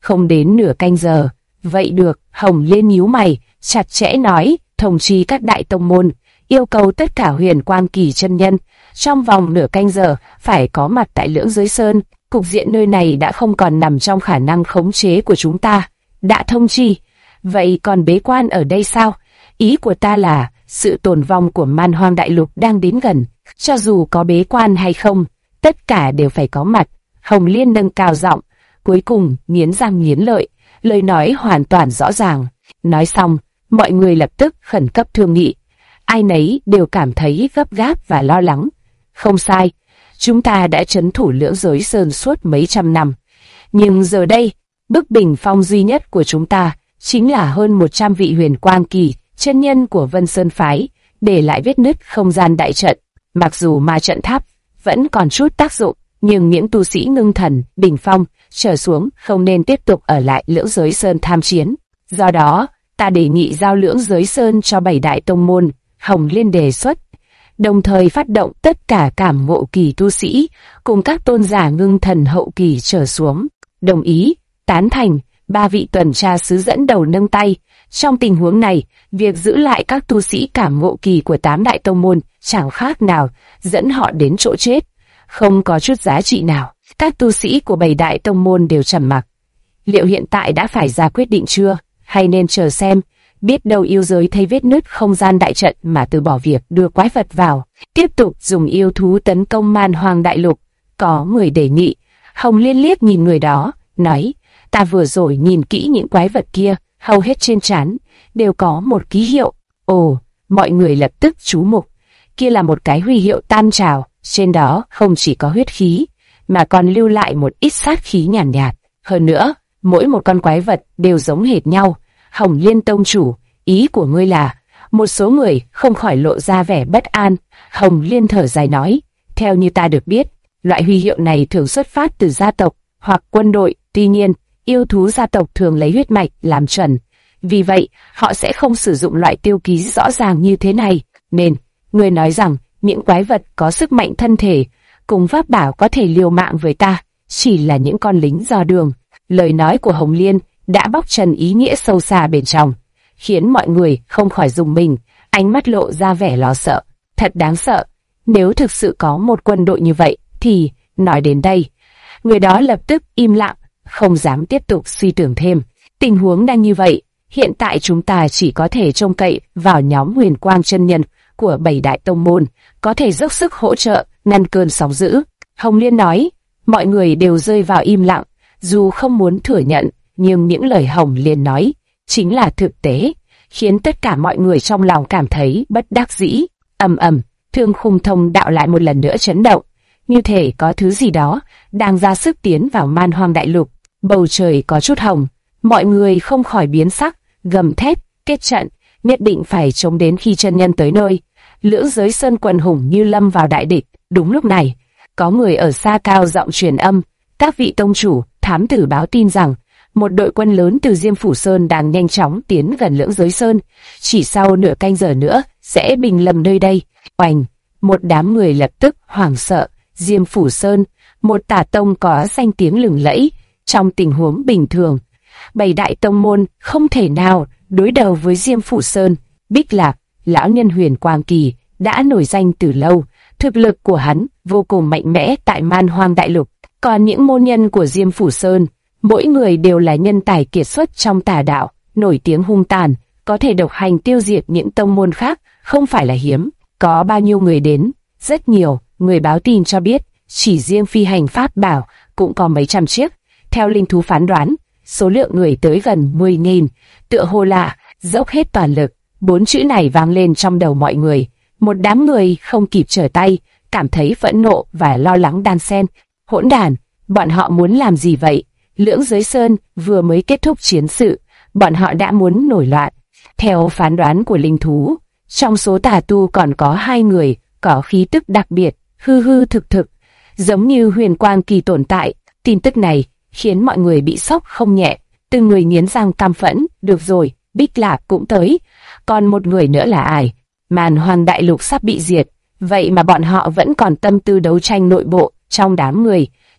không đến nửa canh giờ. Vậy được, Hồng Liên nhíu mày, chặt chẽ nói, thông chi các đại tông môn, yêu cầu tất cả Huyền Quang Kỳ chân nhân trong vòng nửa canh giờ phải có mặt tại Lưỡng Giới Sơn. Cục diện nơi này đã không còn nằm trong khả năng khống chế của chúng ta. Đã thông chi, vậy còn bế quan ở đây sao? Ý của ta là sự tồn vong của Man Hoang Đại Lục đang đến gần, cho dù có bế quan hay không, tất cả đều phải có mặt. Hồng Liên nâng cao giọng, cuối cùng nghiến răng nghiến lợi, lời nói hoàn toàn rõ ràng. Nói xong, mọi người lập tức khẩn cấp thương nghị. Ai nấy đều cảm thấy gấp gáp và lo lắng. Không sai, chúng ta đã trấn thủ Lưỡng Giới Sơn suốt mấy trăm năm. Nhưng giờ đây, bức bình phong duy nhất của chúng ta chính là hơn 100 vị Huyền Quang Kỳ chân nhân của Vân Sơn Phái, để lại vết nứt không gian đại trận. Mặc dù ma trận tháp vẫn còn chút tác dụng, nhưng những tu sĩ ngưng thần, bình phong, trở xuống không nên tiếp tục ở lại Lưỡng Giới Sơn tham chiến. Do đó, ta đề nghị giao Lưỡng Giới Sơn cho 7 đại tông môn, Hồng Liên đề xuất, đồng thời phát động tất cả cảm ngộ kỳ tu sĩ, cùng các tôn giả ngưng thần hậu kỳ trở xuống. Đồng ý, tán thành, 3 vị tuần tra sứ dẫn đầu nâng tay. Trong tình huống này, việc giữ lại các tu sĩ cảm ngộ kỳ của 8 đại tông môn chẳng khác nào dẫn họ đến chỗ chết, không có chút giá trị nào. Các tu sĩ của 7 đại tông môn đều trầm mặc. Liệu hiện tại đã phải ra quyết định chưa, hay nên chờ xem? Biết đâu yêu giới thấy vết nứt không gian đại trận mà từ bỏ việc đưa quái vật vào, tiếp tục dùng yêu thú tấn công Man Hoang Đại Lục. Có người đề nghị. Hồng Liên liếc nhìn người đó, nói, ta vừa rồi nhìn kỹ những quái vật kia, hầu hết trên trán đều có một ký hiệu. Ồ, mọi người lập tức chú mục. Kia là một cái huy hiệu tam trảo, trên đó không chỉ có huyết khí, mà còn lưu lại một ít sát khí nhàn nhạt. Hơn nữa, mỗi một con quái vật đều giống hệt nhau. Hồng Liên tông chủ, ý của ngươi là? Một số người không khỏi lộ ra vẻ bất an. Hồng Liên thở dài nói, theo như ta được biết, loại huy hiệu này thường xuất phát từ gia tộc hoặc quân đội. Tuy nhiên, yêu thú gia tộc thường lấy huyết mạch làm chuẩn, vì vậy họ sẽ không sử dụng loại tiêu ký rõ ràng như thế này. Nên, ngươi nói rằng những quái vật có sức mạnh thân thể cùng pháp bảo có thể liều mạng với ta chỉ là những con lính dò đường. Lời nói của Hồng Liên đã bóc trần ý nghĩa sâu xa bên trong, khiến mọi người không khỏi rùng mình, ánh mắt lộ ra vẻ lo sợ. Thật đáng sợ, nếu thực sự có một quân đội như vậy thì, nói đến đây, người đó lập tức im lặng, không dám tiếp tục suy tưởng thêm. Tình huống đang như vậy, hiện tại chúng ta chỉ có thể trông cậy vào nhóm Huyền Quang chân nhân của 7 đại tông môn, có thể dốc sức hỗ trợ, ngăn cơn sóng dữ. Hồng Liên nói, mọi người đều rơi vào im lặng, dù không muốn thừa nhận, nhưng những lời Hồng Liên nói chính là thực tế, khiến tất cả mọi người trong lòng cảm thấy bất đắc dĩ. Ầm ầm, Thương Khung Thông đạo lại một lần nữa chấn động, như thể có thứ gì đó đang ra sức tiến vào Man Hoang Đại Lục. Bầu trời có chút hồng, mọi người không khỏi biến sắc, gầm thét, kết trận, nhất định phải chống đến khi chân nhân tới nơi. Lưỡng Giới Sơn quần hùng như lâm vào đại địch. Đúng lúc này, có người ở xa cao giọng truyền âm, các vị tông chủ, thám tử báo tin rằng một đội quân lớn từ Diêm Phủ Sơn đang nhanh chóng tiến gần Lưỡng Giới Sơn, chỉ sau nửa canh giờ nữa sẽ bình lâm nơi đây. Oành, một đám người lập tức hoảng sợ. Diêm Phủ Sơn, một tà tông có danh tiếng lừng lẫy. Trong tình huống bình thường, 7 đại tông môn không thể nào đối đầu với Diêm Phủ Sơn. Bích Lạc, lão nhân Huyền Quang Kỳ, đã nổi danh từ lâu, thực lực của hắn vô cùng mạnh mẽ tại Man Hoang Đại Lục. Còn những môn nhân của Diêm Phủ Sơn, mỗi người đều là nhân tài kiệt xuất trong tà đạo, nổi tiếng hung tàn, có thể độc hành tiêu diệt những tông môn khác, không phải là hiếm. Có bao nhiêu người đến? Rất nhiều. Người báo tin cho biết, chỉ riêng phi hành pháp bảo cũng có mấy trăm chiếc. Theo linh thú phán đoán, số lượng người tới gần 10.000, tựa hồ là dốc hết toàn lực. 4 chữ này vang lên trong đầu mọi người. Một đám người không kịp trở tay, cảm thấy phẫn nộ và lo lắng đan xen. Hỗn đàn, bọn họ muốn làm gì vậy? Lưỡng Giới Sơn vừa mới kết thúc chiến sự, bọn họ đã muốn nổi loạn. Theo phán đoán của linh thú, trong số tà tu còn có 2 người có khí tức đặc biệt, hư hư thực thực, giống như Huyền Quang Kỳ tồn tại. Tin tức này khiến mọi người bị sốc không nhẹ, từng người nghiến răng căm phẫn. Được rồi, Bích Lạc cũng tới, còn một người nữa là ai? Man Hoang Đại Lục sắp bị diệt, vậy mà bọn họ vẫn còn tâm tư đấu tranh nội bộ. Trong đám người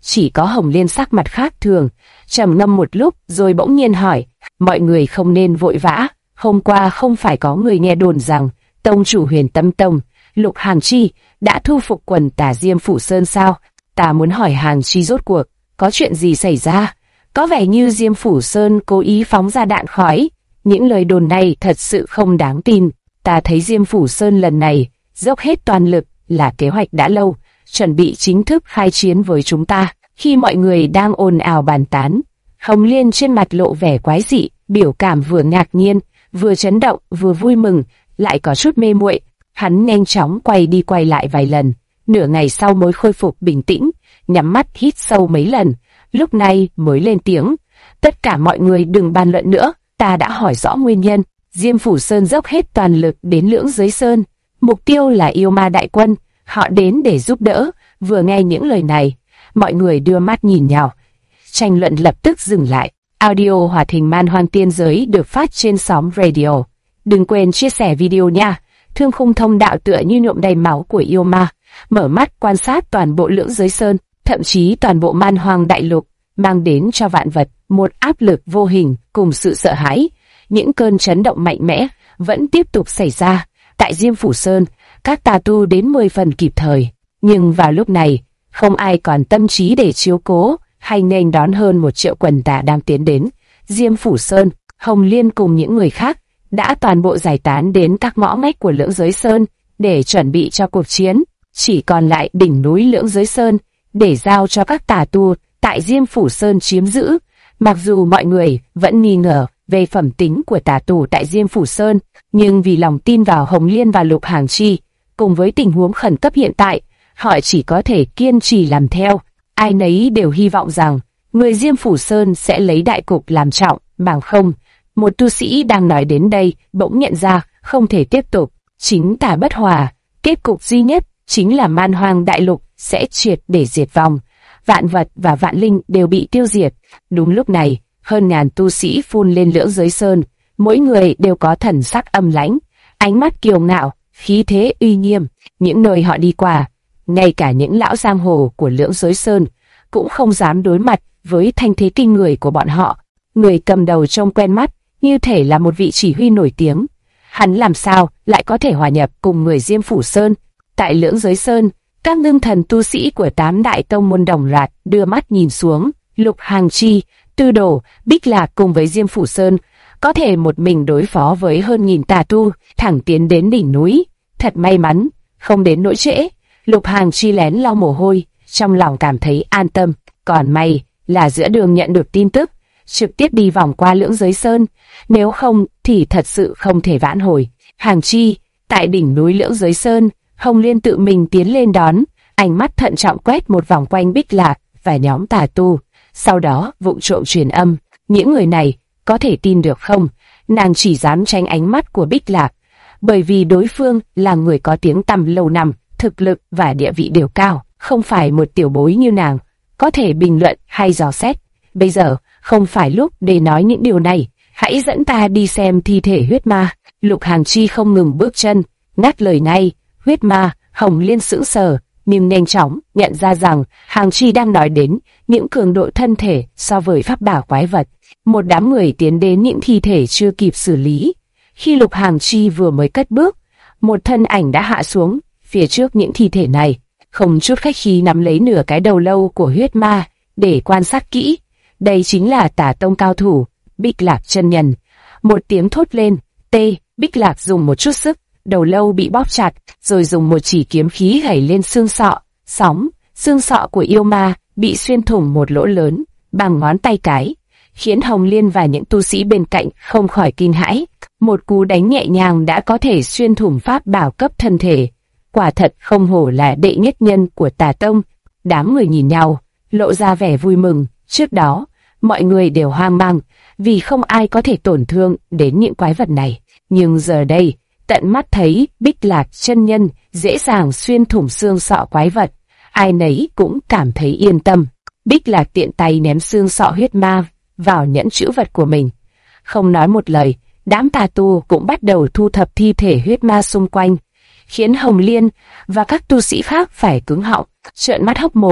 chỉ có Hồng Liên sắc mặt khác thường, trầm ngâm một lúc rồi bỗng nhiên hỏi, mọi người không nên vội vã, hôm qua không phải có người nghe đồn rằng tông chủ Huyền Tâm Tông, Lục Hàng Chi, đã thu phục quần tà Diêm Phủ Sơn sao? Ta muốn hỏi Hàng Chi rốt cuộc, có chuyện gì xảy ra? Có vẻ như Diêm Phủ Sơn cố ý phóng ra đạn khói, những lời đồn này thật sự không đáng tin. Ta thấy Diêm Phủ Sơn lần này dốc hết toàn lực là kế hoạch đã lâu, chuẩn bị chính thức khai chiến với chúng ta. Khi mọi người đang ồn ào bàn tán, Hồng Liên trên mặt lộ vẻ quái dị, biểu cảm vừa ngạc nhiên, vừa chấn động, vừa vui mừng, lại có chút mê muội. Hắn nhanh chóng quay đi quay lại vài lần, nửa ngày sau mới khôi phục bình tĩnh, nhắm mắt hít sâu mấy lần, lúc này mới lên tiếng. Tất cả mọi người đừng bàn luận nữa, ta đã hỏi rõ nguyên nhân. Diêm Phủ Sơn dốc hết toàn lực đến Lưỡng Giới Sơn, mục tiêu là yêu ma đại quân, họ đến để giúp đỡ. Vừa nghe những lời này, mọi người đưa mắt nhìn nhau, tranh luận lập tức dừng lại. Audio hoạt hình Man Hoang Tiên Giới được phát trên Xóm Radio. Đừng quên chia sẻ video nha. Thương Khung thông đạo tựa như nhuộm đầy máu của yêu ma, mở mắt quan sát toàn bộ Lưỡng Giới Sơn, thậm chí toàn bộ Man Hoang đại lục, mang đến cho vạn vật một áp lực vô hình cùng sự sợ hãi. Những cơn chấn động mạnh mẽ vẫn tiếp tục xảy ra. Tại Diêm Phủ Sơn, các tà tu đến 10 phần kịp thời, nhưng vào lúc này, không ai còn tâm trí để chiếu cố hay nghênh đón hơn 1 triệu quần tà đang tiến đến Diêm Phủ Sơn. Hồng Liên cùng những người khác đã toàn bộ giải tán đến các ngõ ngách của Lưỡng Giới Sơn để chuẩn bị cho cuộc chiến. Chỉ còn lại đỉnh núi Lưỡng Giới Sơn để giao cho các tà tu tại Diêm Phủ Sơn chiếm giữ. Mặc dù mọi người vẫn nghi ngờ về phẩm tính của tà tu tại Diêm Phủ Sơn, nhưng vì lòng tin vào Hồng Liên và Lục Hàng Chi, cùng với tình huống khẩn cấp hiện tại, họ chỉ có thể kiên trì làm theo. Ai nấy đều hy vọng rằng người Diêm Phủ Sơn sẽ lấy đại cục làm trọng, bằng không. Một tu sĩ đang nói đến đây bỗng nhận ra không thể tiếp tục, chính tà bất hòa, kết cục duy nhất chính là Man Hoang đại lục sẽ triệt để diệt vong, vạn vật và vạn linh đều bị tiêu diệt. Đúng lúc này, hơn ngàn tu sĩ phun lên Lưỡng Giới Sơn, mỗi người đều có thần sắc âm lãnh, ánh mắt kiêu ngạo, khí thế uy nghiêm. Những nơi họ đi qua, ngay cả những lão giang hồ của Lưỡng Giới Sơn cũng không dám đối mặt với thanh thế kinh người của bọn họ. Người cầm đầu trông quen mắt, như thể là một vị chỉ huy nổi tiếng. Hắn làm sao lại có thể hòa nhập cùng người Diêm Phủ Sơn? Tại Lưỡng Giới Sơn, các ngưng thần tu sĩ của 8 đại tông môn đồng loạt đưa mắt nhìn xuống. Lục Hàng Chi, Tư Đồ, Bích Lạc cùng với Diêm Phủ Sơn có thể một mình đối phó với hơn 1000 tà tu, thẳng tiến đến đỉnh núi. Thật may mắn, không đến nỗi trễ. Lục Hàng Chi lén lau mồ hôi, trong lòng cảm thấy an tâm. Còn may là giữa đường nhận được tin tức, trực tiếp đi vòng qua Lưỡng Giới Sơn, nếu không thì thật sự không thể vãn hồi. Hàng Chi, tại đỉnh núi Lưỡng Giới Sơn, Hồng Liên tự mình tiến lên đón, ánh mắt thận trọng quét một vòng quanh Bích Lạc và nhóm tà tu, sau đó vụng trộm truyền âm. Những người này có thể tin được không? Nàng chỉ dám tránh ánh mắt của Bích Lạc, bởi vì đối phương là người có tiếng tăm lâu năm, thực lực và địa vị đều cao, không phải một tiểu bối như nàng có thể bình luận hay dò xét. Bây giờ không phải lúc để nói những điều này, hãy dẫn ta đi xem thi thể huyết ma. Lục Hàng Chi không ngừng bước chân, ngắt lời này. Huyết ma. Hồng Liên sững sờ, nhưng nhanh chóng nhận ra rằng Hàng Chi đang nói đến những cường độ thân thể so với pháp bảo quái vật. Một đám người tiến đến những thi thể chưa kịp xử lý. Khi Lục Hàng Chi vừa mới cất bước, một thân ảnh đã hạ xuống phía trước những thi thể này, không chút khách khí nắm lấy nửa cái đầu lâu của huyết ma để quan sát kỹ. Đây chính là Tà Tông cao thủ Bích Lạc chân nhân. Một tiếng thốt lên, Bích Lạc dùng một chút sức, đầu lâu bị bóp chặt, rồi dùng một chỉ kiếm khí gảy lên xương sọ. Xương sọ của yêu ma bị xuyên thủng một lỗ lớn bằng ngón tay cái, khiến Hồng Liên và những tu sĩ bên cạnh không khỏi kinh hãi. Một cú đánh nhẹ nhàng đã có thể xuyên thủng pháp bảo cấp thân thể. Quả thật không hổ là đệ nhất nhân của Tà Tông. Đám người nhìn nhau, lộ ra vẻ vui mừng. Trước đó, mọi người đều hoang mang vì không ai có thể tổn thương đến những quái vật này. Nhưng giờ đây, tận mắt thấy Bích Lạc chân nhân dễ dàng xuyên thủng xương sọ quái vật, ai nấy cũng cảm thấy yên tâm. Bích Lạc tiện tay ném xương sọ huyết ma vào nhẫn trữ vật của mình. Không nói một lời, đám tà tu cũng bắt đầu thu thập thi thể huyết ma xung quanh, khiến Hồng Liên và các tu sĩ khác phải cứng họng, trợn mắt hốc mồm.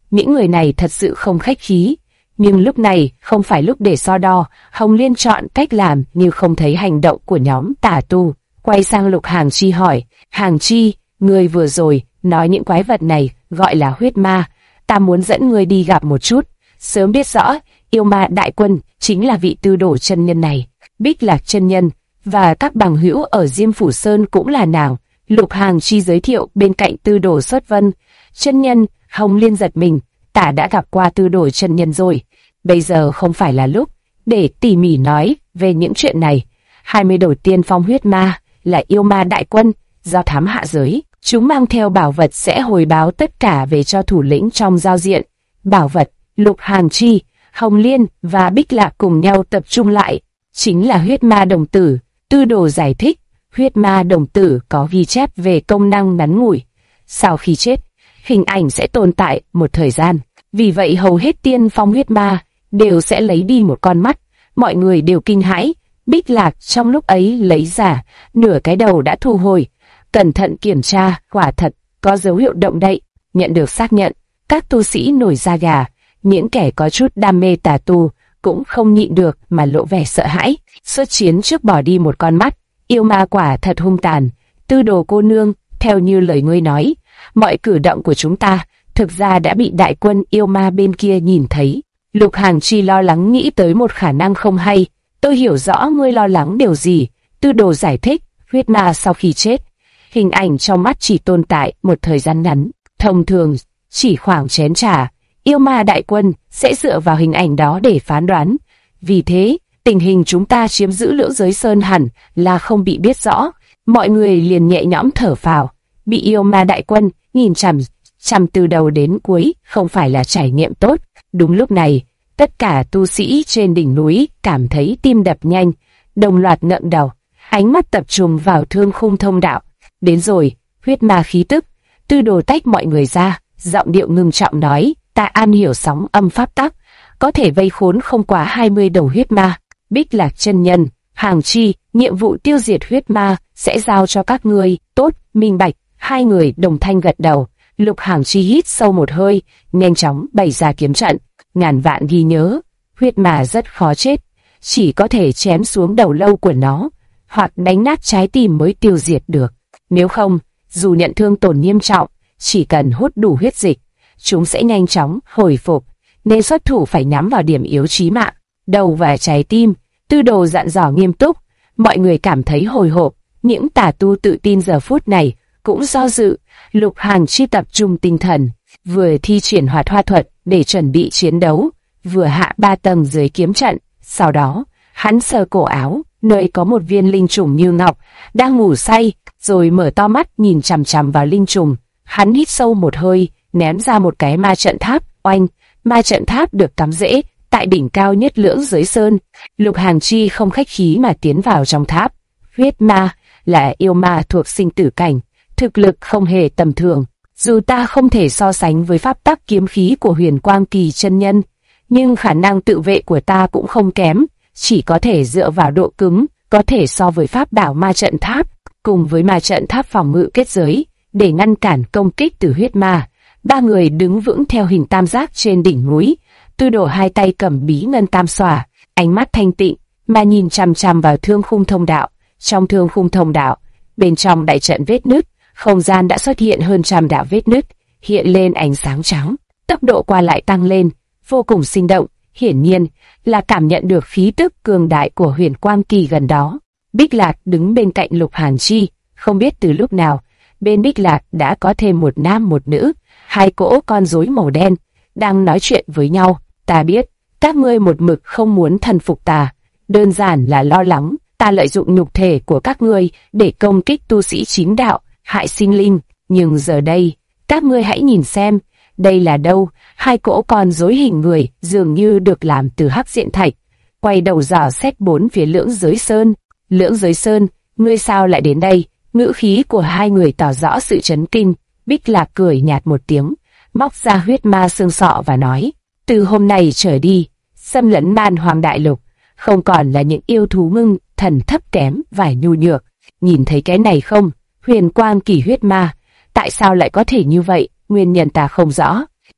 Những người này thật sự không khách khí. Nhưng lúc này không phải lúc để so đo. Hồng Liên chọn cách làm như không thấy hành động của nhóm tà tu. Quay sang Lục Hàng Chi hỏi, Hàng Chi, ngươi vừa rồi nói những quái vật này gọi là huyết ma. Ta muốn dẫn ngươi đi gặp một chút. Sớm biết rõ, yêu ma đại quân chính là vị Tư Đồ chân nhân này. Bích Lạc chân nhân và các bằng hữu ở Diêm Phủ Sơn cũng là nàng. Lục Hàng Chi giới thiệu bên cạnh Tư Đồ Xuất Vân chân nhân. Hồng Liên giật mình, ta đã gặp qua Tư Đồ chân nhân rồi. Bây giờ không phải là lúc để tỉ mỉ nói về những chuyện này. 20 đầu tiên phong huyết ma là yêu ma đại quân do thám hạ giới. Chúng mang theo bảo vật sẽ hồi báo tất cả về cho thủ lĩnh trong giao diện. Bảo vật, Lục Hàng Chi, Hồng Liên và Bích Lạc cùng nhau tập trung lại, chính là huyết ma đồng tử. Tư Đồ giải thích, huyết ma đồng tử có ghi chép về công năng ngắn ngủi. Sau khi chết, hình ảnh sẽ tồn tại một thời gian. Vì vậy hầu hết tiên phong huyết ma đều sẽ lấy đi một con mắt. Mọi người đều kinh hãi. Bích Lạc trong lúc ấy lấy giả, nửa cái đầu đã thu hồi. Cẩn thận kiểm tra, quả thật có dấu hiệu động đậy. Nhận được xác nhận, các tu sĩ nổi da gà. Những kẻ có chút đam mê tà tu cũng không nhịn được mà lộ vẻ sợ hãi. Xuất chiến trước bỏ đi một con mắt. Yêu ma quả thật hung tàn. Tư Đồ cô nương, theo như lời ngươi nói, mọi cử động của chúng ta thực ra đã bị đại quân yêu ma bên kia nhìn thấy. Lục Hàng Chi lo lắng nghĩ tới một khả năng không hay. Tôi hiểu rõ ngươi lo lắng điều gì. Tư Đồ giải thích, huyết ma sau khi chết, hình ảnh trong mắt chỉ tồn tại một thời gian ngắn. Thông thường, chỉ khoảng chén trà, yêu ma đại quân sẽ dựa vào hình ảnh đó để phán đoán. Vì thế, tình hình chúng ta chiếm giữ Lưỡng Giới Sơn hẳn là không bị biết rõ. Mọi người liền nhẹ nhõm thở phào. Bị yêu ma đại quân nhìn chằm chằm từ đầu đến cuối không phải là trải nghiệm tốt. Đúng lúc này, tất cả tu sĩ trên đỉnh núi cảm thấy tim đập nhanh, đồng loạt ngẩng đầu, ánh mắt tập trung vào thương khung thông đạo. Đến rồi, huyết ma khí tức. Tư Đồ tách mọi người ra, giọng điệu ngưng trọng nói, ta am hiểu sóng âm pháp tắc, có thể vây khốn không quá 20 đầu huyết ma. Bích Lạc chân nhân, Hàng Chi, nhiệm vụ tiêu diệt huyết ma sẽ giao cho các ngươi. Tốt, minh bạch. Hai người đồng thanh gật đầu. Lục Hàng Chi hít sâu một hơi, nhanh chóng bày ra kiếm trận. Ngàn vạn ghi nhớ, huyết ma rất khó chết, chỉ có thể chém xuống đầu lâu của nó, hoặc đánh nát trái tim mới tiêu diệt được. Nếu không, dù nhận thương tổn nghiêm trọng, chỉ cần hút đủ huyết dịch, chúng sẽ nhanh chóng hồi phục. Nên xuất thủ phải nhắm vào điểm yếu chí mạng, đầu và trái tim. Tư Đồ dặn dò nghiêm túc. Mọi người cảm thấy hồi hộp. Những tà tu tự tin giờ phút này cũng do dự. Lục Hàng Chi tập trung tinh thần, vừa thi triển hoạt hoa thuật để chuẩn bị chiến đấu, vừa hạ 3 tầng dưới kiếm trận. Sau đó, hắn sờ cổ áo, nơi có một viên linh trùng như ngọc đang ngủ say, rồi mở to mắt nhìn chằm chằm vào linh trùng. Hắn hít sâu một hơi, ném ra một cái ma trận tháp. Oanh, ma trận tháp được cắm rễ tại đỉnh cao nhất Lưỡng Giới Sơn. Lục Hàng Chi không khách khí mà tiến vào trong tháp. Huyết ma là yêu ma thuộc sinh tử cảnh, thực lực không hề tầm thường. Dù ta không thể so sánh với pháp tắc kiếm khí của Huyền Quang Kỳ chân nhân, nhưng khả năng tự vệ của ta cũng không kém, chỉ có thể dựa vào độ cứng, có thể so với pháp bảo ma trận tháp, cùng với ma trận tháp phòng ngự kết giới, để ngăn cản công kích từ huyết ma. Ba người đứng vững theo hình tam giác trên đỉnh núi. Tư Đồ hai tay cầm bí ngân tam xòa, ánh mắt thanh tịnh mà nhìn chằm chằm vào thương khung thông đạo. Trong thương khung thông đạo, bên trong đại trận vết nứt, không gian đã xuất hiện hơn trăm đạo vết nứt, hiện lên ánh sáng trắng. Tốc độ qua lại tăng lên, vô cùng sinh động, hiển nhiên là cảm nhận được khí tức cường đại của Huyền Quang Kỳ gần đó. Bích Lạc đứng bên cạnh Lục Hàng Chi, không biết từ lúc nào, bên Bích Lạc đã có thêm một nam một nữ, hai cỗ con rối màu đen, đang nói chuyện với nhau. Ta biết, các ngươi một mực không muốn thần phục ta, đơn giản là lo lắng ta lợi dụng nhục thể của các ngươi để công kích tu sĩ chính đạo, hại sinh linh. Nhưng giờ đây, các ngươi hãy nhìn xem, đây là đâu? Hai cỗ con rối hình người dường như được làm từ hắc diện thạch, quay đầu dò xét bốn phía Lưỡng Giới Sơn. Lưỡng Giới Sơn, ngươi sao lại đến đây? Ngữ khí của hai người tỏ rõ sự chấn kinh. Bích Lạc cười nhạt một tiếng, móc ra huyết ma xương sọ và nói, từ hôm nay trở đi, xâm lấn Man Hoang Đại Lục không còn là những yêu thú ngưng thần thấp kém và nhu nhược. Nhìn thấy cái này không? Huyền Quang Kỳ huyết ma, tại sao lại có thể như vậy? Nguyên nhân ta không rõ,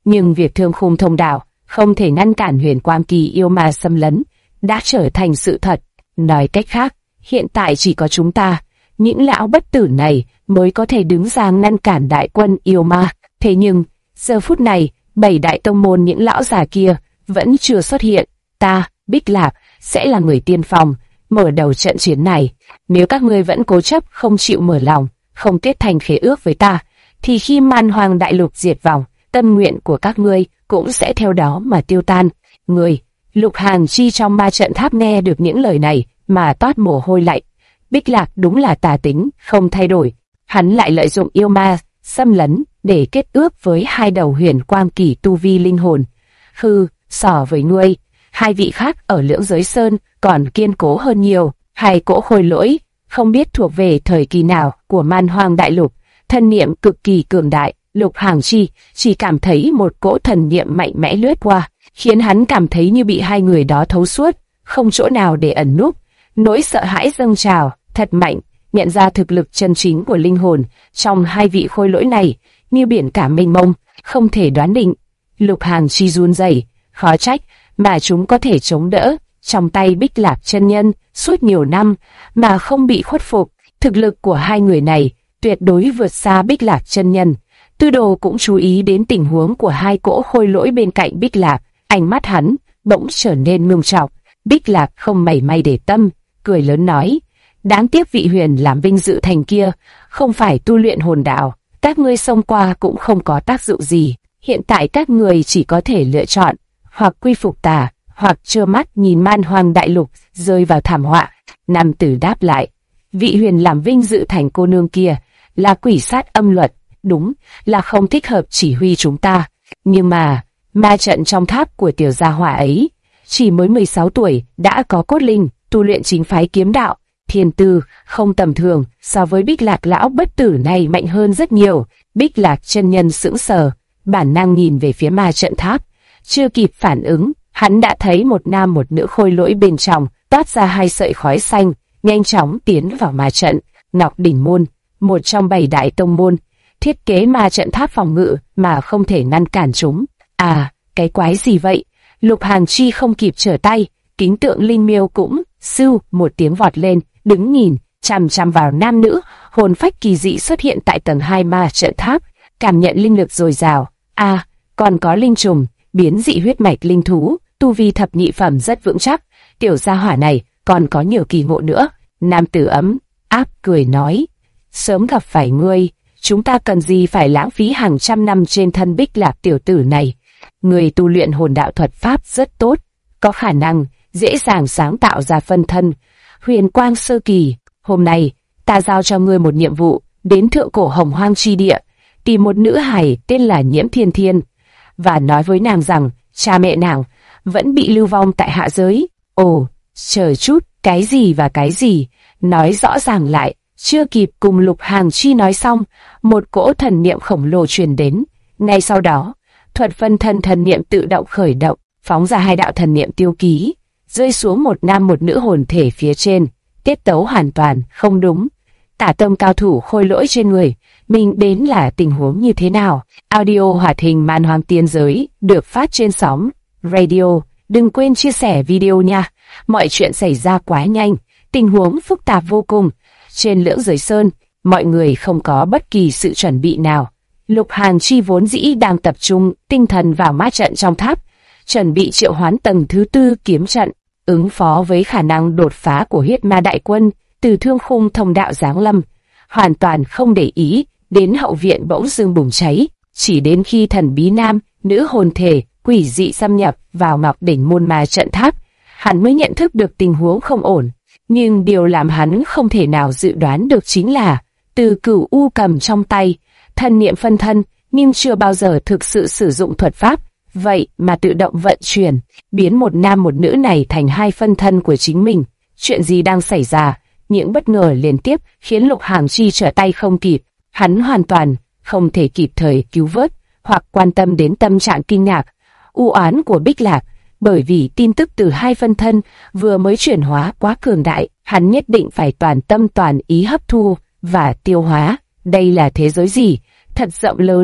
Nhưng việc Thương Khung thông đạo không thể ngăn cản Huyền Quang Kỳ yêu ma xâm lấn đã trở thành sự thật. Nói cách khác, hiện tại chỉ có chúng ta, những lão bất tử này mới có thể đứng ra ngăn cản đại quân yêu ma. Thế nhưng, giờ phút này, 7 đại tông môn những lão già kia vẫn chưa xuất hiện. Ta, Bích Lạc, sẽ là người tiên phong, mở đầu trận chiến này. Nếu các ngươi vẫn cố chấp không chịu mở lòng, không kết thành khế ước với ta, thì khi Man Hoang đại lục diệt vong, tâm nguyện của các ngươi cũng sẽ theo đó mà tiêu tan. Ngươi, Lục Hàng Chi trong ma trận tháp nghe được những lời này mà toát mồ hôi lạnh. Bích Lạc đúng là tà tính, không thay đổi. Hắn lại lợi dụng yêu ma, xâm lấn, để kết ước với hai đầu Huyền Quang Kỳ tu vi linh hồn. So với ngươi, hai vị khác ở Lưỡng Giới Sơn còn kiên cố hơn nhiều. Hai cỗ khôi lỗi, không biết thuộc về thời kỳ nào của Man Hoang đại lục, thần niệm cực kỳ cường đại. Lục Hàng Chi chỉ cảm thấy một cỗ thần niệm mạnh mẽ lướt qua, khiến hắn cảm thấy như bị hai người đó thấu suốt, không chỗ nào để ẩn núp. Nỗi sợ hãi dâng trào, thật mạnh, nhận ra thực lực chân chính của linh hồn trong hai vị khôi lỗi này, như biển cả mênh mông, không thể đoán định. Lục Hàng Chi run rẩy, khó trách mà chúng có thể chống đỡ trong tay Bích Lạc chân nhân suốt nhiều năm mà không bị khuất phục. Thực lực của hai người này tuyệt đối vượt xa Bích Lạc chân nhân. Tư Đồ cũng chú ý đến tình huống của hai cỗ khôi lỗi bên cạnh Bích Lạc, ánh mắt hắn bỗng trở nên ngưng trọng. Bích Lạc không mảy may để tâm, cười lớn nói: đáng tiếc vị Huyền làm vinh dự thành kia không phải tu luyện hồn đạo, các ngươi xông qua cũng không có tác dụng gì. Hiện tại các người chỉ có thể lựa chọn, hoặc quy phục ta, hoặc trơ mắt nhìn Man Hoang đại lục rơi vào thảm họa. Nam tử đáp lại: vị Huyền làm vinh dự thành cô nương kia là quỷ sát âm luật, đúng là không thích hợp chỉ huy chúng ta. Nhưng mà, ma trận trong tháp của tiểu gia hỏa ấy, chỉ mới 16 tuổi đã có cốt linh, tu luyện chính phái kiếm đạo, thiên tư không tầm thường, so với Bích Lạc lão bất tử này mạnh hơn rất nhiều. Bích Lạc chân nhân sững sờ, bản năng nhìn về phía ma trận tháp, chưa kịp phản ứng, hắn đã thấy một nam một nữ khôi lỗi bên trong toát ra hai sợi khói xanh, nhanh chóng tiến vào ma trận. Ngọc Đỉnh Môn, một trong 7 đại tông môn, thiết kế ma trận tháp phòng ngự mà không thể ngăn cản chúng. À, cái quái gì vậy? Lục Hàng Chi không kịp trở tay, kính tượng linh miêu cũng sưu một tiếng vọt lên, đứng nhìn chằm chằm vào nam nữ hồn phách kỳ dị xuất hiện tại tầng 2 ma trận tháp, cảm nhận linh lực dồi dào. À, còn có linh trùng, biến dị huyết mạch linh thú, tu vi thập nhị phẩm rất vững chắc. Tiểu gia hỏa này còn có nhiều kỳ ngộ nữa. Nam tử ấm áp cười nói: sớm gặp phải ngươi, chúng ta cần gì phải lãng phí hàng trăm năm trên thân Bích Lạc tiểu tử này. Người tu luyện hồn đạo thuật pháp rất tốt, có khả năng dễ dàng sáng tạo ra phân thân huyền quang sơ kỳ. Hôm nay ta giao cho ngươi một nhiệm vụ, đến thượng cổ Hồng Hoang chi địa, tìm một nữ hài tên là Nhiễm Thiên Thiên, và nói với nàng rằng cha mẹ nàng vẫn bị lưu vong tại hạ giới. Ồ, chờ chút, cái gì và cái gì? Nói rõ ràng lại. Chưa kịp cùng Lục Hàng Chi nói xong, một cỗ thần niệm khổng lồ truyền đến. Ngay sau đó, thuật phân thân thần niệm tự động khởi động, phóng ra hai đạo thần niệm tiêu ký, rơi xuống một nam một nữ hồn thể phía trên. Tiết tấu hoàn toàn không đúng. Tả tâm cao thủ khôi lỗi trên người mình đến là tình huống như thế nào? Audio hoạt hình Man Hoang Tiên Giới được phát trên sóng radio. Đừng quên chia sẻ video nha. Mọi chuyện xảy ra quá nhanh, tình huống phức tạp vô cùng. Trên Lưỡng Giới Sơn, mọi người không có bất kỳ sự chuẩn bị nào. Lục Hàng Chi vốn dĩ đang tập trung tinh thần vào ma trận trong tháp, chuẩn bị triệu hoán tầng thứ 4 kiếm trận, ứng phó với khả năng đột phá của huyết ma đại quân từ Thương Khung thông đạo giáng lâm, hoàn toàn không để ý đến hậu viện bỗng dưng bùng cháy. Chỉ đến khi thần bí nam, nữ hồn thể quỷ dị xâm nhập vào Ngọc Đỉnh Môn ma trận tháp, hắn mới nhận thức được tình huống không ổn. Nhưng điều làm hắn không thể nào dự đoán được chính là, từ Cửu U cầm trong tay thần niệm phân thân, nhưng chưa bao giờ thực sự sử dụng thuật pháp, vậy mà tự động vận chuyển, biến một nam một nữ này thành hai phân thân của chính mình. Chuyện gì đang xảy ra? Những bất ngờ liên tiếp khiến Lục Hàng Chi trở tay không kịp. Hắn hoàn toàn không thể kịp thời cứu vớt hoặc quan tâm đến tâm trạng kinh ngạc, u oán của Bích Lạc, bởi vì tin tức từ hai phân thân vừa mới chuyển hóa quá cường đại, hắn nhất định phải toàn tâm toàn ý hấp thu và tiêu hóa. Đây là thế giới gì? Thật rộng lớn,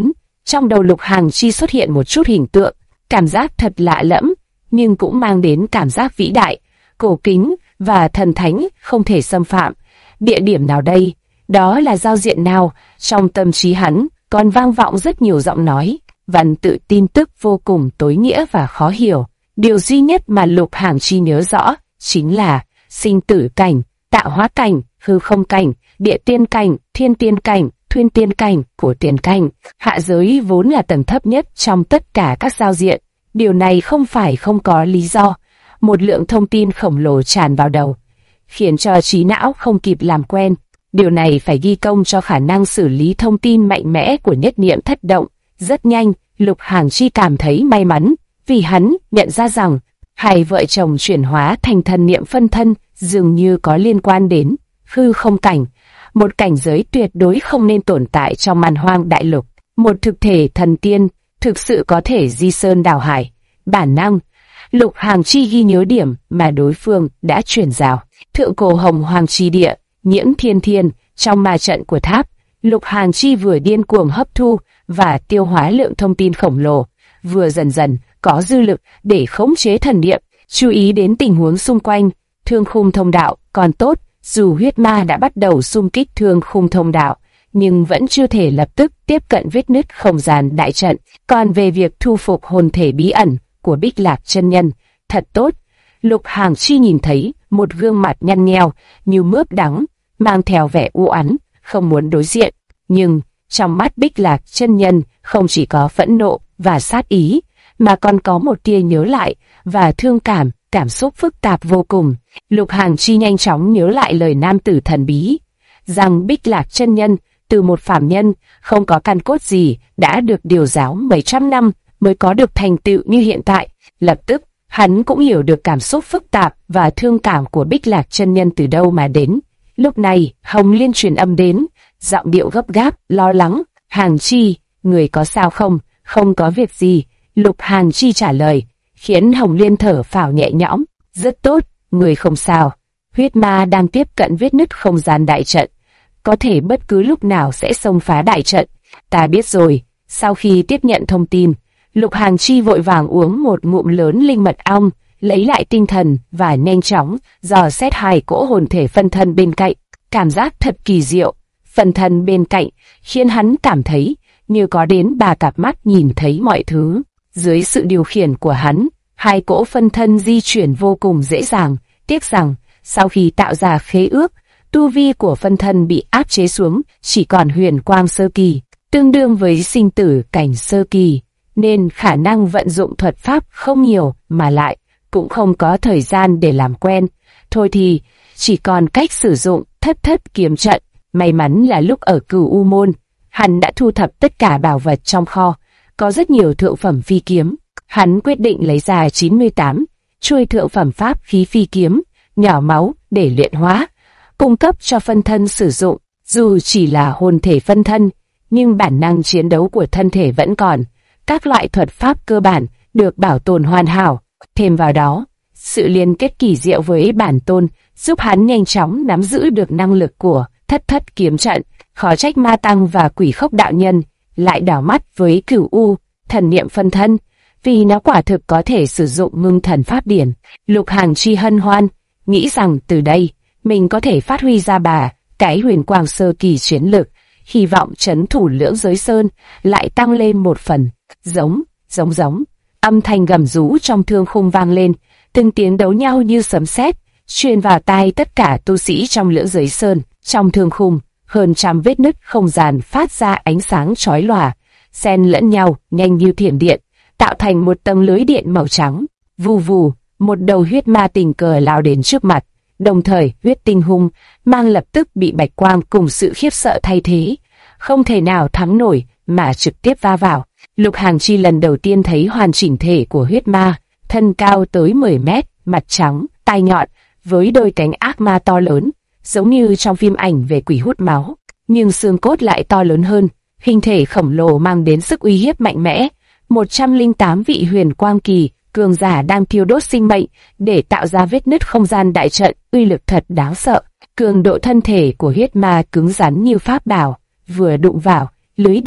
Trong đầu Lục Hàng Chi xuất hiện một chút hình tượng, cảm giác thật lạ lẫm, nhưng cũng mang đến cảm giác vĩ đại, cổ kính và thần thánh không thể xâm phạm. Địa điểm nào đây? Đó là giao diện nào? Trong tâm trí hắn còn vang vọng rất nhiều giọng nói, văn tự tin tức vô cùng tối nghĩa và khó hiểu. Điều duy nhất mà Lục Hàng Chi nhớ rõ chính là sinh tử cảnh, tạo hóa cảnh, hư không cảnh, địa tiên cảnh, thiên tiên cảnh, thuyên tiên cảnh, cổ tiên cảnh. Hạ giới vốn là tầng thấp nhất trong tất cả các giao diện. Điều này không phải không có lý do. Một lượng thông tin khổng lồ tràn vào đầu, khiến cho trí não không kịp làm quen. Điều này phải ghi công cho khả năng xử lý thông tin mạnh mẽ của nhất niệm thất động. Rất nhanh, Lục Hàng Chi cảm thấy may mắn, vì hắn nhận ra rằng hai vợ chồng chuyển hóa thành thần niệm phân thân dường như có liên quan đến hư không cảnh, một cảnh giới tuyệt đối không nên tồn tại trong man hoang đại lục. Một thực thể thần tiên thực sự có thể di sơn đào hải. Bản năng, Lục Hàng Chi ghi nhớ điểm mà đối phương đã truyền giao. Thượng cổ hồng hoàng chi địa, nhiễm thiên thiên, trong ma trận của tháp. Lục Hàng Chi vừa điên cuồng hấp thu và tiêu hóa lượng thông tin khổng lồ, vừa dần dần có dư lực để khống chế thần niệm, chú ý đến tình huống xung quanh. Thương khung thông đạo còn tốt, dù huyết ma đã bắt đầu xung kích thương khung thông đạo, nhưng vẫn chưa thể lập tức tiếp cận vết nứt không gian đại trận. Còn về việc thu phục hồn thể bí ẩn của Bích Lạc chân nhân, thật tốt. Lục Hàng Chi nhìn thấy một gương mặt nhăn nheo như mướp đắng, mang theo vẻ u uất, không muốn đối diện. Nhưng trong mắt Bích Lạc chân nhân không chỉ có phẫn nộ và sát ý, mà còn có một tia nhớ lại và thương cảm, cảm xúc phức tạp vô cùng. Lục Hàng Chi nhanh chóng nhớ lại lời nam tử thần bí, rằng Bích Lạc chân nhân từ một phàm nhân không có căn cốt gì đã được điều giáo mấy trăm năm mới có được thành tựu như hiện tại. Lập tức, hắn cũng hiểu được cảm xúc phức tạp và thương cảm của Bích Lạc chân nhân từ đâu mà đến. Lúc này, Hồng Liên truyền âm đến, giọng điệu gấp gáp, lo lắng. Hàng Chi, người có sao không? Không có việc gì. Lục Hàng Chi trả lời, khiến Hồng Liên thở phào nhẹ nhõm. Rất tốt, người không sao. Huyết ma đang tiếp cận vết nứt không gian đại trận, có thể bất cứ lúc nào sẽ xông phá đại trận. Ta biết rồi. Sau khi tiếp nhận thông tin, Lục Hàng Chi vội vàng uống một ngụm lớn linh mật ong, lấy lại tinh thần và nhanh chóng dò xét hai cỗ hồn thể phân thân bên cạnh. Cảm giác thật kỳ diệu. Phân thân bên cạnh khiến hắn cảm thấy như có đến 3 cặp mắt nhìn thấy mọi thứ. Dưới sự điều khiển của hắn, hai cỗ phân thân di chuyển vô cùng dễ dàng. Tiếc rằng, sau khi tạo ra khế ước, tu vi của phân thân bị áp chế xuống chỉ còn huyền quang sơ kỳ, tương đương với sinh tử cảnh sơ kỳ, nên khả năng vận dụng thuật pháp không nhiều, mà lại cũng không có thời gian để làm quen. Thôi thì, chỉ còn cách sử dụng thất thất kiếm trận. May mắn là lúc ở Cửu U Môn, hắn đã thu thập tất cả bảo vật trong kho, có rất nhiều thượng phẩm phi kiếm. Hắn quyết định lấy ra 98 chuôi thượng phẩm pháp khí phi kiếm, nhỏ máu để luyện hóa, cung cấp cho phân thân sử dụng. Dù chỉ là hồn thể phân thân, nhưng bản năng chiến đấu của thân thể vẫn còn. Các loại thuật pháp cơ bản được bảo tồn hoàn hảo. Thêm vào đó, sự liên kết kỳ diệu với bản tôn giúp hắn nhanh chóng nắm giữ được năng lực của thất thất kiếm trận. Khó trách Ma Tăng và Quỷ Khốc đạo nhân lại đảo mắt với Cửu U thần niệm phân thân, vì nó quả thực có thể sử dụng ngưng thần pháp điển. Lục Hàng Chi hân hoan, nghĩ rằng từ đây mình có thể phát huy ra cái huyền quang sơ kỳ chiến lực, hy vọng trấn thủ Lưỡng Giới Sơn lại tăng lên một phần. Giống, âm thanh gầm rú trong thương khung vang lên, từng tiếng đấu nhau như sấm sét truyền vào tai tất cả tu sĩ trong Lưỡng Giới Sơn. Trong thương khung, hơn trăm vết nứt không gian phát ra ánh sáng chói lòa, xen lẫn nhau nhanh như thiểm điện, tạo thành một tầng lưới điện màu trắng. Vù vù, một đầu huyết ma tình cờ lao đến trước mặt, đồng thời huyết tinh hung mang lập tức bị bạch quang cùng sự khiếp sợ thay thế, không thể nào thắng nổi mà trực tiếp va vào. Lục Hàng Chi lần đầu tiên thấy hoàn chỉnh thể của huyết ma, thân cao tới 10 mét, mặt trắng, tai nhọn, với đôi cánh ác ma to lớn, giống như trong phim ảnh về quỷ hút máu, nhưng xương cốt lại to lớn hơn. Hình thể khổng lồ mang đến sức uy hiếp mạnh mẽ. 108 vị huyền quang kỳ cường giả đang thiêu đốt sinh mệnh để tạo ra vết nứt không gian đại trận, uy lực thật đáng sợ. Cường độ thân thể của huyết ma cứng rắn như pháp bảo, vừa đụng vào, lưới điện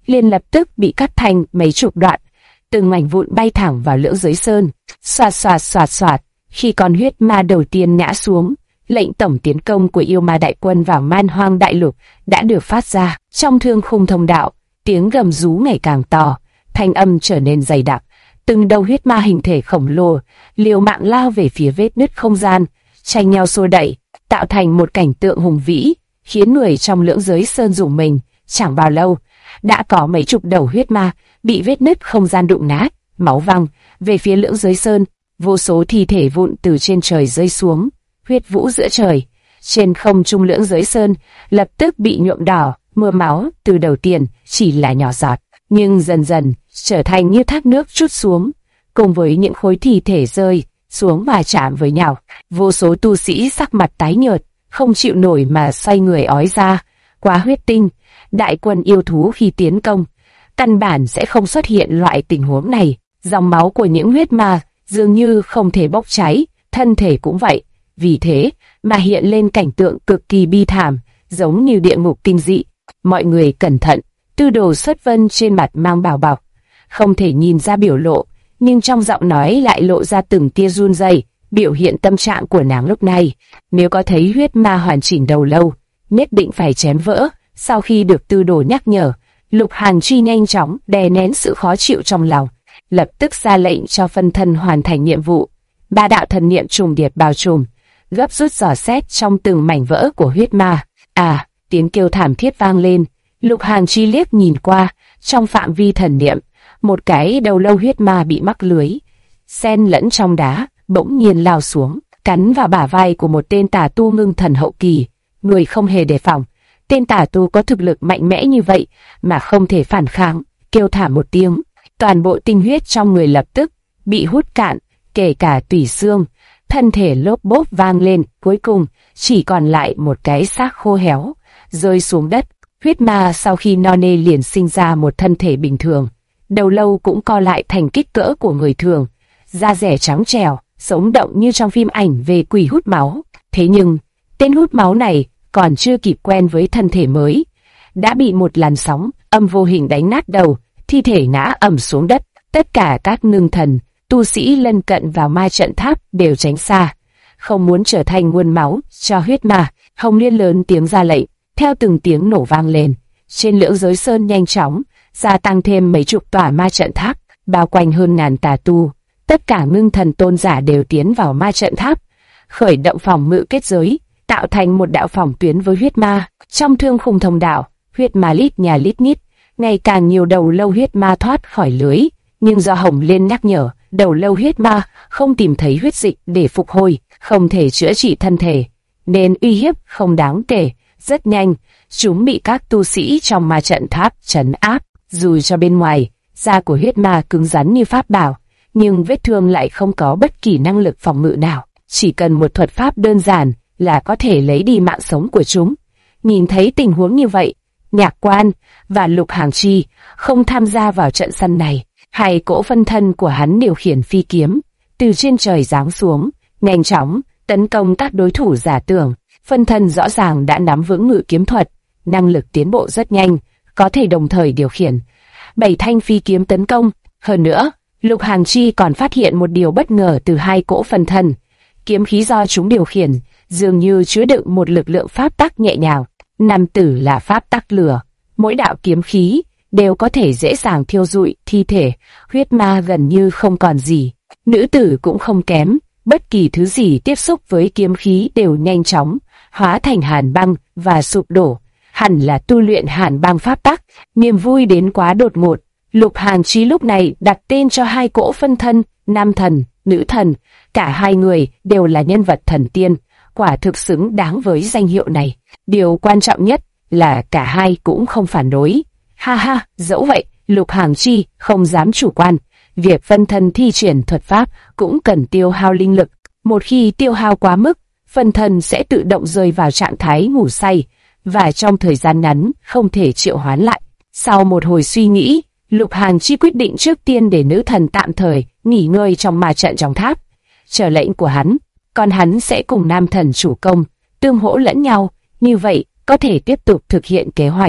liền lập tức bị cắt thành mấy chục đoạn, từng mảnh vụn bay thẳng vào lưỡng giới sơn. Xoạt xoạt xoạt xoạt, khi con huyết ma đầu tiên ngã xuống, lệnh tổng tiến công của yêu ma đại quân vào Man Hoang đại lục đã được phát ra. Trong thương khung thông đạo, tiếng gầm rú ngày càng to, thanh âm trở nên dày đặc. Từng đầu huyết ma hình thể khổng lồ liều mạng lao về phía vết nứt không gian, tranh nhau xô đẩy, tạo thành một cảnh tượng hùng vĩ, khiến người trong lưỡng giới sơn rùng mình. Chẳng bao lâu, đã có mấy chục đầu huyết ma bị vết nứt không gian đụng nát, máu văng về phía lưỡng giới sơn. Vô số thi thể vụn từ trên trời rơi xuống, huyết vũ giữa trời. Trên không trung lưỡng giới sơn lập tức bị nhuộm đỏ, mưa máu từ đầu tiên chỉ là nhỏ giọt, nhưng dần dần trở thành như thác nước trút xuống, cùng với những khối thi thể rơi xuống và chạm với nhau. Vô số tu sĩ sắc mặt tái nhợt, không chịu nổi mà xoay người ói ra. Quá huyết tinh, đại quân yêu thú khi tiến công, căn bản sẽ không xuất hiện loại tình huống này. Dòng máu của những huyết ma dường như không thể bốc cháy, thân thể cũng vậy. Vì thế mà hiện lên cảnh tượng cực kỳ bi thảm, giống như địa ngục kinh dị. Mọi người cẩn thận, Tư Đồ Xuất Vân trên mặt mang bảo bọc, không thể nhìn ra biểu lộ, nhưng trong giọng nói lại lộ ra từng tia run rẩy, biểu hiện tâm trạng của nàng lúc này. Nếu có thấy huyết ma hoàn chỉnh đầu lâu, nhất định phải chém vỡ. Sau khi được Tư Đồ nhắc nhở, Lục Hàn Chi nhanh chóng đè nén sự khó chịu trong lòng, lập tức ra lệnh cho phân thân hoàn thành nhiệm vụ. Ba đạo thần niệm trùng điệp bao trùm, gấp rút dò xét trong từng mảnh vỡ của huyết ma. Tiếng kêu thảm thiết vang lên. Lục Hàn Chi liếc nhìn qua, trong phạm vi thần niệm, một cái đầu lâu huyết ma bị mắc lưới, xen lẫn trong đá, bỗng nhiên lao xuống, cắn vào bả vai của một tên tà tu ngưng thần hậu kỳ. Người không hề đề phòng, tên tà tu có thực lực mạnh mẽ như vậy mà không thể phản kháng, kêu thảm một tiếng, toàn bộ tinh huyết trong người lập tức bị hút cạn, kể cả tủy xương, thân thể lốp bốp vang lên, cuối cùng chỉ còn lại một cái xác khô héo rơi xuống đất. Huyết ma sau khi no nê liền sinh ra một thân thể bình thường, đầu lâu cũng co lại thành kích cỡ của người thường, da dẻ trắng trẻo, sống động như trong phim ảnh về quỷ hút máu. Thế nhưng, tên hút máu này còn chưa kịp quen với thân thể mới, đã bị một làn sóng âm vô hình đánh nát đầu, thi thể ngã ầm xuống đất. Tất cả các ngưng thần, tu sĩ lân cận vào ma trận tháp đều tránh xa, không muốn trở thành nguồn máu cho huyết ma. Hồng Liên lớn tiếng ra lệnh, theo từng tiếng nổ vang lên, trên lưỡng giới sơn nhanh chóng gia tăng thêm mấy chục tòa ma trận tháp, bao quanh hơn ngàn tà tu. Tất cả ngưng thần tôn giả đều tiến vào ma trận tháp, khởi động phòng ngự kết giới, tạo thành một đạo phòng tuyến với huyết ma. Trong thương khung thông đạo, huyết ma lít nhà lít nhít, ngày càng nhiều đầu lâu huyết ma thoát khỏi lưới, nhưng do Hồng Liên nhắc nhở, đầu lâu huyết ma không tìm thấy huyết dịch để phục hồi, không thể chữa trị thân thể, nên uy hiếp không đáng kể. Rất nhanh, chúng bị các tu sĩ trong ma trận tháp trấn áp. Dù cho bên ngoài, da của huyết ma cứng rắn như pháp bảo, nhưng vết thương lại không có bất kỳ năng lực phòng ngự nào. Chỉ cần một thuật pháp đơn giản là có thể lấy đi mạng sống của chúng. Nhìn thấy tình huống như vậy, Nhạc Quan và Lục Hàn Chi không tham gia vào trận săn này. Hai cỗ phân thân của hắn điều khiển phi kiếm, từ trên trời giáng xuống, nhanh chóng tấn công các đối thủ giả tưởng. Phân thân rõ ràng đã nắm vững ngự kiếm thuật, năng lực tiến bộ rất nhanh, có thể đồng thời điều khiển 7 thanh phi kiếm tấn công. Hơn nữa, Lục Hàn Chi còn phát hiện một điều bất ngờ từ hai cỗ phân thân. Kiếm khí do chúng điều khiển dường như chứa đựng một lực lượng pháp tắc nhẹ nhàng. Nam tử là pháp tắc lửa, mỗi đạo kiếm khí đều có thể dễ dàng thiêu rụi thi thể huyết ma gần như không còn gì. Nữ tử cũng không kém, bất kỳ thứ gì tiếp xúc với kiếm khí đều nhanh chóng hóa thành hàn băng và sụp đổ. Hẳn là tu luyện hàn băng pháp tắc. Niềm vui đến quá đột ngột, Lục Hàn Chi lúc này đặt tên cho hai cỗ phân thân, nam thần, nữ thần. Cả hai người đều là nhân vật thần tiên, quả thực xứng đáng với danh hiệu này. Điều quan trọng nhất là cả hai cũng không phản đối. Ha ha, dẫu vậy, Lục Hàn Chi không dám chủ quan. Việc phân thân thi triển thuật pháp cũng cần tiêu hao linh lực. Một khi tiêu hao quá mức, phân thân sẽ tự động rơi vào trạng thái ngủ say, và trong thời gian ngắn không thể triệu hoán lại. Sau một hồi suy nghĩ, Lục Hàn Chi quyết định trước tiên để nữ thần tạm thời nghỉ ngơi trong ma trận trong tháp, chờ lệnh của hắn, còn hắn sẽ cùng nam thần chủ công tương hỗ lẫn nhau, như vậy có thể tiếp tục thực hiện kế hoạch.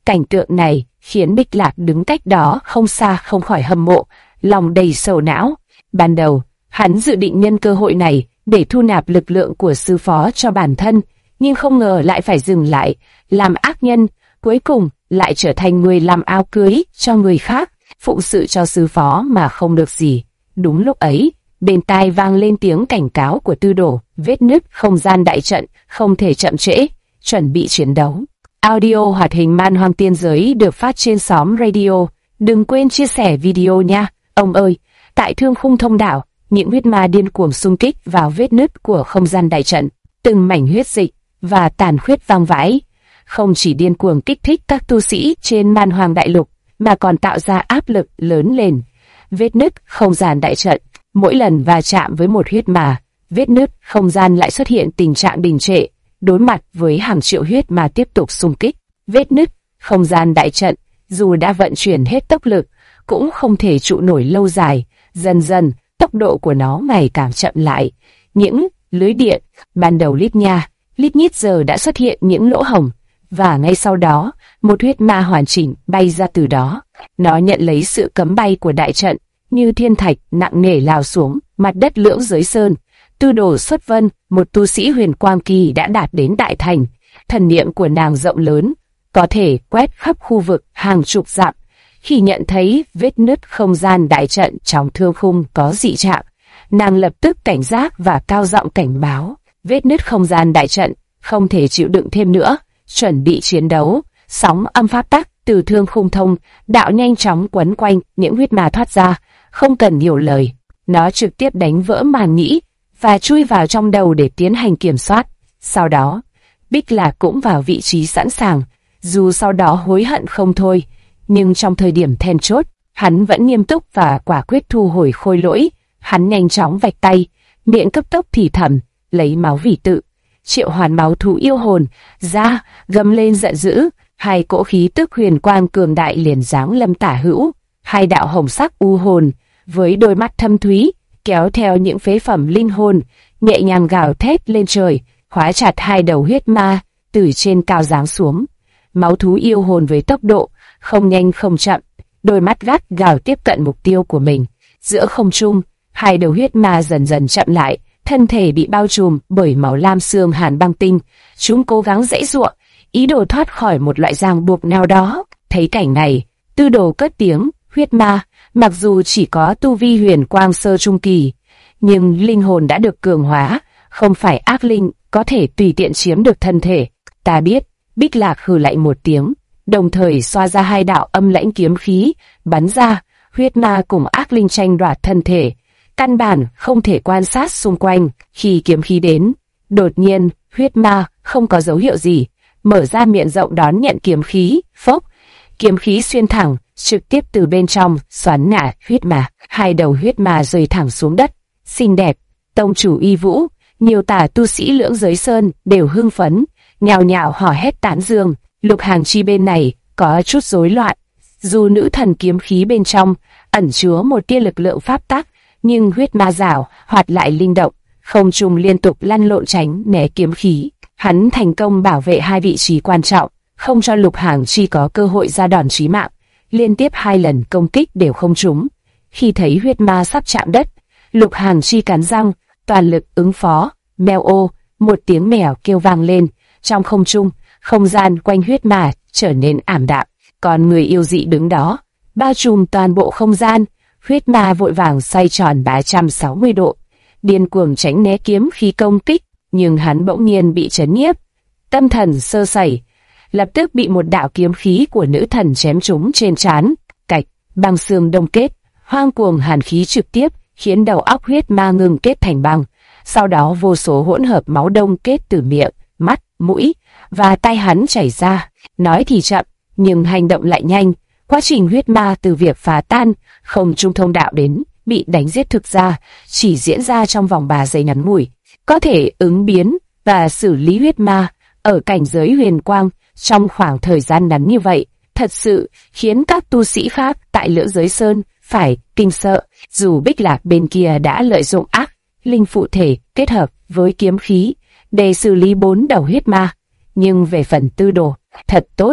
Cảnh tượng này khiến Bích Lạc đứng cách đó không xa không khỏi hâm mộ, lòng đầy sầu não. Ban đầu, hắn dự định nhân cơ hội này để thu nạp lực lượng của sư phó cho bản thân, nhưng không ngờ lại phải dừng lại, làm ác nhân, cuối cùng lại trở thành người làm áo cưới cho người khác, phụng sự cho sư phó mà không được gì. Đúng lúc ấy, bên tai vang lên tiếng cảnh cáo của Tư Đồ, vết nứt không gian đại trận, không thể chậm trễ, chuẩn bị chiến đấu. Audio hoạt hình Man Hoang Tiên Giới được phát trên xóm radio, đừng quên chia sẻ video nha. Ông ơi, tại Thương Khung Thông Đảo, những huyết ma điên cuồng xung kích vào vết nứt của không gian đại trận, từng mảnh huyết dịch và tàn khuyết vang vãi, không chỉ điên cuồng kích thích các tu sĩ trên Man Hoang Đại Lục, mà còn tạo ra áp lực lớn lên. Vết nứt không gian đại trận, mỗi lần va chạm với một huyết ma, vết nứt không gian lại xuất hiện tình trạng đình trệ, đối mặt với hàng triệu huyết ma tiếp tục xung kích. Vết nứt không gian đại trận, dù đã vận chuyển hết tốc lực, cũng không thể trụ nổi lâu dài, dần dần tốc độ của nó ngày càng chậm lại. Những lưới điện ban đầu lít nha, lít nhít giờ đã xuất hiện những lỗ hổng, và ngay sau đó, một huyết ma hoàn chỉnh bay ra từ đó. Nó nhận lấy sự cấm bay của đại trận, như thiên thạch nặng nề lao xuống mặt đất Lưỡng Giới Sơn. Tư Đồ Xuất Vân, một tu sĩ huyền quang kỳ đã đạt đến đại thành, thần niệm của nàng rộng lớn, có thể quét khắp khu vực hàng chục dặm. Khi nhận thấy vết nứt không gian đại trận trong thương khung có dị trạng, nàng lập tức cảnh giác và cao giọng cảnh báo. Vết nứt không gian đại trận không thể chịu đựng thêm nữa, chuẩn bị chiến đấu. Sóng âm pháp tắc từ thương khung thông đạo nhanh chóng quấn quanh những huyết ma thoát ra, không cần nhiều lời, nó trực tiếp đánh vỡ màn nghĩ và chui vào trong đầu để tiến hành kiểm soát. Sau đó, Bích Lạc cũng vào vị trí sẵn sàng, dù sau đó hối hận không thôi, nhưng trong thời điểm then chốt, hắn vẫn nghiêm túc và quả quyết thu hồi khôi lỗi. Hắn nhanh chóng vạch tay, miệng cấp tốc thì thầm, lấy máu vì tự, triệu hoàn máu thú yêu hồn ra, gầm lên giận dữ. Hai cỗ khí tức huyền quang cường đại liền giáng lâm tả hữu, hai đạo hồng sắc u hồn với đôi mắt thâm thúy kéo theo những phế phẩm linh hồn, nhẹ nhàng gào thét lên trời, khóa chặt hai đầu huyết ma từ trên cao giáng xuống. Máu thú yêu hồn với tốc độ không nhanh không chậm, đôi mắt gắt gào tiếp cận mục tiêu của mình. Giữa không trung, hai đầu huyết ma dần dần chậm lại, thân thể bị bao trùm bởi máu lam xương hàn băng tinh. Chúng cố gắng giãy giụa, ý đồ thoát khỏi một loại ràng buộc nào đó. Thấy cảnh này, Tư Đồ cất tiếng, huyết ma, mặc dù chỉ có tu vi huyền quang sơ trung kỳ, nhưng linh hồn đã được cường hóa, không phải ác linh có thể tùy tiện chiếm được thân thể. Ta biết. Bích Lạc hừ lạnh một tiếng, đồng thời xoa ra hai đạo âm lãnh kiếm khí, bắn ra. Huyết ma cùng ác linh tranh đoạt thân thể, căn bản không thể quan sát xung quanh. Khi kiếm khí đến, đột nhiên huyết ma không có dấu hiệu gì, mở ra miệng rộng đón nhận kiếm khí. Phốc, kiếm khí xuyên thẳng, trực tiếp từ bên trong xoắn ngã huyết ma. Hai đầu huyết ma rơi thẳng xuống đất. Xinh đẹp, tông chủ Y Vũ, nhiều tả tu sĩ Lưỡng Giới Sơn đều hưng phấn, nhào nhào hò hét tán dương. Lục Hàng Chi bên này có chút rối loạn, dù nữ thần kiếm khí bên trong ẩn chứa một tia lực lượng pháp tắc, nhưng huyết ma giảo hoạt lại linh động, không trung liên tục lăn lộn tránh né kiếm khí. Hắn thành công bảo vệ hai vị trí quan trọng, không cho Lục Hàng Chi có cơ hội ra đòn chí mạng. Liên tiếp hai lần công kích đều không trúng. Khi thấy huyết ma sắp chạm đất, Lục Hàng Chi cắn răng, toàn lực ứng phó. Mèo ô, một tiếng mèo kêu vang lên. Trong không trung, không gian quanh huyết ma trở nên ảm đạm. Còn người yêu dị đứng đó, bao trùm toàn bộ không gian. Huyết ma vội vàng xoay tròn 360 độ, điên cuồng tránh né kiếm khí công kích, nhưng hắn bỗng nhiên bị chấn nhiếp, tâm thần sơ sẩy, lập tức bị một đạo kiếm khí của nữ thần chém trúng trên trán. Cạch, băng xương đông kết, hoang cuồng hàn khí trực tiếp khiến đầu óc huyết ma ngừng kết thành băng. Sau đó vô số hỗn hợp máu đông kết từ miệng, mắt, mũi và tay hắn chảy ra. Nói thì chậm, nhưng hành động lại nhanh. Quá trình huyết ma từ việc phá tan không trung thông đạo đến bị đánh giết thực ra chỉ diễn ra trong vòng 3 giây ngắn ngủi. Có thể ứng biến và xử lý huyết ma ở cảnh giới huyền quang trong khoảng thời gian ngắn như vậy, thật sự khiến các tu sĩ khác tại Lưỡng Giới Sơn phải kinh sợ. Dù Bích Lạc bên kia đã lợi dụng ác linh phụ thể kết hợp với kiếm khí để xử lý 4 đầu huyết ma, nhưng về phần Tư Đồ, thật tốt,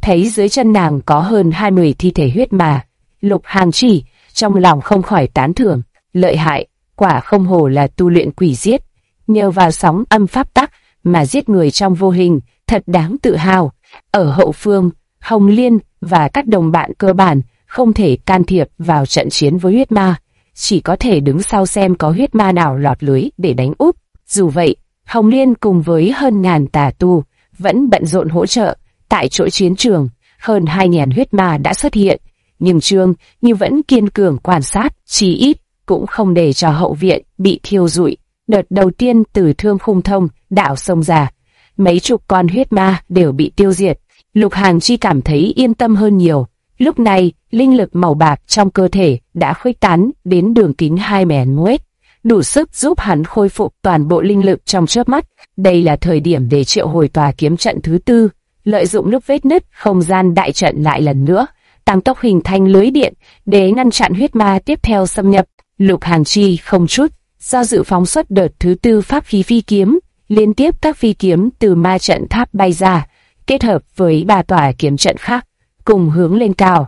thấy dưới chân nàng có hơn 20 thi thể huyết ma. Lục Hàng Chi trong lòng không khỏi tán thưởng, lợi hại, quả không hổ là tu luyện quỷ giết, nhờ vào sóng âm pháp tắc mà giết người trong vô hình, thật đáng tự hào. Ở hậu phương, Hồng Liên và các đồng bạn cơ bản không thể can thiệp vào trận chiến với huyết ma, chỉ có thể đứng sau xem có huyết ma nào lọt lưới để đánh úp. Dù vậy, Hồng Liên cùng với hơn ngàn tà tu vẫn bận rộn hỗ trợ. Tại chỗ chiến trường, hơn 2.000 huyết ma đã xuất hiện, nhưng Trương Như vẫn kiên cường quan sát, chí ít cũng không để cho hậu viện bị thiêu rụi. Đợt đầu tiên từ Thương Khung Thông đảo xông ra, mấy chục con huyết ma đều bị tiêu diệt. Lục Hàng Chi cảm thấy yên tâm hơn nhiều. Lúc này, linh lực màu bạc trong cơ thể đã khuếch tán đến đường kính 2 mét, đủ sức giúp hắn khôi phục toàn bộ linh lực trong chớp mắt. Đây là thời điểm để triệu hồi tòa kiếm trận thứ tư, lợi dụng lúc vết nứt không gian đại trận lại lần nữa, tăng tốc hình thành lưới điện để ngăn chặn huyết ma tiếp theo xâm nhập. Lục Hàng Chi không chút do dự phóng xuất đợt thứ tư pháp khí phi kiếm, liên tiếp các phi kiếm từ ma trận tháp bay ra, kết hợp với 3 tòa kiếm trận khác, cùng hướng lên cao.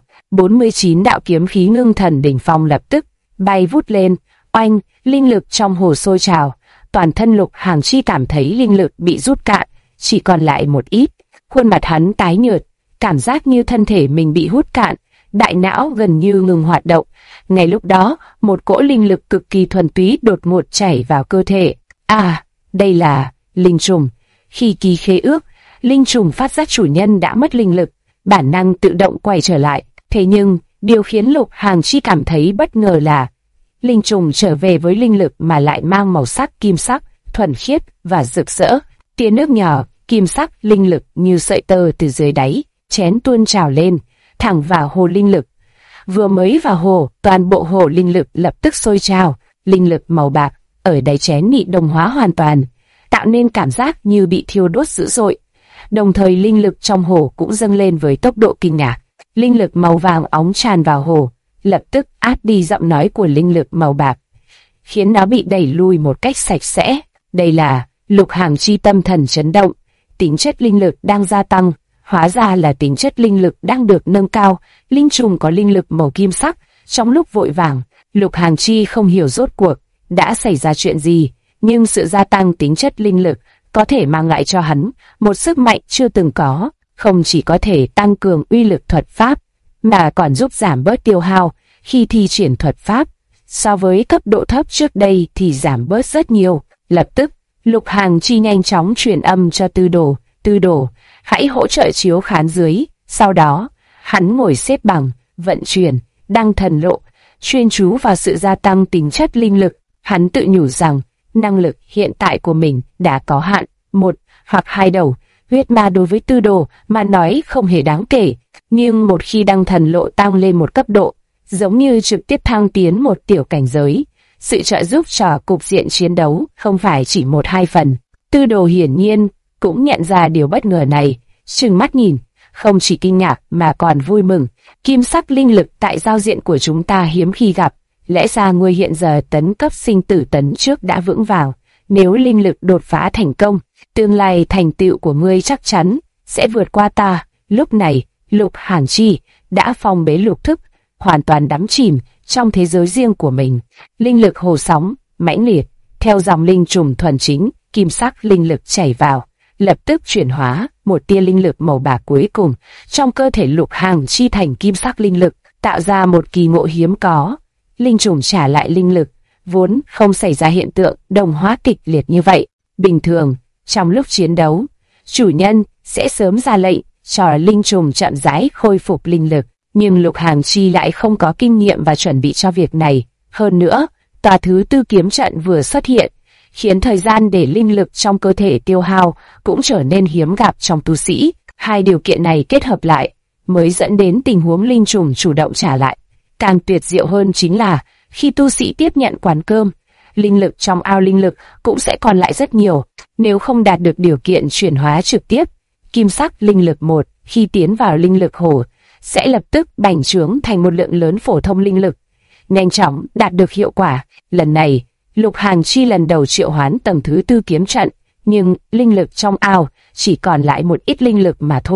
49 đạo kiếm khí ngưng thần đỉnh phong lập tức bay vút lên, oanh, linh lực trong hồ sôi trào. Toàn thân Lục Hàng Chi cảm thấy linh lực bị rút cạn, chỉ còn lại một ít. Khuôn mặt hắn tái nhợt, cảm giác như thân thể mình bị hút cạn, đại não gần như ngừng hoạt động. Ngay lúc đó, một cỗ linh lực cực kỳ thuần túy đột ngột chảy vào cơ thể. À, đây là linh trùng. Khi ký khế ước, linh trùng phát giác chủ nhân đã mất linh lực, bản năng tự động quay trở lại. Thế nhưng, điều khiến Lục Hàng Chi cảm thấy bất ngờ là linh trùng trở về với linh lực mà lại mang màu sắc kim sắc, thuần khiết và rực rỡ. Tia nước nhỏ, kim sắc, linh lực như sợi tơ từ dưới đáy chén tuôn trào lên, thẳng vào hồ linh lực. Vừa mới vào hồ, toàn bộ hồ linh lực lập tức sôi trào. Linh lực màu bạc ở đáy chén bị đồng hóa hoàn toàn, tạo nên cảm giác như bị thiêu đốt dữ dội. Đồng thời linh lực trong hồ cũng dâng lên với tốc độ kinh ngạc. Linh lực màu vàng óng tràn vào hồ, lập tức át đi giọng nói của linh lực màu bạc, khiến nó bị đẩy lui một cách sạch sẽ. Đây là Lục Hàng Chi tâm thần chấn động, tính chất linh lực đang gia tăng, hóa ra là tính chất linh lực đang được nâng cao. Linh trùng có linh lực màu kim sắc. Trong lúc vội vàng, Lục Hàng Chi không hiểu rốt cuộc đã xảy ra chuyện gì, nhưng sự gia tăng tính chất linh lực có thể mang lại cho hắn một sức mạnh chưa từng có, không chỉ có thể tăng cường uy lực thuật pháp, mà còn giúp giảm bớt tiêu hao khi thi triển thuật pháp. So với cấp độ thấp trước đây thì giảm bớt rất nhiều. Lập tức, Lục Hàng Chi nhanh chóng truyền âm cho Tư Đồ, hãy hỗ trợ chiếu khán dưới. Sau đó, hắn ngồi xếp bằng, vận chuyển, đăng thần lộ, chuyên chú vào sự gia tăng tính chất linh lực. Hắn tự nhủ rằng, năng lực hiện tại của mình đã có hạn, 1 hoặc 2 đầu huyết ma đối với Tư Đồ mà nói không hề đáng kể, nhưng một khi đăng thần lộ tăng lên một cấp độ, giống như trực tiếp thăng tiến một tiểu cảnh giới. Sự trợ giúp cho cục diện chiến đấu không phải chỉ 1-2 phần. Tư Đồ hiển nhiên cũng nhận ra điều bất ngờ này, trừng mắt nhìn, không chỉ kinh ngạc mà còn vui mừng. Kim sắc linh lực tại giao diện của chúng ta hiếm khi gặp, lẽ ra ngươi hiện giờ tấn cấp sinh tử tấn trước đã vững vàng. Nếu linh lực đột phá thành công, tương lai thành tựu của ngươi chắc chắn sẽ vượt qua ta. Lúc này, Lục Hàng Chi đã phong bế lục thức, hoàn toàn đắm chìm trong thế giới riêng của mình. Linh lực hồ sóng mãnh liệt theo dòng linh trùng thuần chính, kim sắc linh lực chảy vào, lập tức chuyển hóa một tia linh lực màu bạc cuối cùng trong cơ thể Lục Hàng Chi thành kim sắc linh lực, tạo ra một kỳ ngộ hiếm có. Linh trùng trả lại linh lực, vốn không xảy ra hiện tượng đồng hóa kịch liệt như vậy. Bình thường, trong lúc chiến đấu, chủ nhân sẽ sớm ra lệnh cho linh trùng chậm rãi khôi phục linh lực, nhưng Lục Hàng Chi lại không có kinh nghiệm và chuẩn bị cho việc này. Hơn nữa, tòa thứ tư kiếm trận vừa xuất hiện, khiến thời gian để linh lực trong cơ thể tiêu hao cũng trở nên hiếm gặp trong tu sĩ. Hai điều kiện này kết hợp lại mới dẫn đến tình huống linh trùng chủ động trả lại. Càng tuyệt diệu hơn chính là khi tu sĩ tiếp nhận quán cơm, linh lực trong ao linh lực cũng sẽ còn lại rất nhiều. Nếu không đạt được điều kiện chuyển hóa trực tiếp, kim sắc linh lực 1 khi tiến vào linh lực hồ sẽ lập tức bành trướng thành một lượng lớn phổ thông linh lực, nhanh chóng đạt được hiệu quả. Lần này, Lục Hàng Chi lần đầu triệu hoán tầng thứ tư kiếm trận, nhưng linh lực trong ao chỉ còn lại một ít linh lực mà thôi.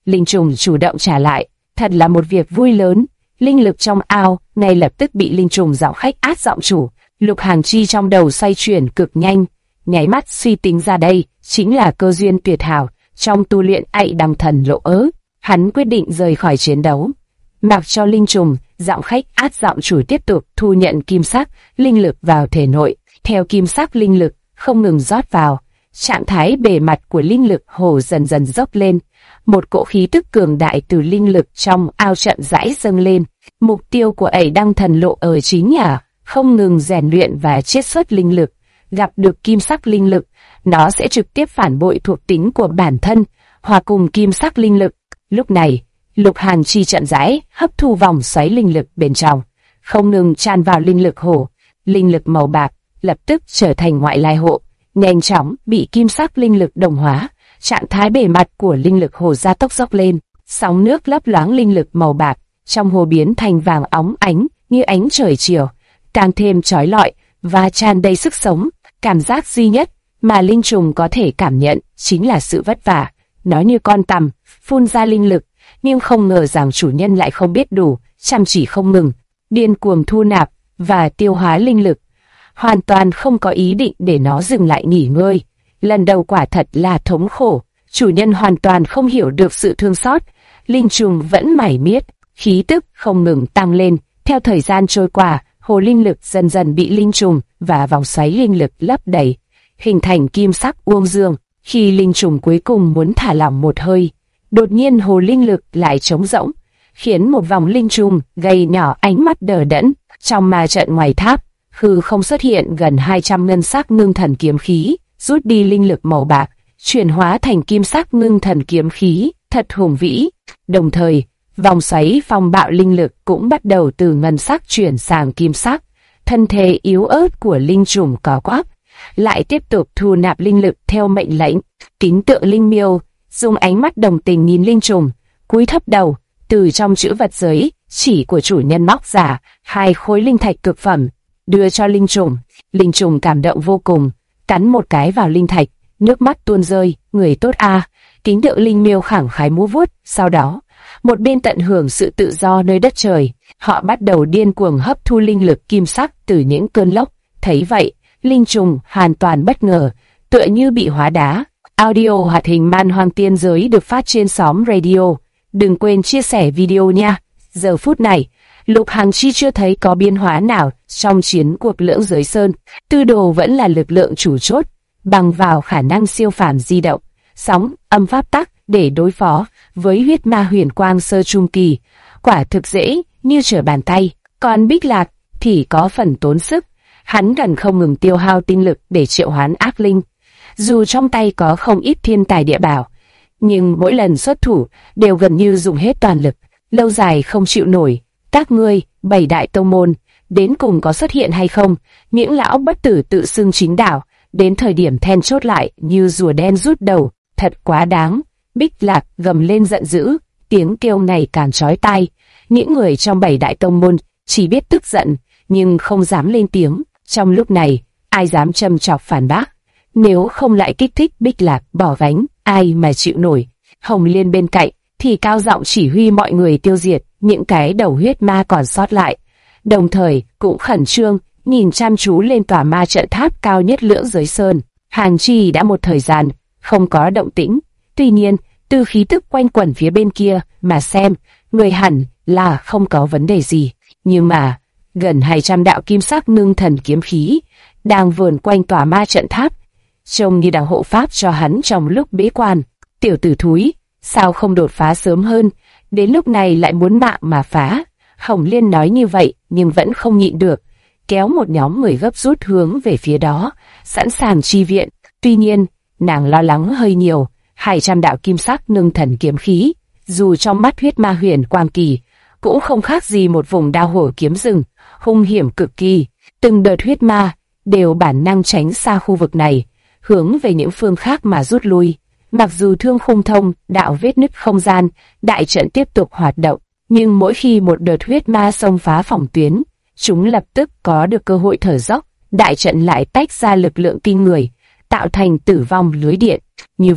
linh trùng chủ động trả lại. Thật là một việc vui lớn. Linh lực trong ao ngay lập tức bị linh trùng giọng khách át giọng chủ. Lục Hàng Chi trong đầu xoay chuyển cực nhanh, nháy mắt suy tính ra đây chính là cơ duyên tuyệt hảo trong tu luyện Ạy Đăng Thần Lộ Ớ. Hắn quyết định rời khỏi chiến đấu, mặc cho linh trùng giọng khách át giọng chủ tiếp tục thu nhận kim sắc linh lực vào thể nội. Theo kim sắc linh lực không ngừng rót vào, trạng thái bề mặt của linh lực hồ dần dần dốc lên. Một cỗ khí tức cường đại từ linh lực trong ao chậm rãi dâng lên. Mục tiêu của Ẩy Đăng Thần Lộ ở chính là không ngừng rèn luyện và chiết xuất linh lực. Gặp được kim sắc linh lực, nó sẽ trực tiếp phản bội thuộc tính của bản thân, hòa cùng kim sắc linh lực. Lúc này, Lục Hàn Chi chậm rãi hấp thu vòng xoáy linh lực bên trong, không ngừng tràn vào linh lực hồ. Linh lực màu bạc lập tức trở thành ngoại lai hộ, nhanh chóng bị kim sắc linh lực đồng hóa. Trạng thái bề mặt của linh lực hồ gia tốc dốc lên, sóng nước lấp loáng linh lực màu bạc trong hồ biến thành vàng óng ánh như ánh trời chiều, càng thêm chói lọi và tràn đầy sức sống. Cảm giác duy nhất mà linh trùng có thể cảm nhận chính là sự vất vả. Nó như con tằm phun ra linh lực, nhưng không ngờ rằng chủ nhân lại không biết đủ, chăm chỉ không ngừng, điên cuồng thu nạp và tiêu hóa linh lực, hoàn toàn không có ý định để nó dừng lại nghỉ ngơi. Lần đầu quả thật là thống khổ, chủ nhân hoàn toàn không hiểu được sự thương xót. Linh trùng vẫn mải miết, khí tức không ngừng tăng lên. Theo thời gian trôi qua, hồ linh lực dần dần bị linh trùng và vòng xoáy linh lực lấp đầy, hình thành kim sắc uông dương. Khi linh trùng cuối cùng muốn thả lỏng một hơi, đột nhiên hồ linh lực lại trống rỗng, khiến một vòng linh trùng gầy nhỏ ánh mắt đờ đẫn. Trong ma trận ngoài tháp, hư không xuất hiện gần 200 ngân sắc ngưng thần kiếm khí, rút đi linh lực màu bạc, chuyển hóa thành kim sắc ngưng thần kiếm khí, thật hùng vĩ. Đồng thời, vòng xoáy phong bạo linh lực cũng bắt đầu từ ngân sắc chuyển sang kim sắc. Thân thể yếu ớt của linh trùng có quắp, lại tiếp tục thu nạp linh lực theo mệnh lệnh. Kính tượng linh miêu dùng ánh mắt đồng tình nhìn linh trùng, cúi thấp đầu, từ trong chữ vật giới chỉ của chủ nhân móc ra 2 khối linh thạch cực phẩm, đưa cho linh trùng. Linh trùng cảm động vô cùng, cắn một cái vào linh thạch, nước mắt tuôn rơi. Người tốt a! Kính tượng linh miêu khẳng khái múa vuốt. Sau đó, một bên tận hưởng sự tự do nơi đất trời, họ bắt đầu điên cuồng hấp thu linh lực kim sắc từ những cơn lốc. Thấy vậy, linh trùng hoàn toàn bất ngờ, tựa như bị hóa đá. Audio hoạt hình Man Hoang Tiên Giới được phát trên xóm radio. Đừng quên chia sẻ video nha. Giờ phút này, Lục Hằng Chi chưa thấy có biến hóa nào trong chiến cuộc Lưỡng Giới Sơn. Tư đồ vẫn là lực lượng chủ chốt, bằng vào khả năng siêu phàm di động, sóng âm pháp tắc để đối phó với huyết ma huyền quang sơ trung kỳ, quả thực dễ như trở bàn tay. Còn Bích Lạc thì có phần tốn sức, hắn cần không ngừng tiêu hao tinh lực để triệu hoán ác linh. Dù trong tay có không ít thiên tài địa bảo, nhưng mỗi lần xuất thủ đều gần như dùng hết toàn lực, lâu dài không chịu nổi. Các ngươi, 7 đại tông môn, đến cùng có xuất hiện hay không? Những lão bất tử tự xưng chính đạo, đến thời điểm then chốt lại như rùa đen rút đầu, thật quá đáng. Bích Lạc gầm lên giận dữ, tiếng kêu này càng chói tai. Những người trong 7 đại tông môn chỉ biết tức giận, nhưng không dám lên tiếng. Trong lúc này, ai dám châm chọc phản bác? Nếu không lại kích thích Bích Lạc bỏ gánh, ai mà chịu nổi? Hồng Liên bên cạnh thì cao giọng chỉ huy mọi người tiêu diệt những cái đầu huyết ma còn sót lại, đồng thời cũng khẩn trương nhìn chăm chú lên tòa ma trận tháp cao nhất Lưỡng Giới Sơn. Hàng Chi đã một thời gian không có động tĩnh, tuy nhiên từ khí tức quanh quẩn phía bên kia mà xem, người hẳn là không có vấn đề gì. Nhưng mà gần 200 đạo kim sắc ngưng thần kiếm khí đang vờn quanh tòa ma trận tháp, trông như đang hộ pháp cho hắn trong lúc bế quan. Tiểu tử thúi, sao không đột phá sớm hơn, đến lúc này lại muốn mạng mà phá? Hồng Liên nói như vậy nhưng vẫn không nhịn được, kéo một nhóm người gấp rút hướng về phía đó, sẵn sàng chi viện. Tuy nhiên, nàng lo lắng hơi nhiều. 200 đạo kim sắc ngưng thần kiếm khí, dù trong mắt huyết ma huyền quang kỳ, cũng không khác gì một vùng đao hổ kiếm rừng, hung hiểm cực kỳ. Từng đợt huyết ma đều bản năng tránh xa khu vực này, hướng về những phương khác mà rút lui. Mặc dù thương khung thông, đạo vết nứt không gian, đại trận tiếp tục hoạt động, nhưng mỗi khi một đợt huyết ma xông phá phòng tuyến, chúng lập tức có được cơ hội thở dốc, đại trận lại tách ra lực lượng kinh người, tạo thành tử vong lưới điện. Như vậy,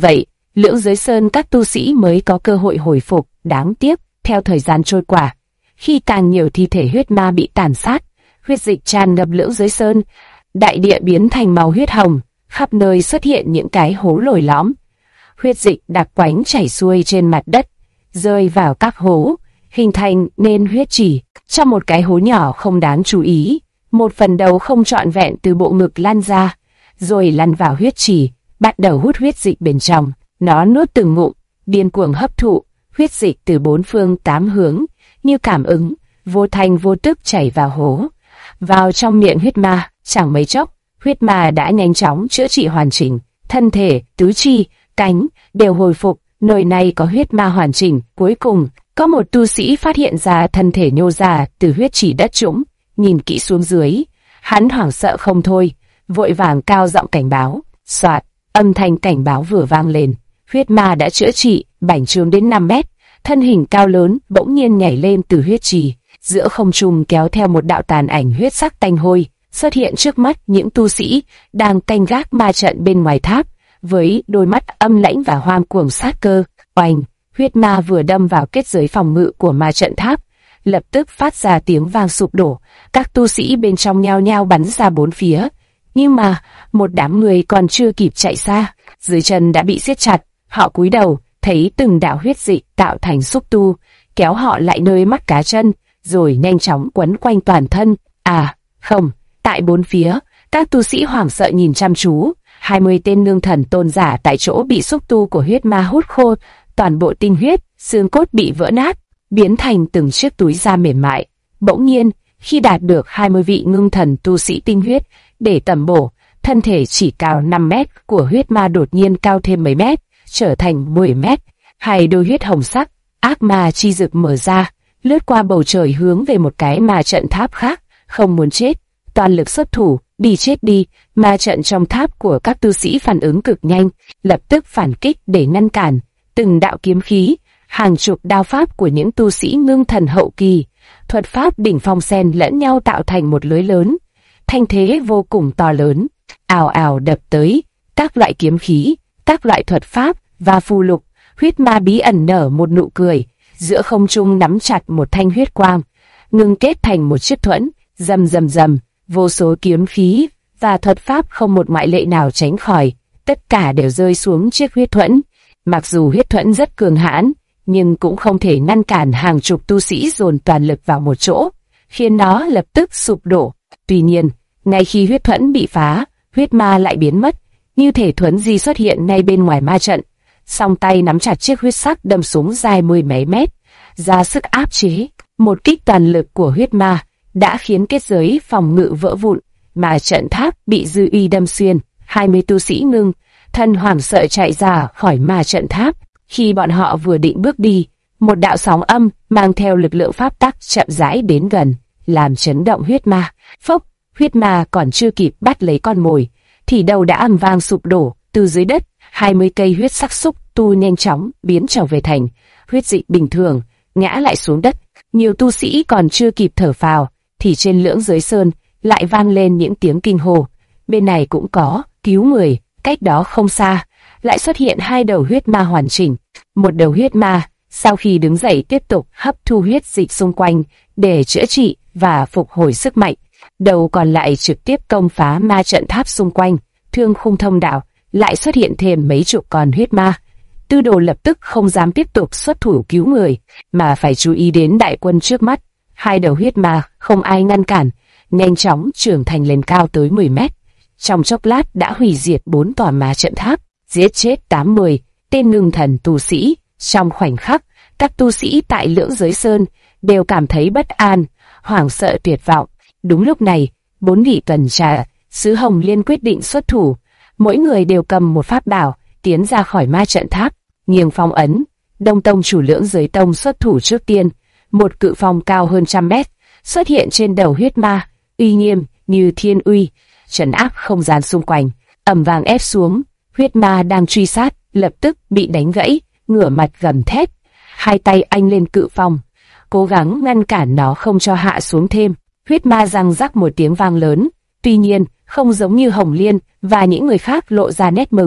Lưỡng Giới Sơn các tu sĩ mới có cơ hội hồi phục. Đáng tiếc, theo thời gian trôi qua, khi càng nhiều thi thể huyết ma bị tàn sát, huyết dịch tràn ngập Lưỡng Giới Sơn, đại địa biến thành màu huyết hồng, khắp nơi xuất hiện những cái hố lồi lõm. Huyết dịch đặc quánh chảy xuôi trên mặt đất, rơi vào các hố, hình thành nên huyết trì. Trong một cái hố nhỏ không đáng chú ý, một phần đầu không trọn vẹn từ bộ ngực lan ra, rồi lăn vào huyết trì, bắt đầu hút huyết dịch bên trong. Nó nuốt từng ngụm, điên cuồng hấp thụ huyết dịch từ bốn phương tám hướng, như cảm ứng, vô thanh vô tức chảy vào hố, vào trong miệng huyết ma. Chẳng mấy chốc, huyết ma đã nhanh chóng chữa trị hoàn chỉnh, thân thể, tứ chi, cánh đều hồi phục. Nơi này có huyết ma hoàn chỉnh. Cuối cùng, có một tu sĩ phát hiện ra thân thể nhô ra từ huyết trì đất trũng, nhìn kỹ xuống dưới, hắn hoảng sợ không thôi, vội vàng cao giọng cảnh báo. Soạt, âm thanh cảnh báo vừa vang lên, huyết ma đã chữa trị, bành trướng đến 5 mét, thân hình cao lớn bỗng nhiên nhảy lên từ huyết trì, giữa không trung kéo theo một đạo tàn ảnh huyết sắc tanh hôi, xuất hiện trước mắt những tu sĩ đang canh gác ma trận bên ngoài tháp, với đôi mắt âm lãnh và hoang cuồng sát cơ. Oanh, huyết ma vừa đâm vào kết giới phòng ngự của ma trận tháp, lập tức phát ra tiếng vang sụp đổ, các tu sĩ bên trong nhao nhao bắn ra bốn phía. Nhưng mà, một đám người còn chưa kịp chạy xa, dưới chân đã bị siết chặt, họ cúi đầu, thấy từng đạo huyết dịch tạo thành xúc tu, kéo họ lại nơi mắt cá chân, rồi nhanh chóng quấn quanh toàn thân. À, không, tại bốn phía, các tu sĩ hoảng sợ nhìn chăm chú, 20 tên nương thần tôn giả tại chỗ bị xúc tu của huyết ma hút khô, toàn bộ tinh huyết, xương cốt bị vỡ nát, biến thành từng chiếc túi da mềm mại. Bỗng nhiên, khi đạt được 20 vị ngưng thần tu sĩ tinh huyết để tầm bổ, thân thể chỉ cao 5 mét của huyết ma đột nhiên cao thêm mấy mét, trở thành 10 mét. Hai đôi huyết hồng sắc, ác ma chi dực mở ra, lướt qua bầu trời hướng về một cái ma trận tháp khác. Không muốn chết, toàn lực xuất thủ, đi chết đi. Ma trận trong tháp của các tu sĩ phản ứng cực nhanh, lập tức phản kích để ngăn cản. Từng đạo kiếm khí, hàng chục đao pháp của những tu sĩ ngưng thần hậu kỳ, thuật pháp đỉnh phong xen lẫn nhau tạo thành một lưới lớn, thanh thế vô cùng to lớn, ào ào đập tới. Các loại kiếm khí, các loại thuật pháp và phù lục. Huyết ma bí ẩn nở một nụ cười, giữa không trung nắm chặt một thanh huyết quang, ngưng kết thành một chiếc thuẫn. Rầm rầm rầm, vô số kiếm khí và thuật pháp không một ngoại lệ nào tránh khỏi, tất cả đều rơi xuống chiếc huyết thuẫn. Mặc dù huyết thuẫn rất cường hãn, nhưng cũng không thể ngăn cản hàng chục tu sĩ dồn toàn lực vào một chỗ, khiến nó lập tức sụp đổ. Tuy nhiên, ngay khi huyết thuẫn bị phá, huyết ma lại biến mất, như thể thuẫn di xuất hiện ngay bên ngoài ma trận, song tay nắm chặt chiếc huyết sắc đâm súng dài 10 mấy mét, ra sức áp chế. Một kích toàn lực của huyết ma đã khiến kết giới phòng ngự vỡ vụn, mà trận tháp bị dư uy đâm xuyên. 20 tu sĩ ngưng thần hoảng sợ chạy ra khỏi ma trận tháp. Khi bọn họ vừa định bước đi, một đạo sóng âm mang theo lực lượng pháp tắc chậm rãi đến gần, làm chấn động huyết ma. Phốc, huyết ma còn chưa kịp bắt lấy con mồi, thì đầu đã ầm vang sụp đổ. Từ dưới đất, 20 cây huyết sắc xúc tu nhanh chóng biến trở về thành huyết dịch bình thường, ngã lại xuống đất. Nhiều tu sĩ còn chưa kịp thở phào, thì trên Lưỡng Giới Sơn lại vang lên những tiếng kinh hô. Bên này cũng có, cứu người. Cách đó không xa, lại xuất hiện hai đầu huyết ma hoàn chỉnh. Một đầu huyết ma, sau khi đứng dậy tiếp tục hấp thu huyết dịch xung quanh để chữa trị và phục hồi sức mạnh. Đầu còn lại trực tiếp công phá ma trận tháp xung quanh. Thương khung thông đạo, lại xuất hiện thêm mấy chục con huyết ma. Tư Đồ lập tức không dám tiếp tục xuất thủ cứu người, mà phải chú ý đến đại quân trước mắt. Hai đầu huyết ma không ai ngăn cản, nhanh chóng trưởng thành lên cao tới 10 mét. Trong chốc lát đã hủy diệt 4 tòa ma trận tháp, giết chết 80 tên ngưng thần tu sĩ. Trong khoảnh khắc, các tu sĩ tại Lưỡng Giới Sơn đều cảm thấy bất an, hoảng sợ tuyệt vọng. Đúng lúc này, 4 vị tuần tra sứ Hồng Liên quyết định xuất thủ. Mỗi người đều cầm một pháp bảo, tiến ra khỏi ma trận tháp. Nghiêng phong ấn, Đông Tông chủ Lưỡng Giới Tông xuất thủ trước tiên. Một cự phong cao hơn 100 mét xuất hiện trên đầu huyết ma, uy nghiêm như thiên uy, trấn áp không gian xung quanh, ầm vang ép xuống. Huyết ma đang truy sát lập tức bị đánh gãy, ngửa mặt gầm thét. Hai tay anh lên cự phong, cố gắng ngăn cản nó không cho hạ xuống thêm. Huyết ma răng rắc một tiếng vang lớn, tuy nhiên không giống như Hồng Liên và những người khác lộ ra nét mừng.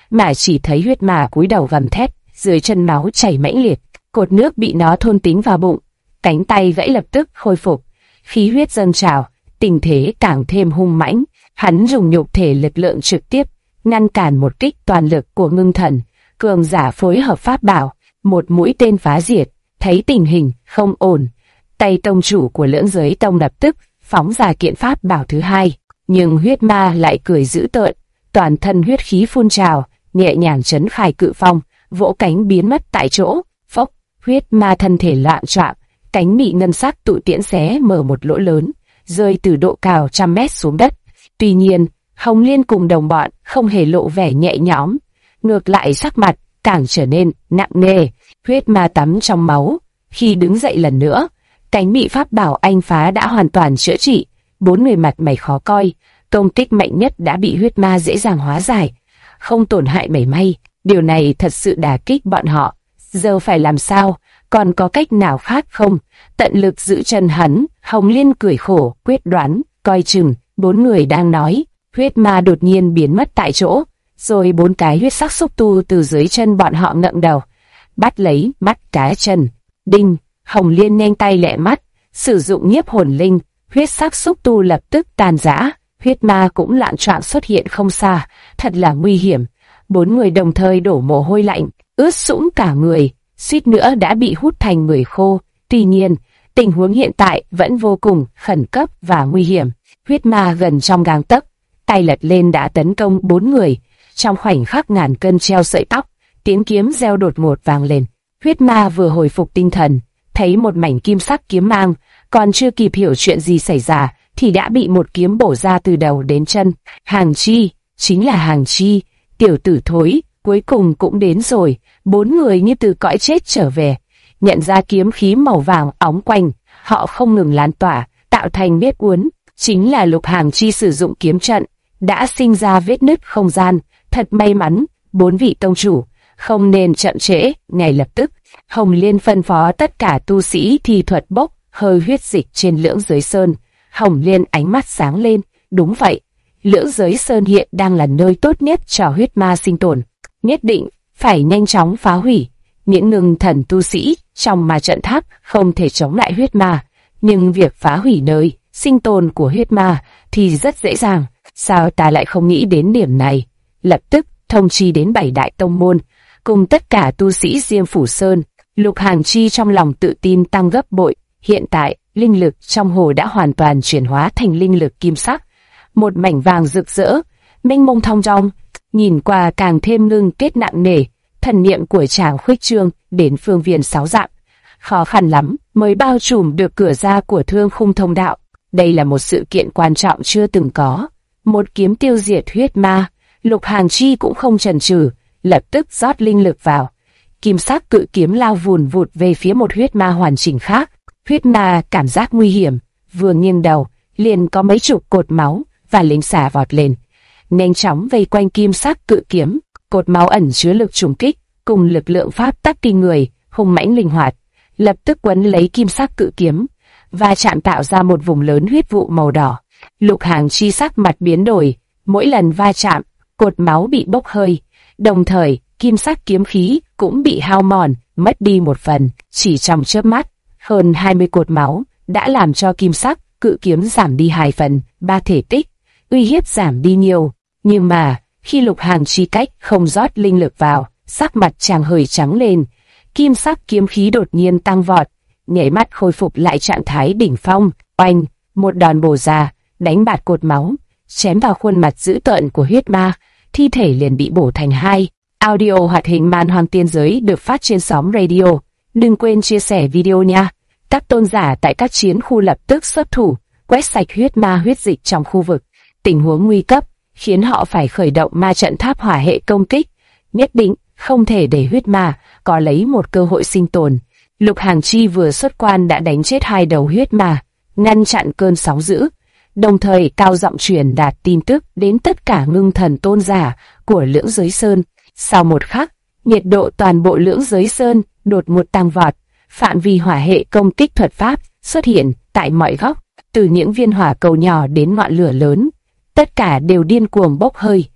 mà chỉ thấy huyết ma cúi đầu gầm thét, dưới chân máu chảy mãnh liệt, cột nước bị nó thôn tính vào bụng, cánh tay gãy lập tức khôi phục, khí huyết dâng trào, tình thế càng thêm hung mãnh. Hắn dùng nhục thể lực lượng trực tiếp ngăn cản một kích toàn lực của Ngưng Thần, cường giả phối hợp pháp bảo, một mũi tên phá diệt. Thấy tình hình không ổn, tay tông chủ của Lưỡng Giới Tông lập tức phóng ra kiện pháp bảo thứ hai, nhưng huyết ma lại cười dữ tợn, toàn thân huyết khí phun trào, nhẹ nhàng chấn khai cự phong, vỗ cánh biến mất tại chỗ. Phốc, huyết ma thân thể loạn choạng, cánh bị ngân sắc tụ tiễn xé mở một lỗ lớn, rơi từ độ cao 100 mét xuống đất. Tuy nhiên, Hồng Liên cùng đồng bọn không hề lộ vẻ nhẹ nhõm, ngược lại sắc mặt càng trở nên nặng nề. Huyết ma tắm trong máu, khi đứng dậy lần nữa, cánh bị pháp bảo anh phá đã hoàn toàn chữa trị. 4 người mặt mày khó coi, công kích mạnh nhất đã bị huyết ma dễ dàng hóa giải, không tổn hại mảy may. Điều này thật sự đả kích bọn họ. Giờ phải làm sao? Còn có cách nào khác không? Tận lực giữ chân hắn. Hồng Liên cười khổ, quyết đoán, coi chừng. 4 người đang nói, huyết ma đột nhiên biến mất tại chỗ, rồi 4 cái huyết sắc xúc tu từ dưới chân bọn họ ngẩng đầu, bắt lấy mắt cá chân. Đinh, Hồng Liên nhanh tay lẹ mắt, sử dụng nhiếp hồn linh, huyết sắc xúc tu lập tức tan rã. Huyết ma cũng loạn choạng xuất hiện không xa, thật là nguy hiểm. 4 người đồng thời đổ mồ hôi lạnh, ướt sũng cả người, suýt nữa đã bị hút thành người khô. Tuy nhiên, tình huống hiện tại vẫn vô cùng khẩn cấp và nguy hiểm. Huyết ma gần trong gang tấc, tay lật lên đã tấn công 4 người. Trong khoảnh khắc ngàn cân treo sợi tóc, tiếng kiếm reo đột ngột vang lên. Huyết ma vừa hồi phục tinh thần, thấy một mảnh kim sắc kiếm mang, còn chưa kịp hiểu chuyện gì xảy ra, thì đã bị một kiếm bổ ra từ đầu đến chân. Hàng Chi, chính là Hàng Chi, tiểu tử thối, cuối cùng cũng đến rồi. 4 người như từ cõi chết trở về, nhận ra kiếm khí màu vàng óng quanh, họ không ngừng lan tỏa, tạo thành vết uốn. Chính là Lục Hàng Chi sử dụng kiếm trận, đã sinh ra vết nứt không gian. Thật may mắn, 4 vị tông chủ, không nên chậm trễ. Ngay lập tức, Hồng Liên phân phó tất cả tu sĩ thi thuật bốc hơi huyết dịch trên Lưỡng Giới Sơn. Hồng Liên ánh mắt sáng lên, đúng vậy, Lưỡng Giới Sơn hiện đang là nơi tốt nhất cho huyết ma sinh tồn, nhất định phải nhanh chóng phá hủy. Những Ngưng Thần tu sĩ trong ma trận tháp không thể chống lại huyết ma, nhưng việc phá hủy nơi sinh tồn của huyết ma thì rất dễ dàng. Sao ta lại không nghĩ đến điểm này? Lập tức thông chi đến 7 đại tông môn cùng tất cả tu sĩ Diêm Phủ Sơn. Lục Hàng Chi trong lòng tự tin tăng gấp bội. Hiện tại linh lực trong hồ đã hoàn toàn chuyển hóa thành linh lực kim sắc, một mảnh vàng rực rỡ, mênh mông thong dong, nhìn qua càng thêm ngưng kết nặng nề. Thần niệm của chàng khuếch trương đến phương viên 6 dặm, khó khăn lắm mới bao trùm được cửa ra của Thương Khung Thông Đạo. Đây là một sự kiện quan trọng chưa từng có. Một kiếm tiêu diệt huyết ma. Lục Hàng Chi cũng không chần chừ, lập tức rót linh lực vào. Kim sắc cự kiếm lao vùn vụt về phía một huyết ma hoàn chỉnh khác. Huyết ma cảm giác nguy hiểm, vừa nghiêng đầu, liền có mấy chục cột máu và lính xà vọt lên, nhanh chóng vây quanh kim sắc cự kiếm. Cột máu ẩn chứa lực trùng kích cùng lực lượng pháp tắc kinh người, hung mãnh linh hoạt, lập tức quấn lấy kim sắc cự kiếm và chạm tạo ra một vùng lớn huyết vụ màu đỏ. Lục Hàng Chi sắc mặt biến đổi, mỗi lần va chạm, cột máu bị bốc hơi, đồng thời kim sắc kiếm khí cũng bị hao mòn, mất đi một phần. Chỉ trong chớp mắt, hơn 20 cột máu đã làm cho kim sắc cự kiếm giảm đi 2 phần 3 thể tích, uy hiếp giảm đi nhiều. Nhưng mà khi Lục Hàng Chi cách không rót linh lực vào, sắc mặt chàng hơi trắng lên. Kim sắc kiếm khí đột nhiên tăng vọt, nhảy mắt khôi phục lại trạng thái đỉnh phong. Oanh, một đòn bổ ra, đánh bạt cột máu, chém vào khuôn mặt dữ tợn của huyết ma, thi thể liền bị bổ thành hai. Audio hoạt hình Man Hoang Tiên Giới được phát trên xóm radio. Đừng quên chia sẻ video nha. Các tôn giả tại các chiến khu lập tức xuất thủ, quét sạch huyết ma huyết dịch trong khu vực. Tình huống nguy cấp khiến họ phải khởi động ma trận tháp hỏa hệ công kích. Nhất định không thể để huyết ma có lấy một cơ hội sinh tồn. Lục Hàng Chi vừa xuất quan đã đánh chết 2 đầu huyết ma, ngăn chặn cơn sóng dữ, đồng thời cao giọng truyền đạt tin tức đến tất cả Ngưng Thần tôn giả của Lưỡng Giới Sơn. Sau một khắc, nhiệt độ toàn bộ Lưỡng Giới Sơn đột ngột tăng vọt, phạm vi hỏa hệ công kích thuật pháp xuất hiện tại mọi góc, từ những viên hỏa cầu nhỏ đến ngọn lửa lớn, tất cả đều điên cuồng bốc hơi.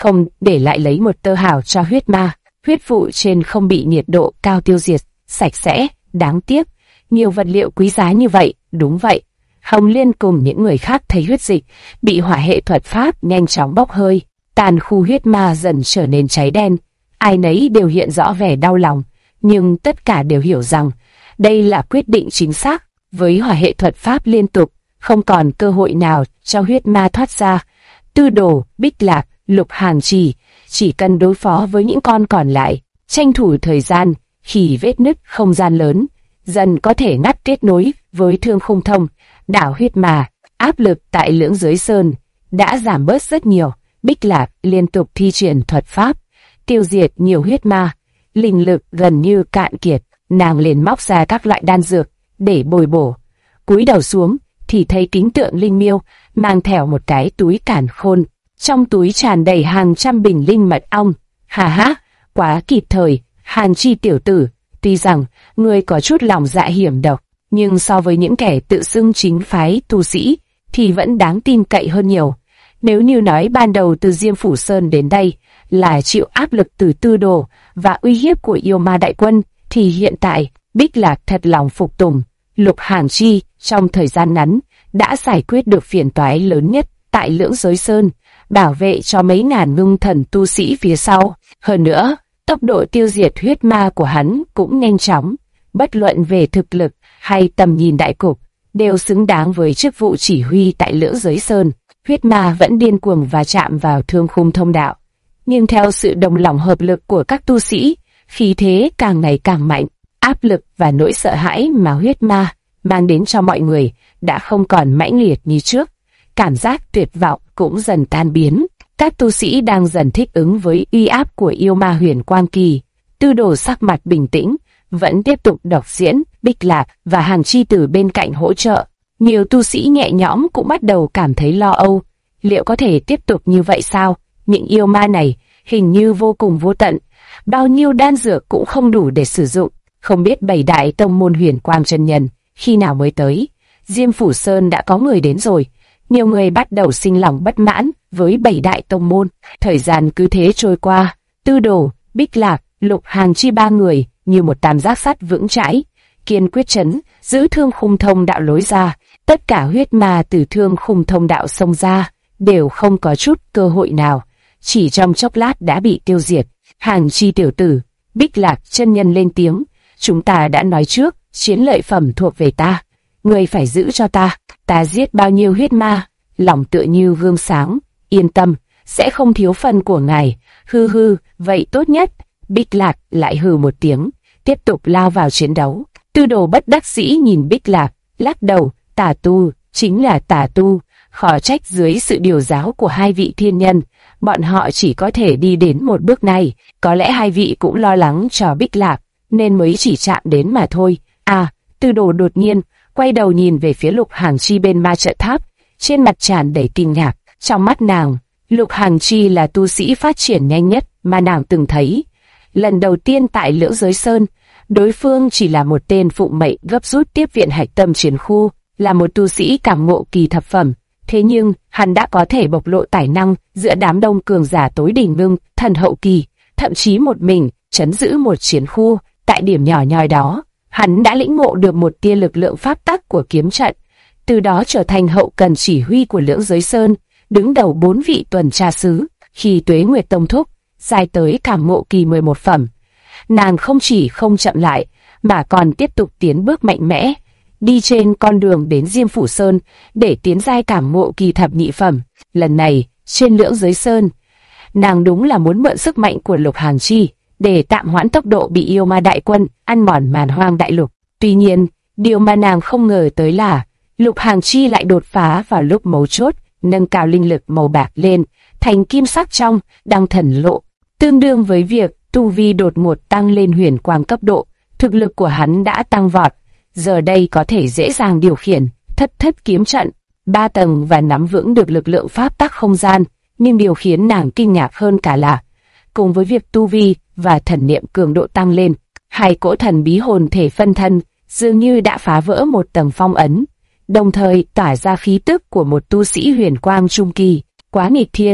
không để lại lấy một tơ hào cho huyết ma. Huyết vụ trên không bị nhiệt độ cao tiêu diệt, sạch sẽ, đáng tiếc. Nhiều vật liệu quý giá như vậy, đúng vậy. Hồng Liên cùng những người khác thấy huyết dịch bị hỏa hệ thuật pháp nhanh chóng bốc hơi, tàn khu huyết ma dần trở nên cháy đen. Ai nấy đều hiện rõ vẻ đau lòng, nhưng tất cả đều hiểu rằng đây là quyết định chính xác. Với hỏa hệ thuật pháp liên tục, không còn cơ hội nào cho huyết ma thoát ra. Tư Đồ, Bích Lạc, Lục Hàng chỉ cần đối phó với những con còn lại, tranh thủ thời gian khi vết nứt không gian lớn dần có thể ngắt kết nối với Thương Khung Thông, đảo huyết ma. Áp lực tại Lưỡng Giới Sơn đã giảm bớt rất nhiều. Bích Lạc liên tục thi triển thuật pháp, tiêu diệt nhiều huyết ma. Linh lực gần như cạn kiệt, nàng liền móc ra các loại đan dược để bồi bổ. Cúi đầu xuống thì thấy kính tượng linh miêu mang theo một cái túi càn khôn, trong túi tràn đầy hàng trăm bình linh mật ong. Hà há, quá kịp thời, Hàn Chi tiểu tử, tuy rằng ngươi có chút lòng dạ hiểm độc, nhưng so với những kẻ tự xưng chính phái tu sĩ thì vẫn đáng tin cậy hơn nhiều. Nếu như nói ban đầu từ Diêm Phủ Sơn đến đây là chịu áp lực từ Tư Đồ và uy hiếp của yêu ma đại quân, thì hiện tại Bích Lạc thật lòng phục tùng. Lục Hàn Chi trong thời gian ngắn đã giải quyết được phiền toái lớn nhất tại Lưỡng Giới Sơn, bảo vệ cho mấy ngàn ngưng thần tu sĩ phía sau. Hơn nữa, tốc độ tiêu diệt huyết ma của hắn cũng nhanh chóng. Bất luận về thực lực hay tầm nhìn đại cục, đều xứng đáng với chức vụ chỉ huy tại Lưỡng Giới Sơn. Huyết ma vẫn điên cuồng và chạm vào Thương Khung Thông đạo, nhưng theo sự đồng lòng hợp lực của các tu sĩ, khí thế càng ngày càng mạnh. Áp lực và nỗi sợ hãi mà huyết ma mang đến cho mọi người đã không còn mãnh liệt như trước. Cảm giác tuyệt vọng cũng dần tan biến. Các tu sĩ đang dần thích ứng với uy áp của yêu ma Huyền Quang Kỳ. Tư Đồ sắc mặt bình tĩnh, vẫn tiếp tục đọc diễn. Bích Lạc và Hàng Chi từ bên cạnh hỗ trợ. Nhiều tu sĩ nhẹ nhõm cũng bắt đầu cảm thấy lo âu. Liệu có thể tiếp tục như vậy sao? Những yêu ma này hình như vô cùng vô tận. Bao nhiêu đan dược cũng không đủ để sử dụng. Không biết 7 đại tông môn Huyền Quang chân nhân khi nào mới tới. Diêm Phủ Sơn đã có người đến rồi. Nhiều người bắt đầu sinh lòng bất mãn với 7 đại tông môn. Thời gian cứ thế trôi qua. Tư Đồ, Bích Lạc, Lục Hàng Chi ba người như một tam giác sắt vững chãi, kiên quyết trấn giữ Thương Khung Thông đạo lối ra. Tất cả huyết ma từ Thương Khung Thông đạo xông ra đều không có chút cơ hội nào, chỉ trong chốc lát đã bị tiêu diệt. Hàng Chi tiểu tử, Bích Lạc chân nhân lên tiếng, chúng ta đã nói trước, chiến lợi phẩm thuộc về ta, người phải giữ cho ta. Ta giết bao nhiêu huyết ma, lòng tựa như gương sáng, yên tâm, sẽ không thiếu phần của ngài. Hư hư, vậy tốt nhất. Bích Lạc lại hừ một tiếng, tiếp tục lao vào chiến đấu. Tư Đồ bất đắc dĩ nhìn Bích Lạc, lắc đầu. Tà tu, chính là tà tu, khó trách dưới sự điều giáo của hai vị thiên nhân, bọn họ chỉ có thể đi đến một bước này. Có lẽ hai vị cũng lo lắng cho Bích Lạc, nên mới chỉ chạm đến mà thôi. À, Tư Đồ đột nhiên quay đầu nhìn về phía Lục Hàng Chi bên ma trận tháp, trên mặt tràn đầy kinh ngạc. Trong mắt nàng, Lục Hàng Chi là tu sĩ phát triển nhanh nhất mà nàng từng thấy. Lần đầu tiên tại Lưỡng Giới Sơn, đối phương chỉ là một tên phụng mệnh gấp rút tiếp viện hạch tâm chiến khu, là một tu sĩ cảm ngộ kỳ thập phẩm. Thế nhưng, hắn đã có thể bộc lộ tài năng giữa đám đông cường giả tối đỉnh ngưng, thần hậu kỳ, thậm chí một mình trấn giữ một chiến khu. Tại điểm nhỏ nhoi đó, hắn đã lĩnh ngộ được một tia lực lượng pháp tắc của kiếm trận, từ đó trở thành hậu cần chỉ huy của Lưỡng Giới Sơn, đứng đầu 4 vị tuần tra sứ. Khi Tuế Nguyệt Tông thúc dài tới cảm ngộ kỳ 11 phẩm, nàng không chỉ không chậm lại, mà còn tiếp tục tiến bước mạnh mẽ, đi trên con đường đến Diêm Phủ Sơn để tiến giai cảm ngộ kỳ thập nhị phẩm. Lần này, trên Lưỡng Giới Sơn, nàng đúng là muốn mượn sức mạnh của Lục Hàng Chi để tạm hoãn tốc độ bị yêu ma đại quân ăn mòn Màn Hoang đại lục. Tuy nhiên, điều mà nàng không ngờ tới là Lục Hàng Chi lại đột phá vào lúc mấu chốt, nâng cao linh lực màu bạc lên thành kim sắc trong Đăng Thần Lộ, tương đương với việc tu vi đột ngột tăng lên huyền quang cấp độ. Thực lực của hắn đã tăng vọt, giờ đây có thể dễ dàng điều khiển thất kiếm trận 3 tầng và nắm vững được lực lượng pháp tắc không gian. Nhưng điều khiến nàng kinh ngạc hơn cả là, cùng với việc tu vi và thần niệm cường độ tăng lên, hai cỗ thần bí hồn thể phân thân dường như đã phá vỡ một tầng phong ấn, đồng thời tỏa ra khí tức của một tu sĩ huyền quang trung kỳ. Quá nghịch thiên,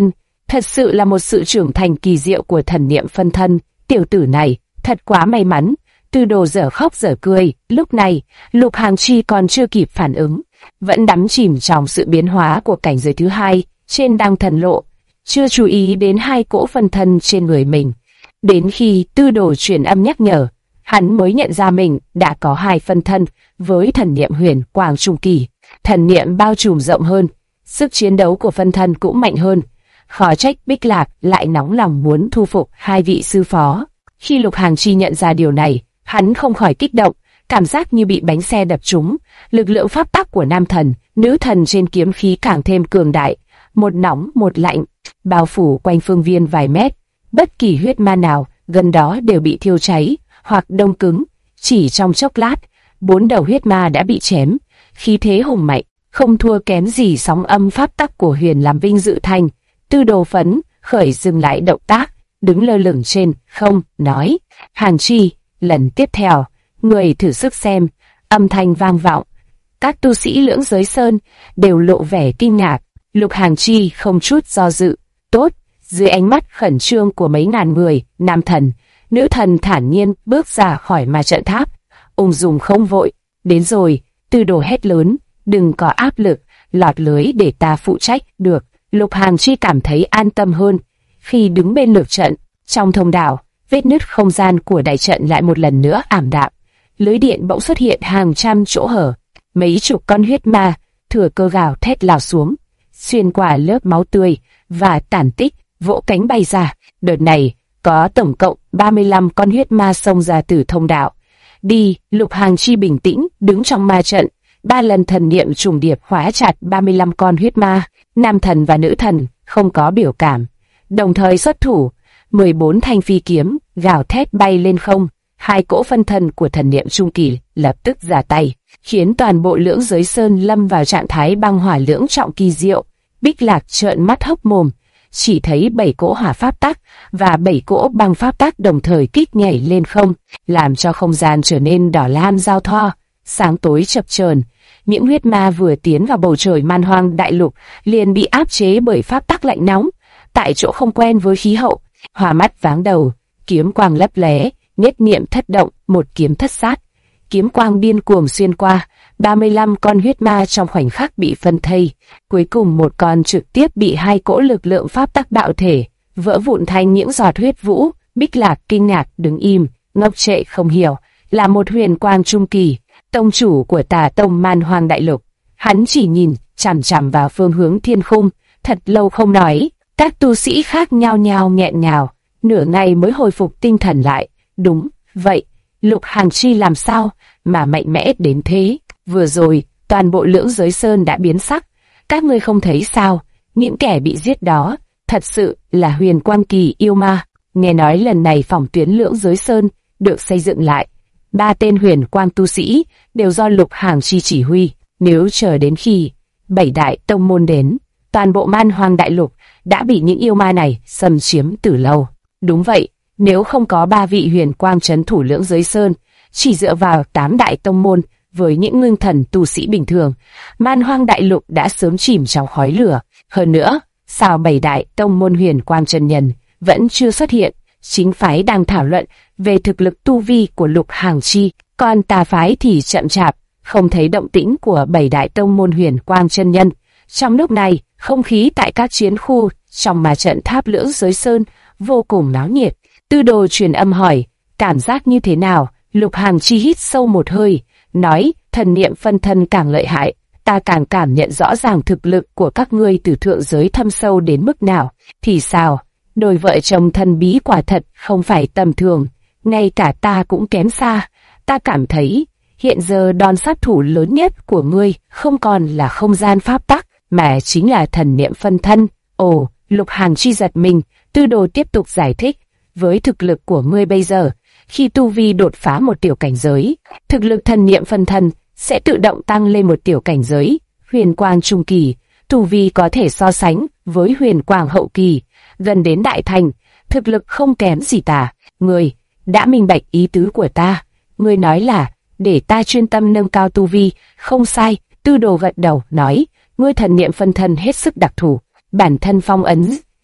Thật sự là một sự trưởng thành kỳ diệu của thần niệm phân thân. Tiểu tử này thật quá may mắn. Tư Đồ dở khóc dở cười. Lúc này Lục Hàng Chi còn chưa kịp phản ứng, vẫn đắm chìm trong sự biến hóa của cảnh giới thứ hai trên đăng thần lộ, chưa chú ý đến hai cỗ phân thân trên người mình. Đến khi Tư Đồ truyền âm nhắc nhở, hắn mới nhận ra mình đã có hai phân thân với thần niệm huyền quang trung kỳ. Thần niệm bao trùm rộng hơn, sức chiến đấu của phân thân cũng mạnh hơn. Khó trách Bích Lạc lại nóng lòng muốn thu phục hai vị sư phó. Khi Lục Hàng Chi nhận ra điều này, hắn không khỏi kích động, cảm giác như bị bánh xe đập trúng. Lực lượng pháp tắc của nam thần, nữ thần trên kiếm khí càng thêm cường đại, một nóng một lạnh, bao phủ quanh phương viên vài mét. Bất kỳ huyết ma nào gần đó đều bị thiêu cháy hoặc đông cứng. Chỉ trong chốc lát, 4 đầu huyết ma đã bị chém, khí thế hùng mạnh, không thua kém gì sóng âm pháp tắc của Huyền làm Vinh Dự Thành. Tư Đồ phấn khởi dừng lại động tác, đứng lơ lửng trên không, nói: Hàng Chi, lần tiếp theo, người thử sức xem. Âm thanh vang vọng, các tu sĩ Lưỡng Giới Sơn đều lộ vẻ kinh ngạc. Lục Hàng Chi không chút do dự: tốt. Dưới ánh mắt khẩn trương của mấy ngàn người, nam thần, nữ thần thản nhiên bước ra khỏi ma trận tháp, ung dung không vội. Đến rồi. Tư Đồ hét lớn: đừng có áp lực, lọt lưới để ta phụ trách. Được. Lục Hàng Chi cảm thấy an tâm hơn. Khi đứng bên lược trận, trong thông đạo, vết nứt không gian của đại trận lại một lần nữa ảm đạm. Lưới điện bỗng xuất hiện hàng trăm chỗ hở. Mấy chục con huyết ma thừa cơ gào thét lao xuống, xuyên qua lớp máu tươi và tàn tích, vỗ cánh bay ra. Đợt này có tổng cộng 35 con huyết ma xông ra từ thông đạo. Đi. Lục Hàng Chi bình tĩnh đứng trong ma trận, 3 lần thần niệm trùng điệp khóa chặt 35 con huyết ma. Nam thần và nữ thần không có biểu cảm, đồng thời xuất thủ. 14 thanh phi kiếm gào thét bay lên không. Hai cỗ phân thân của thần niệm trung kỳ lập tức ra tay, khiến toàn bộ Lưỡng Giới Sơn lâm vào trạng thái băng hỏa lưỡng trọng kỳ diệu. Bích Lạc trợn mắt hốc mồm, chỉ thấy 7 cỗ hỏa pháp tắc và 7 cỗ băng pháp tắc đồng thời kích nhảy lên không, làm cho không gian trở nên đỏ lam giao thoa, sáng tối chập chờn. Những huyết ma vừa tiến vào bầu trời Man Hoang đại lục liền bị áp chế bởi pháp tắc lạnh nóng, tại chỗ không quen với khí hậu. Hoa mắt váng đầu, kiếm quang lấp lóe, nhất niệm thất động, một kiếm thất sát. Kiếm quang điên cuồng xuyên qua, 35 con huyết ma trong khoảnh khắc bị phân thây. Cuối cùng một con trực tiếp bị hai cỗ lực lượng pháp tắc bạo thể, vỡ vụn thành những giọt huyết vũ. Bích Lạc kinh ngạc đứng im, ngốc trệ không hiểu, là một huyền quang trung kỳ, tông chủ của Tà Tông Man Hoang đại lục. Hắn chỉ nhìn chằm chằm vào phương hướng thiên khung, thật lâu không nói. Các tu sĩ khác nhao nhao nghẹn ngào, nửa ngày mới hồi phục tinh thần lại. Đúng vậy, Lục Hàng Chi làm sao mà mạnh mẽ đến thế? Vừa rồi, toàn bộ Lưỡng Giới Sơn đã biến sắc. Các ngươi không thấy sao? Những kẻ bị giết đó, thật sự là huyền quang kỳ yêu ma. Nghe nói lần này phòng tuyến Lưỡng Giới Sơn được xây dựng lại. 3 tên huyền quang tu sĩ đều do Lục Hàng Chi chỉ huy. Nếu chờ đến khi 7 đại tông môn đến, toàn bộ Man Hoang đại lục đã bị những yêu ma này xâm chiếm từ lâu. Đúng vậy, nếu không có 3 vị huyền quang trấn thủ Lưỡng Giới Sơn, chỉ dựa vào 8 đại tông môn với những ngưng thần tu sĩ bình thường, Man Hoang đại lục đã sớm chìm trong khói lửa. Hơn nữa, sao 7 đại tông môn huyền quang chân nhân vẫn chưa xuất hiện? Chính phái đang thảo luận về thực lực tu vi của Lục Hàng Chi, còn tà phái thì chậm chạp, không thấy động tĩnh của 7 đại tông môn huyền quang chân nhân. Trong lúc này, không khí tại các chiến khu trong ma trận tháp Lưỡng Giới Sơn vô cùng náo nhiệt. Tư Đồ truyền âm hỏi, cảm giác như thế nào? Lục Hàng Chi hít sâu một hơi, nói, thần niệm phân thân càng lợi hại, ta càng cảm nhận rõ ràng thực lực của các ngươi từ thượng giới thâm sâu đến mức nào. Thì sao? Đôi vợ chồng thần bí quả thật không phải tầm thường, ngay cả ta cũng kém xa. Ta cảm thấy, hiện giờ đòn sát thủ lớn nhất của ngươi không còn là không gian pháp tắc, mà chính là thần niệm phân thân. Ồ, Lục Hàng Chi giật mình. Tư Đồ tiếp tục giải thích, với thực lực của ngươi bây giờ, khi tu vi đột phá một tiểu cảnh giới, thực lực thần niệm phân thân sẽ tự động tăng lên một tiểu cảnh giới. Huyền quang trung kỳ, tu vi có thể so sánh với huyền quang hậu kỳ, gần đến đại thành, thực lực không kém gì ta. Ngươi đã minh bạch ý tứ của ta. Ngươi nói là để ta chuyên tâm nâng cao tu vi, không sai. Tư Đồ gật đầu nói, ngươi thần niệm phân thân hết sức đặc thù, bản thân phong ấn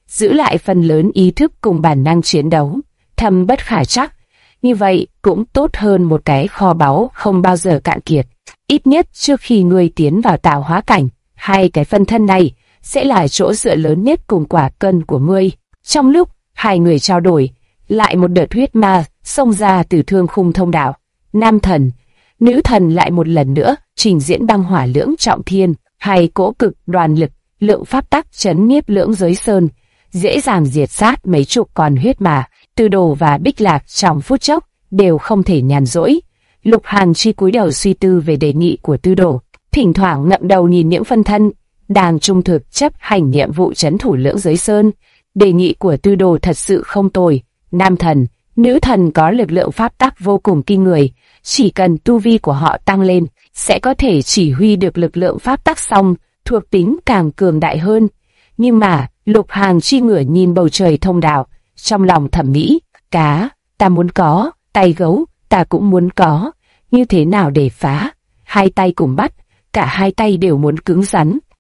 giữ lại phần lớn ý thức cùng bản năng chiến đấu. Thâm bất khả trắc, như vậy cũng tốt hơn một cái kho báu không bao giờ cạn kiệt. Ít nhất trước khi ngươi tiến vào tạo hóa cảnh, hai cái phân thân này sẽ là chỗ dựa lớn nhất cùng quả cân của ngươi. Trong lúc hai người trao đổi, lại một đợt huyết ma xông ra từ thương khung thông đạo. Nam thần, nữ thần lại một lần nữa trình diễn băng hỏa lưỡng trọng thiên, hai cỗ cực đoàn lực, lượng pháp tắc chấn nhiếp lưỡng giới sơn, dễ dàng diệt sát mấy chục con huyết ma. Tư Đồ và Bích Lạc trong phút chốc đều không thể nhàn rỗi. Lục Hàn Chi cúi đầu suy tư về đề nghị của Tư Đồ, thỉnh thoảng ngậm đầu nhìn những phân thân đang trung thực chấp hành nhiệm vụ trấn thủ lưỡng giới sơn. Đề nghị của Tư Đồ thật sự không tồi. Nam thần, nữ thần có lực lượng pháp tắc vô cùng kinh người, chỉ cần tu vi của họ tăng lên, sẽ có thể chỉ huy được lực lượng pháp tắc song thuộc tính càng cường đại hơn. Nhưng mà, Lục Hàn Chi ngửa nhìn bầu trời thông đạo, trong lòng thẩm mỹ, cá, ta muốn có, tay gấu, ta cũng muốn có, như thế nào để phá? Hai tay cùng bắt, cả hai tay đều muốn cứng rắn,